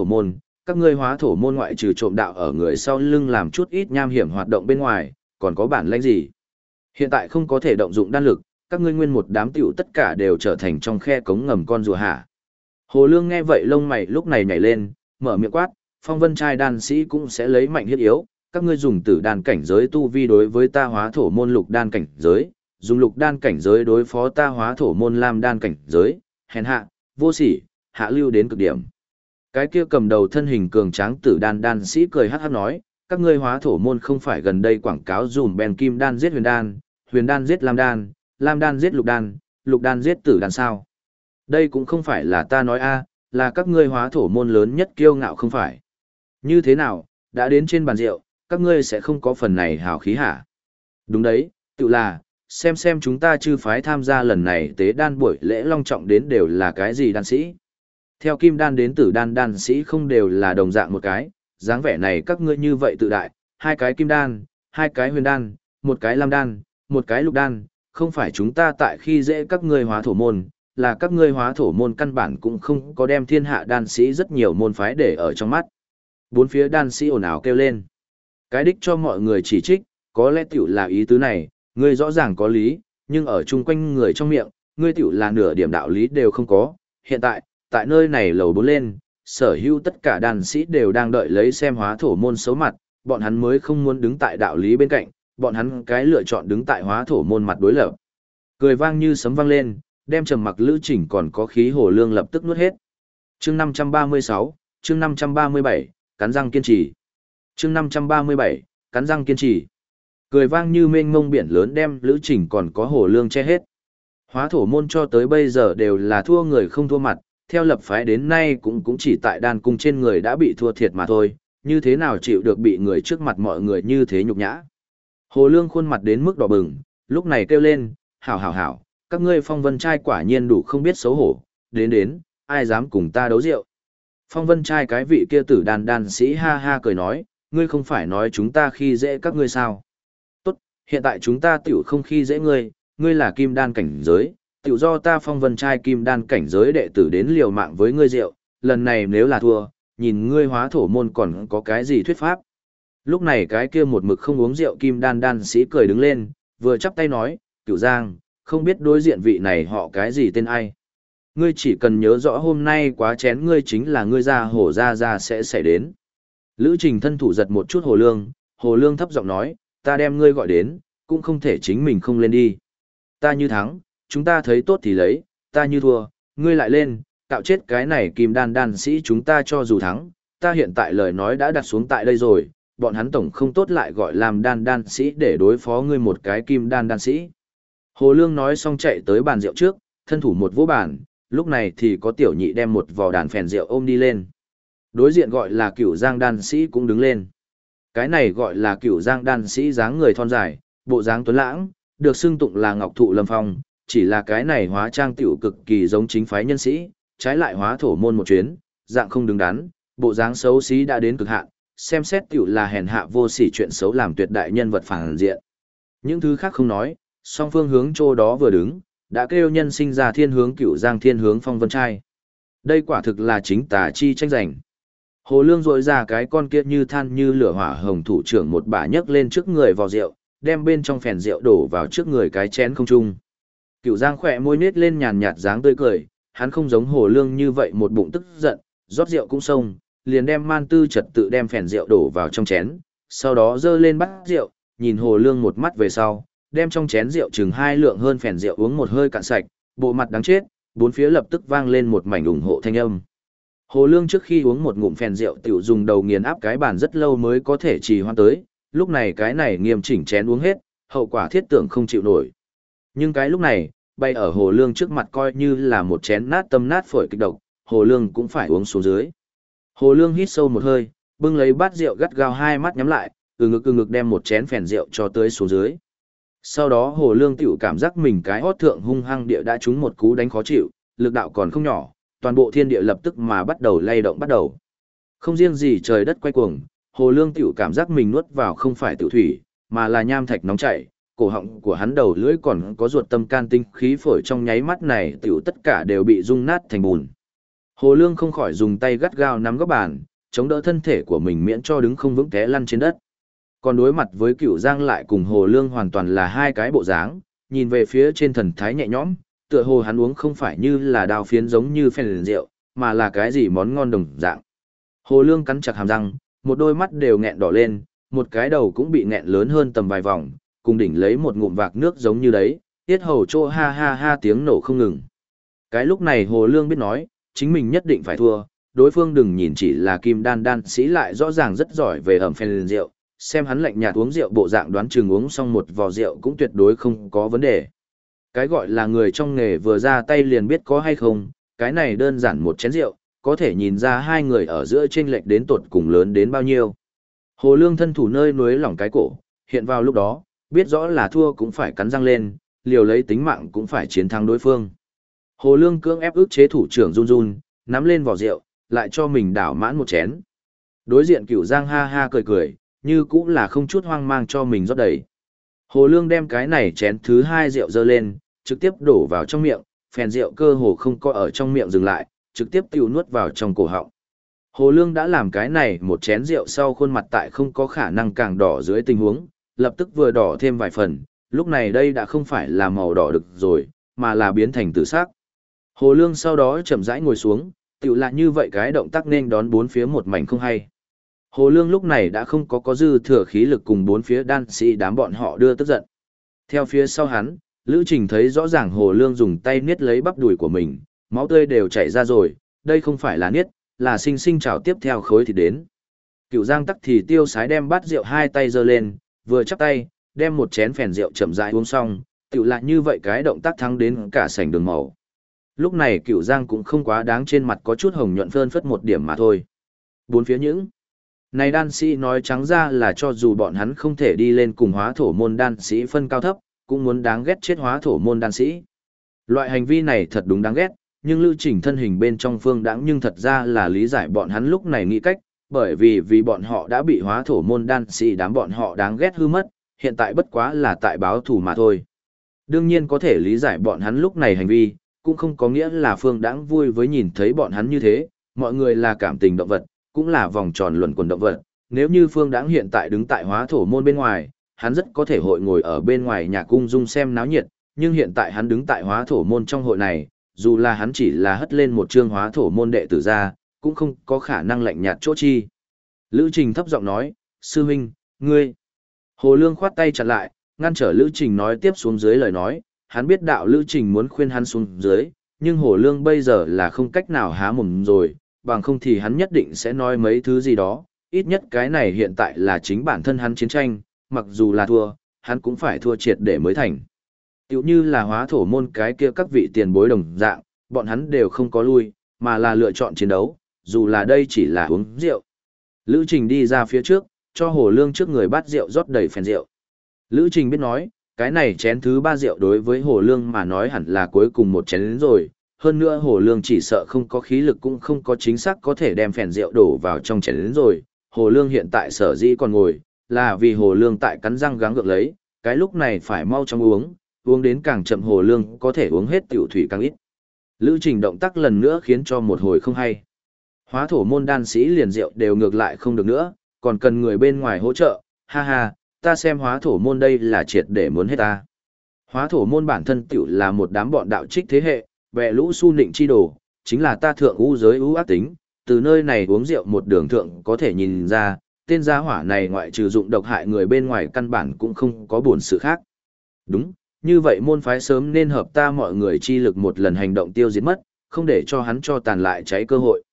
thổ môn ngoại trừ trộm đạo ở người sau lưng làm chút ít nham hiểm hoạt động bên ngoài, còn có bản lĩnh gì. Hiện tại không có thể động dụng đan lực, các ngươi nguyên một đám tiểu tất cả đều trở thành trong khe cống ngầm con rùa hả. Hồ Lương nghe vậy lông mày lúc này nhảy lên, mở miệng quát, phong vân trai đan sĩ cũng sẽ lấy mạnh hiết yếu, các ngươi dùng tử đan cảnh giới tu vi đối với ta hóa thổ môn lục đan cảnh giới, dùng lục đan cảnh giới đối phó ta hóa thổ môn lam đan cảnh giới, hèn hạ, vô sỉ, hạ lưu đến cực điểm. Cái kia cầm đầu thân hình cường tráng tử đan sĩ cười hắc hắc nói, các ngươi hóa thổ môn không phải gần đây quảng cáo dùm bèn kim đan giết huyền đan giết lam đan giết lục đan giết tử đan sao. Đây cũng không phải là ta nói a, là các ngươi hóa thổ môn lớn nhất kiêu ngạo không phải. Như thế nào, đã đến trên bàn rượu, các ngươi sẽ không có phần này hào khí hả? Đúng đấy, tự là, xem chúng ta chư phái tham gia lần này tế đan buổi lễ long trọng đến đều là cái gì đan sĩ. Theo kim đan đến tử đan đan sĩ không đều là đồng dạng một cái, dáng vẻ này các ngươi như vậy tự đại, hai cái kim đan, hai cái huyền đan, một cái lam đan, một cái lục đan, không phải chúng ta tại khi dễ các ngươi hóa thổ môn, là các ngươi hóa thổ môn căn bản cũng không có đem thiên hạ đan sĩ rất nhiều môn phái để ở trong mắt. Bốn phía đan sĩ ồn ào kêu lên. Cái đích cho mọi người chỉ trích, có lẽ tiểu là ý tứ này, ngươi rõ ràng có lý, nhưng ở chung quanh người trong miệng, ngươi tiểu là nửa điểm đạo lý đều không có. Hiện tại nơi này lầu 4 lên, sở hữu tất cả đan sĩ đều đang đợi lấy xem hóa thổ môn xấu mặt, bọn hắn mới không muốn đứng tại đạo lý bên cạnh, bọn hắn cái lựa chọn đứng tại hóa thổ môn mặt đối lập. Cười vang như sấm vang lên, đem trầm mặc Lữ Chỉnh còn có khí Hồ Lương lập tức nuốt hết. Chương 536, chương 537, cắn răng kiên trì. Chương 537, cắn răng kiên trì. Cười vang như mênh mông biển lớn đem Lữ Chỉnh còn có Hồ Lương che hết. Hóa thổ môn cho tới bây giờ đều là thua người không thua mặt, theo lập phái đến nay cũng chỉ tại đan cung trên người đã bị thua thiệt mà thôi, như thế nào chịu được bị người trước mặt mọi người như thế nhục nhã. Hồ Lương khuôn mặt đến mức đỏ bừng, lúc này kêu lên, hảo, các ngươi phong vân trai quả nhiên đủ không biết xấu hổ, đến, ai dám cùng ta đấu rượu. Phong vân trai cái vị kia tử đan sĩ ha ha cười nói, ngươi không phải nói chúng ta khi dễ các ngươi sao. Tốt, hiện tại chúng ta tiểu không khi dễ ngươi, ngươi là kim đan cảnh giới, tiểu do ta phong vân trai kim đan cảnh giới đệ tử đến liều mạng với ngươi rượu, lần này nếu là thua, nhìn ngươi hóa thổ môn còn có cái gì thuyết pháp. Lúc này cái kia một mực không uống rượu kim đan sĩ cười đứng lên, vừa chắp tay nói, Cửu Giang, không biết đối diện vị này họ cái gì tên ai. Ngươi chỉ cần nhớ rõ hôm nay quá chén ngươi chính là ngươi ra hổ ra sẽ xảy đến. Lữ Trình thân thủ giật một chút Hồ Lương thấp giọng nói, ta đem ngươi gọi đến, cũng không thể chính mình không lên đi. Ta như thắng, chúng ta thấy tốt thì lấy, ta như thua, ngươi lại lên, cạo chết cái này kim đan sĩ chúng ta cho dù thắng, ta hiện tại lời nói đã đặt xuống tại đây rồi, bọn hắn tổng không tốt lại gọi làm đan sĩ để đối phó ngươi một cái kim đan sĩ. Hồ Lương nói xong chạy tới bàn rượu trước, thân thủ một vỗ bàn, lúc này thì có tiểu nhị đem một vò đàn phèn rượu ôm đi lên. Đối diện gọi là Cửu Giang đan sĩ cũng đứng lên. Cái này gọi là Cửu Giang đan sĩ dáng người thon dài, bộ dáng tuấn lãng, được xưng tụng là Ngọc Thụ Lâm Phong, chỉ là cái này hóa trang tiểu cực kỳ giống chính phái nhân sĩ, trái lại hóa thổ môn một chuyến, dạng không đứng đắn, bộ dáng xấu xí đã đến cực hạn, xem xét tiểu là hèn hạ vô sỉ chuyện xấu làm tuyệt đại nhân vật phản diện. Những thứ khác không nói, song phương hướng chỗ đó vừa đứng, đã kêu nhân sinh ra thiên hướng Cửu Giang thiên hướng Phong Vân trai. Đây quả thực là chính tà chi tranh giành. Hồ Lương rỗi ra cái con kia như than như lửa hỏa hồng thủ trưởng một bả nhấc lên trước người vò rượu, đem bên trong phèn rượu đổ vào trước người cái chén không trung. Cửu Giang khỏe môi nết lên nhàn nhạt dáng tươi cười, hắn không giống Hồ Lương như vậy một bụng tức giận, rót rượu cũng xông, liền đem man tư trật tự đem phèn rượu đổ vào trong chén, sau đó dơ lên bát rượu, nhìn Hồ Lương một mắt về sau, đem trong chén rượu chừng 2 lượng hơn phèn rượu uống một hơi cạn sạch, bộ mặt đáng chết, bốn phía lập tức vang lên một mảnh ủng hộ thanh âm. Hồ Lương trước khi uống một ngụm phèn rượu tiểu dùng đầu nghiền áp cái bàn rất lâu mới có thể trì hoãn tới, lúc này cái này nghiêm chỉnh chén uống hết, hậu quả thiết tưởng không chịu nổi. Nhưng cái lúc này, bay ở Hồ Lương trước mặt coi như là một chén nát tâm nát phổi kịch độc, Hồ Lương cũng phải uống xuống dưới. Hồ Lương hít sâu một hơi, bưng lấy bát rượu gắt gao hai mắt nhắm lại, từ ngực đem một chén phèn rượu cho tới xuống dưới. Sau đó Hồ Lương tiểu cảm giác mình cái hót thượng hung hăng địa đã trúng một cú đánh khó chịu, lực đạo còn không nhỏ, toàn bộ thiên địa lập tức mà bắt đầu lay động bắt đầu. Không riêng gì trời đất quay cuồng, Hồ Lương tiểu cảm giác mình nuốt vào không phải tiểu thủy, mà là nham thạch nóng chảy, cổ họng của hắn đầu lưỡi còn có ruột tâm can tinh khí phổi trong nháy mắt này tiểu tất cả đều bị rung nát thành bùn. Hồ Lương không khỏi dùng tay gắt gao nắm góc bàn, chống đỡ thân thể của mình miễn cho đứng không vững té lăn trên đất. Còn đối mặt với Cửu Giang lại cùng Hồ Lương hoàn toàn là hai cái bộ dáng, nhìn về phía trên thần thái nhẹ nhõm, tựa hồ hắn uống không phải như là đào phiến giống như phèn rượu, mà là cái gì món ngon đồng dạng. Hồ Lương cắn chặt hàm răng, một đôi mắt đều nghẹn đỏ lên, một cái đầu cũng bị nghẹn lớn hơn tầm vài vòng, cùng đỉnh lấy một ngụm vạc nước giống như đấy, tiết hầu trô ha ha ha tiếng nổ không ngừng. Cái lúc này Hồ Lương biết nói, chính mình nhất định phải thua, đối phương đừng nhìn chỉ là kim đan sĩ lại rõ ràng rất giỏi về ẩm phèn rượu, xem hắn lạnh nhạt uống rượu bộ dạng đoán chừng uống xong một vò rượu cũng tuyệt đối không có vấn đề. Cái gọi là người trong nghề vừa ra tay liền biết có hay không, cái này đơn giản một chén rượu, có thể nhìn ra hai người ở giữa chênh lệch đến tột cùng lớn đến bao nhiêu. Hồ Lương thân thủ nơi núi lỏng cái cổ, hiện vào lúc đó, biết rõ là thua cũng phải cắn răng lên, liều lấy tính mạng cũng phải chiến thắng đối phương. Hồ Lương cưỡng ép ức chế thủ trưởng run run, nắm lên vỏ rượu, lại cho mình đảo mãn một chén. Đối diện Cửu Giang ha ha cười cười, như cũng là không chút hoang mang cho mình rót đầy. Hồ Lương đem cái này chén thứ hai rượu dơ lên, trực tiếp đổ vào trong miệng, phèn rượu cơ hồ không có ở trong miệng dừng lại, trực tiếp tiêu nuốt vào trong cổ họng. Hồ Lương đã làm cái này một chén rượu sau khuôn mặt tại không có khả năng càng đỏ dưới tình huống, lập tức vừa đỏ thêm vài phần, lúc này đây đã không phải là màu đỏ được rồi, mà là biến thành tử sắc. Hồ Lương sau đó chậm rãi ngồi xuống, tựu lại như vậy cái động tác nên đón bốn phía một mảnh không hay. Hồ Lương lúc này đã không có dư thừa khí lực cùng bốn phía đan sĩ đám bọn họ đưa tức giận. Theo phía sau hắn, Lữ Trình thấy rõ ràng Hồ Lương dùng tay niết lấy bắp đùi của mình, máu tươi đều chảy ra rồi, đây không phải là niết, là sinh sinh trào tiếp theo khối thịt đến. Cửu Giang tắc thì tiêu sái đem bát rượu hai tay giơ lên, vừa chắp tay, đem một chén phèn rượu chậm rãi uống xong, tựu lại như vậy cái động tác thắng đến cả sảnh đường màu. Lúc này Cửu Giang cũng không quá đáng, trên mặt có chút hồng nhuận phơn phất một điểm mà thôi. Bốn phía những này đan sĩ nói trắng ra là cho dù bọn hắn không thể đi lên cùng hóa thổ môn đan sĩ phân cao thấp, cũng muốn đáng ghét chết hóa thổ môn đan sĩ. Loại hành vi này thật đúng đáng ghét, nhưng Lưu Trình thân hình bên trong Phương Đãng nhưng thật ra là lý giải bọn hắn lúc này nghĩ cách, bởi vì bọn họ đã bị hóa thổ môn đan sĩ đám bọn họ đáng ghét hư mất, hiện tại bất quá là tại báo thù mà thôi. Đương nhiên có thể lý giải bọn hắn lúc này hành vi, cũng không có nghĩa là Phương Đãng vui với nhìn thấy bọn hắn như thế, mọi người là cảm tình động vật, cũng là vòng tròn luẩn quẩn động vật. Nếu như Phương Đãng hiện tại đứng tại hóa thổ môn bên ngoài, hắn rất có thể hội ngồi ở bên ngoài nhà cung dung xem náo nhiệt, nhưng hiện tại hắn đứng tại hóa thổ môn trong hội này, dù là hắn chỉ là hất lên một chương hóa thổ môn đệ tử ra, cũng không có khả năng lạnh nhạt chỗ chi. Lữ Trình thấp giọng nói, sư huynh, ngươi. Hồ Lương khoát tay chặn lại, ngăn trở Lữ Trình nói tiếp xuống dưới lời nói, hắn biết đạo Lữ Trình muốn khuyên hắn xuống dưới, nhưng Hồ Lương bây giờ là không cách nào há mồm rồi, bằng không thì hắn nhất định sẽ nói mấy thứ gì đó, ít nhất cái này hiện tại là chính bản thân hắn chiến tranh, mặc dù là thua, hắn cũng phải thua triệt để mới thành. Tiểu như là hóa thổ môn cái kia các vị tiền bối đồng dạng, bọn hắn đều không có lui, mà là lựa chọn chiến đấu, dù là đây chỉ là uống rượu. Lữ Trình đi ra phía trước, cho Hồ Lương trước người bát rượu rót đầy phèn rượu. Lữ Trình biết nói, cái này chén thứ ba rượu đối với Hồ Lương mà nói hẳn là cuối cùng một chén đến rồi, hơn nữa Hồ Lương chỉ sợ không có khí lực cũng không có chính xác có thể đem phèn rượu đổ vào trong chén đến rồi. Hồ Lương hiện tại sở dĩ còn ngồi, là vì Hồ Lương tại cắn răng gắng gượng lấy, cái lúc này phải mau chóng uống đến càng chậm Hồ Lương có thể uống hết tiểu thủy càng ít. Lữ Trình động tác lần nữa khiến cho một hồi không hay. Hóa thổ môn đan sĩ liền rượu đều ngược lại không được nữa, còn cần người bên ngoài hỗ trợ, ha ha, ta xem hóa thổ môn đây là triệt để muốn hết ta. Hóa thổ môn bản thân tiểu là một đám bọn đạo trích thế hệ, bè lũ su nịnh chi đồ, chính là ta thượng u giới ưu ác tính, từ nơi này uống rượu một đường thượng có thể nhìn ra, tên gia hỏa này ngoại trừ dụng độc hại người bên ngoài căn bản cũng không có buồn sự khác. Đúng, như vậy môn phái sớm nên hợp ta mọi người chi lực một lần hành động tiêu diệt mất, không để cho hắn cho tàn lại cháy cơ hội.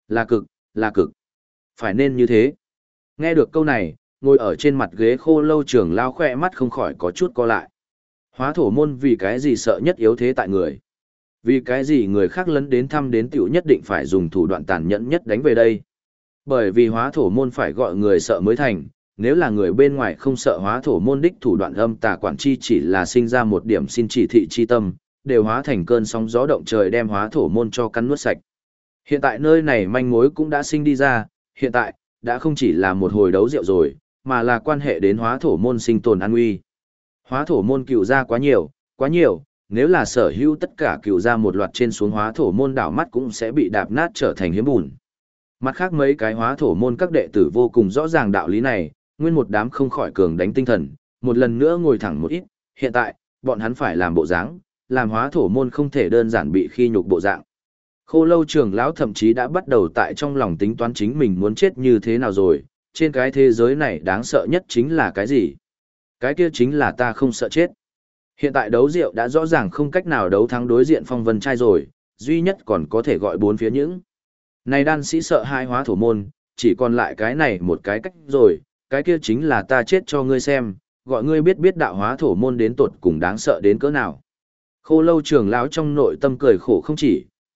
Là cực. Phải nên như thế. Nghe được câu này, ngồi ở trên mặt ghế khô lâu trưởng lao khỏe mắt không khỏi có chút co lại. Hóa thổ môn vì cái gì sợ nhất yếu thế tại người? Vì cái gì người khác lấn đến thăm đến tiểu nhất định phải dùng thủ đoạn tàn nhẫn nhất đánh về đây? Bởi vì hóa thổ môn phải gọi người sợ mới thành, nếu là người bên ngoài không sợ hóa thổ môn đích thủ đoạn âm tà quản chi chỉ là sinh ra một điểm xin chỉ thị chi tâm, đều hóa thành cơn sóng gió động trời đem hóa thổ môn cho cắn nuốt sạch. Hiện tại nơi này manh mối cũng đã sinh đi ra, hiện tại, đã không chỉ là một hồi đấu rượu rồi, mà là quan hệ đến hóa thổ môn sinh tồn an nguy. Hóa thổ môn cựu ra quá nhiều, nếu là sở hữu tất cả cựu ra một loạt trên xuống hóa thổ môn đảo mắt cũng sẽ bị đạp nát trở thành hiếm bùn. Mặt khác mấy cái hóa thổ môn các đệ tử vô cùng rõ ràng đạo lý này, nguyên một đám không khỏi cường đánh tinh thần, một lần nữa ngồi thẳng một ít, hiện tại, bọn hắn phải làm bộ dáng, làm hóa thổ môn không thể đơn giản bị khi nhục bộ dạng. Khô lâu trưởng lão thậm chí đã bắt đầu tại trong lòng tính toán chính mình muốn chết như thế nào rồi, trên cái thế giới này đáng sợ nhất chính là cái gì? Cái kia chính là ta không sợ chết. Hiện tại đấu rượu đã rõ ràng không cách nào đấu thắng đối diện phong vân trai rồi, duy nhất còn có thể gọi bốn phía những. Này đan sĩ sợ hai hóa thổ môn, chỉ còn lại cái này một cái cách rồi, cái kia chính là ta chết cho ngươi xem, gọi ngươi biết đạo hóa thổ môn đến tột cùng đáng sợ đến cỡ nào. Khô lâu trưởng lão trong nội tâm cười khổ không chỉ,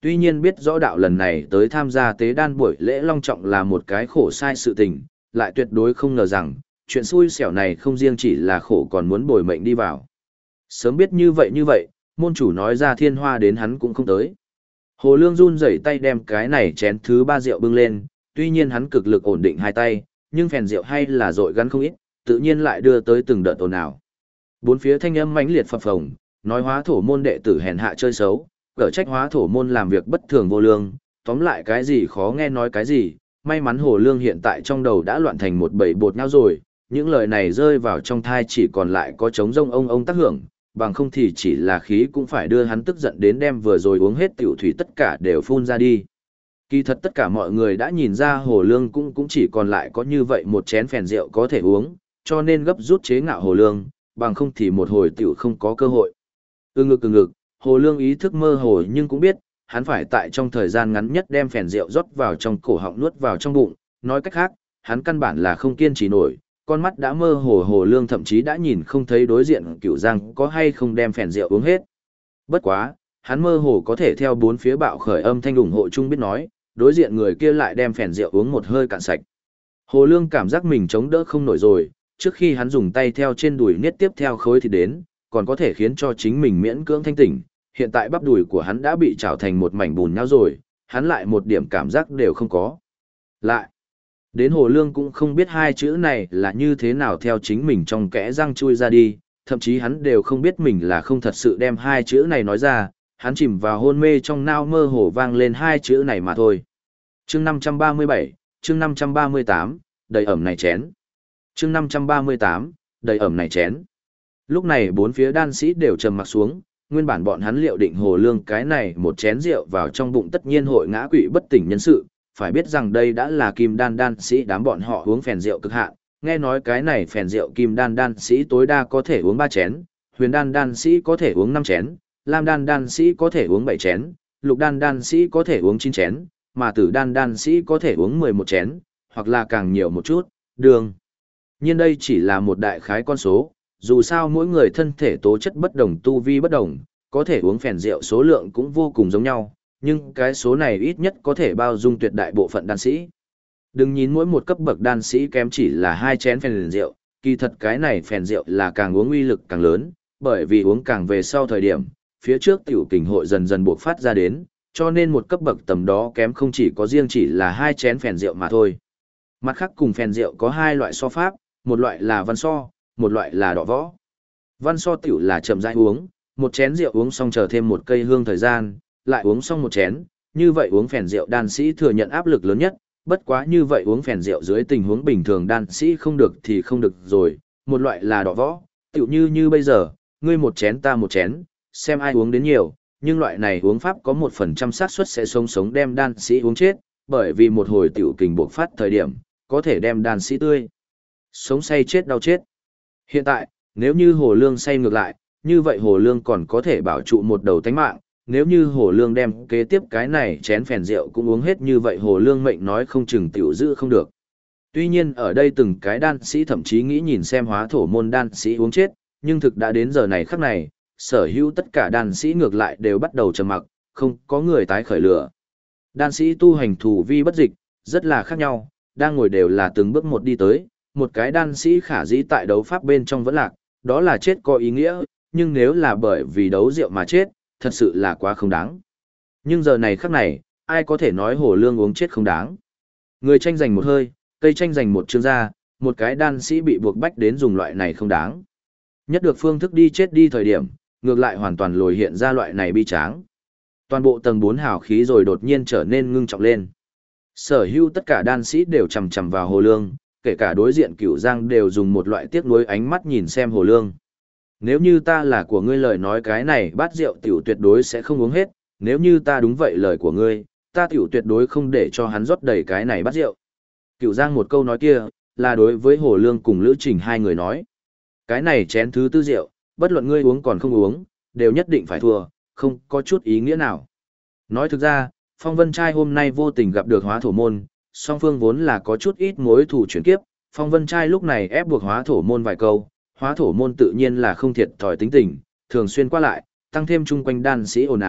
Tuy nhiên biết rõ đạo lần này tới tham gia tế đan buổi lễ long trọng là một cái khổ sai sự tình, lại tuyệt đối không ngờ rằng, chuyện xui xẻo này không riêng chỉ là khổ còn muốn bồi mệnh đi vào. Sớm biết như vậy, môn chủ nói ra thiên hoa đến hắn cũng không tới. Hồ Lương run rẩy tay đem cái này chén thứ 3 rượu bưng lên, tuy nhiên hắn cực lực ổn định hai tay, nhưng phèn rượu hay là dội gắn không ít, tự nhiên lại đưa tới từng đợt ồn ào. Bốn phía thanh âm mãnh liệt phập phồng, nói hóa thổ môn đệ tử hèn hạ chơi xấu, cở trách hóa thổ môn làm việc bất thường vô lương, tóm lại cái gì khó nghe nói cái gì, may mắn Hồ Lương hiện tại trong đầu đã loạn thành một bầy bột nhau rồi, những lời này rơi vào trong thai chỉ còn lại có trống rông ông tác hưởng, bằng không thì chỉ là khí cũng phải đưa hắn tức giận đến đem vừa rồi uống hết tiểu thủy tất cả đều phun ra đi. Kỳ thật tất cả mọi người đã nhìn ra Hồ Lương cũng chỉ còn lại có như vậy một chén phèn rượu có thể uống, cho nên gấp rút chế ngạo Hồ Lương, bằng không thì một hồi tiểu không có cơ hội. Ừ ngực, Hồ Lương ý thức mơ hồ nhưng cũng biết, hắn phải tại trong thời gian ngắn nhất đem phèn rượu rót vào trong cổ họng nuốt vào trong bụng, nói cách khác, hắn căn bản là không kiên trì nổi, con mắt đã mơ hồ. Hồ Lương thậm chí đã nhìn không thấy đối diện Cửu Giang có hay không đem phèn rượu uống hết. Bất quá, hắn mơ hồ có thể theo bốn phía bạo khởi âm thanh ủng hộ chung biết nói, đối diện người kia lại đem phèn rượu uống một hơi cạn sạch. Hồ Lương cảm giác mình chống đỡ không nổi rồi, trước khi hắn dùng tay theo trên đùi niết tiếp theo khối thịt đến, còn có thể khiến cho chính mình miễn cưỡng thanh tỉnh, hiện tại bắp đùi của hắn đã bị trào thành một mảnh bùn nhau rồi, hắn lại một điểm cảm giác đều không có. Lại, đến Hồ Lương cũng không biết hai chữ này là như thế nào theo chính mình trong kẽ răng chui ra đi, thậm chí hắn đều không biết mình là không thật sự đem hai chữ này nói ra, hắn chìm vào hôn mê trong nao mơ hồ vang lên hai chữ này mà thôi. Chương 537, chương 538, đầy ẩm này chén. Chương 538, đầy ẩm này chén. Lúc này bốn phía đan sĩ đều trầm mặc xuống, nguyên bản bọn hắn liệu định Hồ Lương cái này một chén rượu vào trong bụng tất nhiên hội ngã quỵ bất tỉnh nhân sự, phải biết rằng đây đã là kim đan đan sĩ đám bọn họ uống phèn rượu cực hạn, nghe nói cái này phèn rượu kim đan đan sĩ tối đa có thể uống 3 chén, huyền đan đan sĩ có thể uống 5 chén, lam đan đan sĩ có thể uống 7 chén, lục đan đan sĩ có thể uống 9 chén, mà tử đan đan sĩ có thể uống 11 chén, hoặc là càng nhiều một chút, đương nhiên đây chỉ là một đại khái con số, dù sao mỗi người thân thể tố chất bất đồng tu vi bất đồng, có thể uống phèn rượu số lượng cũng vô cùng giống nhau, nhưng cái số này ít nhất có thể bao dung tuyệt đại bộ phận đan sĩ. Đừng nhìn mỗi một cấp bậc đan sĩ kém chỉ là 2 chén phèn rượu, kỳ thật cái này phèn rượu là càng uống uy lực càng lớn, bởi vì uống càng về sau thời điểm, phía trước tiểu kình hội dần dần buộc phát ra đến, cho nên một cấp bậc tầm đó kém không chỉ có riêng chỉ là 2 chén phèn rượu mà thôi. Mặt khác cùng phèn rượu có 2 loại so pháp, một loại là văn so, một loại là đọ võ. Văn so tiểu là chậm rãi uống, một chén rượu uống xong chờ thêm một cây hương thời gian, lại uống xong một chén, như vậy uống phèn rượu đan sĩ thừa nhận áp lực lớn nhất, bất quá như vậy uống phèn rượu dưới tình huống bình thường đan sĩ không được thì không được rồi, một loại là đọ võ, tiểu như bây giờ, ngươi một chén ta một chén, xem ai uống đến nhiều, nhưng loại này uống pháp có 1% xác suất sẽ sống đem đan sĩ uống chết, bởi vì một hồi tiểu kình bộc phát thời điểm, có thể đem đan sĩ tươi sống say chết đau chết. Hiện tại, nếu như Hồ Lương say ngược lại, như vậy Hồ Lương còn có thể bảo trụ một đầu tánh mạng, nếu như Hồ Lương đem kế tiếp cái này chén phèn rượu cũng uống hết như vậy Hồ Lương mệnh nói không chừng tiểu giữ không được. Tuy nhiên ở đây từng cái đan sĩ thậm chí nghĩ nhìn xem hóa thổ môn đan sĩ uống chết, nhưng thực đã đến giờ này khắc này, sở hữu tất cả đan sĩ ngược lại đều bắt đầu trầm mặc, không có người tái khởi lửa. Đan sĩ tu hành thủ vi bất dịch, rất là khác nhau, đang ngồi đều là từng bước một đi tới, một cái đan sĩ khả dĩ tại đấu pháp bên trong vẫn lạc, đó là chết có ý nghĩa, nhưng nếu là bởi vì đấu rượu mà chết, thật sự là quá không đáng. Nhưng giờ này khắc này, ai có thể nói Hồ Lương uống chết không đáng. Người tranh giành một hơi, cây tranh giành một chương ra, một cái đan sĩ bị buộc bách đến dùng loại này không đáng. Nhất được phương thức đi chết đi thời điểm, ngược lại hoàn toàn lồi hiện ra loại này bi tráng. Toàn bộ tầng 4 hào khí rồi đột nhiên trở nên ngưng trọng lên. Sở hữu tất cả đan sĩ đều chầm chầm vào Hồ Lương, kể cả đối diện Cửu Giang đều dùng một loại tiếc nuối ánh mắt nhìn xem Hồ Lương. Nếu như ta là của ngươi lời nói cái này bát rượu tiểu tuyệt đối sẽ không uống hết, nếu như ta đúng vậy lời của ngươi, ta tiểu tuyệt đối không để cho hắn rót đầy cái này bát rượu. Cửu Giang một câu nói kia, là đối với Hồ Lương cùng Lữ Trình hai người nói. Cái này chén thứ tư rượu, bất luận ngươi uống còn không uống, đều nhất định phải thua, không có chút ý nghĩa nào. Nói thực ra, Phong Vân Trai hôm nay vô tình gặp được hóa thổ môn, song phương vốn là có chút ít mối thù chuyển kiếp, Phong Vân Trai lúc này ép buộc hóa thổ môn vài câu, hóa thổ môn tự nhiên là không thiệt thòi tính tình, thường xuyên qua lại, tăng thêm chung quanh đan sĩ ồn ào,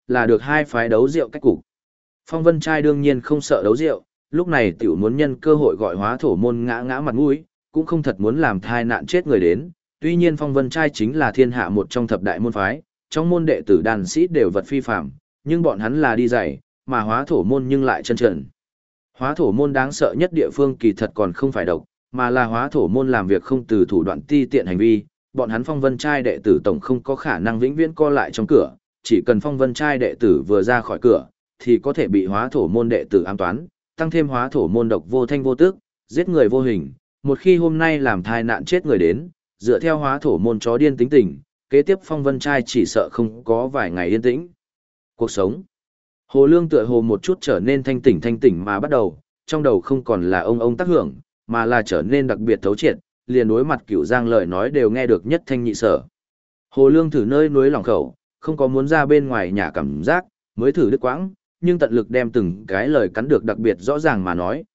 là được hai phái đấu rượu cách cục. Phong Vân Trai đương nhiên không sợ đấu rượu, lúc này tiểu muốn nhân cơ hội gọi Hóa Thổ môn ngã ngã mặt mũi, cũng không thật muốn làm thai nạn chết người đến. Tuy nhiên Phong Vân Trai chính là thiên hạ một trong thập đại môn phái, trong môn đệ tử đàn sĩ đều vật phi phạm, nhưng bọn hắn là đi dày, mà Hóa Thổ môn nhưng lại chân trần. Hóa Thổ môn đáng sợ nhất địa phương kỳ thật còn không phải độc, mà là Hóa Thổ môn làm việc không từ thủ đoạn ti tiện hành vi, bọn hắn Phong Vân Trai đệ tử tổng không có khả năng vĩnh viễn co lại trong cửa, chỉ cần Phong Vân Trai đệ tử vừa ra khỏi cửa, thì có thể bị Hóa Thổ môn đệ tử ám toán, tăng thêm Hóa Thổ môn độc vô thanh vô tức, giết người vô hình, một khi hôm nay làm thai nạn chết người đến, dựa theo Hóa Thổ môn chó điên tính tình, kế tiếp Phong Vân Trai chỉ sợ không có vài ngày yên tĩnh. Cuộc sống. Hồ Lương tựa hồ một chút trở nên thanh tỉnh mà bắt đầu, trong đầu không còn là ông tác hưởng, mà là trở nên đặc biệt thấu triệt, liền đối mặt Cửu Giang lời nói đều nghe được nhất thanh nhị sở. Hồ Lương thử nơi núi lòng khẩu, không có muốn ra bên ngoài nhà cảm giác, mới thử đứt quãng, nhưng tận lực đem từng cái lời cắn được đặc biệt rõ ràng mà nói,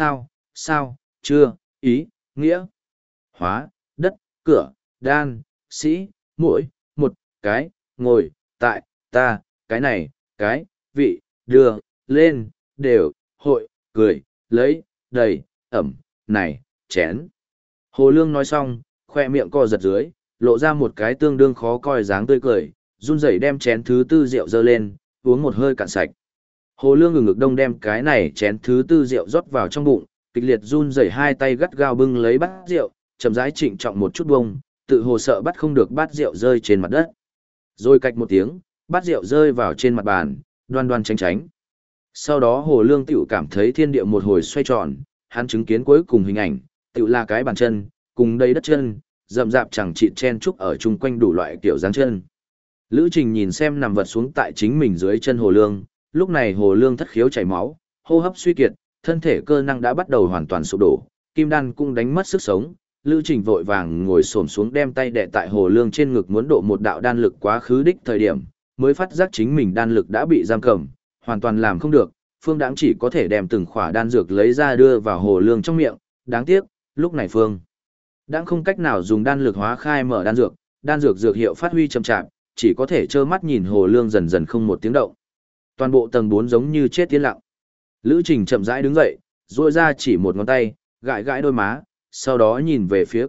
sao, chưa, ý, nghĩa, hóa, đất, cửa, đan, sĩ, mỗi, một, cái, ngồi, tại, ta, cái này, cái, vị, đưa, lên, đều, hội, cười, lấy, đầy, ẩm, này, chén. Hồ Lương nói xong, khoe miệng co giật dưới, lộ ra một cái tương đương khó coi dáng tươi cười, run rẩy đem chén thứ tư rượu dơ lên, uống một hơi cạn sạch. Hồ Lương ngực đông đem cái này chén thứ tư rượu rót vào trong bụng, kịch liệt run rẩy hai tay gắt gao bưng lấy bát rượu, chậm rãi trịnh trọng một chút bông, tự hồ sợ bắt không được bát rượu rơi trên mặt đất. Rồi cạch một tiếng, bát rượu rơi vào trên mặt bàn, đoan đoan tránh. Sau đó Hồ Lương tiểu cảm thấy thiên địa một hồi xoay tròn, hắn chứng kiến cuối cùng hình ảnh, tiểu là cái bàn chân, cùng đầy đất chân, rậm rạp chẳng chịt chen trúc ở chung quanh đủ loại kiểu dáng chân. Lữ Trình nhìn xem nằm vật xuống tại chính mình dưới chân Hồ Lương, lúc này Hồ Lương thất khiếu chảy máu, hô hấp suy kiệt, thân thể cơ năng đã bắt đầu hoàn toàn sụp đổ, kim đan cũng đánh mất sức sống. Lữ Trình vội vàng ngồi xổm xuống đem tay đè tại Hồ Lương trên ngực muốn độ một đạo đan lực quá khứ đích thời điểm, mới phát giác chính mình đan lực đã bị giam cầm, hoàn toàn làm không được, Phương Đãng chỉ có thể đem từng khỏa đan dược lấy ra đưa vào Hồ Lương trong miệng, đáng tiếc, lúc này Phương Đãng không cách nào dùng đan lực hóa khai mở đan dược dược hiệu phát huy chậm chạp, chỉ có thể trơ mắt nhìn Hồ Lương dần dần không một tiếng động. Toàn bộ tầng 4 giống như chết tiến lặng. Lữ Trình chậm rãi đứng dậy, duỗi ra chỉ một ngón tay, gãi gãi đôi má, sau đó nhìn về phía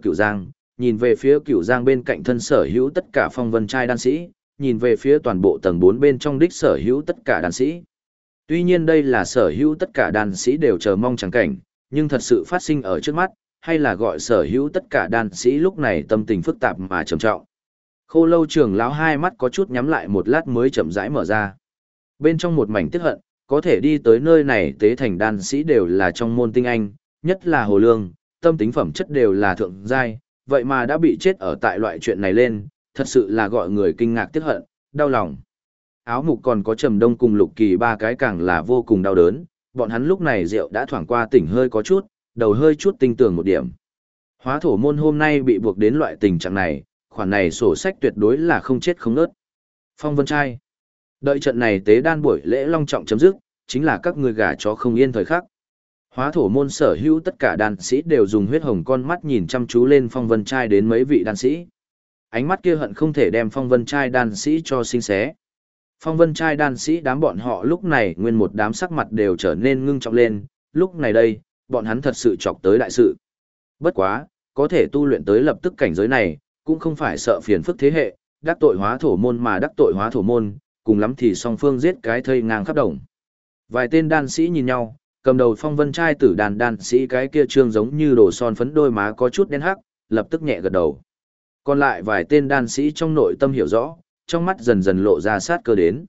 Cửu Giang bên cạnh thân sở hữu tất cả Phong Vân Trai đan sĩ, nhìn về phía toàn bộ tầng 4 bên trong đích sở hữu tất cả đan sĩ. Tuy nhiên đây là sở hữu tất cả đan sĩ đều chờ mong chẳng cảnh, nhưng thật sự phát sinh ở trước mắt, hay là gọi sở hữu tất cả đan sĩ lúc này tâm tình phức tạp mà trầm trọng. Khô Lâu trưởng lão hai mắt có chút nhắm lại một lát mới chậm rãi mở ra. Bên trong một mảnh tiếc hận, có thể đi tới nơi này tế thành đan sĩ đều là trong môn tinh anh, nhất là Hồ Lương, tâm tính phẩm chất đều là thượng giai, vậy mà đã bị chết ở tại loại chuyện này lên, thật sự là gọi người kinh ngạc tiếc hận, đau lòng. Áo Mục còn có Trầm Đông cùng Lục Kỳ ba cái càng là vô cùng đau đớn, bọn hắn lúc này rượu đã thoảng qua tỉnh hơi có chút, đầu hơi chút tinh tường một điểm. Hóa Thổ môn hôm nay bị buộc đến loại tình trạng này, khoản này sổ sách tuyệt đối là không chết không nớt. Phong Vân Trai. Đợi trận này tế đan buổi lễ long trọng chấm dứt, chính là các người gà chó không yên thời khắc. Hóa Thổ môn sở hữu tất cả đan sĩ đều dùng huyết hồng con mắt nhìn chăm chú lên Phong Vân Trai đến mấy vị đan sĩ. Ánh mắt kia hận không thể đem Phong Vân Trai đan sĩ cho sinh xé. Phong Vân Trai đan sĩ đám bọn họ lúc này nguyên một đám sắc mặt đều trở nên ngưng trọng lên, lúc này đây, bọn hắn thật sự chọc tới đại sự. Bất quá, có thể tu luyện tới lập tức cảnh giới này, cũng không phải sợ phiền phức thế hệ, đắc tội Hóa Thổ môn mà đắc tội Hóa Thổ môn, cùng lắm thì song phương giết cái thây ngang khắp đồng. Vài tên đan sĩ nhìn nhau, cầm đầu Phong Vân Trai tử đan sĩ cái kia trương giống như đổ son phấn đôi má có chút đen hắc, lập tức nhẹ gật đầu. Còn lại vài tên đan sĩ trong nội tâm hiểu rõ, trong mắt dần dần lộ ra sát cơ đến.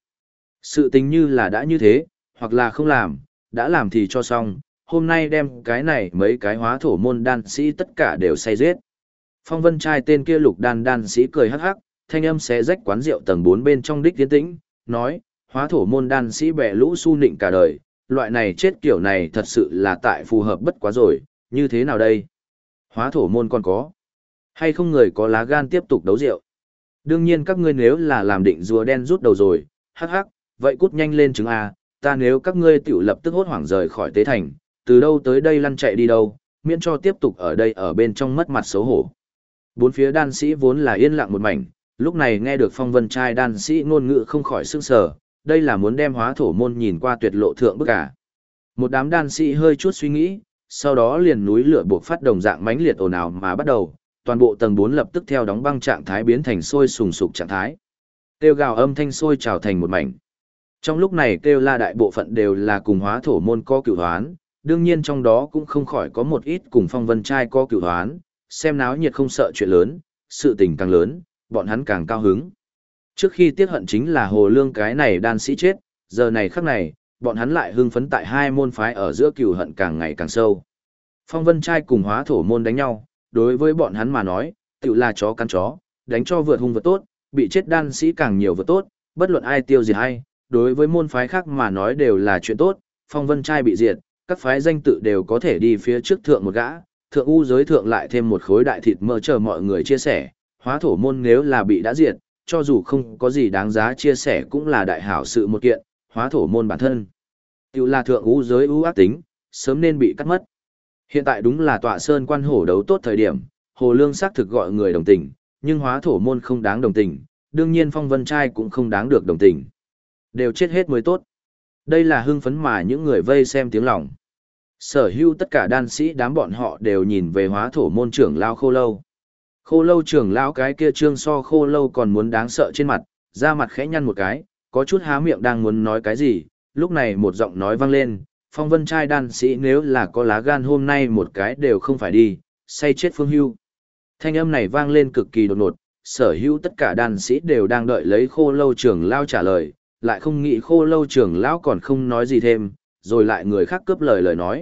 Sự tình như là đã như thế, hoặc là không làm, đã làm thì cho xong, hôm nay đem cái này mấy cái Hóa Thổ môn đan sĩ tất cả đều say giết. Phong Vân Trai tên kia Lục đan sĩ cười hắc hắc, thanh âm xé rách quán rượu tầng 4 bên trong đích tiến tĩnh, nói, Hóa Thổ môn đan sĩ bẻ lũ su nịnh cả đời, loại này chết kiểu này thật sự là tại phù hợp bất quá rồi, như thế nào đây? Hóa Thổ môn còn có hay không người có lá gan tiếp tục đấu rượu? Đương nhiên các ngươi nếu là làm định rùa đen rút đầu rồi, hắc hắc, vậy cút nhanh lên chứng A, ta nếu các ngươi tiểu lập tức hốt hoảng rời khỏi tế thành, từ đâu tới đây lăn chạy đi đâu, miễn cho tiếp tục ở đây ở bên trong mất mặt xấu hổ. Bốn phía đan sĩ vốn là yên lặng một mảnh, lúc này nghe được Phong Vân Trai đan sĩ ngôn ngữ không khỏi sững sờ, đây là muốn đem hóa thổ môn nhìn qua tuyệt lộ thượng bức cả. Một đám đan sĩ hơi chút suy nghĩ, sau đó liền núi lửa buộc phát đồng dạng mãnh liệt ồn ào mà bắt đầu, toàn bộ tầng 4 lập tức theo đóng băng trạng thái biến thành sôi sùng sục trạng thái. Kêu gào âm thanh sôi trào thành một mảnh. Trong lúc này kêu la đại bộ phận đều là cùng hóa thổ môn có cửu hoán, đương nhiên trong đó cũng không khỏi có một ít cùng phong vân trai có cửu hoán, xem náo nhiệt không sợ chuyện lớn, sự tình càng lớn, bọn hắn càng cao hứng. Trước khi tiếc hận chính là Hồ Lương cái này đan sĩ chết, giờ này khắc này, bọn hắn lại hưng phấn tại hai môn phái ở giữa cửu hận càng ngày càng sâu. Phong vân trai cùng hóa thổ môn đánh nhau, đối với bọn hắn mà nói, tự là chó cắn chó, đánh cho vượt hung vượt tốt, bị chết đan sĩ càng nhiều vượt tốt, bất luận ai tiêu diệt hay, đối với môn phái khác mà nói đều là chuyện tốt, phong vân trai bị diệt, các phái danh tự đều có thể đi phía trước thượng một gã, thượng u giới thượng lại thêm một khối đại thịt mỡ chờ mọi người chia sẻ, hóa thổ môn nếu là bị đã diệt, cho dù không có gì đáng giá chia sẻ cũng là đại hảo sự một kiện, hóa thổ môn bản thân. Tiểu là thượng u giới ưu ác tính, sớm nên bị cắt mất. Hiện tại đúng là tọa sơn quan hổ đấu tốt thời điểm, Hồ Lương xác thực gọi người đồng tình, nhưng hóa thổ môn không đáng đồng tình, đương nhiên phong vân trai cũng không đáng được đồng tình. Đều chết hết mới tốt. Đây là hưng phấn mà những người vây xem tiếng lòng. Sở hữu tất cả đan sĩ đám bọn họ đều nhìn về hóa thổ môn trưởng lao Khô Lâu. Khô Lâu trưởng lão cái kia trương so Khô Lâu còn muốn đáng sợ trên mặt, da mặt khẽ nhăn một cái, có chút há miệng đang muốn nói cái gì, lúc này một giọng nói vang lên, phong vân trai đan sĩ nếu là có lá gan hôm nay một cái đều không phải đi, say chết Phương Hưu. Thanh âm này vang lên cực kỳ đột ngột, sở hữu tất cả đan sĩ đều đang đợi lấy Khô Lâu trưởng lão trả lời, lại không nghĩ Khô Lâu trưởng lão còn không nói gì thêm, rồi lại người khác cướp lời nói.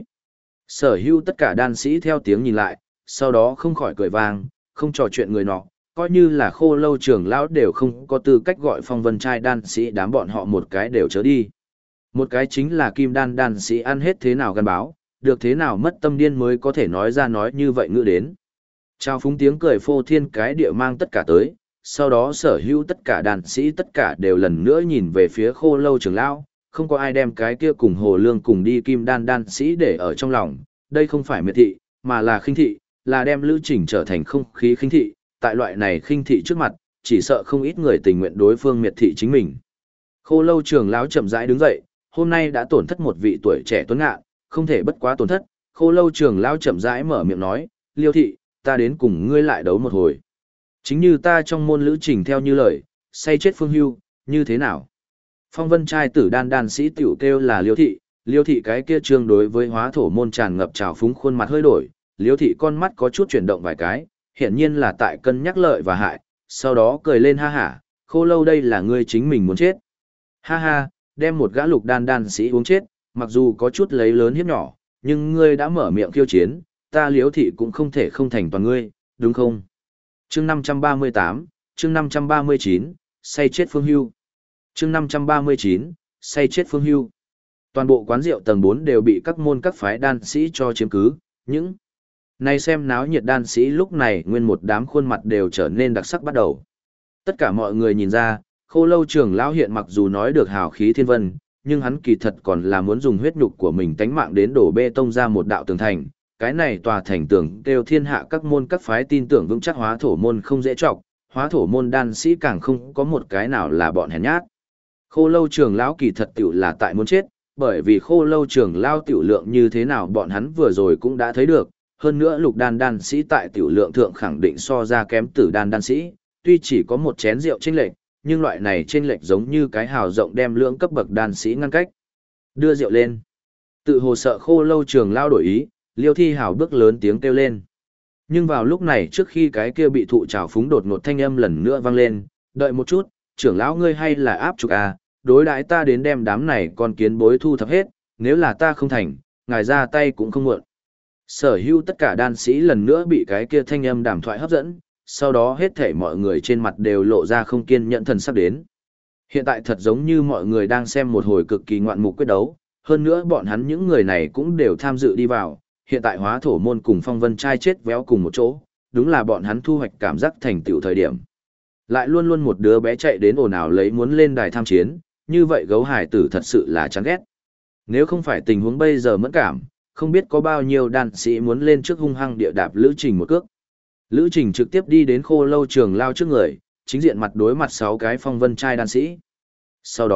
Sở hữu tất cả đan sĩ theo tiếng nhìn lại, sau đó không khỏi cười vang, không trò chuyện người nọ, coi như là Khô Lâu trưởng lão đều không có tư cách gọi phong vân trai đan sĩ đám bọn họ một cái đều chớ đi. Một cái chính là kim đan đan sĩ ăn hết thế nào gắn báo, được thế nào mất tâm điên mới có thể nói ra nói như vậy ngữ đến. Trao phúng tiếng cười phô thiên cái địa mang tất cả tới, sau đó sở hữu tất cả đàn sĩ tất cả đều lần nữa nhìn về phía Khô Lâu trưởng lão, không có ai đem cái kia cùng Hồ Lương cùng đi kim đan đan sĩ để ở trong lòng, đây không phải miệt thị, mà là khinh thị, là đem Lữ Trình trở thành không khí khinh thị, tại loại này khinh thị trước mặt, chỉ sợ không ít người tình nguyện đối phương miệt thị chính mình. Khô Lâu trưởng lão chậm rãi đứng dậy, hôm nay đã tổn thất một vị tuổi trẻ tuấn ngạn, không thể bất quá tổn thất, Khô Lâu trưởng lão chậm rãi mở miệng nói, Liêu thị, ta đến cùng ngươi lại đấu một hồi. Chính như ta trong môn Lữ Trình theo như lời, say chết Phương Hưu, như thế nào? Phong vân trai tử đan đan sĩ tiểu kêu là Liêu thị cái kia trương đối với hóa thổ môn tràn ngập trào phúng khuôn mặt hơi đổi, Liêu thị con mắt có chút chuyển động vài cái, hiển nhiên là tại cân nhắc lợi và hại, sau đó cười lên ha hả, Khô Lâu đây là ngươi chính mình muốn chết. Ha ha, đem một gã lục đan đan sĩ uống chết, mặc dù có chút lấy lớn hiếp nhỏ, nhưng ngươi đã mở miệng khiêu chiến, ta Liêu thị cũng không thể không thành toàn ngươi, đúng không? Chương 538, chương 539, say chết Phương Hưu. Chương 539, say chết Phương Hưu. Toàn bộ quán rượu tầng 4 đều bị các môn các phái đan sĩ cho chiếm cứ, những này xem náo nhiệt đan sĩ lúc này nguyên một đám khuôn mặt đều trở nên đặc sắc bắt đầu. Tất cả mọi người nhìn ra, Khô Lâu trưởng lão hiện mặc dù nói được hào khí thiên vân, nhưng hắn kỳ thật còn là muốn dùng huyết nhục của mình tánh mạng đến đổ bê tông ra một đạo tường thành. Cái này tòa thành tường kêu thiên hạ các môn các phái tin tưởng vững chắc hóa thổ môn không dễ trọc, hóa thổ môn đan sĩ càng không có một cái nào là bọn hèn nhát. Khô Lâu trưởng lão kỳ thật tiểu là tại muốn chết, bởi vì Khô Lâu trưởng lão tiểu lượng như thế nào bọn hắn vừa rồi cũng đã thấy được, hơn nữa lục đan đan sĩ tại tiểu lượng thượng khẳng định so ra kém tử đan đan sĩ, tuy chỉ có một chén rượu chênh lệch, nhưng loại này chênh lệch giống như cái hào rộng đem lưỡng cấp bậc đan sĩ ngăn cách. Đưa rượu lên. Tự hồ sợ Khô Lâu trưởng lão đổi ý, Liêu Thi Hào bước lớn tiếng kêu lên. Nhưng vào lúc này trước khi cái kia bị thụ trào phúng đột ngột thanh âm lần nữa vang lên, đợi một chút, trưởng lão ngươi hay là áp trục à, đối đãi ta đến đem đám này con kiến bối thu thập hết, nếu là ta không thành, ngài ra tay cũng không muộn. Sở hữu tất cả đan sĩ lần nữa bị cái kia thanh âm đàm thoại hấp dẫn, sau đó hết thảy mọi người trên mặt đều lộ ra không kiên nhẫn thần sắc đến. Hiện tại thật giống như mọi người đang xem một hồi cực kỳ ngoạn mục quyết đấu, hơn nữa bọn hắn những người này cũng đều tham dự đi vào. Hiện tại hóa thổ môn cùng phong vân trai chết véo cùng một chỗ, đúng là bọn hắn thu hoạch cảm giác thành tựu thời điểm. Lại luôn luôn một đứa bé chạy đến ồn ào lấy muốn lên đài tham chiến, như vậy gấu hải tử thật sự là chán ghét. Nếu không phải tình huống bây giờ mẫn cảm, không biết có bao nhiêu đan sĩ muốn lên trước hung hăng địa đạp Lữ Trình một cước. Lữ Trình trực tiếp đi đến Khô Lâu trưởng lao trước người, chính diện mặt đối mặt 6 cái phong vân trai đan sĩ. Sau đó,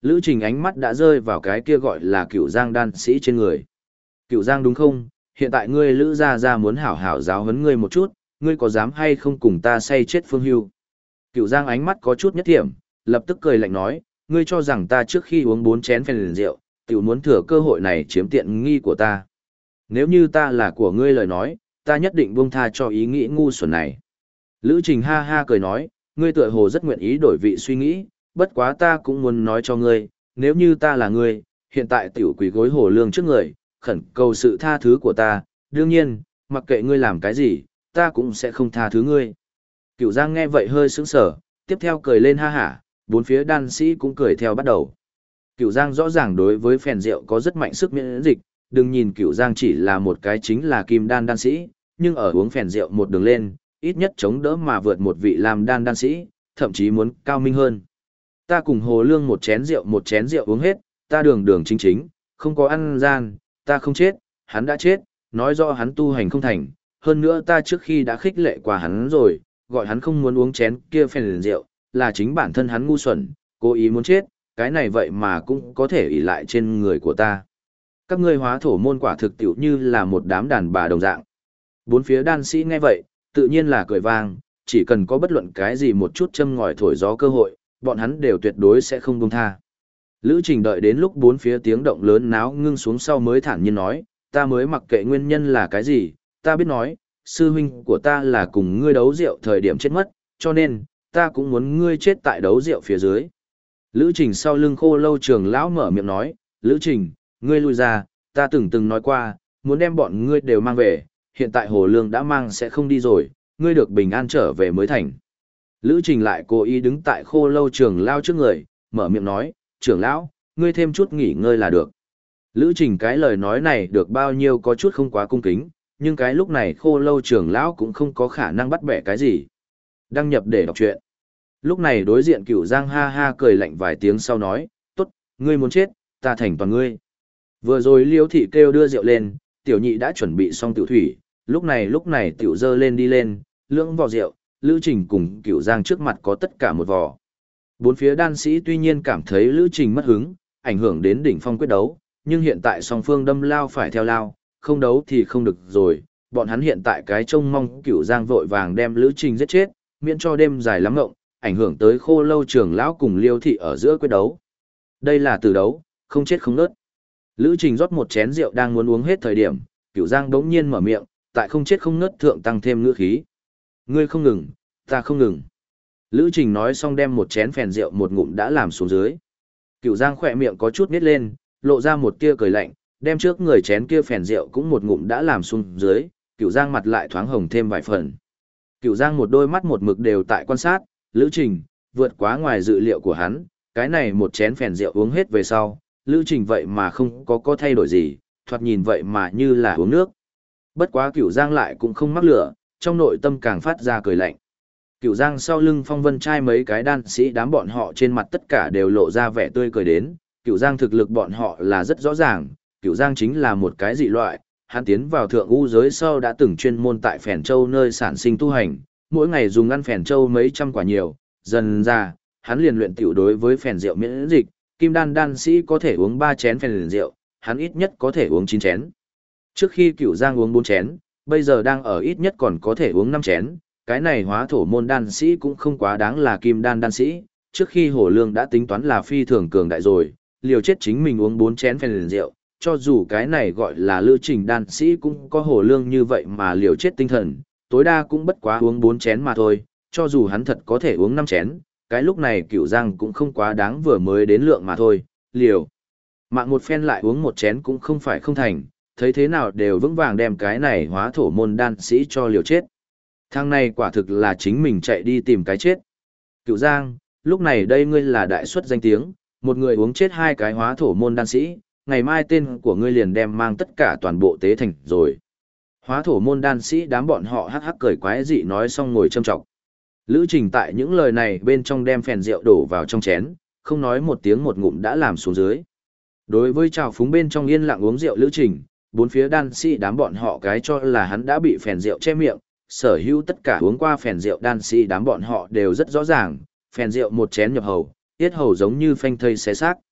Lữ Trình ánh mắt đã rơi vào cái kia gọi là Cửu Giang đan sĩ trên người. Cửu Giang đúng không? Hiện tại ngươi Lữ gia gia muốn hảo hảo giáo huấn ngươi một chút, ngươi có dám hay không cùng ta say chết Phương Hưu? Cửu Giang ánh mắt có chút nhất thiểm, lập tức cười lạnh nói, ngươi cho rằng ta trước khi uống 4 chén phèn rượu, tiểu muốn thừa cơ hội này chiếm tiện nghi của ta. Nếu như ta là của ngươi lời nói, ta nhất định buông tha cho ý nghĩ ngu xuẩn này. Lữ Trình ha ha cười nói, ngươi tựa hồ rất nguyện ý đổi vị suy nghĩ, bất quá ta cũng muốn nói cho ngươi, nếu như ta là ngươi, hiện tại tiểu quỳ gối hồ lương trước người, khẩn cầu sự tha thứ của ta, đương nhiên, mặc kệ ngươi làm cái gì, ta cũng sẽ không tha thứ ngươi. Cửu Giang nghe vậy hơi sững sờ, tiếp theo cười lên ha hả, bốn phía đan sĩ cũng cười theo bắt đầu. Cửu Giang rõ ràng đối với phèn rượu có rất mạnh sức miễn dịch, đừng nhìn Cửu Giang chỉ là một cái chính là kim đan đan sĩ, nhưng ở uống phèn rượu một đường lên, ít nhất chống đỡ mà vượt một vị làm đan đan sĩ, thậm chí muốn cao minh hơn. Ta cùng Hồ Lương một chén rượu uống hết, ta đường đường chính chính, không có ăn gian, ta không chết, hắn đã chết, nói rõ hắn tu hành không thành, hơn nữa ta trước khi đã khích lệ qua hắn rồi, gọi hắn không muốn uống chén kia phèn rượu, là chính bản thân hắn ngu xuẩn, cố ý muốn chết, cái này vậy mà cũng có thể ỷ lại trên người của ta. Các ngươi hóa thổ môn quả thực tiểu như là một đám đàn bà đồng dạng. Bốn phía đan sĩ nghe vậy, tự nhiên là cười vang, chỉ cần có bất luận cái gì một chút châm ngòi thổi gió cơ hội, bọn hắn đều tuyệt đối sẽ không buông tha. Lữ Trình đợi đến lúc bốn phía tiếng động lớn náo ngưng xuống sau mới thản nhiên nói, ta mới mặc kệ nguyên nhân là cái gì, ta biết nói, sư huynh của ta là cùng ngươi đấu rượu thời điểm chết mất, cho nên, ta cũng muốn ngươi chết tại đấu rượu phía dưới. Lữ Trình sau lưng Khô Lâu trưởng lão mở miệng nói, Lữ Trình, ngươi lui ra, ta từng nói qua, muốn đem bọn ngươi đều mang về, hiện tại Hồ Lương đã mang sẽ không đi rồi, ngươi được bình an trở về mới thành. Lữ Trình lại cố ý đứng tại Khô Lâu trưởng lão trước người, mở miệng nói, trưởng lão, ngươi thêm chút nghỉ ngơi là được. Lữ Trình cái lời nói này được bao nhiêu có chút không quá cung kính, nhưng cái lúc này Khô Lâu trưởng lão cũng không có khả năng bắt bẻ cái gì. Đăng nhập để đọc truyện. Lúc này đối diện Cửu Giang ha ha cười lạnh vài tiếng sau nói, tốt, ngươi muốn chết, ta thành toàn ngươi. Vừa rồi Liêu thị kêu đưa rượu lên, tiểu nhị đã chuẩn bị xong tiểu thủy, lúc này tiểu dơ lên đi lên, lưỡng vò rượu, Lữ Trình cùng Cửu Giang trước mặt có tất cả một vò. Bốn phía đan sĩ tuy nhiên cảm thấy Lữ Trình mất hứng, ảnh hưởng đến đỉnh phong quyết đấu, nhưng hiện tại song phương đâm lao phải theo lao, không đấu thì không được rồi, bọn hắn hiện tại cái trông mong Cửu Giang vội vàng đem Lữ Trình giết chết, miễn cho đêm dài lắm ngộng, ảnh hưởng tới Khô Lâu trưởng lão cùng Liêu thị ở giữa quyết đấu. Đây là từ đấu, không chết không nớt. Lữ Trình rót một chén rượu đang muốn uống hết thời điểm, Cửu Giang đống nhiên mở miệng, tại không chết không nớt thượng tăng thêm ngữ khí. Ngươi không ngừng, ta không ngừng. Lữ Trình nói xong đem một chén phèn rượu một ngụm đã làm xuống dưới. Cửu Giang khỏe miệng có chút nít lên, lộ ra một tia cười lạnh, đem trước người chén kia phèn rượu cũng một ngụm đã làm xuống dưới, Cửu Giang mặt lại thoáng hồng thêm vài phần. Cửu Giang một đôi mắt một mực đều tại quan sát, Lữ Trình, vượt quá ngoài dự liệu của hắn, cái này một chén phèn rượu uống hết về sau, Lữ Trình vậy mà không có thay đổi gì, thoạt nhìn vậy mà như là uống nước. Bất quá Cửu Giang lại cũng không mắc lửa, trong nội tâm càng phát ra cười lạnh. Cửu Giang sau lưng Phong Vân trai mấy cái đan sĩ đám bọn họ trên mặt tất cả đều lộ ra vẻ tươi cười đến, Cửu Giang thực lực bọn họ là rất rõ ràng, Cửu Giang chính là một cái dị loại, hắn tiến vào thượng u giới sau đã từng chuyên môn tại Phèn Châu nơi sản sinh tu hành, mỗi ngày dùng ăn Phèn Châu mấy trăm quả nhiều, dần ra, hắn liền luyện tiểu đối với phèn rượu miễn dịch, kim đan đan sĩ có thể uống 3 chén phèn rượu, hắn ít nhất có thể uống 9 chén. Trước khi Cửu Giang uống 4 chén, bây giờ đang ở ít nhất còn có thể uống 5 chén, cái này hóa thổ môn đan sĩ cũng không quá đáng là kim đan đan sĩ, trước khi Hổ Lương đã tính toán là phi thường cường đại rồi, liều chết chính mình uống 4 chén phèn rượu, cho dù cái này gọi là Lữ Trình đan sĩ cũng có Hổ Lương như vậy mà liều chết tinh thần, tối đa cũng bất quá uống 4 chén mà thôi, cho dù hắn thật có thể uống 5 chén, cái lúc này Cửu Giang cũng không quá đáng vừa mới đến lượng mà thôi, liều mạng một phen lại uống một chén cũng không phải không thành, thấy thế nào đều vững vàng đem cái này hóa thổ môn đan sĩ cho liều chết. Thằng này quả thực là chính mình chạy đi tìm cái chết. Cửu Giang, lúc này đây ngươi là đại xuất danh tiếng, một người uống chết 2 cái hóa thổ môn đan sĩ, ngày mai tên của ngươi liền đem mang tất cả toàn bộ tế thành rồi. Hóa thổ môn đan sĩ đám bọn họ hắc hắc cười quái dị nói xong ngồi châm trọng. Lữ Trình tại những lời này bên trong đem phèn rượu đổ vào trong chén, không nói một tiếng một ngụm đã làm xuống dưới. Đối với trào phúng bên trong yên lặng uống rượu Lữ Trình, bốn phía đan sĩ đám bọn họ cái cho là hắn đã bị phèn rượu che miệng, sở hữu tất cả uống qua phèn rượu đan sĩ đám bọn họ đều rất rõ ràng, phèn rượu một chén nhập hầu, tiết hầu giống như phanh thây xé xác,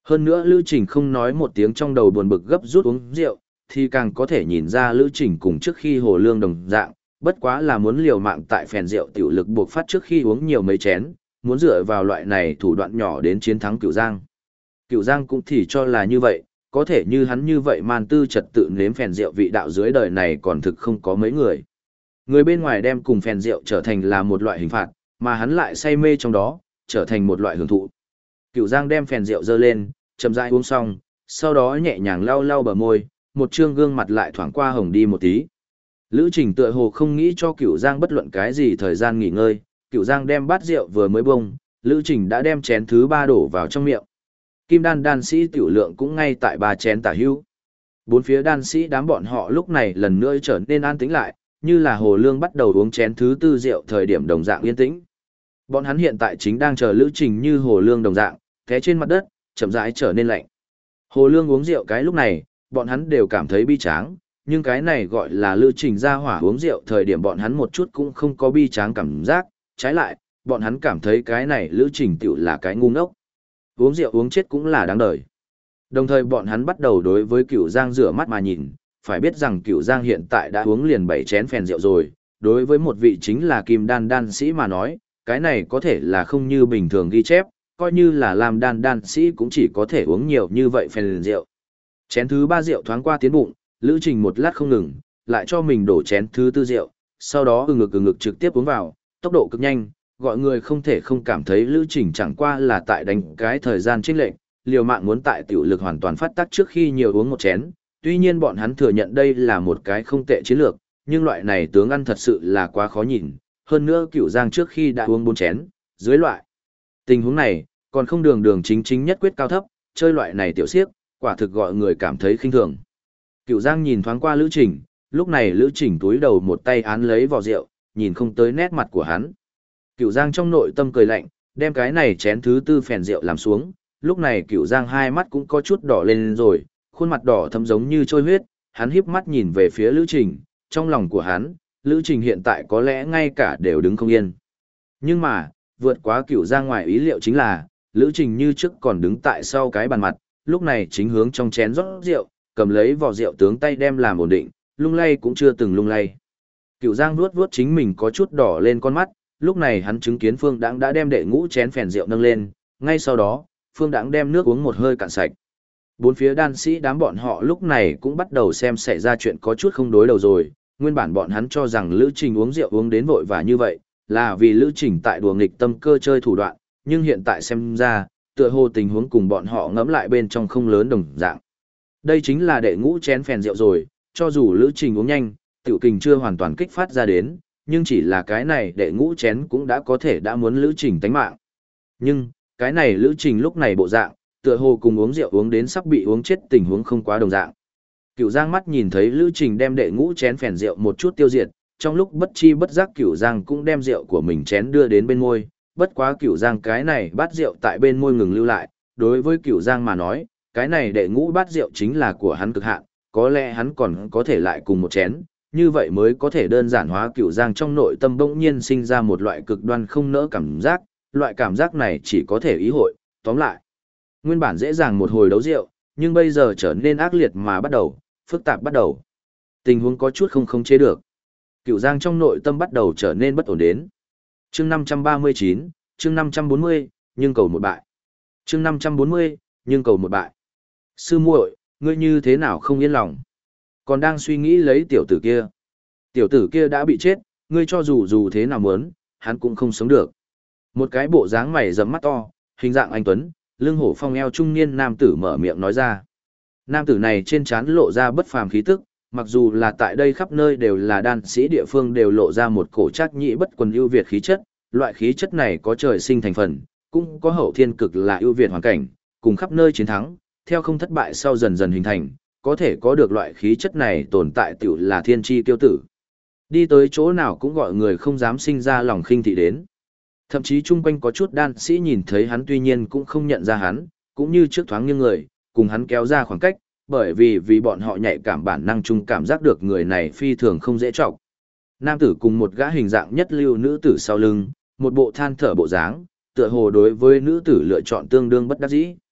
Hơn nữa Lữ Trình không nói một tiếng trong đầu buồn bực gấp rút uống rượu, thì càng có thể nhìn ra Lữ Trình cùng trước khi Hồ Lương đồng dạng, bất quá là muốn liều mạng tại phèn rượu tiểu lực buộc phát trước khi uống nhiều mấy chén, muốn dựa vào loại này thủ đoạn nhỏ đến chiến thắng Cửu Giang. Cửu Giang cũng thì cho là như vậy, có thể như hắn như vậy man tư trật tự nếm phèn rượu vị đạo dưới đời này còn thực không có mấy người. Người bên ngoài đem cùng phèn rượu trở thành là một loại hình phạt, mà hắn lại say mê trong đó, trở thành một loại hưởng thụ. Cửu Giang đem phèn rượu dơ lên, chậm rãi uống xong, sau đó nhẹ nhàng lau lau bờ môi, một trương gương mặt lại thoảng qua hồng đi một tí. Lữ Trình tựa hồ không nghĩ cho Cửu Giang bất luận cái gì thời gian nghỉ ngơi, Cửu Giang đem bát rượu vừa mới bông, Lữ Trình đã đem chén thứ 3 đổ vào trong miệng. Kim đan đan sĩ tiểu lượng cũng ngay tại 3 chén tả hữu. Bốn phía đan sĩ đám bọn họ lúc này lần nữa trở nên an tĩnh lại, như là Hồ Lương bắt đầu uống chén thứ 4 rượu thời điểm đồng dạng yên tĩnh. Bọn hắn hiện tại chính đang chờ Lữ Trình như Hồ Lương đồng dạng, té trên mặt đất, chậm rãi trở nên lạnh. Hồ Lương uống rượu cái lúc này, bọn hắn đều cảm thấy bi tráng, nhưng cái này gọi là Lữ Trình ra hỏa uống rượu thời điểm bọn hắn một chút cũng không có bi tráng cảm giác, trái lại, bọn hắn cảm thấy cái này Lữ Trình tiểu là cái ngu ngốc. Uống rượu uống chết cũng là đáng đời. Đồng thời bọn hắn bắt đầu đối với Cửu Giang rửa mắt mà nhìn, phải biết rằng Cửu Giang hiện tại đã uống liền 7 chén phèn rượu rồi, đối với một vị chính là kim đan đan sĩ mà nói, cái này có thể là không như bình thường ghi chép, coi như là làm đan đan sĩ cũng chỉ có thể uống nhiều như vậy phèn rượu. Chén thứ 3 rượu thoáng qua tiến bụng, Lữ Trình một lát không ngừng, lại cho mình đổ chén thứ 4 rượu, sau đó ngực trực tiếp uống vào, tốc độ cực nhanh, gọi người không thể không cảm thấy Lữ Trình chẳng qua là tại đánh cái thời gian chênh lệch, liều mạng muốn tại tiểu lực hoàn toàn phát tác trước khi nhiều uống một chén. Tuy nhiên bọn hắn thừa nhận đây là một cái không tệ chiến lược, nhưng loại này tướng ăn thật sự là quá khó nhìn, hơn nữa Cửu Giang trước khi đã uống 4 chén, dưới loại tình huống này, còn không đường chính nhất quyết cao thấp, chơi loại này tiểu xiếc, quả thực gọi người cảm thấy khinh thường. Cửu Giang nhìn thoáng qua Lữ Trình, lúc này Lữ Trình túi đầu một tay án lấy vò rượu, nhìn không tới nét mặt của hắn. Cửu Giang trong nội tâm cười lạnh, đem cái này chén thứ 4 phèn rượu làm xuống, lúc này Cửu Giang hai mắt cũng có chút đỏ lên rồi, khuôn mặt đỏ thẫm giống như trôi huyết, hắn híp mắt nhìn về phía Lữ Trình, trong lòng của hắn, Lữ Trình hiện tại có lẽ ngay cả đều đứng không yên. Nhưng mà, vượt quá Cửu Giang ngoài ý liệu chính là, Lữ Trình như trước còn đứng tại sau cái bàn mặt, lúc này chính hướng trong chén rót rượu, cầm lấy vò rượu tướng tay đem làm ổn định, lung lay cũng chưa từng lung lay. Cửu Giang vuốt chính mình có chút đỏ lên con mắt, lúc này hắn chứng kiến Phương Đãng đã đem đệ ngũ chén phèn rượu nâng lên, ngay sau đó, Phương Đãng đem nước uống một hơi cạn sạch. Bốn phía đan sĩ đám bọn họ lúc này cũng bắt đầu xem xảy ra chuyện có chút không đối đầu rồi, nguyên bản bọn hắn cho rằng Lữ Trình uống rượu uống đến vội và như vậy, là vì Lữ Trình tại đùa nghịch tâm cơ chơi thủ đoạn, nhưng hiện tại xem ra, tựa hồ tình huống cùng bọn họ ngẫm lại bên trong không lớn đồng dạng. Đây chính là đệ ngũ chén phèn rượu rồi, cho dù Lữ Trình uống nhanh, tiểu kình chưa hoàn toàn kích phát ra đến, nhưng chỉ là cái này đệ ngũ chén cũng đã có thể đã muốn Lữ Trình tánh mạng. Nhưng, cái này Lữ Trình lúc này bộ dạng, tựa hồ cùng uống rượu uống đến sắp bị uống chết tình huống không quá đồng dạng. Cửu Giang mắt nhìn thấy Lữ Trình đem đệ ngũ chén phèn rượu một chút tiêu diệt, trong lúc bất chi bất giác Cửu Giang cũng đem rượu của mình chén đưa đến bên môi, bất quá Cửu Giang cái này bát rượu tại bên môi ngừng lưu lại, đối với Cửu Giang mà nói, cái này đệ ngũ bát rượu chính là của hắn cực hạn, có lẽ hắn còn có thể lại cùng một chén, như vậy mới có thể đơn giản hóa Cửu Giang trong nội tâm bỗng nhiên sinh ra một loại cực đoan không nỡ cảm giác, loại cảm giác này chỉ có thể ý hội, tóm lại. Nguyên bản dễ dàng một hồi đấu rượu, nhưng bây giờ trở nên ác liệt mà bắt đầu, phức tạp bắt đầu. Tình huống có chút không khống chế được. Cửu Giang trong nội tâm bắt đầu trở nên bất ổn đến. Chương 539, chương 540, nhưng cầu một bại. Chương 540, nhưng cầu một bại. Sư muội, ngươi như thế nào không yên lòng? Còn đang suy nghĩ lấy tiểu tử kia. Tiểu tử kia đã bị chết, ngươi cho dù thế nào muốn, hắn cũng không sống được. Một cái bộ dáng mày rậm mắt to, hình dạng anh tuấn, lưng hổ phong eo trung niên nam tử mở miệng nói ra. Nam tử này trên trán lộ ra bất phàm khí tức, mặc dù là tại đây khắp nơi đều là đan sĩ địa phương đều lộ ra một cổ trác nhĩ bất quần ưu việt khí chất, loại khí chất này có trời sinh thành phần, cũng có hậu thiên cực là ưu việt hoàn cảnh, cùng khắp nơi chiến thắng, theo không thất bại sau dần dần hình thành, có thể có được loại khí chất này tồn tại tiểu là thiên chi tiêu tử. Đi tới chỗ nào cũng gọi người không dám sinh ra lòng khinh thị đến. Thậm chí chung quanh có chút đan sĩ nhìn thấy hắn tuy nhiên cũng không nhận ra hắn, cũng như trước thoáng nghiêng người, cùng hắn kéo ra khoảng cách, bởi vì bọn họ nhạy cảm bản năng chung cảm giác được người này phi thường không dễ trọng. Nam tử cùng một gã hình dạng nhất lưu nữ tử sau lưng, một bộ than thở bộ dáng, tựa hồ đối với nữ tử lựa chọn tương đương bất đắc dĩ.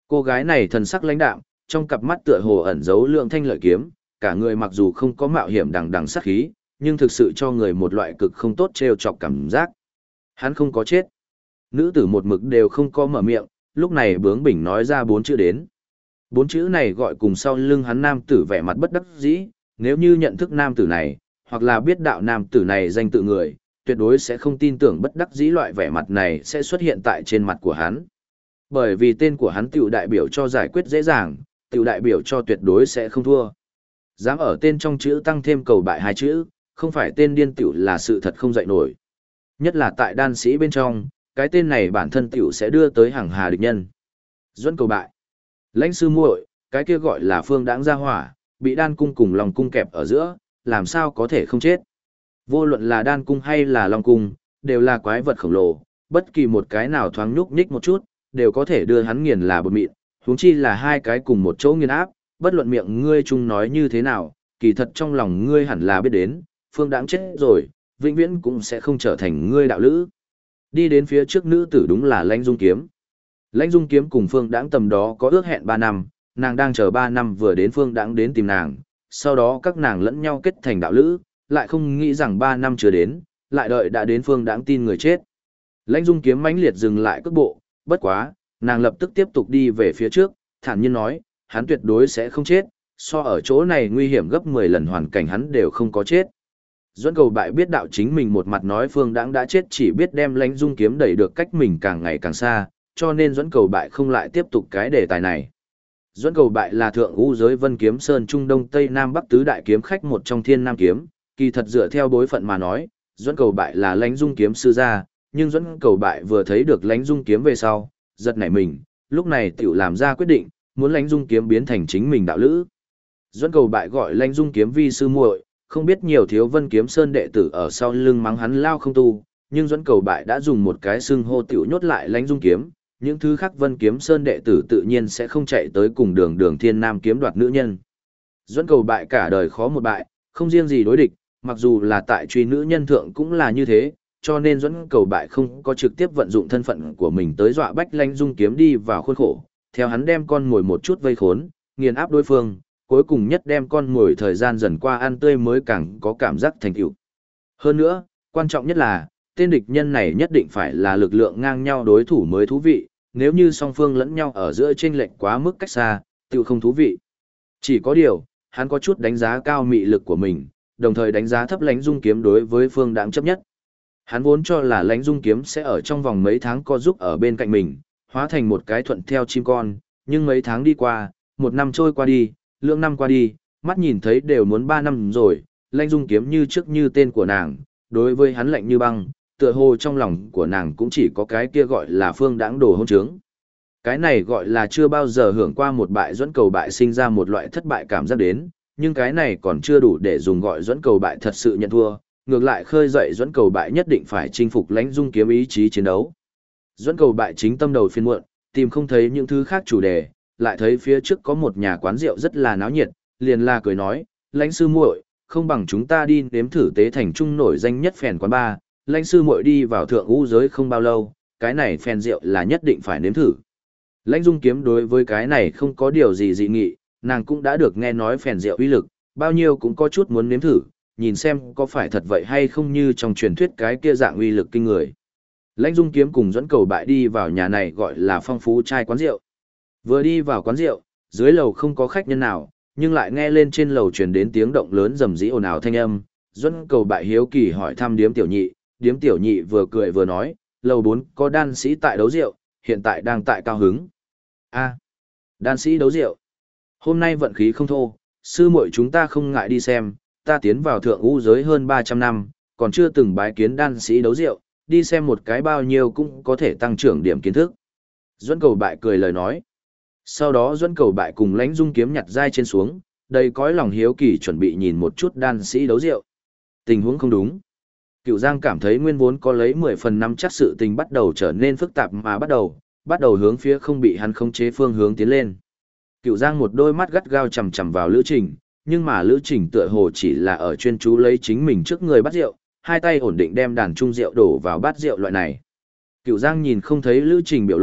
Cô gái này thần sắc lãnh đạm, trong cặp mắt tựa hồ ẩn giấu lượng thanh lợi kiếm, cả người mặc dù không có mạo hiểm đằng đằng sát khí, nhưng thực sự cho người một loại cực không tốt trêu chọc cảm giác. Hắn không có chết. Nữ tử một mực đều không có mở miệng, lúc này bướng bỉnh nói ra 4 chữ đến. 4 chữ này gọi cùng sau lưng hắn nam tử vẻ mặt bất đắc dĩ, nếu như nhận thức nam tử này, hoặc là biết đạo nam tử này danh tự người, tuyệt đối sẽ không tin tưởng bất đắc dĩ loại vẻ mặt này sẽ xuất hiện tại trên mặt của hắn. Bởi vì tên của hắn tiểu đại biểu cho giải quyết dễ dàng, tiểu đại biểu cho tuyệt đối sẽ không thua. Dám ở tên trong chữ tăng thêm cầu bại 2 chữ, không phải tên điên tiểu là sự thật không dậy nổi. Nhất là tại đan sĩ bên trong, cái tên này bản thân tiểu sẽ đưa tới hàng hà địch nhân. Duẫn cầu bại. Lãnh sư muội, cái kia gọi là phương đãng gia hỏa, bị đan cung cùng lòng cung kẹp ở giữa, làm sao có thể không chết. Vô luận là đan cung hay là long cung, đều là quái vật khổng lồ, bất kỳ một cái nào thoáng nhúc nhích một chút, đều có thể đưa hắn nghiền là bột mịn, huống chi là hai cái cùng một chỗ nghiền áp, bất luận miệng ngươi chung nói như thế nào, kỳ thật trong lòng ngươi hẳn là biết đến, phương đãng chết rồi, vĩnh viễn cũng sẽ không trở thành ngươi đạo lữ. Đi đến phía trước nữ tử đúng là Lãnh Dung Kiếm. Lãnh Dung Kiếm cùng phương đãng tầm đó có ước hẹn 3 năm, nàng đang chờ 3 năm vừa đến phương đãng đến tìm nàng, sau đó các nàng lẫn nhau kết thành đạo lữ, lại không nghĩ rằng 3 năm chưa đến, lại đợi đã đến phương đãng tin người chết. Lãnh Dung Kiếm mãnh liệt dừng lại cước bộ, bất quá, nàng lập tức tiếp tục đi về phía trước, thản nhiên nói, hắn tuyệt đối sẽ không chết, so ở chỗ này nguy hiểm gấp 10 lần hoàn cảnh hắn đều không có chết. Duẫn cầu bại biết đạo chính mình một mặt nói phương đãng đã chết chỉ biết đem Lãnh Dung Kiếm đẩy được cách mình càng ngày càng xa, cho nên Duẫn cầu bại không lại tiếp tục cái đề tài này. Duẫn cầu bại là thượng u giới Vân Kiếm Sơn Trung Đông Tây Nam Bắc tứ đại kiếm khách một trong Thiên Nam kiếm, kỳ thật dựa theo bối phận mà nói, Duẫn cầu bại là Lãnh Dung Kiếm sư gia, nhưng Duẫn cầu bại vừa thấy được Lãnh Dung Kiếm về sau, giật nảy mình, lúc này tiểu làm ra quyết định, muốn Lãnh Dung Kiếm biến thành chính mình đạo lữ. Duẫn cầu bại gọi Lãnh Dung Kiếm vi sư muội, không biết nhiều thiếu Vân Kiếm Sơn đệ tử ở sau lưng mắng hắn lao không tu, nhưng Duẫn cầu bại đã dùng một cái xưng hô tiểu nhốt lại Lãnh Dung Kiếm, những thứ khác Vân Kiếm Sơn đệ tử tự nhiên sẽ không chạy tới cùng đường Thiên Nam kiếm đoạt nữ nhân. Duẫn cầu bại cả đời khó một bại, không riêng gì đối địch, mặc dù là tại truy nữ nhân thượng cũng là như thế, cho nên Duẫn cầu bại không có trực tiếp vận dụng thân phận của mình tới dọa bách Lãnh Dung Kiếm đi vào khuôn khổ, theo hắn đem con mồi một chút vây khốn, nghiền áp đối phương, cuối cùng nhất đem con mồi thời gian dần qua ăn tươi mới càng có cảm giác thành tựu. Hơn nữa, quan trọng nhất là, tên địch nhân này nhất định phải là lực lượng ngang nhau đối thủ mới thú vị, nếu như song phương lẫn nhau ở giữa chênh lệch quá mức cách xa, tự không thú vị. Chỉ có điều, hắn có chút đánh giá cao mị lực của mình, đồng thời đánh giá thấp Lãnh Dung Kiếm đối với phương đãng chấp nhất. Hắn vốn cho là Lãnh Dung Kiếm sẽ ở trong vòng mấy tháng co giúp ở bên cạnh mình, hóa thành một cái thuận theo chim con, nhưng mấy tháng đi qua, 1 năm trôi qua đi, lượng năm qua đi, mắt nhìn thấy đều muốn 3 năm rồi, Lãnh Dung Kiếm như trước như tên của nàng, đối với hắn lạnh như băng, tựa hồ trong lòng của nàng cũng chỉ có cái kia gọi là phương đãng đồ hôn trướng. Cái này gọi là chưa bao giờ hưởng qua một bại Duẫn cầu bại sinh ra một loại thất bại cảm giác đến, nhưng cái này còn chưa đủ để dùng gọi Duẫn cầu bại thật sự nhận thua, ngược lại khơi dậy Duẫn cầu bại nhất định phải chinh phục Lãnh Dung Kiếm ý chí chiến đấu. Duẫn cầu bại chính tâm đầu phiền muộn, tìm không thấy những thứ khác chủ đề, lại thấy phía trước có một nhà quán rượu rất là náo nhiệt, liền là cười nói, Lãnh sư muội, không bằng chúng ta đi nếm thử tế thành trung nổi danh nhất phèn quán bar. Lãnh sư muội đi vào thượng u giới không bao lâu, cái này phèn rượu là nhất định phải nếm thử. Lãnh Dung Kiếm đối với cái này không có điều gì dị nghị, nàng cũng đã được nghe nói phèn rượu uy lực, bao nhiêu cũng có chút muốn nếm thử, nhìn xem có phải thật vậy hay không như trong truyền thuyết cái kia dạng uy lực kinh người. Lãnh Dung Kiếm cùng Duẫn cầu bại đi vào nhà này gọi là Phong Phú Trai quán rượu. Vừa đi vào quán rượu, dưới lầu không có khách nhân nào, nhưng lại nghe lên trên lầu truyền đến tiếng động lớn rầm rĩ ồn ào thanh âm. Duẫn cầu bại hiếu kỳ hỏi thăm điếm tiểu nhị, điếm tiểu nhị vừa cười vừa nói, lầu 4 có đan sĩ tại đấu rượu, hiện tại đang tại cao hứng. A, đan sĩ đấu rượu. Hôm nay vận khí không thô, sư muội chúng ta không ngại đi xem, ta tiến vào thượng u giới hơn 300 năm, còn chưa từng bái kiến đan sĩ đấu rượu, đi xem một cái bao nhiêu cũng có thể tăng trưởng điểm kiến thức. Duẫn cầu bại cười lời nói. Sau đó Duẫn cầu bại cùng Lãnh Dung Kiếm nhặt dai trên xuống, đầy cõi lòng hiếu kỳ chuẩn bị nhìn một chút đan sĩ đấu rượu. Tình huống không đúng. Cửu Giang cảm thấy nguyên vốn có lấy 10 phần 5 chắc sự tình bắt đầu trở nên phức tạp mà bắt đầu hướng phía không bị hắn khống chế phương hướng tiến lên. Cửu Giang một đôi mắt gắt gao chằm chằm vào Lữ Trình, nhưng mà Lữ Trình tựa hồ chỉ là ở chuyên chú lấy chính mình trước người bắt rượu, hai tay ổn định đem đàn trung rượu đổ vào bát rượu loại này. Cửu Giang nhìn không thấy Lữ Trình biểu lộ,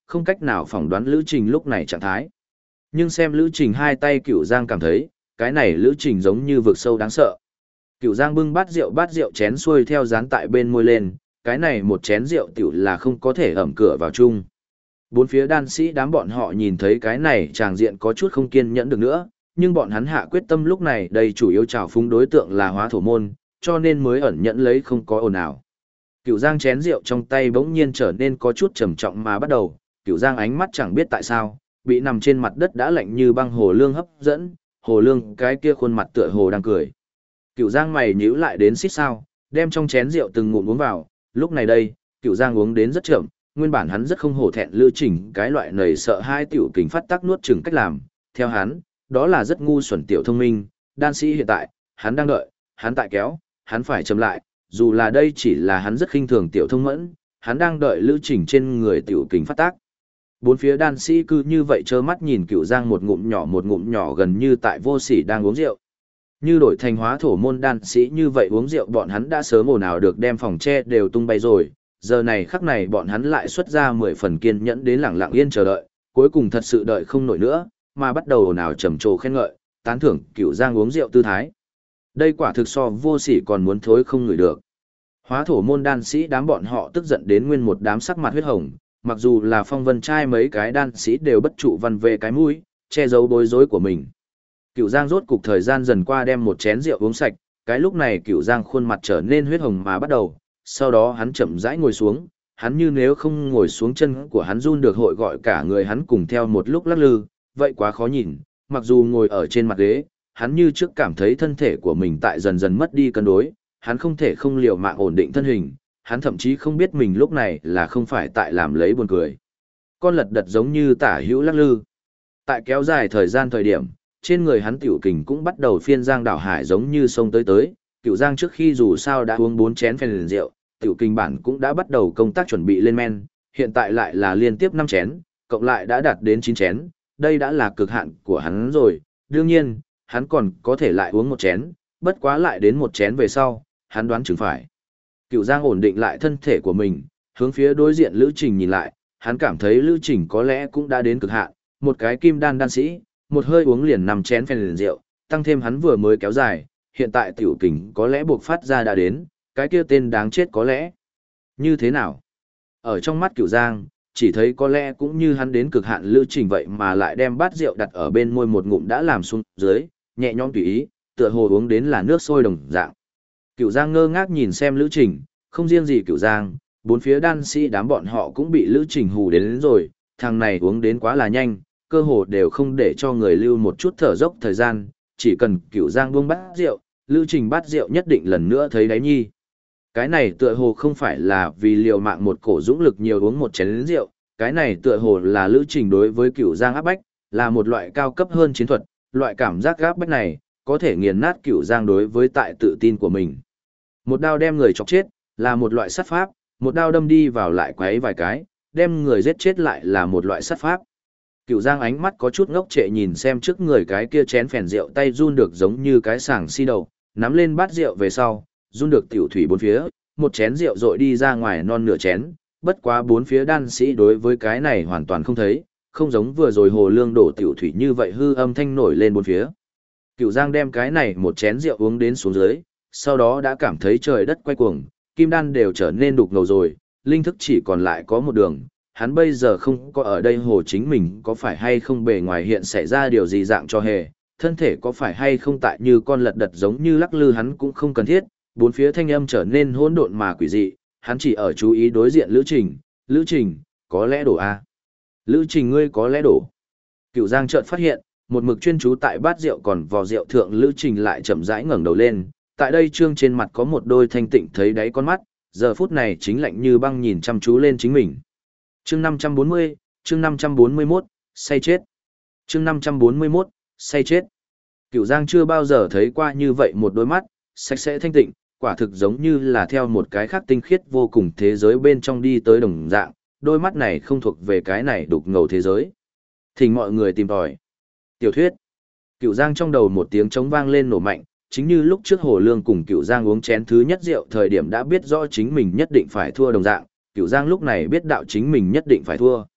không cách nào phỏng đoán Lữ Trình lúc này trạng thái. Nhưng xem Lữ Trình hai tay Cửu Giang cảm thấy, cái này Lữ Trình giống như vực sâu đáng sợ. Cửu Giang bưng bát rượu chén xuôi theo dán tại bên môi lên, cái này một chén rượu tiểu là không có thể ẩm cửa vào chung. Bốn phía đan sĩ đám bọn họ nhìn thấy cái này tràng diện có chút không kiên nhẫn được nữa, nhưng bọn hắn hạ quyết tâm lúc này đây chủ yếu trào phúng đối tượng là Hóa Thổ môn, cho nên mới ẩn nhẫn lấy không có ồn ào. Cửu Giang chén rượu trong tay bỗng nhiên trở nên có chút trầm trọng mà bắt đầu, Cửu Giang ánh mắt chẳng biết tại sao, bị nằm trên mặt đất đã lạnh như băng Hồ Lương hấp dẫn, Hồ Lương cái kia khuôn mặt tựa hồ đang cười. Cửu Giang mày nhíu lại đến xít sao, đem trong chén rượu từng ngụm uống vào, lúc này đây, Cửu Giang uống đến rất chậm, nguyên bản hắn rất không hổ thẹn Lữ Trình cái loại nầy sợ hai tiểu kình phát tác nuốt chừng cách làm, theo hắn, đó là rất ngu xuẩn tiểu thông minh, đan sĩ hiện tại, hắn đang đợi, hắn tại kéo, hắn phải chậm lại, dù là đây chỉ là hắn rất khinh thường tiểu thông mẫn, hắn đang đợi Lữ Trình trên người tiểu kình phát tác. Bốn phía đan sĩ cứ như vậy trơ mắt nhìn Cửu Giang một ngụm nhỏ gần như tại vô sỉ đang uống rượu. Như đổi thành Hóa Thổ môn đan sĩ như vậy uống rượu bọn hắn đã sớm ồn ào được đem phòng tre đều tung bay rồi, giờ này khắc này bọn hắn lại xuất ra 10 phần kiên nhẫn đến lặng lặng yên chờ đợi, cuối cùng thật sự đợi không nổi nữa, mà bắt đầu ồn ào trầm trồ khen ngợi, tán thưởng Cửu Giang uống rượu tư thái. Đây quả thực so vô sỉ còn muốn thối không ngửi được. Hóa Thổ môn đan sĩ đám bọn họ tức giận đến nguyên một đám sắc mặt huyết hồng, mặc dù là Phong Vân trai mấy cái đan sĩ đều bất trụ văn về cái mũi, che giấu bối rối của mình. Cửu Giang rốt cục thời gian dần qua đem một chén rượu uống sạch, cái lúc này Cửu Giang khuôn mặt trở nên huyết hồng mà bắt đầu, sau đó hắn chậm rãi ngồi xuống, hắn như nếu không ngồi xuống chân của hắn run được hội gọi cả người hắn cùng theo một lúc lắc lư, vậy quá khó nhìn, mặc dù ngồi ở trên mặt ghế, hắn như trước cảm thấy thân thể của mình tại dần dần mất đi cân đối, hắn không thể không liều mạng ổn định thân hình, hắn thậm chí không biết mình lúc này là không phải tại làm lấy buồn cười. Con lật đật giống như tả hữu lắc lư. Tại kéo dài thời gian thời điểm, trên người hắn tiểu kình cũng bắt đầu phiên giang đảo hải giống như sông tới. Cửu Giang trước khi dù sao đã uống 4 chén phèn rượu, tiểu kình bản cũng đã bắt đầu công tác chuẩn bị lên men, hiện tại lại là liên tiếp 5 chén, cộng lại đã đạt đến 9 chén, đây đã là cực hạn của hắn rồi, đương nhiên, hắn còn có thể lại uống 1 chén, bất quá lại đến 1 chén về sau, hắn đoán chừng phải. Cửu Giang ổn định lại thân thể của mình, hướng phía đối diện Lữ Trình nhìn lại, hắn cảm thấy Lữ Trình có lẽ cũng đã đến cực hạn, một cái kim đan đan sĩ, một hơi uống liền 5 chén phèn rượu, tăng thêm hắn vừa mới kéo dài, hiện tại tiểu kình có lẽ buộc phát ra đã đến, cái kia tên đáng chết có lẽ. Như thế nào? Ở trong mắt Cửu Giang, chỉ thấy có lẽ cũng như hắn đến cực hạn Lữ Trình vậy mà lại đem bát rượu đặt ở bên môi một ngụm đã làm xuống dưới, nhẹ nhõm tùy ý, tựa hồ uống đến là nước sôi đồng dạng. Cửu Giang ngơ ngác nhìn xem Lữ Trình, không riêng gì Cửu Giang, bốn phía đan sĩ đám bọn họ cũng bị Lữ Trình hù đến rồi, thằng này uống đến quá là nhanh, cơ hồ đều không để cho người lưu một chút thở dốc thời gian, chỉ cần Cửu Giang buông bát rượu, Lữ Trình bát rượu nhất định lần nữa thấy đáy nhi. Cái này tựa hồ không phải là vì liều mạng một cổ dũng lực nhiều uống một chén rượu, cái này tựa hồ là Lữ Trình đối với Cửu Giang áp bách, là một loại cao cấp hơn chiến thuật, loại cảm giác áp bách này có thể nghiền nát Cửu Giang đối với tại tự tin của mình. Một đao đem người chọc chết là một loại sát pháp, một đao đâm đi vào lại quấy vài cái, đem người giết chết lại là một loại sát pháp. Cửu Giang ánh mắt có chút ngốc trệ nhìn xem trước người cái kia chén phèn rượu tay run được giống như cái sàng si đầu, nắm lên bát rượu về sau, run được tiểu thủy bốn phía, một chén rượu rội đi ra ngoài non nửa chén, bất quá bốn phía đan sĩ đối với cái này hoàn toàn không thấy, không giống vừa rồi Hồ Lương đổ tiểu thủy như vậy hư âm thanh nổi lên bốn phía. Cửu Giang đem cái này một chén rượu uống đến xuống dưới, sau đó đã cảm thấy trời đất quay cuồng, kim đan đều trở nên đục ngầu rồi, linh thức chỉ còn lại có một đường, hắn bây giờ không có ở đây hồ chính mình có phải hay không bề ngoài hiện xảy ra điều gì dạng cho hề, thân thể có phải hay không tại như con lật đật giống như lắc lư hắn cũng không cần thiết, bốn phía thanh âm trở nên hỗn độn mà quỷ dị, hắn chỉ ở chú ý đối diện Lữ Trình, có lẽ đổ a. Lữ Trình ngươi có lẽ đổ. Cửu Giang chợt phát hiện, một mực chuyên chú tại bát rượu còn vò rượu thượng Lữ Trình lại chậm rãi ngẩng đầu lên, tại đây trương trên mặt có một đôi thanh tịnh thấy đáy con mắt, giờ phút này chính lạnh như băng nhìn chăm chú lên chính mình. Chương 540, chương 541, say chết. Chương 541, say chết. Cửu Giang chưa bao giờ thấy qua như vậy một đôi mắt, sạch sẽ thanh tịnh, quả thực giống như là theo một cái khác tinh khiết vô cùng thế giới bên trong đi tới đồng dạng, đôi mắt này không thuộc về cái này đục ngầu thế giới. Thỉnh mọi người tìm tòi. Tiểu thuyết. Cửu Giang trong đầu một tiếng trống vang lên nổ mạnh, chính như lúc trước Hồ Lương cùng Cửu Giang uống chén thứ nhất rượu thời điểm đã biết rõ chính mình nhất định phải thua đồng dạng, Cửu Giang lúc này biết đạo chính mình nhất định phải thua.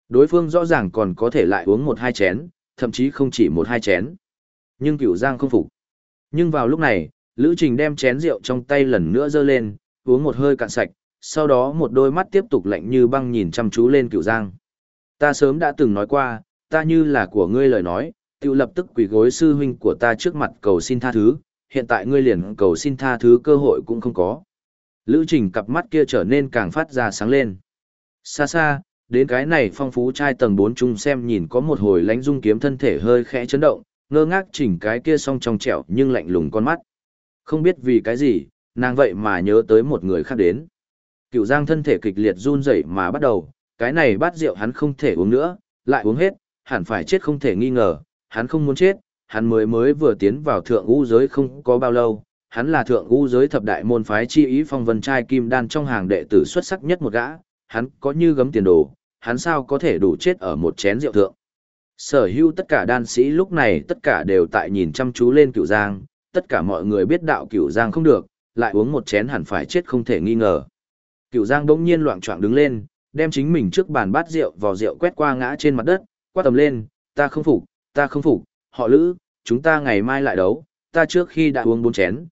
Đối phương rõ ràng còn có thể lại uống một hai chén, thậm chí không chỉ một hai chén. Nhưng Cửu Giang không phục. Nhưng vào lúc này, Lữ Trình đem chén rượu trong tay lần nữa giơ lên, uống một hơi cạn sạch, sau đó một đôi mắt tiếp tục lạnh như băng nhìn chăm chú lên Cửu Giang. Ta sớm đã từng nói qua, ta như là của ngươi lời nói, tự lập tức quỳ gối sư huynh của ta trước mặt cầu xin tha thứ, hiện tại ngươi liền cầu xin tha thứ cơ hội cũng không có. Lữ Trình cặp mắt kia trở nên càng phát ra sáng lên. Xa xa, đến cái này phong phú trai tầng 4 chung xem nhìn có một hồi lánh dung kiếm thân thể hơi khẽ chấn động, ngơ ngác chỉnh cái kia song trong trẻo nhưng lạnh lùng con mắt. Không biết vì cái gì, nàng vậy mà nhớ tới một người khác đến. Cửu Giang thân thể kịch liệt run rẩy mà bắt đầu, cái này bát rượu hắn không thể uống nữa, lại uống hết, hẳn phải chết không thể nghi ngờ, hắn không muốn chết, hắn mới vừa tiến vào thượng ngũ giới không có bao lâu, hắn là thượng ngũ giới thập đại môn phái chi ý phong vân trai kim đan trong hàng đệ tử xuất sắc nhất một gã, hắn có như gấm tiền đồ, hắn sao có thể đủ chết ở một chén rượu thượng. Sở hữu tất cả đan sĩ lúc này tất cả đều tại nhìn chăm chú lên Cửu Giang, tất cả mọi người biết đạo Cửu Giang không được, lại uống một chén hẳn phải chết không thể nghi ngờ. Cửu Giang bỗng nhiên loạng choạng đứng lên, đem chính mình trước bàn bát rượu vò rượu quét qua ngã trên mặt đất, quát tầm lên, ta không phục, họ Lữ, chúng ta ngày mai lại đấu, ta trước khi đã uống 4 chén,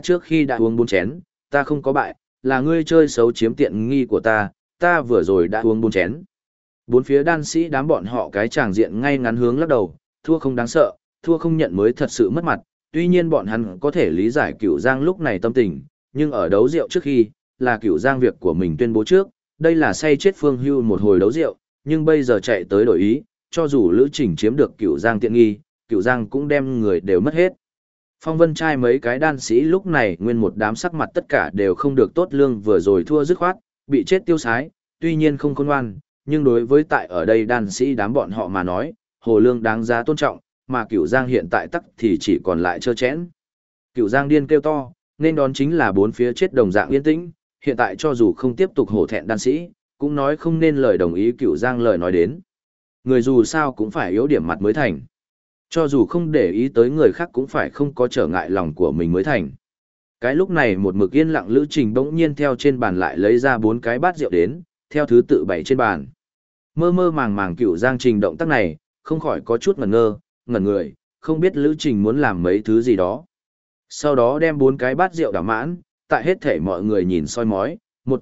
ta không có bại, là ngươi chơi xấu chiếm tiện nghi của ta vừa rồi đã uống 4 chén. Bốn phía đan sĩ đám bọn họ cái tràng diện ngay ngắn hướng lắc đầu, thua không đáng sợ, thua không nhận mới thật sự mất mặt, tuy nhiên bọn hắn có thể lý giải Cửu Giang lúc này tâm tình, nhưng ở đấu rượu trước khi, là Cửu Giang việc của mình tuyên bố trước, đây là say chết Phương Hưu một hồi đấu rượu, nhưng bây giờ chạy tới đổi ý, cho dù Lữ Trình chiếm được Cửu Giang tiện nghi, Cửu Giang cũng đem người đều mất hết. Phong Vân trai mấy cái đan sĩ lúc này nguyên một đám sắc mặt tất cả đều không được tốt, lương vừa rồi thua dứt khoát, bị chết tiêu sái, tuy nhiên không khôn ngoan, nhưng đối với tại ở đây đan sĩ đám bọn họ mà nói, Hồ Lương đáng giá tôn trọng, mà Cửu Giang hiện tại tắc thì chỉ còn lại trơ chẽn. Cửu Giang điên kêu to, nên đón chính là bốn phía chết đồng dạng yên tĩnh, hiện tại cho dù không tiếp tục hổ thẹn đan sĩ, cũng nói không nên lời đồng ý Cửu Giang lời nói đến. Người dù sao cũng phải yếu điểm mặt mới thành. Cho dù không để ý tới người khác cũng phải không có trở ngại lòng của mình mới thành. Cái lúc này một mực yên lặng Lữ Trình bỗng nhiên theo trên bàn lại lấy ra 4 cái bát rượu đến, theo thứ tự bày trên bàn. Mơ mơ màng màng Cửu Giang Trình động tác này, không khỏi có chút ngẩn người, không biết Lữ Trình muốn làm mấy thứ gì đó. Sau đó đem 4 cái bát rượu đảo mãn, tại hết thể mọi người nhìn soi mói, một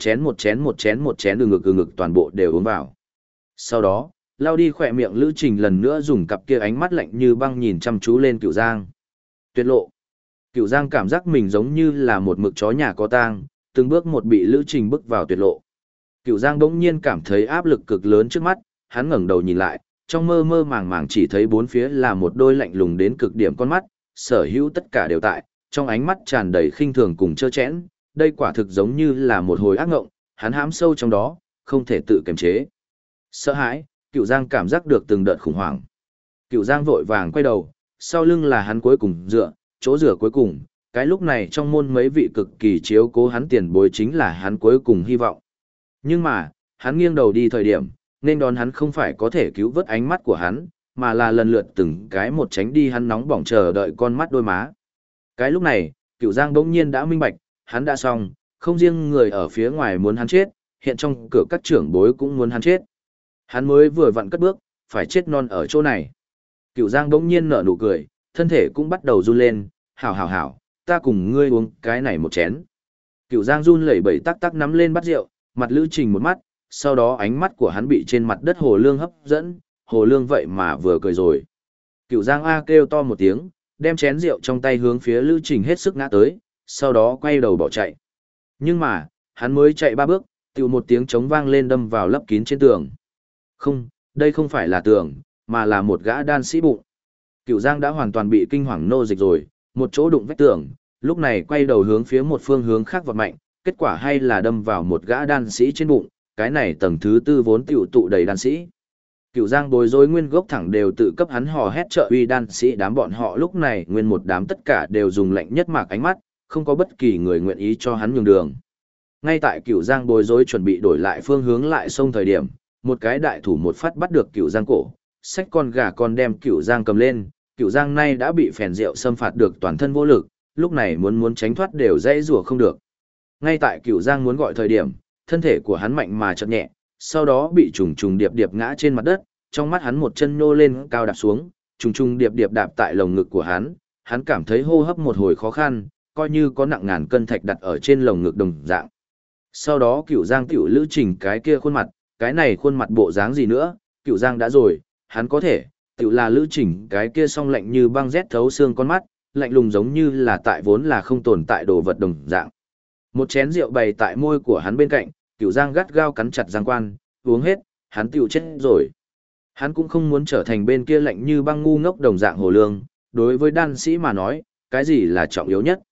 chén từ ngực toàn bộ đều uống vào. Sau đó, lao đi khỏe miệng Lữ Trình lần nữa dùng cặp kia ánh mắt lạnh như băng nhìn chăm chú lên Cửu Giang. Tuyệt lộ. Cửu Giang cảm giác mình giống như là một mực chó nhà có tang, từng bước một bị Lữ Trình bước vào tuyệt lộ. Cửu Giang bỗng nhiên cảm thấy áp lực cực lớn trước mắt, hắn ngẩng đầu nhìn lại, trong mơ mơ màng màng chỉ thấy bốn phía là một đôi lạnh lùng đến cực điểm con mắt, sở hữu tất cả đều tại, trong ánh mắt tràn đầy khinh thường cùng trơ chẽn, đây quả thực giống như là một hồi ác ngộng, hắn hãm sâu trong đó, không thể tự kiềm chế. Sợ hãi, Cửu Giang cảm giác được từng đợt khủng hoảng. Cửu Giang vội vàng quay đầu, sau lưng là hắn cuối cùng chỗ dựa cuối cùng, cái lúc này trong môn mấy vị cực kỳ chiếu cố hắn tiền bối chính là hắn cuối cùng hy vọng. Nhưng mà, hắn nghiêng đầu đi thời điểm, nên đón hắn không phải có thể cứu vớt ánh mắt của hắn, mà là lần lượt từng cái một tránh đi hắn nóng bỏng chờ đợi con mắt đôi má. Cái lúc này, Cửu Giang bỗng nhiên đã minh bạch, hắn đã xong, không riêng người ở phía ngoài muốn hắn chết, hiện trong cửa các trưởng bối cũng muốn hắn chết. Hắn mới vừa vặn cất bước, phải chết non ở chỗ này. Cửu Giang bỗng nhiên nở nụ cười, thân thể cũng bắt đầu run lên, hảo, ta cùng ngươi uống cái này một chén. Cửu Giang run lẩy bẩy tắc nắm lên bát rượu, mặt Lữ Trình một mắt, sau đó ánh mắt của hắn bị trên mặt đất Hồ Lương hấp dẫn, Hồ Lương vậy mà vừa cười rồi. Cửu Giang A kêu to một tiếng, đem chén rượu trong tay hướng phía Lữ Trình hết sức ngã tới, sau đó quay đầu bỏ chạy. Nhưng mà, hắn mới chạy 3 bước, tiểu một tiếng trống vang lên đâm vào lấp kín trên tường. Không, đây không phải là tường, mà là một gã đan sĩ bụng. Cửu Giang đã hoàn toàn bị kinh hoàng nô dịch rồi, một chỗ đụng vách tường, lúc này quay đầu hướng phía một phương hướng khác vọt mạnh, kết quả hay là đâm vào một gã đan sĩ trên bụng, cái này tầng thứ 4 vốn tiểu tụ đầy đan sĩ. Cửu Giang bối rối nguyên gốc thẳng đều tự cấp hắn hò hét trợ uy đan sĩ đám bọn họ lúc này nguyên một đám tất cả đều dùng lạnh nhất mạc ánh mắt, không có bất kỳ người nguyện ý cho hắn nhường đường. Ngay tại Cửu Giang bối rối chuẩn bị đổi lại phương hướng lại xông thời điểm, một cái đại thủ một phát bắt được Cửu Giang cổ, xách con gà con đem Cửu Giang cầm lên, Cửu Giang nay đã bị phèn rượu xâm phạt được toàn thân vô lực, lúc này muốn tránh thoát đều dễ rủa không được. Ngay tại Cửu Giang muốn gọi thời điểm, thân thể của hắn mạnh mà chợt nhẹ, sau đó bị trùng trùng điệp điệp ngã trên mặt đất, trong mắt hắn một chân nhô lên cao đạp xuống, trùng trùng điệp điệp đạp tại lồng ngực của hắn cảm thấy hô hấp một hồi khó khăn, coi như có nặng ngàn cân thạch đặt ở trên lồng ngực đồng dạng. Sau đó Cửu Giang tiểu Lữ Trình cái kia khuôn mặt, cái này khuôn mặt bộ dáng gì nữa, Cửu Giang đã rồi, hắn có thể, tiểu là Lữ Trình cái kia song lạnh như băng rét thấu xương con mắt, lạnh lùng giống như là tại vốn là không tồn tại đồ vật đồng dạng. Một chén rượu bày tại môi của hắn bên cạnh, Cửu Giang gắt gao cắn chặt răng quan, uống hết, hắn tiểu chết rồi. Hắn cũng không muốn trở thành bên kia lạnh như băng ngu ngốc đồng dạng hồ lương, đối với đan sĩ mà nói, cái gì là trọng yếu nhất?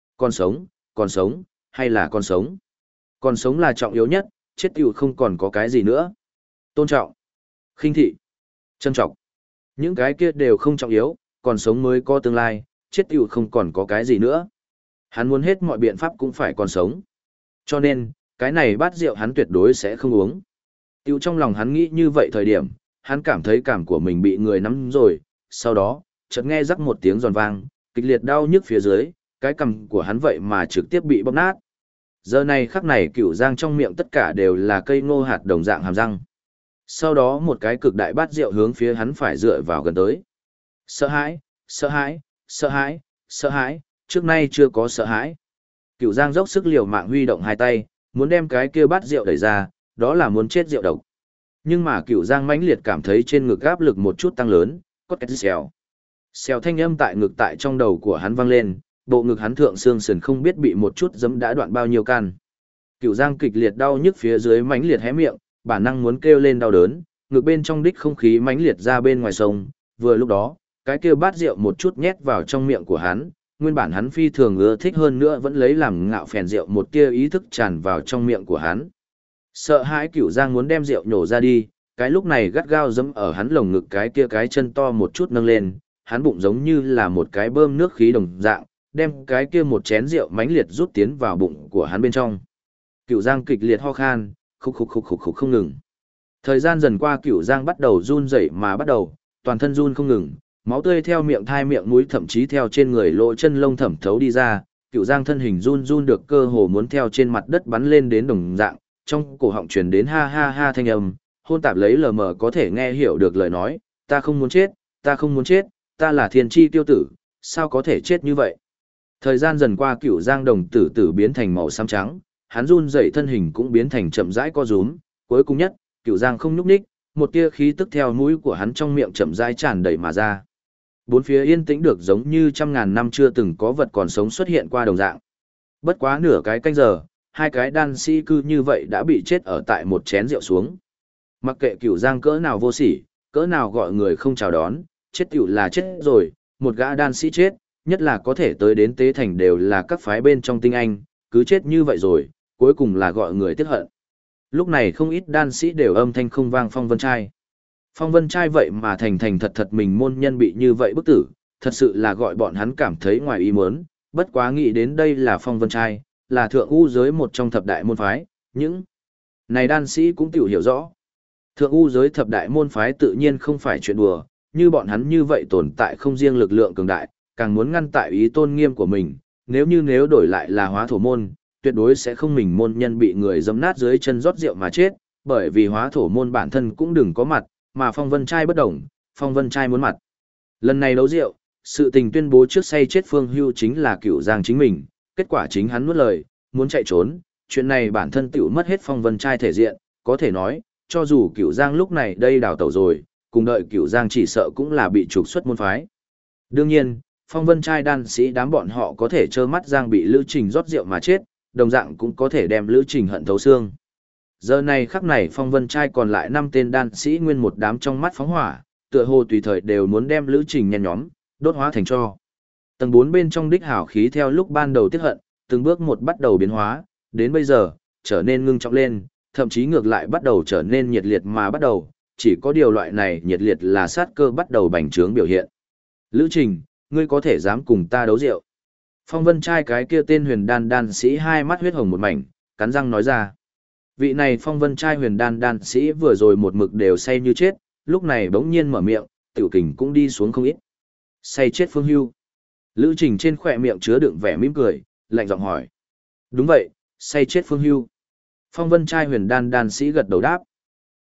Còn sống, hay là còn sống? Còn sống là trọng yếu nhất, chết tiểu không còn có cái gì nữa. Tôn trọng, khinh thị, trân trọng. Những cái kia đều không trọng yếu, còn sống mới có tương lai, chết tiểu không còn có cái gì nữa. Hắn muốn hết mọi biện pháp cũng phải còn sống. Cho nên, cái này bát rượu hắn tuyệt đối sẽ không uống. Tiểu trong lòng hắn nghĩ như vậy thời điểm, hắn cảm thấy cảm của mình bị người nắm rồi, sau đó, chợt nghe rắc một tiếng giòn vang, kịch liệt đau nhức phía dưới, cái cằm của hắn vậy mà trực tiếp bị bóp nát. Giờ này khắc này Cửu Giang trong miệng tất cả đều là cây ngô hạt đồng dạng hàm răng. Sau đó một cái cực đại bát rượu hướng phía hắn phải dựa vào gần tới. Sợ hãi, sợ hãi, sợ hãi, sợ hãi, trước nay chưa có sợ hãi. Cửu Giang dốc sức liều mạng huy động hai tay, muốn đem cái kia bát rượu đẩy ra, đó là muốn chết rượu độc. Nhưng mà Cửu Giang mãnh liệt cảm thấy trên ngực áp lực một chút tăng lớn, cốt két xèo. Xèo thanh âm tại ngực tại trong đầu của hắn vang lên, bộ ngực hắn thượng xương sườn không biết bị một chút giấm đã đoạn bao nhiêu can. Cửu Giang kịch liệt đau nhức phía dưới mãnh liệt hé miệng, bản năng muốn kêu lên đau đớn, ngực bên trong đích không khí mãnh liệt ra bên ngoài sông, vừa lúc đó, cái kia bát rượu một chút nhét vào trong miệng của hắn, nguyên bản hắn phi thường ưa thích hơn nữa vẫn lấy làm ngạo phèn rượu một tia ý thức tràn vào trong miệng của hắn. Sợ hãi Cửu Giang muốn đem rượu nhổ ra đi, cái lúc này gắt gao giẫm ở hắn lồng ngực cái kia cái chân to một chút nâng lên, hắn bụng giống như là một cái bơm nước khí đồng dạng, đem cái kia một chén rượu mãnh liệt rút tiến vào bụng của hắn bên trong. Cửu Giang kịch liệt ho khan, khục không ngừng. Thời gian dần qua Cửu Giang bắt đầu run rẩy mà bắt đầu, toàn thân run không ngừng, máu tươi theo miệng thai miệng mũi thậm chí theo trên người lỗ chân lông thẩm thấu đi ra, Cửu Giang thân hình run run được cơ hồ muốn theo trên mặt đất bắn lên đến đồng dạng, trong cổ họng truyền đến ha ha ha thanh âm, hôn tạp lấy lờ mờ có thể nghe hiểu được lời nói, ta không muốn chết, ta không muốn chết, ta là thiên chi tiêu tử, sao có thể chết như vậy? Thời gian dần qua Cửu Giang đồng tử tử biến thành màu xám trắng, hắn run rẩy thân hình cũng biến thành chậm rãi co rúm, cuối cùng nhất, Cửu Giang không nhúc nhích, một tia khí tức theo mũi của hắn trong miệng chậm rãi tràn đầy mà ra. Bốn phía yên tĩnh được giống như trăm ngàn năm chưa từng có vật còn sống xuất hiện qua đồng dạng. Bất quá nửa cái canh giờ, hai cái đan sĩ cư như vậy đã bị chết ở tại một chén rượu xuống. Mặc kệ Cửu Giang cỡ nào vô sỉ, cỡ nào gọi người không chào đón, chết tiểu là chết rồi, một gã đan sĩ chết, nhất là có thể tới đến tế thành đều là các phái bên trong tinh anh, cứ chết như vậy rồi, cuối cùng là gọi người tiếc hận. Lúc này không ít đan sĩ đều âm thanh không vang Phong Vân Trai. Phong Vân Trai vậy mà thành thật thật mình môn nhân bị như vậy bức tử, thật sự là gọi bọn hắn cảm thấy ngoài ý muốn, bất quá nghĩ đến đây là Phong Vân Trai, là thượng u giới một trong thập đại môn phái, những này đan sĩ cũng tiểu hiểu rõ. Thượng u giới thập đại môn phái tự nhiên không phải chuyện đùa, như bọn hắn như vậy tồn tại không riêng lực lượng cường đại, càng muốn ngăn tại ý tôn nghiêm của mình, nếu đổi lại là Hóa Thổ môn, tuyệt đối sẽ không mình môn nhân bị người giẫm nát dưới chân rót rượu mà chết, bởi vì Hóa Thổ môn bản thân cũng đừng có mặt, mà Phong Vân Trai bất đồng, Phong Vân Trai muốn mặt. Lần này đấu rượu, sự tình tuyên bố trước say chết Phương Hưu chính là Cửu Giang chính mình, kết quả chính hắn nuốt lời, muốn chạy trốn, chuyện này bản thân tiểu mất hết Phong Vân Trai thể diện, có thể nói, cho dù Cửu Giang lúc này đây đào tẩu rồi, cùng đợi Cửu Giang chỉ sợ cũng là bị trục xuất môn phái. Đương nhiên, Phong Vân Trai đan sĩ đám bọn họ có thể trơ mắt Giang bị Lữ Trình rót rượu mà chết, đồng dạng cũng có thể đem Lữ Trình hận thấu xương. Giờ này khắc này Phong Vân Trai còn lại 5 tên đan sĩ nguyên một đám trong mắt phóng hỏa, tựa hồ tùy thời đều muốn đem Lữ Trình nhen nhóm, đốt hóa thành tro. Tầng 4 bên trong đích hào khí theo lúc ban đầu tiết hận, từng bước một bắt đầu biến hóa, đến bây giờ, trở nên ngưng trọng lên, thậm chí ngược lại bắt đầu trở nên nhiệt liệt mà bắt đầu, chỉ có điều loại này nhiệt liệt là sát cơ bắt đầu bành trướng biểu hiện. Lữ Trình, ngươi có thể dám cùng ta đấu rượu? Phong Vân Trai cái kia tên huyền đan đan sĩ hai mắt huyết hồng một mảnh, cắn răng nói ra. Vị này Phong Vân Trai huyền đan đan sĩ vừa rồi một mực đều say như chết, lúc này bỗng nhiên mở miệng, tiểu kình cũng đi xuống không ít. Say chết Phương Hưu. Lữ Trình trên khỏe miệng chứa đựng vẻ mỉm cười, lạnh giọng hỏi. Đúng vậy, say chết Phương Hưu. Phong Vân Trai huyền đan đan sĩ gật đầu đáp.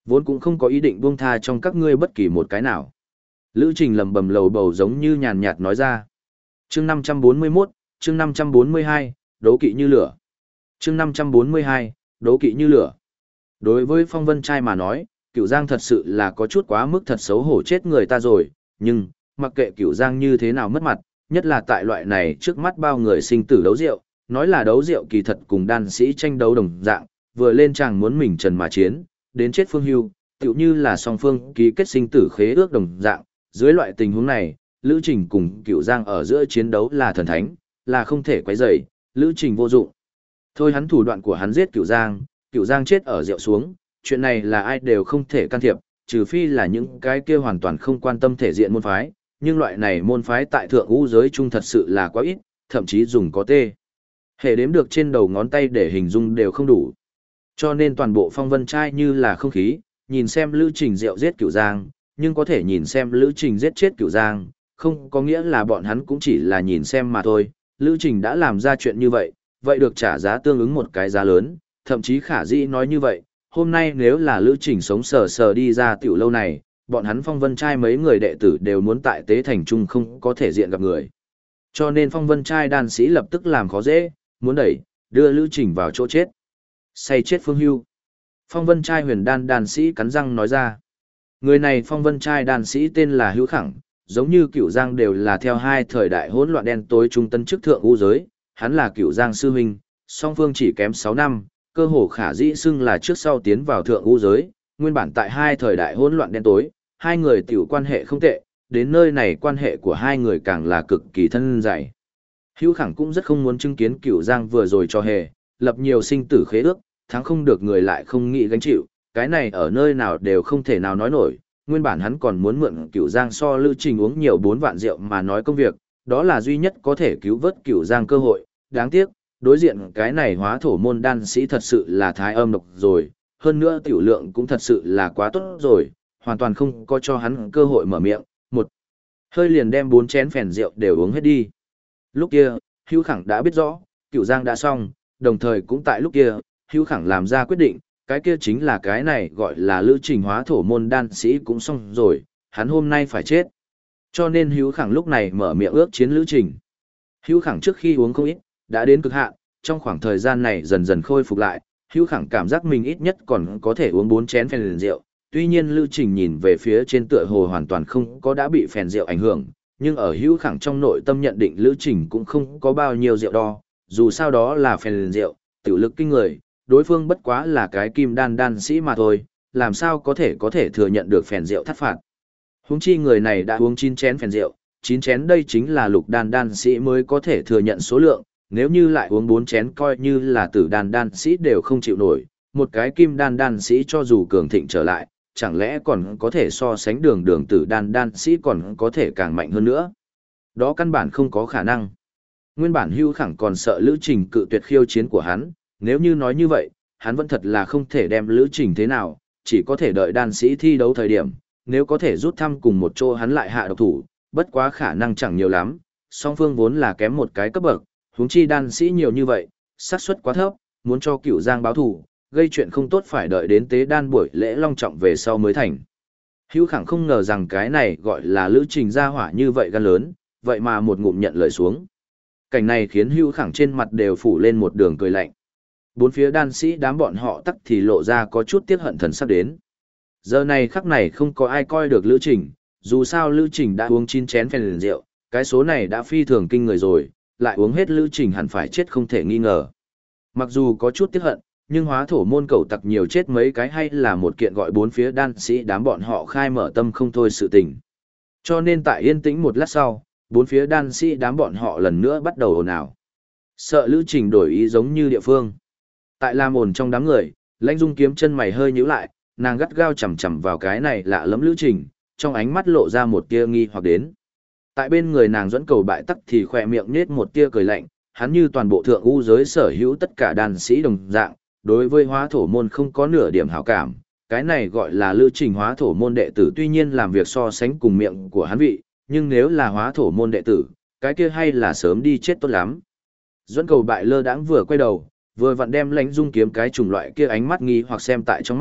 Vốn cũng không có ý định buông tha trong các ngươi bất kỳ một cái nào. Lữ Trình lầm bầm lầu bầu giống như nhàn nhạt nói ra. Chương 541, chương 542, đấu kỵ như lửa. Chương 542, đấu kỵ như lửa. Đối với Phong Vân Trai mà nói, Cửu Giang thật sự là có chút quá mức thật xấu hổ chết người ta rồi, nhưng, mặc kệ Cửu Giang như thế nào mất mặt, nhất là tại loại này trước mắt bao người sinh tử đấu rượu, nói là đấu rượu kỳ thật cùng đan sĩ tranh đấu đồng dạng, vừa lên chàng muốn mình trần mà chiến, đến chết phương hưu, tựu như là song phương ký kết sinh tử khế ước đồng dạng, dưới loại tình huống này, Lữ Trình cùng Cửu Giang ở giữa chiến đấu là thần thánh, là không thể quấy rầy, Lữ Trình vô dụng. Thôi hắn thủ đoạn của hắn giết Cửu Giang chết ở rượu xuống, chuyện này là ai đều không thể can thiệp, trừ phi là những cái kia hoàn toàn không quan tâm thể diện môn phái, nhưng loại này môn phái tại thượng ngũ giới chung thật sự là quá ít, thậm chí dùng có tê. Hệ đếm được trên đầu ngón tay để hình dung đều không đủ. Cho nên toàn bộ Phong Vân Trai như là không khí, nhìn xem Lữ Trình rượu giết Cửu Giang, nhưng có thể nhìn xem Lữ Trình giết chết Cửu Giang, không có nghĩa là bọn hắn cũng chỉ là nhìn xem mà thôi. Lữ Trình đã làm ra chuyện như vậy, vậy được trả giá tương ứng một cái giá lớn, thậm chí khả dĩ nói như vậy, hôm nay nếu là Lữ Trình sống sờ sờ đi ra tiểu lâu này, bọn hắn Phong Vân Trai mấy người đệ tử đều muốn tại Tế Thành Trung không có thể diện gặp người. Cho nên Phong Vân Trai đan sĩ lập tức làm khó dễ, muốn đẩy, đưa Lữ Trình vào chỗ chết. Say chết phương hưu. Phong Vân Trai huyền đan sĩ cắn răng nói ra. Người này Phong Vân Trai đan sĩ tên là Hữu Khẳng, giống như Cửu Giang đều là theo hai thời đại hỗn loạn đen tối trung tân chức thượng u giới, hắn là Cửu Giang sư huynh, song phương chỉ kém 6 năm, cơ hồ khả dĩ xưng là trước sau tiến vào thượng u giới, nguyên bản tại hai thời đại hỗn loạn đen tối, hai người tiểu quan hệ không tệ, đến nơi này quan hệ của hai người càng là cực kỳ thân dày. Hữu Khẳng cũng rất không muốn chứng kiến Cửu Giang vừa rồi cho hề, lập nhiều sinh tử khế ước, thắng không được người lại không nghĩ gánh chịu, cái này ở nơi nào đều không thể nào nói nổi. Nguyên bản hắn còn muốn mượn Cửu Giang so Lữ Trình uống nhiều 4 vạn rượu mà nói công việc, đó là duy nhất có thể cứu vớt Cửu Giang cơ hội, đáng tiếc, đối diện cái này hóa thổ môn đan sĩ thật sự là thái âm độc rồi, hơn nữa tiểu lượng cũng thật sự là quá tốt rồi, hoàn toàn không có cho hắn cơ hội mở miệng, một hơi liền đem 4 chén phèn rượu đều uống hết đi. Lúc kia, Hữu Khẳng đã biết rõ, Cửu Giang đã xong, đồng thời cũng tại lúc kia, Hữu Khẳng làm ra quyết định, cái kia chính là cái này gọi là Lữ Trình hóa thổ môn đan sĩ cũng xong rồi, hắn hôm nay phải chết. Cho nên Hữu Khẳng lúc này mở miệng ước chiến Lữ Trình. Hữu Khẳng trước khi uống không ít, đã đến cực hạn, trong khoảng thời gian này dần dần khôi phục lại, Hữu Khẳng cảm giác mình ít nhất còn có thể uống 4 chén phèn rượu. Tuy nhiên Lữ Trình nhìn về phía trên tựa hồ hoàn toàn không có đã bị phèn rượu ảnh hưởng, nhưng ở Hữu Khẳng trong nội tâm nhận định Lữ Trình cũng không có bao nhiêu rượu đo, dù sao đó là phèn rượu, tiểu lực kinh người, đối phương bất quá là cái kim đan sĩ mà thôi, làm sao có thể thừa nhận được phèn rượu thắt phạt. Huống chi người này đã uống 9 chén phèn rượu, 9 chén đây chính là lục đan sĩ mới có thể thừa nhận số lượng, nếu như lại uống 4 chén coi như là tử đan sĩ đều không chịu nổi, một cái kim đan sĩ cho dù cường thịnh trở lại, chẳng lẽ còn có thể so sánh đường tử đan sĩ còn có thể càng mạnh hơn nữa. Đó căn bản không có khả năng. Nguyên bản Hữu Khẳng còn sợ Lữ Trình cự tuyệt khiêu chiến của hắn, nếu như nói như vậy, hắn vẫn thật là không thể đem Lữ Trình thế nào, chỉ có thể đợi đan sĩ thi đấu thời điểm, nếu có thể rút thăm cùng một chỗ hắn lại hạ độc thủ, bất quá khả năng chẳng nhiều lắm, song phương vốn là kém một cái cấp bậc, huống chi đan sĩ nhiều như vậy, xác suất quá thấp, muốn cho Cửu Giang báo thù, gây chuyện không tốt phải đợi đến tế đan buổi lễ long trọng về sau mới thành. Hữu Khẳng không ngờ rằng cái này gọi là Lữ Trình ra hỏa như vậy gan lớn, vậy mà một ngụm nhận lời xuống. Cảnh này khiến Hữu Khẳng trên mặt đều phủ lên một đường cười lạnh. Bốn phía đan sĩ đám bọn họ tắc thì lộ ra có chút tiếc hận thần sắp đến. Giờ này khắc này không có ai coi được Lữ Trình, dù sao Lữ Trình đã uống 9 chén phèn rượu, cái số này đã phi thường kinh người rồi, lại uống hết Lữ Trình hẳn phải chết không thể nghi ngờ. Mặc dù có chút tiếc hận, nhưng hóa thổ môn cầu tặc nhiều chết mấy cái hay là một kiện gọi bốn phía đan sĩ đám bọn họ khai mở tâm không thôi sự tình. Cho nên tại yên tĩnh một lát sau, bốn phía đan sĩ đám bọn họ lần nữa bắt đầu ồn ào. Sợ Lữ Trình đổi ý giống như địa phương. Tại làm ồn trong đám người, Lãnh Dung kiếm chân mày hơi nhíu lại, nàng gắt gao chằm chằm vào cái này lạ lẫm Lữ Trình, trong ánh mắt lộ ra một tia nghi hoặc đến. Tại bên người nàng dẫn cầu bại tắc thì khỏe miệng nết một tia cười lạnh, hắn như toàn bộ thượng u giới sở hữu tất cả đan sĩ đồng dạng, đối với hóa thổ môn không có nửa điểm hảo cảm. Cái này gọi là Lữ Trình hóa thổ môn đệ tử tuy nhiên làm việc so sánh cùng miệng của hắn vị, nhưng nếu là hóa thổ môn đệ tử, cái kia hay là sớm đi chết tốt lắm. Dẫn cầu bại lơ đãng vừa quay đầu, vừa vặn đem Lãnh Dung kiếm cái chủng loại kia ánh mắt nghi hoặc xem tại trong mắt,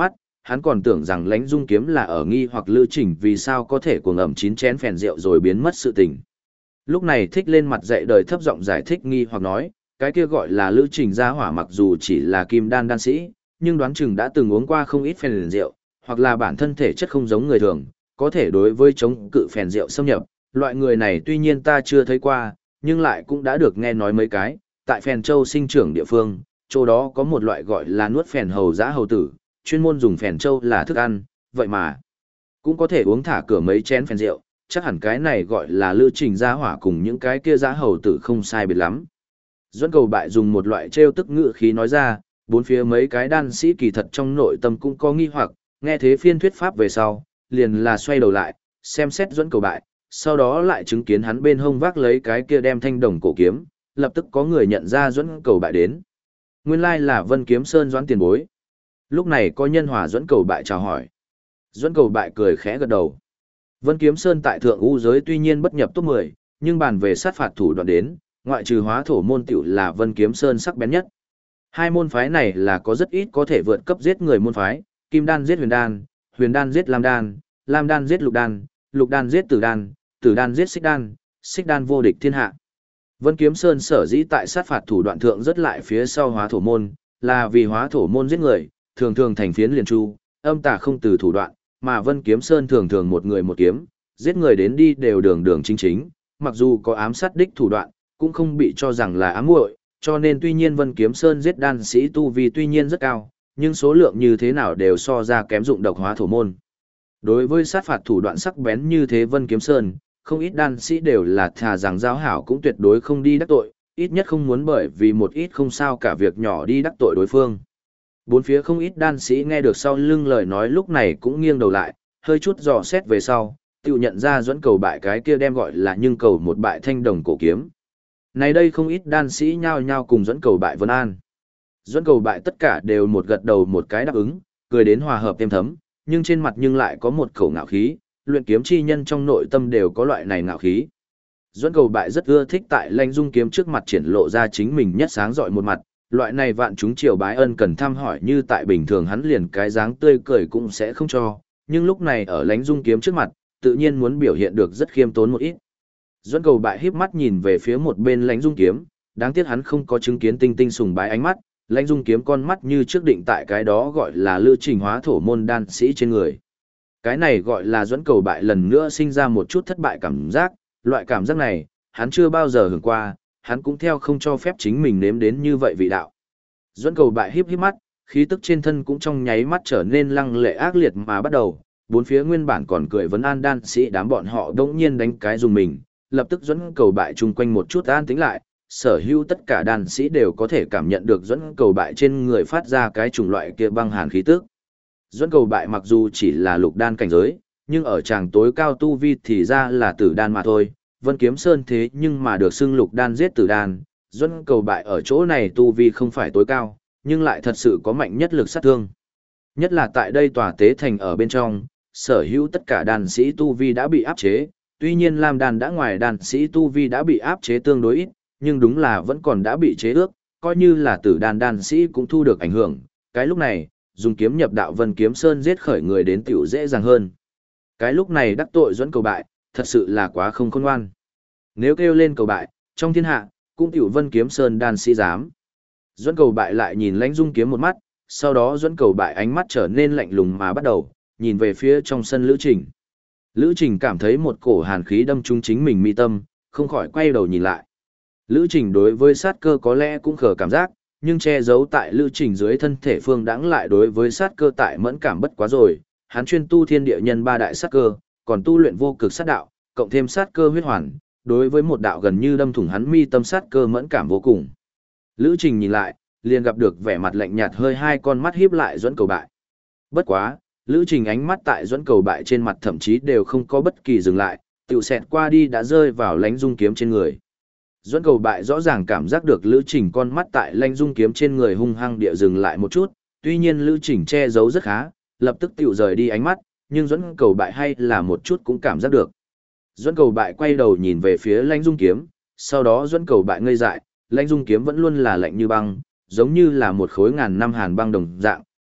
hắn còn tưởng rằng Lãnh Dung Kiếm là ở nghi hoặc Lữ Trình vì sao có thể cuồng ẩm 9 chén phèn rượu rồi biến mất sự tình. Lúc này Thích lên mặt dậy đời thấp giọng giải thích nghi hoặc nói, cái kia gọi là Lữ Trình gia hỏa mặc dù chỉ là kim đan đan sĩ, nhưng đoán chừng đã từng uống qua không ít phèn rượu, hoặc là bản thân thể chất không giống người thường, có thể đối với chống cự phèn rượu xâm nhập. Loại người này tuy nhiên ta chưa thấy qua, nhưng lại cũng đã được nghe nói mấy cái, tại Phèn Châu sinh trưởng địa phương, chỗ đó có một loại gọi là nuốt phèn hầu dã hầu tử, chuyên môn dùng phèn châu là thức ăn, vậy mà cũng có thể uống thả cửa mấy chén phèn rượu, chắc hẳn cái này gọi là Lữ Trình gia hỏa cùng những cái kia dã hầu tử không sai biệt lắm. Duẫn Cầu Bại dùng một loại trêu tức ngữ khí nói ra, bốn phía mấy cái đan sĩ kỳ thật trong nội tâm cũng có nghi hoặc, nghe thế phiên thuyết pháp về sau, liền là xoay đầu lại, xem xét Duẫn Cầu Bại, sau đó lại chứng kiến hắn bên hông vác lấy cái kia đem thanh đồng cổ kiếm, lập tức có người nhận ra Duẫn Cầu Bại đến. Nguyên lai là Vân Kiếm Sơn Doãn tiền bối. Lúc này có nhân hòa Duẫn Cầu Bại chào hỏi. Duẫn Cầu Bại cười khẽ gật đầu. Vân Kiếm Sơn tại thượng u giới tuy nhiên bất nhập top 10, nhưng bàn về sát phạt thủ đoạn đến, ngoại trừ Hóa Thổ môn tiểu là Vân Kiếm Sơn sắc bén nhất. Hai môn phái này là có rất ít có thể vượt cấp giết người môn phái, Kim đan giết Huyền đan giết Lam đan giết Lục đan giết Tử đan giết Xích đan vô địch thiên hạ. Vân Kiếm Sơn sở dĩ tại sát phạt thủ đoạn thượng rất lại phía sau Hóa Thổ môn, là vì Hóa Thổ môn giết người, thường thường thành phiến liền chu, âm tà không từ thủ đoạn, mà Vân Kiếm Sơn thường thường một người một kiếm, giết người đến đi đều đường đường chính chính, mặc dù có ám sát đích thủ đoạn, cũng không bị cho rằng là ám muội, cho nên tuy nhiên Vân Kiếm Sơn giết đan sĩ tu vi tuy nhiên rất cao, nhưng số lượng như thế nào đều so ra kém dụng độc Hóa Thổ môn. Đối với sát phạt thủ đoạn sắc bén như thế Vân Kiếm Sơn, không ít đan sĩ đều là thà rằng giao hảo cũng tuyệt đối không đi đắc tội, ít nhất không muốn bởi vì một ít không sao cả việc nhỏ đi đắc tội đối phương. Bốn phía không ít đan sĩ nghe được sau lưng lời nói lúc này cũng nghiêng đầu lại, hơi chút dò xét về sau, tự nhận ra Duẫn Cầu Bại cái kia đem gọi là nhưng cầu một bại thanh đồng cổ kiếm. Này đây không ít đan sĩ nhao nhao cùng Duẫn Cầu Bại vân an. Duẫn Cầu Bại tất cả đều một gật đầu một cái đáp ứng, cười đến hòa hợp êm thấm, nhưng trên mặt nhưng lại có một khẩu ngạo khí, luyện kiếm chi nhân trong nội tâm đều có loại này ngạo khí. Duẫn Cầu Bại rất ưa thích tại Lãnh Dung kiếm trước mặt triển lộ ra chính mình nhất sáng rọi một mặt, loại này vạn chúng triều bái ân cần thăm hỏi như tại bình thường hắn liền cái dáng tươi cười cũng sẽ không cho, nhưng lúc này ở Lãnh Dung kiếm trước mặt, tự nhiên muốn biểu hiện được rất khiêm tốn một ít. Duẫn Cầu Bại híp mắt nhìn về phía một bên Lãnh Dung kiếm, đáng tiếc hắn không có chứng kiến tinh tinh sùng bái ánh mắt, Lãnh Dung kiếm con mắt như trước định tại cái đó gọi là Lữ Trình Hóa Thổ môn đan sĩ trên người. Cái này gọi là Duẫn Cầu Bại lần nữa sinh ra một chút thất bại cảm giác, loại cảm giác này, hắn chưa bao giờ hưởng qua, hắn cũng theo không cho phép chính mình nếm đến như vậy vị đạo. Duẫn Cầu Bại híp híp mắt, khí tức trên thân cũng trong nháy mắt trở nên lăng lệ ác liệt mà bắt đầu, bốn phía nguyên bản còn cười vấn an đan sĩ đám bọn họ đống nhiên đánh cái dùng mình, lập tức Duẫn Cầu Bại chung quanh một chút an tĩnh lại, sở hữu tất cả đan sĩ đều có thể cảm nhận được Duẫn Cầu Bại trên người phát ra cái chủng loại kia băng hàn khí tức. Duẫn Cầu Bại mặc dù chỉ là lục đan cảnh giới, nhưng ở tràng tối cao tu vi thì ra là tử đan mà thôi. Vân Kiếm Sơn thế nhưng mà được xưng lục đan giết tử đan, Duẫn Cầu Bại ở chỗ này tu vi không phải tối cao, nhưng lại thật sự có mạnh nhất lực sát thương. Nhất là tại đây tòa tế thành ở bên trong, sở hữu tất cả đan sĩ tu vi đã bị áp chế, tuy nhiên Lam đan đã ngoài đan sĩ tu vi đã bị áp chế tương đối ít, nhưng đúng là vẫn còn đã bị chế ước, coi như là tử đan đan sĩ cũng thu được ảnh hưởng. Cái lúc này, dùng kiếm nhập đạo Vân Kiếm Sơn giết khởi người đến tiểu dễ dàng hơn. Cái lúc này đắc tội Duẫn Cầu Bại, thật sự là quá không khôn ngoan. Nếu kêu lên cầu bại, trong thiên hạ, cũng tiểu Vân Kiếm Sơn đan sĩ dám. Duẫn Cầu Bại lại nhìn Lãnh Dung kiếm một mắt, sau đó Duẫn Cầu Bại ánh mắt trở nên lạnh lùng mà bắt đầu, nhìn về phía trong sân Lữ Trình. Lữ Trình cảm thấy một cổ hàn khí đâm trúng chính mình mi tâm, không khỏi quay đầu nhìn lại. Lữ Trình đối với sát cơ có lẽ cũng khờ cảm giác, nhưng che giấu tại Lữ Trình dưới thân thể phương đãng lại đối với sát cơ tại mẫn cảm bất quá rồi, hắn chuyên tu thiên địa nhân ba đại sát cơ, còn tu luyện vô cực sát đạo, cộng thêm sát cơ huyết hoàn, đối với một đạo gần như đâm thủng hắn mi tâm sát cơ mẫn cảm vô cùng. Lữ Trình nhìn lại, liền gặp được vẻ mặt lạnh nhạt hơi hai con mắt híp lại Duẫn Cầu Bại. Bất quá, Lữ Trình ánh mắt tại Duẫn Cầu Bại trên mặt thậm chí đều không có bất kỳ dừng lại, tiểu xẹt qua đi đã rơi vào Lãnh Dung kiếm trên người. Duẫn Cầu Bại rõ ràng cảm giác được Lữ Trình con mắt tại Lãnh Dung kiếm trên người hung hăng địa dừng lại một chút, tuy nhiên Lữ Trình che giấu rất khá, lập tức tiểu rời đi ánh mắt, nhưng Duẫn Cầu Bại hay là một chút cũng cảm giác được. Duẫn Cầu Bại quay đầu nhìn về phía Lãnh Dung kiếm, sau đó Duẫn Cầu Bại ngây dại, Lãnh Dung kiếm vẫn luôn là lạnh như băng, giống như là một khối ngàn năm hàn băng đồng dạng,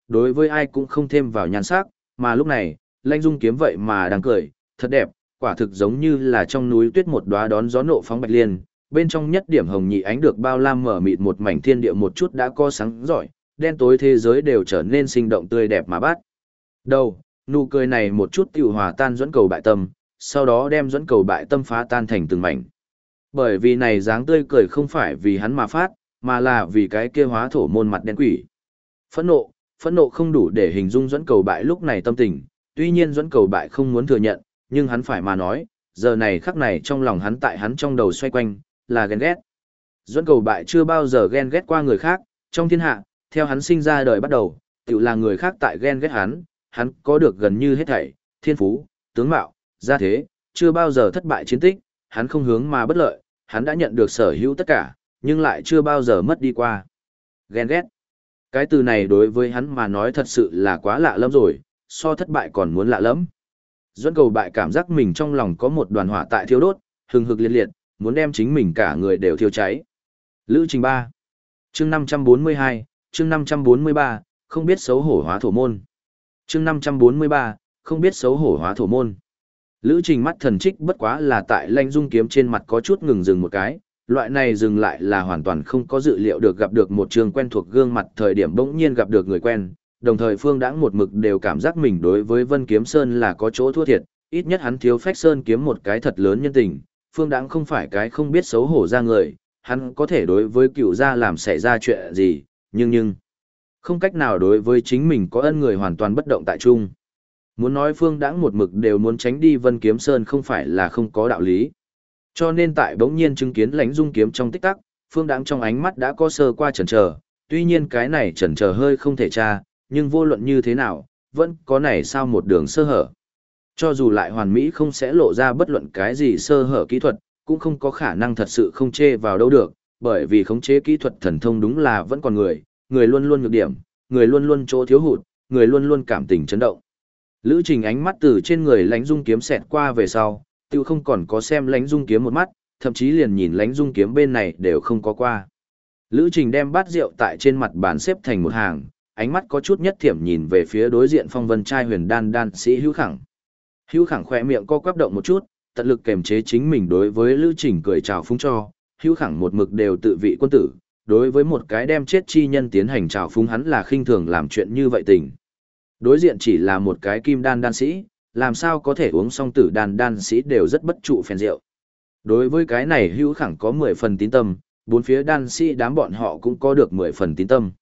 đối với ai cũng không thêm vào nhan sắc, mà lúc này, Lãnh Dung kiếm vậy mà đang cười, thật đẹp, quả thực giống như là trong núi tuyết một đóa đón gió nộ phóng bạch liên, bên trong nhất điểm hồng nhị ánh được bao lam mở mịt một mảnh thiên địa một chút đã có sáng rọi, đen tối thế giới đều trở nên sinh động tươi đẹp mà bắt. Đầu, nụ cười này một chút tiêu hòa tan dẫn cầu bại tâm, sau đó đem dẫn cầu bại tâm phá tan thành từng mảnh. Bởi vì này dáng tươi cười không phải vì hắn mà phát, mà là vì cái kia hóa thổ môn mặt đen quỷ. Phẫn nộ không đủ để hình dung dẫn cầu bại lúc này tâm tình, tuy nhiên dẫn cầu bại không muốn thừa nhận, nhưng hắn phải mà nói, giờ này khắc này trong lòng hắn tại hắn trong đầu xoay quanh, là ghen ghét. Dẫn cầu bại chưa bao giờ ghen ghét qua người khác, trong thiên hạ, theo hắn sinh ra đời bắt đầu, tự là người khác tại ghen ghét hắn có được gần như hết thảy, thiên phú, tướng mạo, gia thế, chưa bao giờ thất bại chiến tích, hắn không hướng mà bất lợi, hắn đã nhận được sở hữu tất cả, nhưng lại chưa bao giờ mất đi qua. Ghen ghét. Cái từ này đối với hắn mà nói thật sự là quá lạ lắm rồi, so thất bại còn muốn lạ lắm. Duẫn cầu bại cảm giác mình trong lòng có một đoàn hỏa tại thiêu đốt, hừng hực liệt liệt, muốn đem chính mình cả người đều thiêu cháy. Lữ trình 3. Chương 542, chương 543, không biết xấu hổ hóa thổ môn. Chương 543, không biết xấu hổ hóa thổ môn. Lữ trình mắt thần trích bất quá là tại Lãnh Dung kiếm trên mặt có chút ngừng dừng một cái, loại này dừng lại là hoàn toàn không có dự liệu được gặp được một trường quen thuộc gương mặt thời điểm bỗng nhiên gặp được người quen, đồng thời Phương Đãng một mực đều cảm giác mình đối với Vân Kiếm Sơn là có chỗ thua thiệt, ít nhất hắn thiếu Phách Sơn kiếm một cái thật lớn nhân tình, Phương Đãng không phải cái không biết xấu hổ ra người, hắn có thể đối với cựu gia làm xảy ra chuyện gì, nhưng không cách nào đối với chính mình có ân người hoàn toàn bất động tại chung. Muốn nói Phương Đãng một mực đều muốn tránh đi Vân Kiếm Sơn không phải là không có đạo lý. Cho nên tại bỗng nhiên chứng kiến Lãnh Dung kiếm trong tích tắc, Phương Đãng trong ánh mắt đã có sơ qua chần chờ, tuy nhiên cái này chần chờ hơi không thể tra, nhưng vô luận như thế nào, vẫn có này sao một đường sơ hở. Cho dù lại hoàn mỹ không sẽ lộ ra bất luận cái gì sơ hở kỹ thuật, cũng không có khả năng thật sự không chê vào đâu được, bởi vì khống chế kỹ thuật thần thông đúng là vẫn còn người luôn luôn nhược điểm, người luôn luôn chỗ thiếu hụt, người luôn luôn cảm tình chấn động. Lữ Trình ánh mắt từ trên người Lãnh Dung kiếm xẹt qua về sau, tiêu không còn có xem Lãnh Dung kiếm một mắt, thậm chí liền nhìn Lãnh Dung kiếm bên này đều không có qua. Lữ Trình đem bát rượu tại trên mặt bàn xếp thành một hàng, ánh mắt có chút nhất thiểm nhìn về phía đối diện phong vân trai huyền đan sĩ Hữu Khẳng. Hữu Khẳng khỏe miệng co quắp động một chút, tận lực kềm chế chính mình đối với Lữ Trình cười chào phúng cho, Hữu Khẳng một mực đều tự vị quân tử, đối với một cái đem chết chi nhân tiến hành chào phúng hắn là khinh thường làm chuyện như vậy tình. Đối diện chỉ là một cái kim đan sĩ, làm sao có thể uống xong tử đan sĩ đều rất bất trụ phèn rượu. Đối với cái này Hữu Khẳng có 10 phần tín tâm, bốn phía đan sĩ đám bọn họ cũng có được 10 phần tín tâm.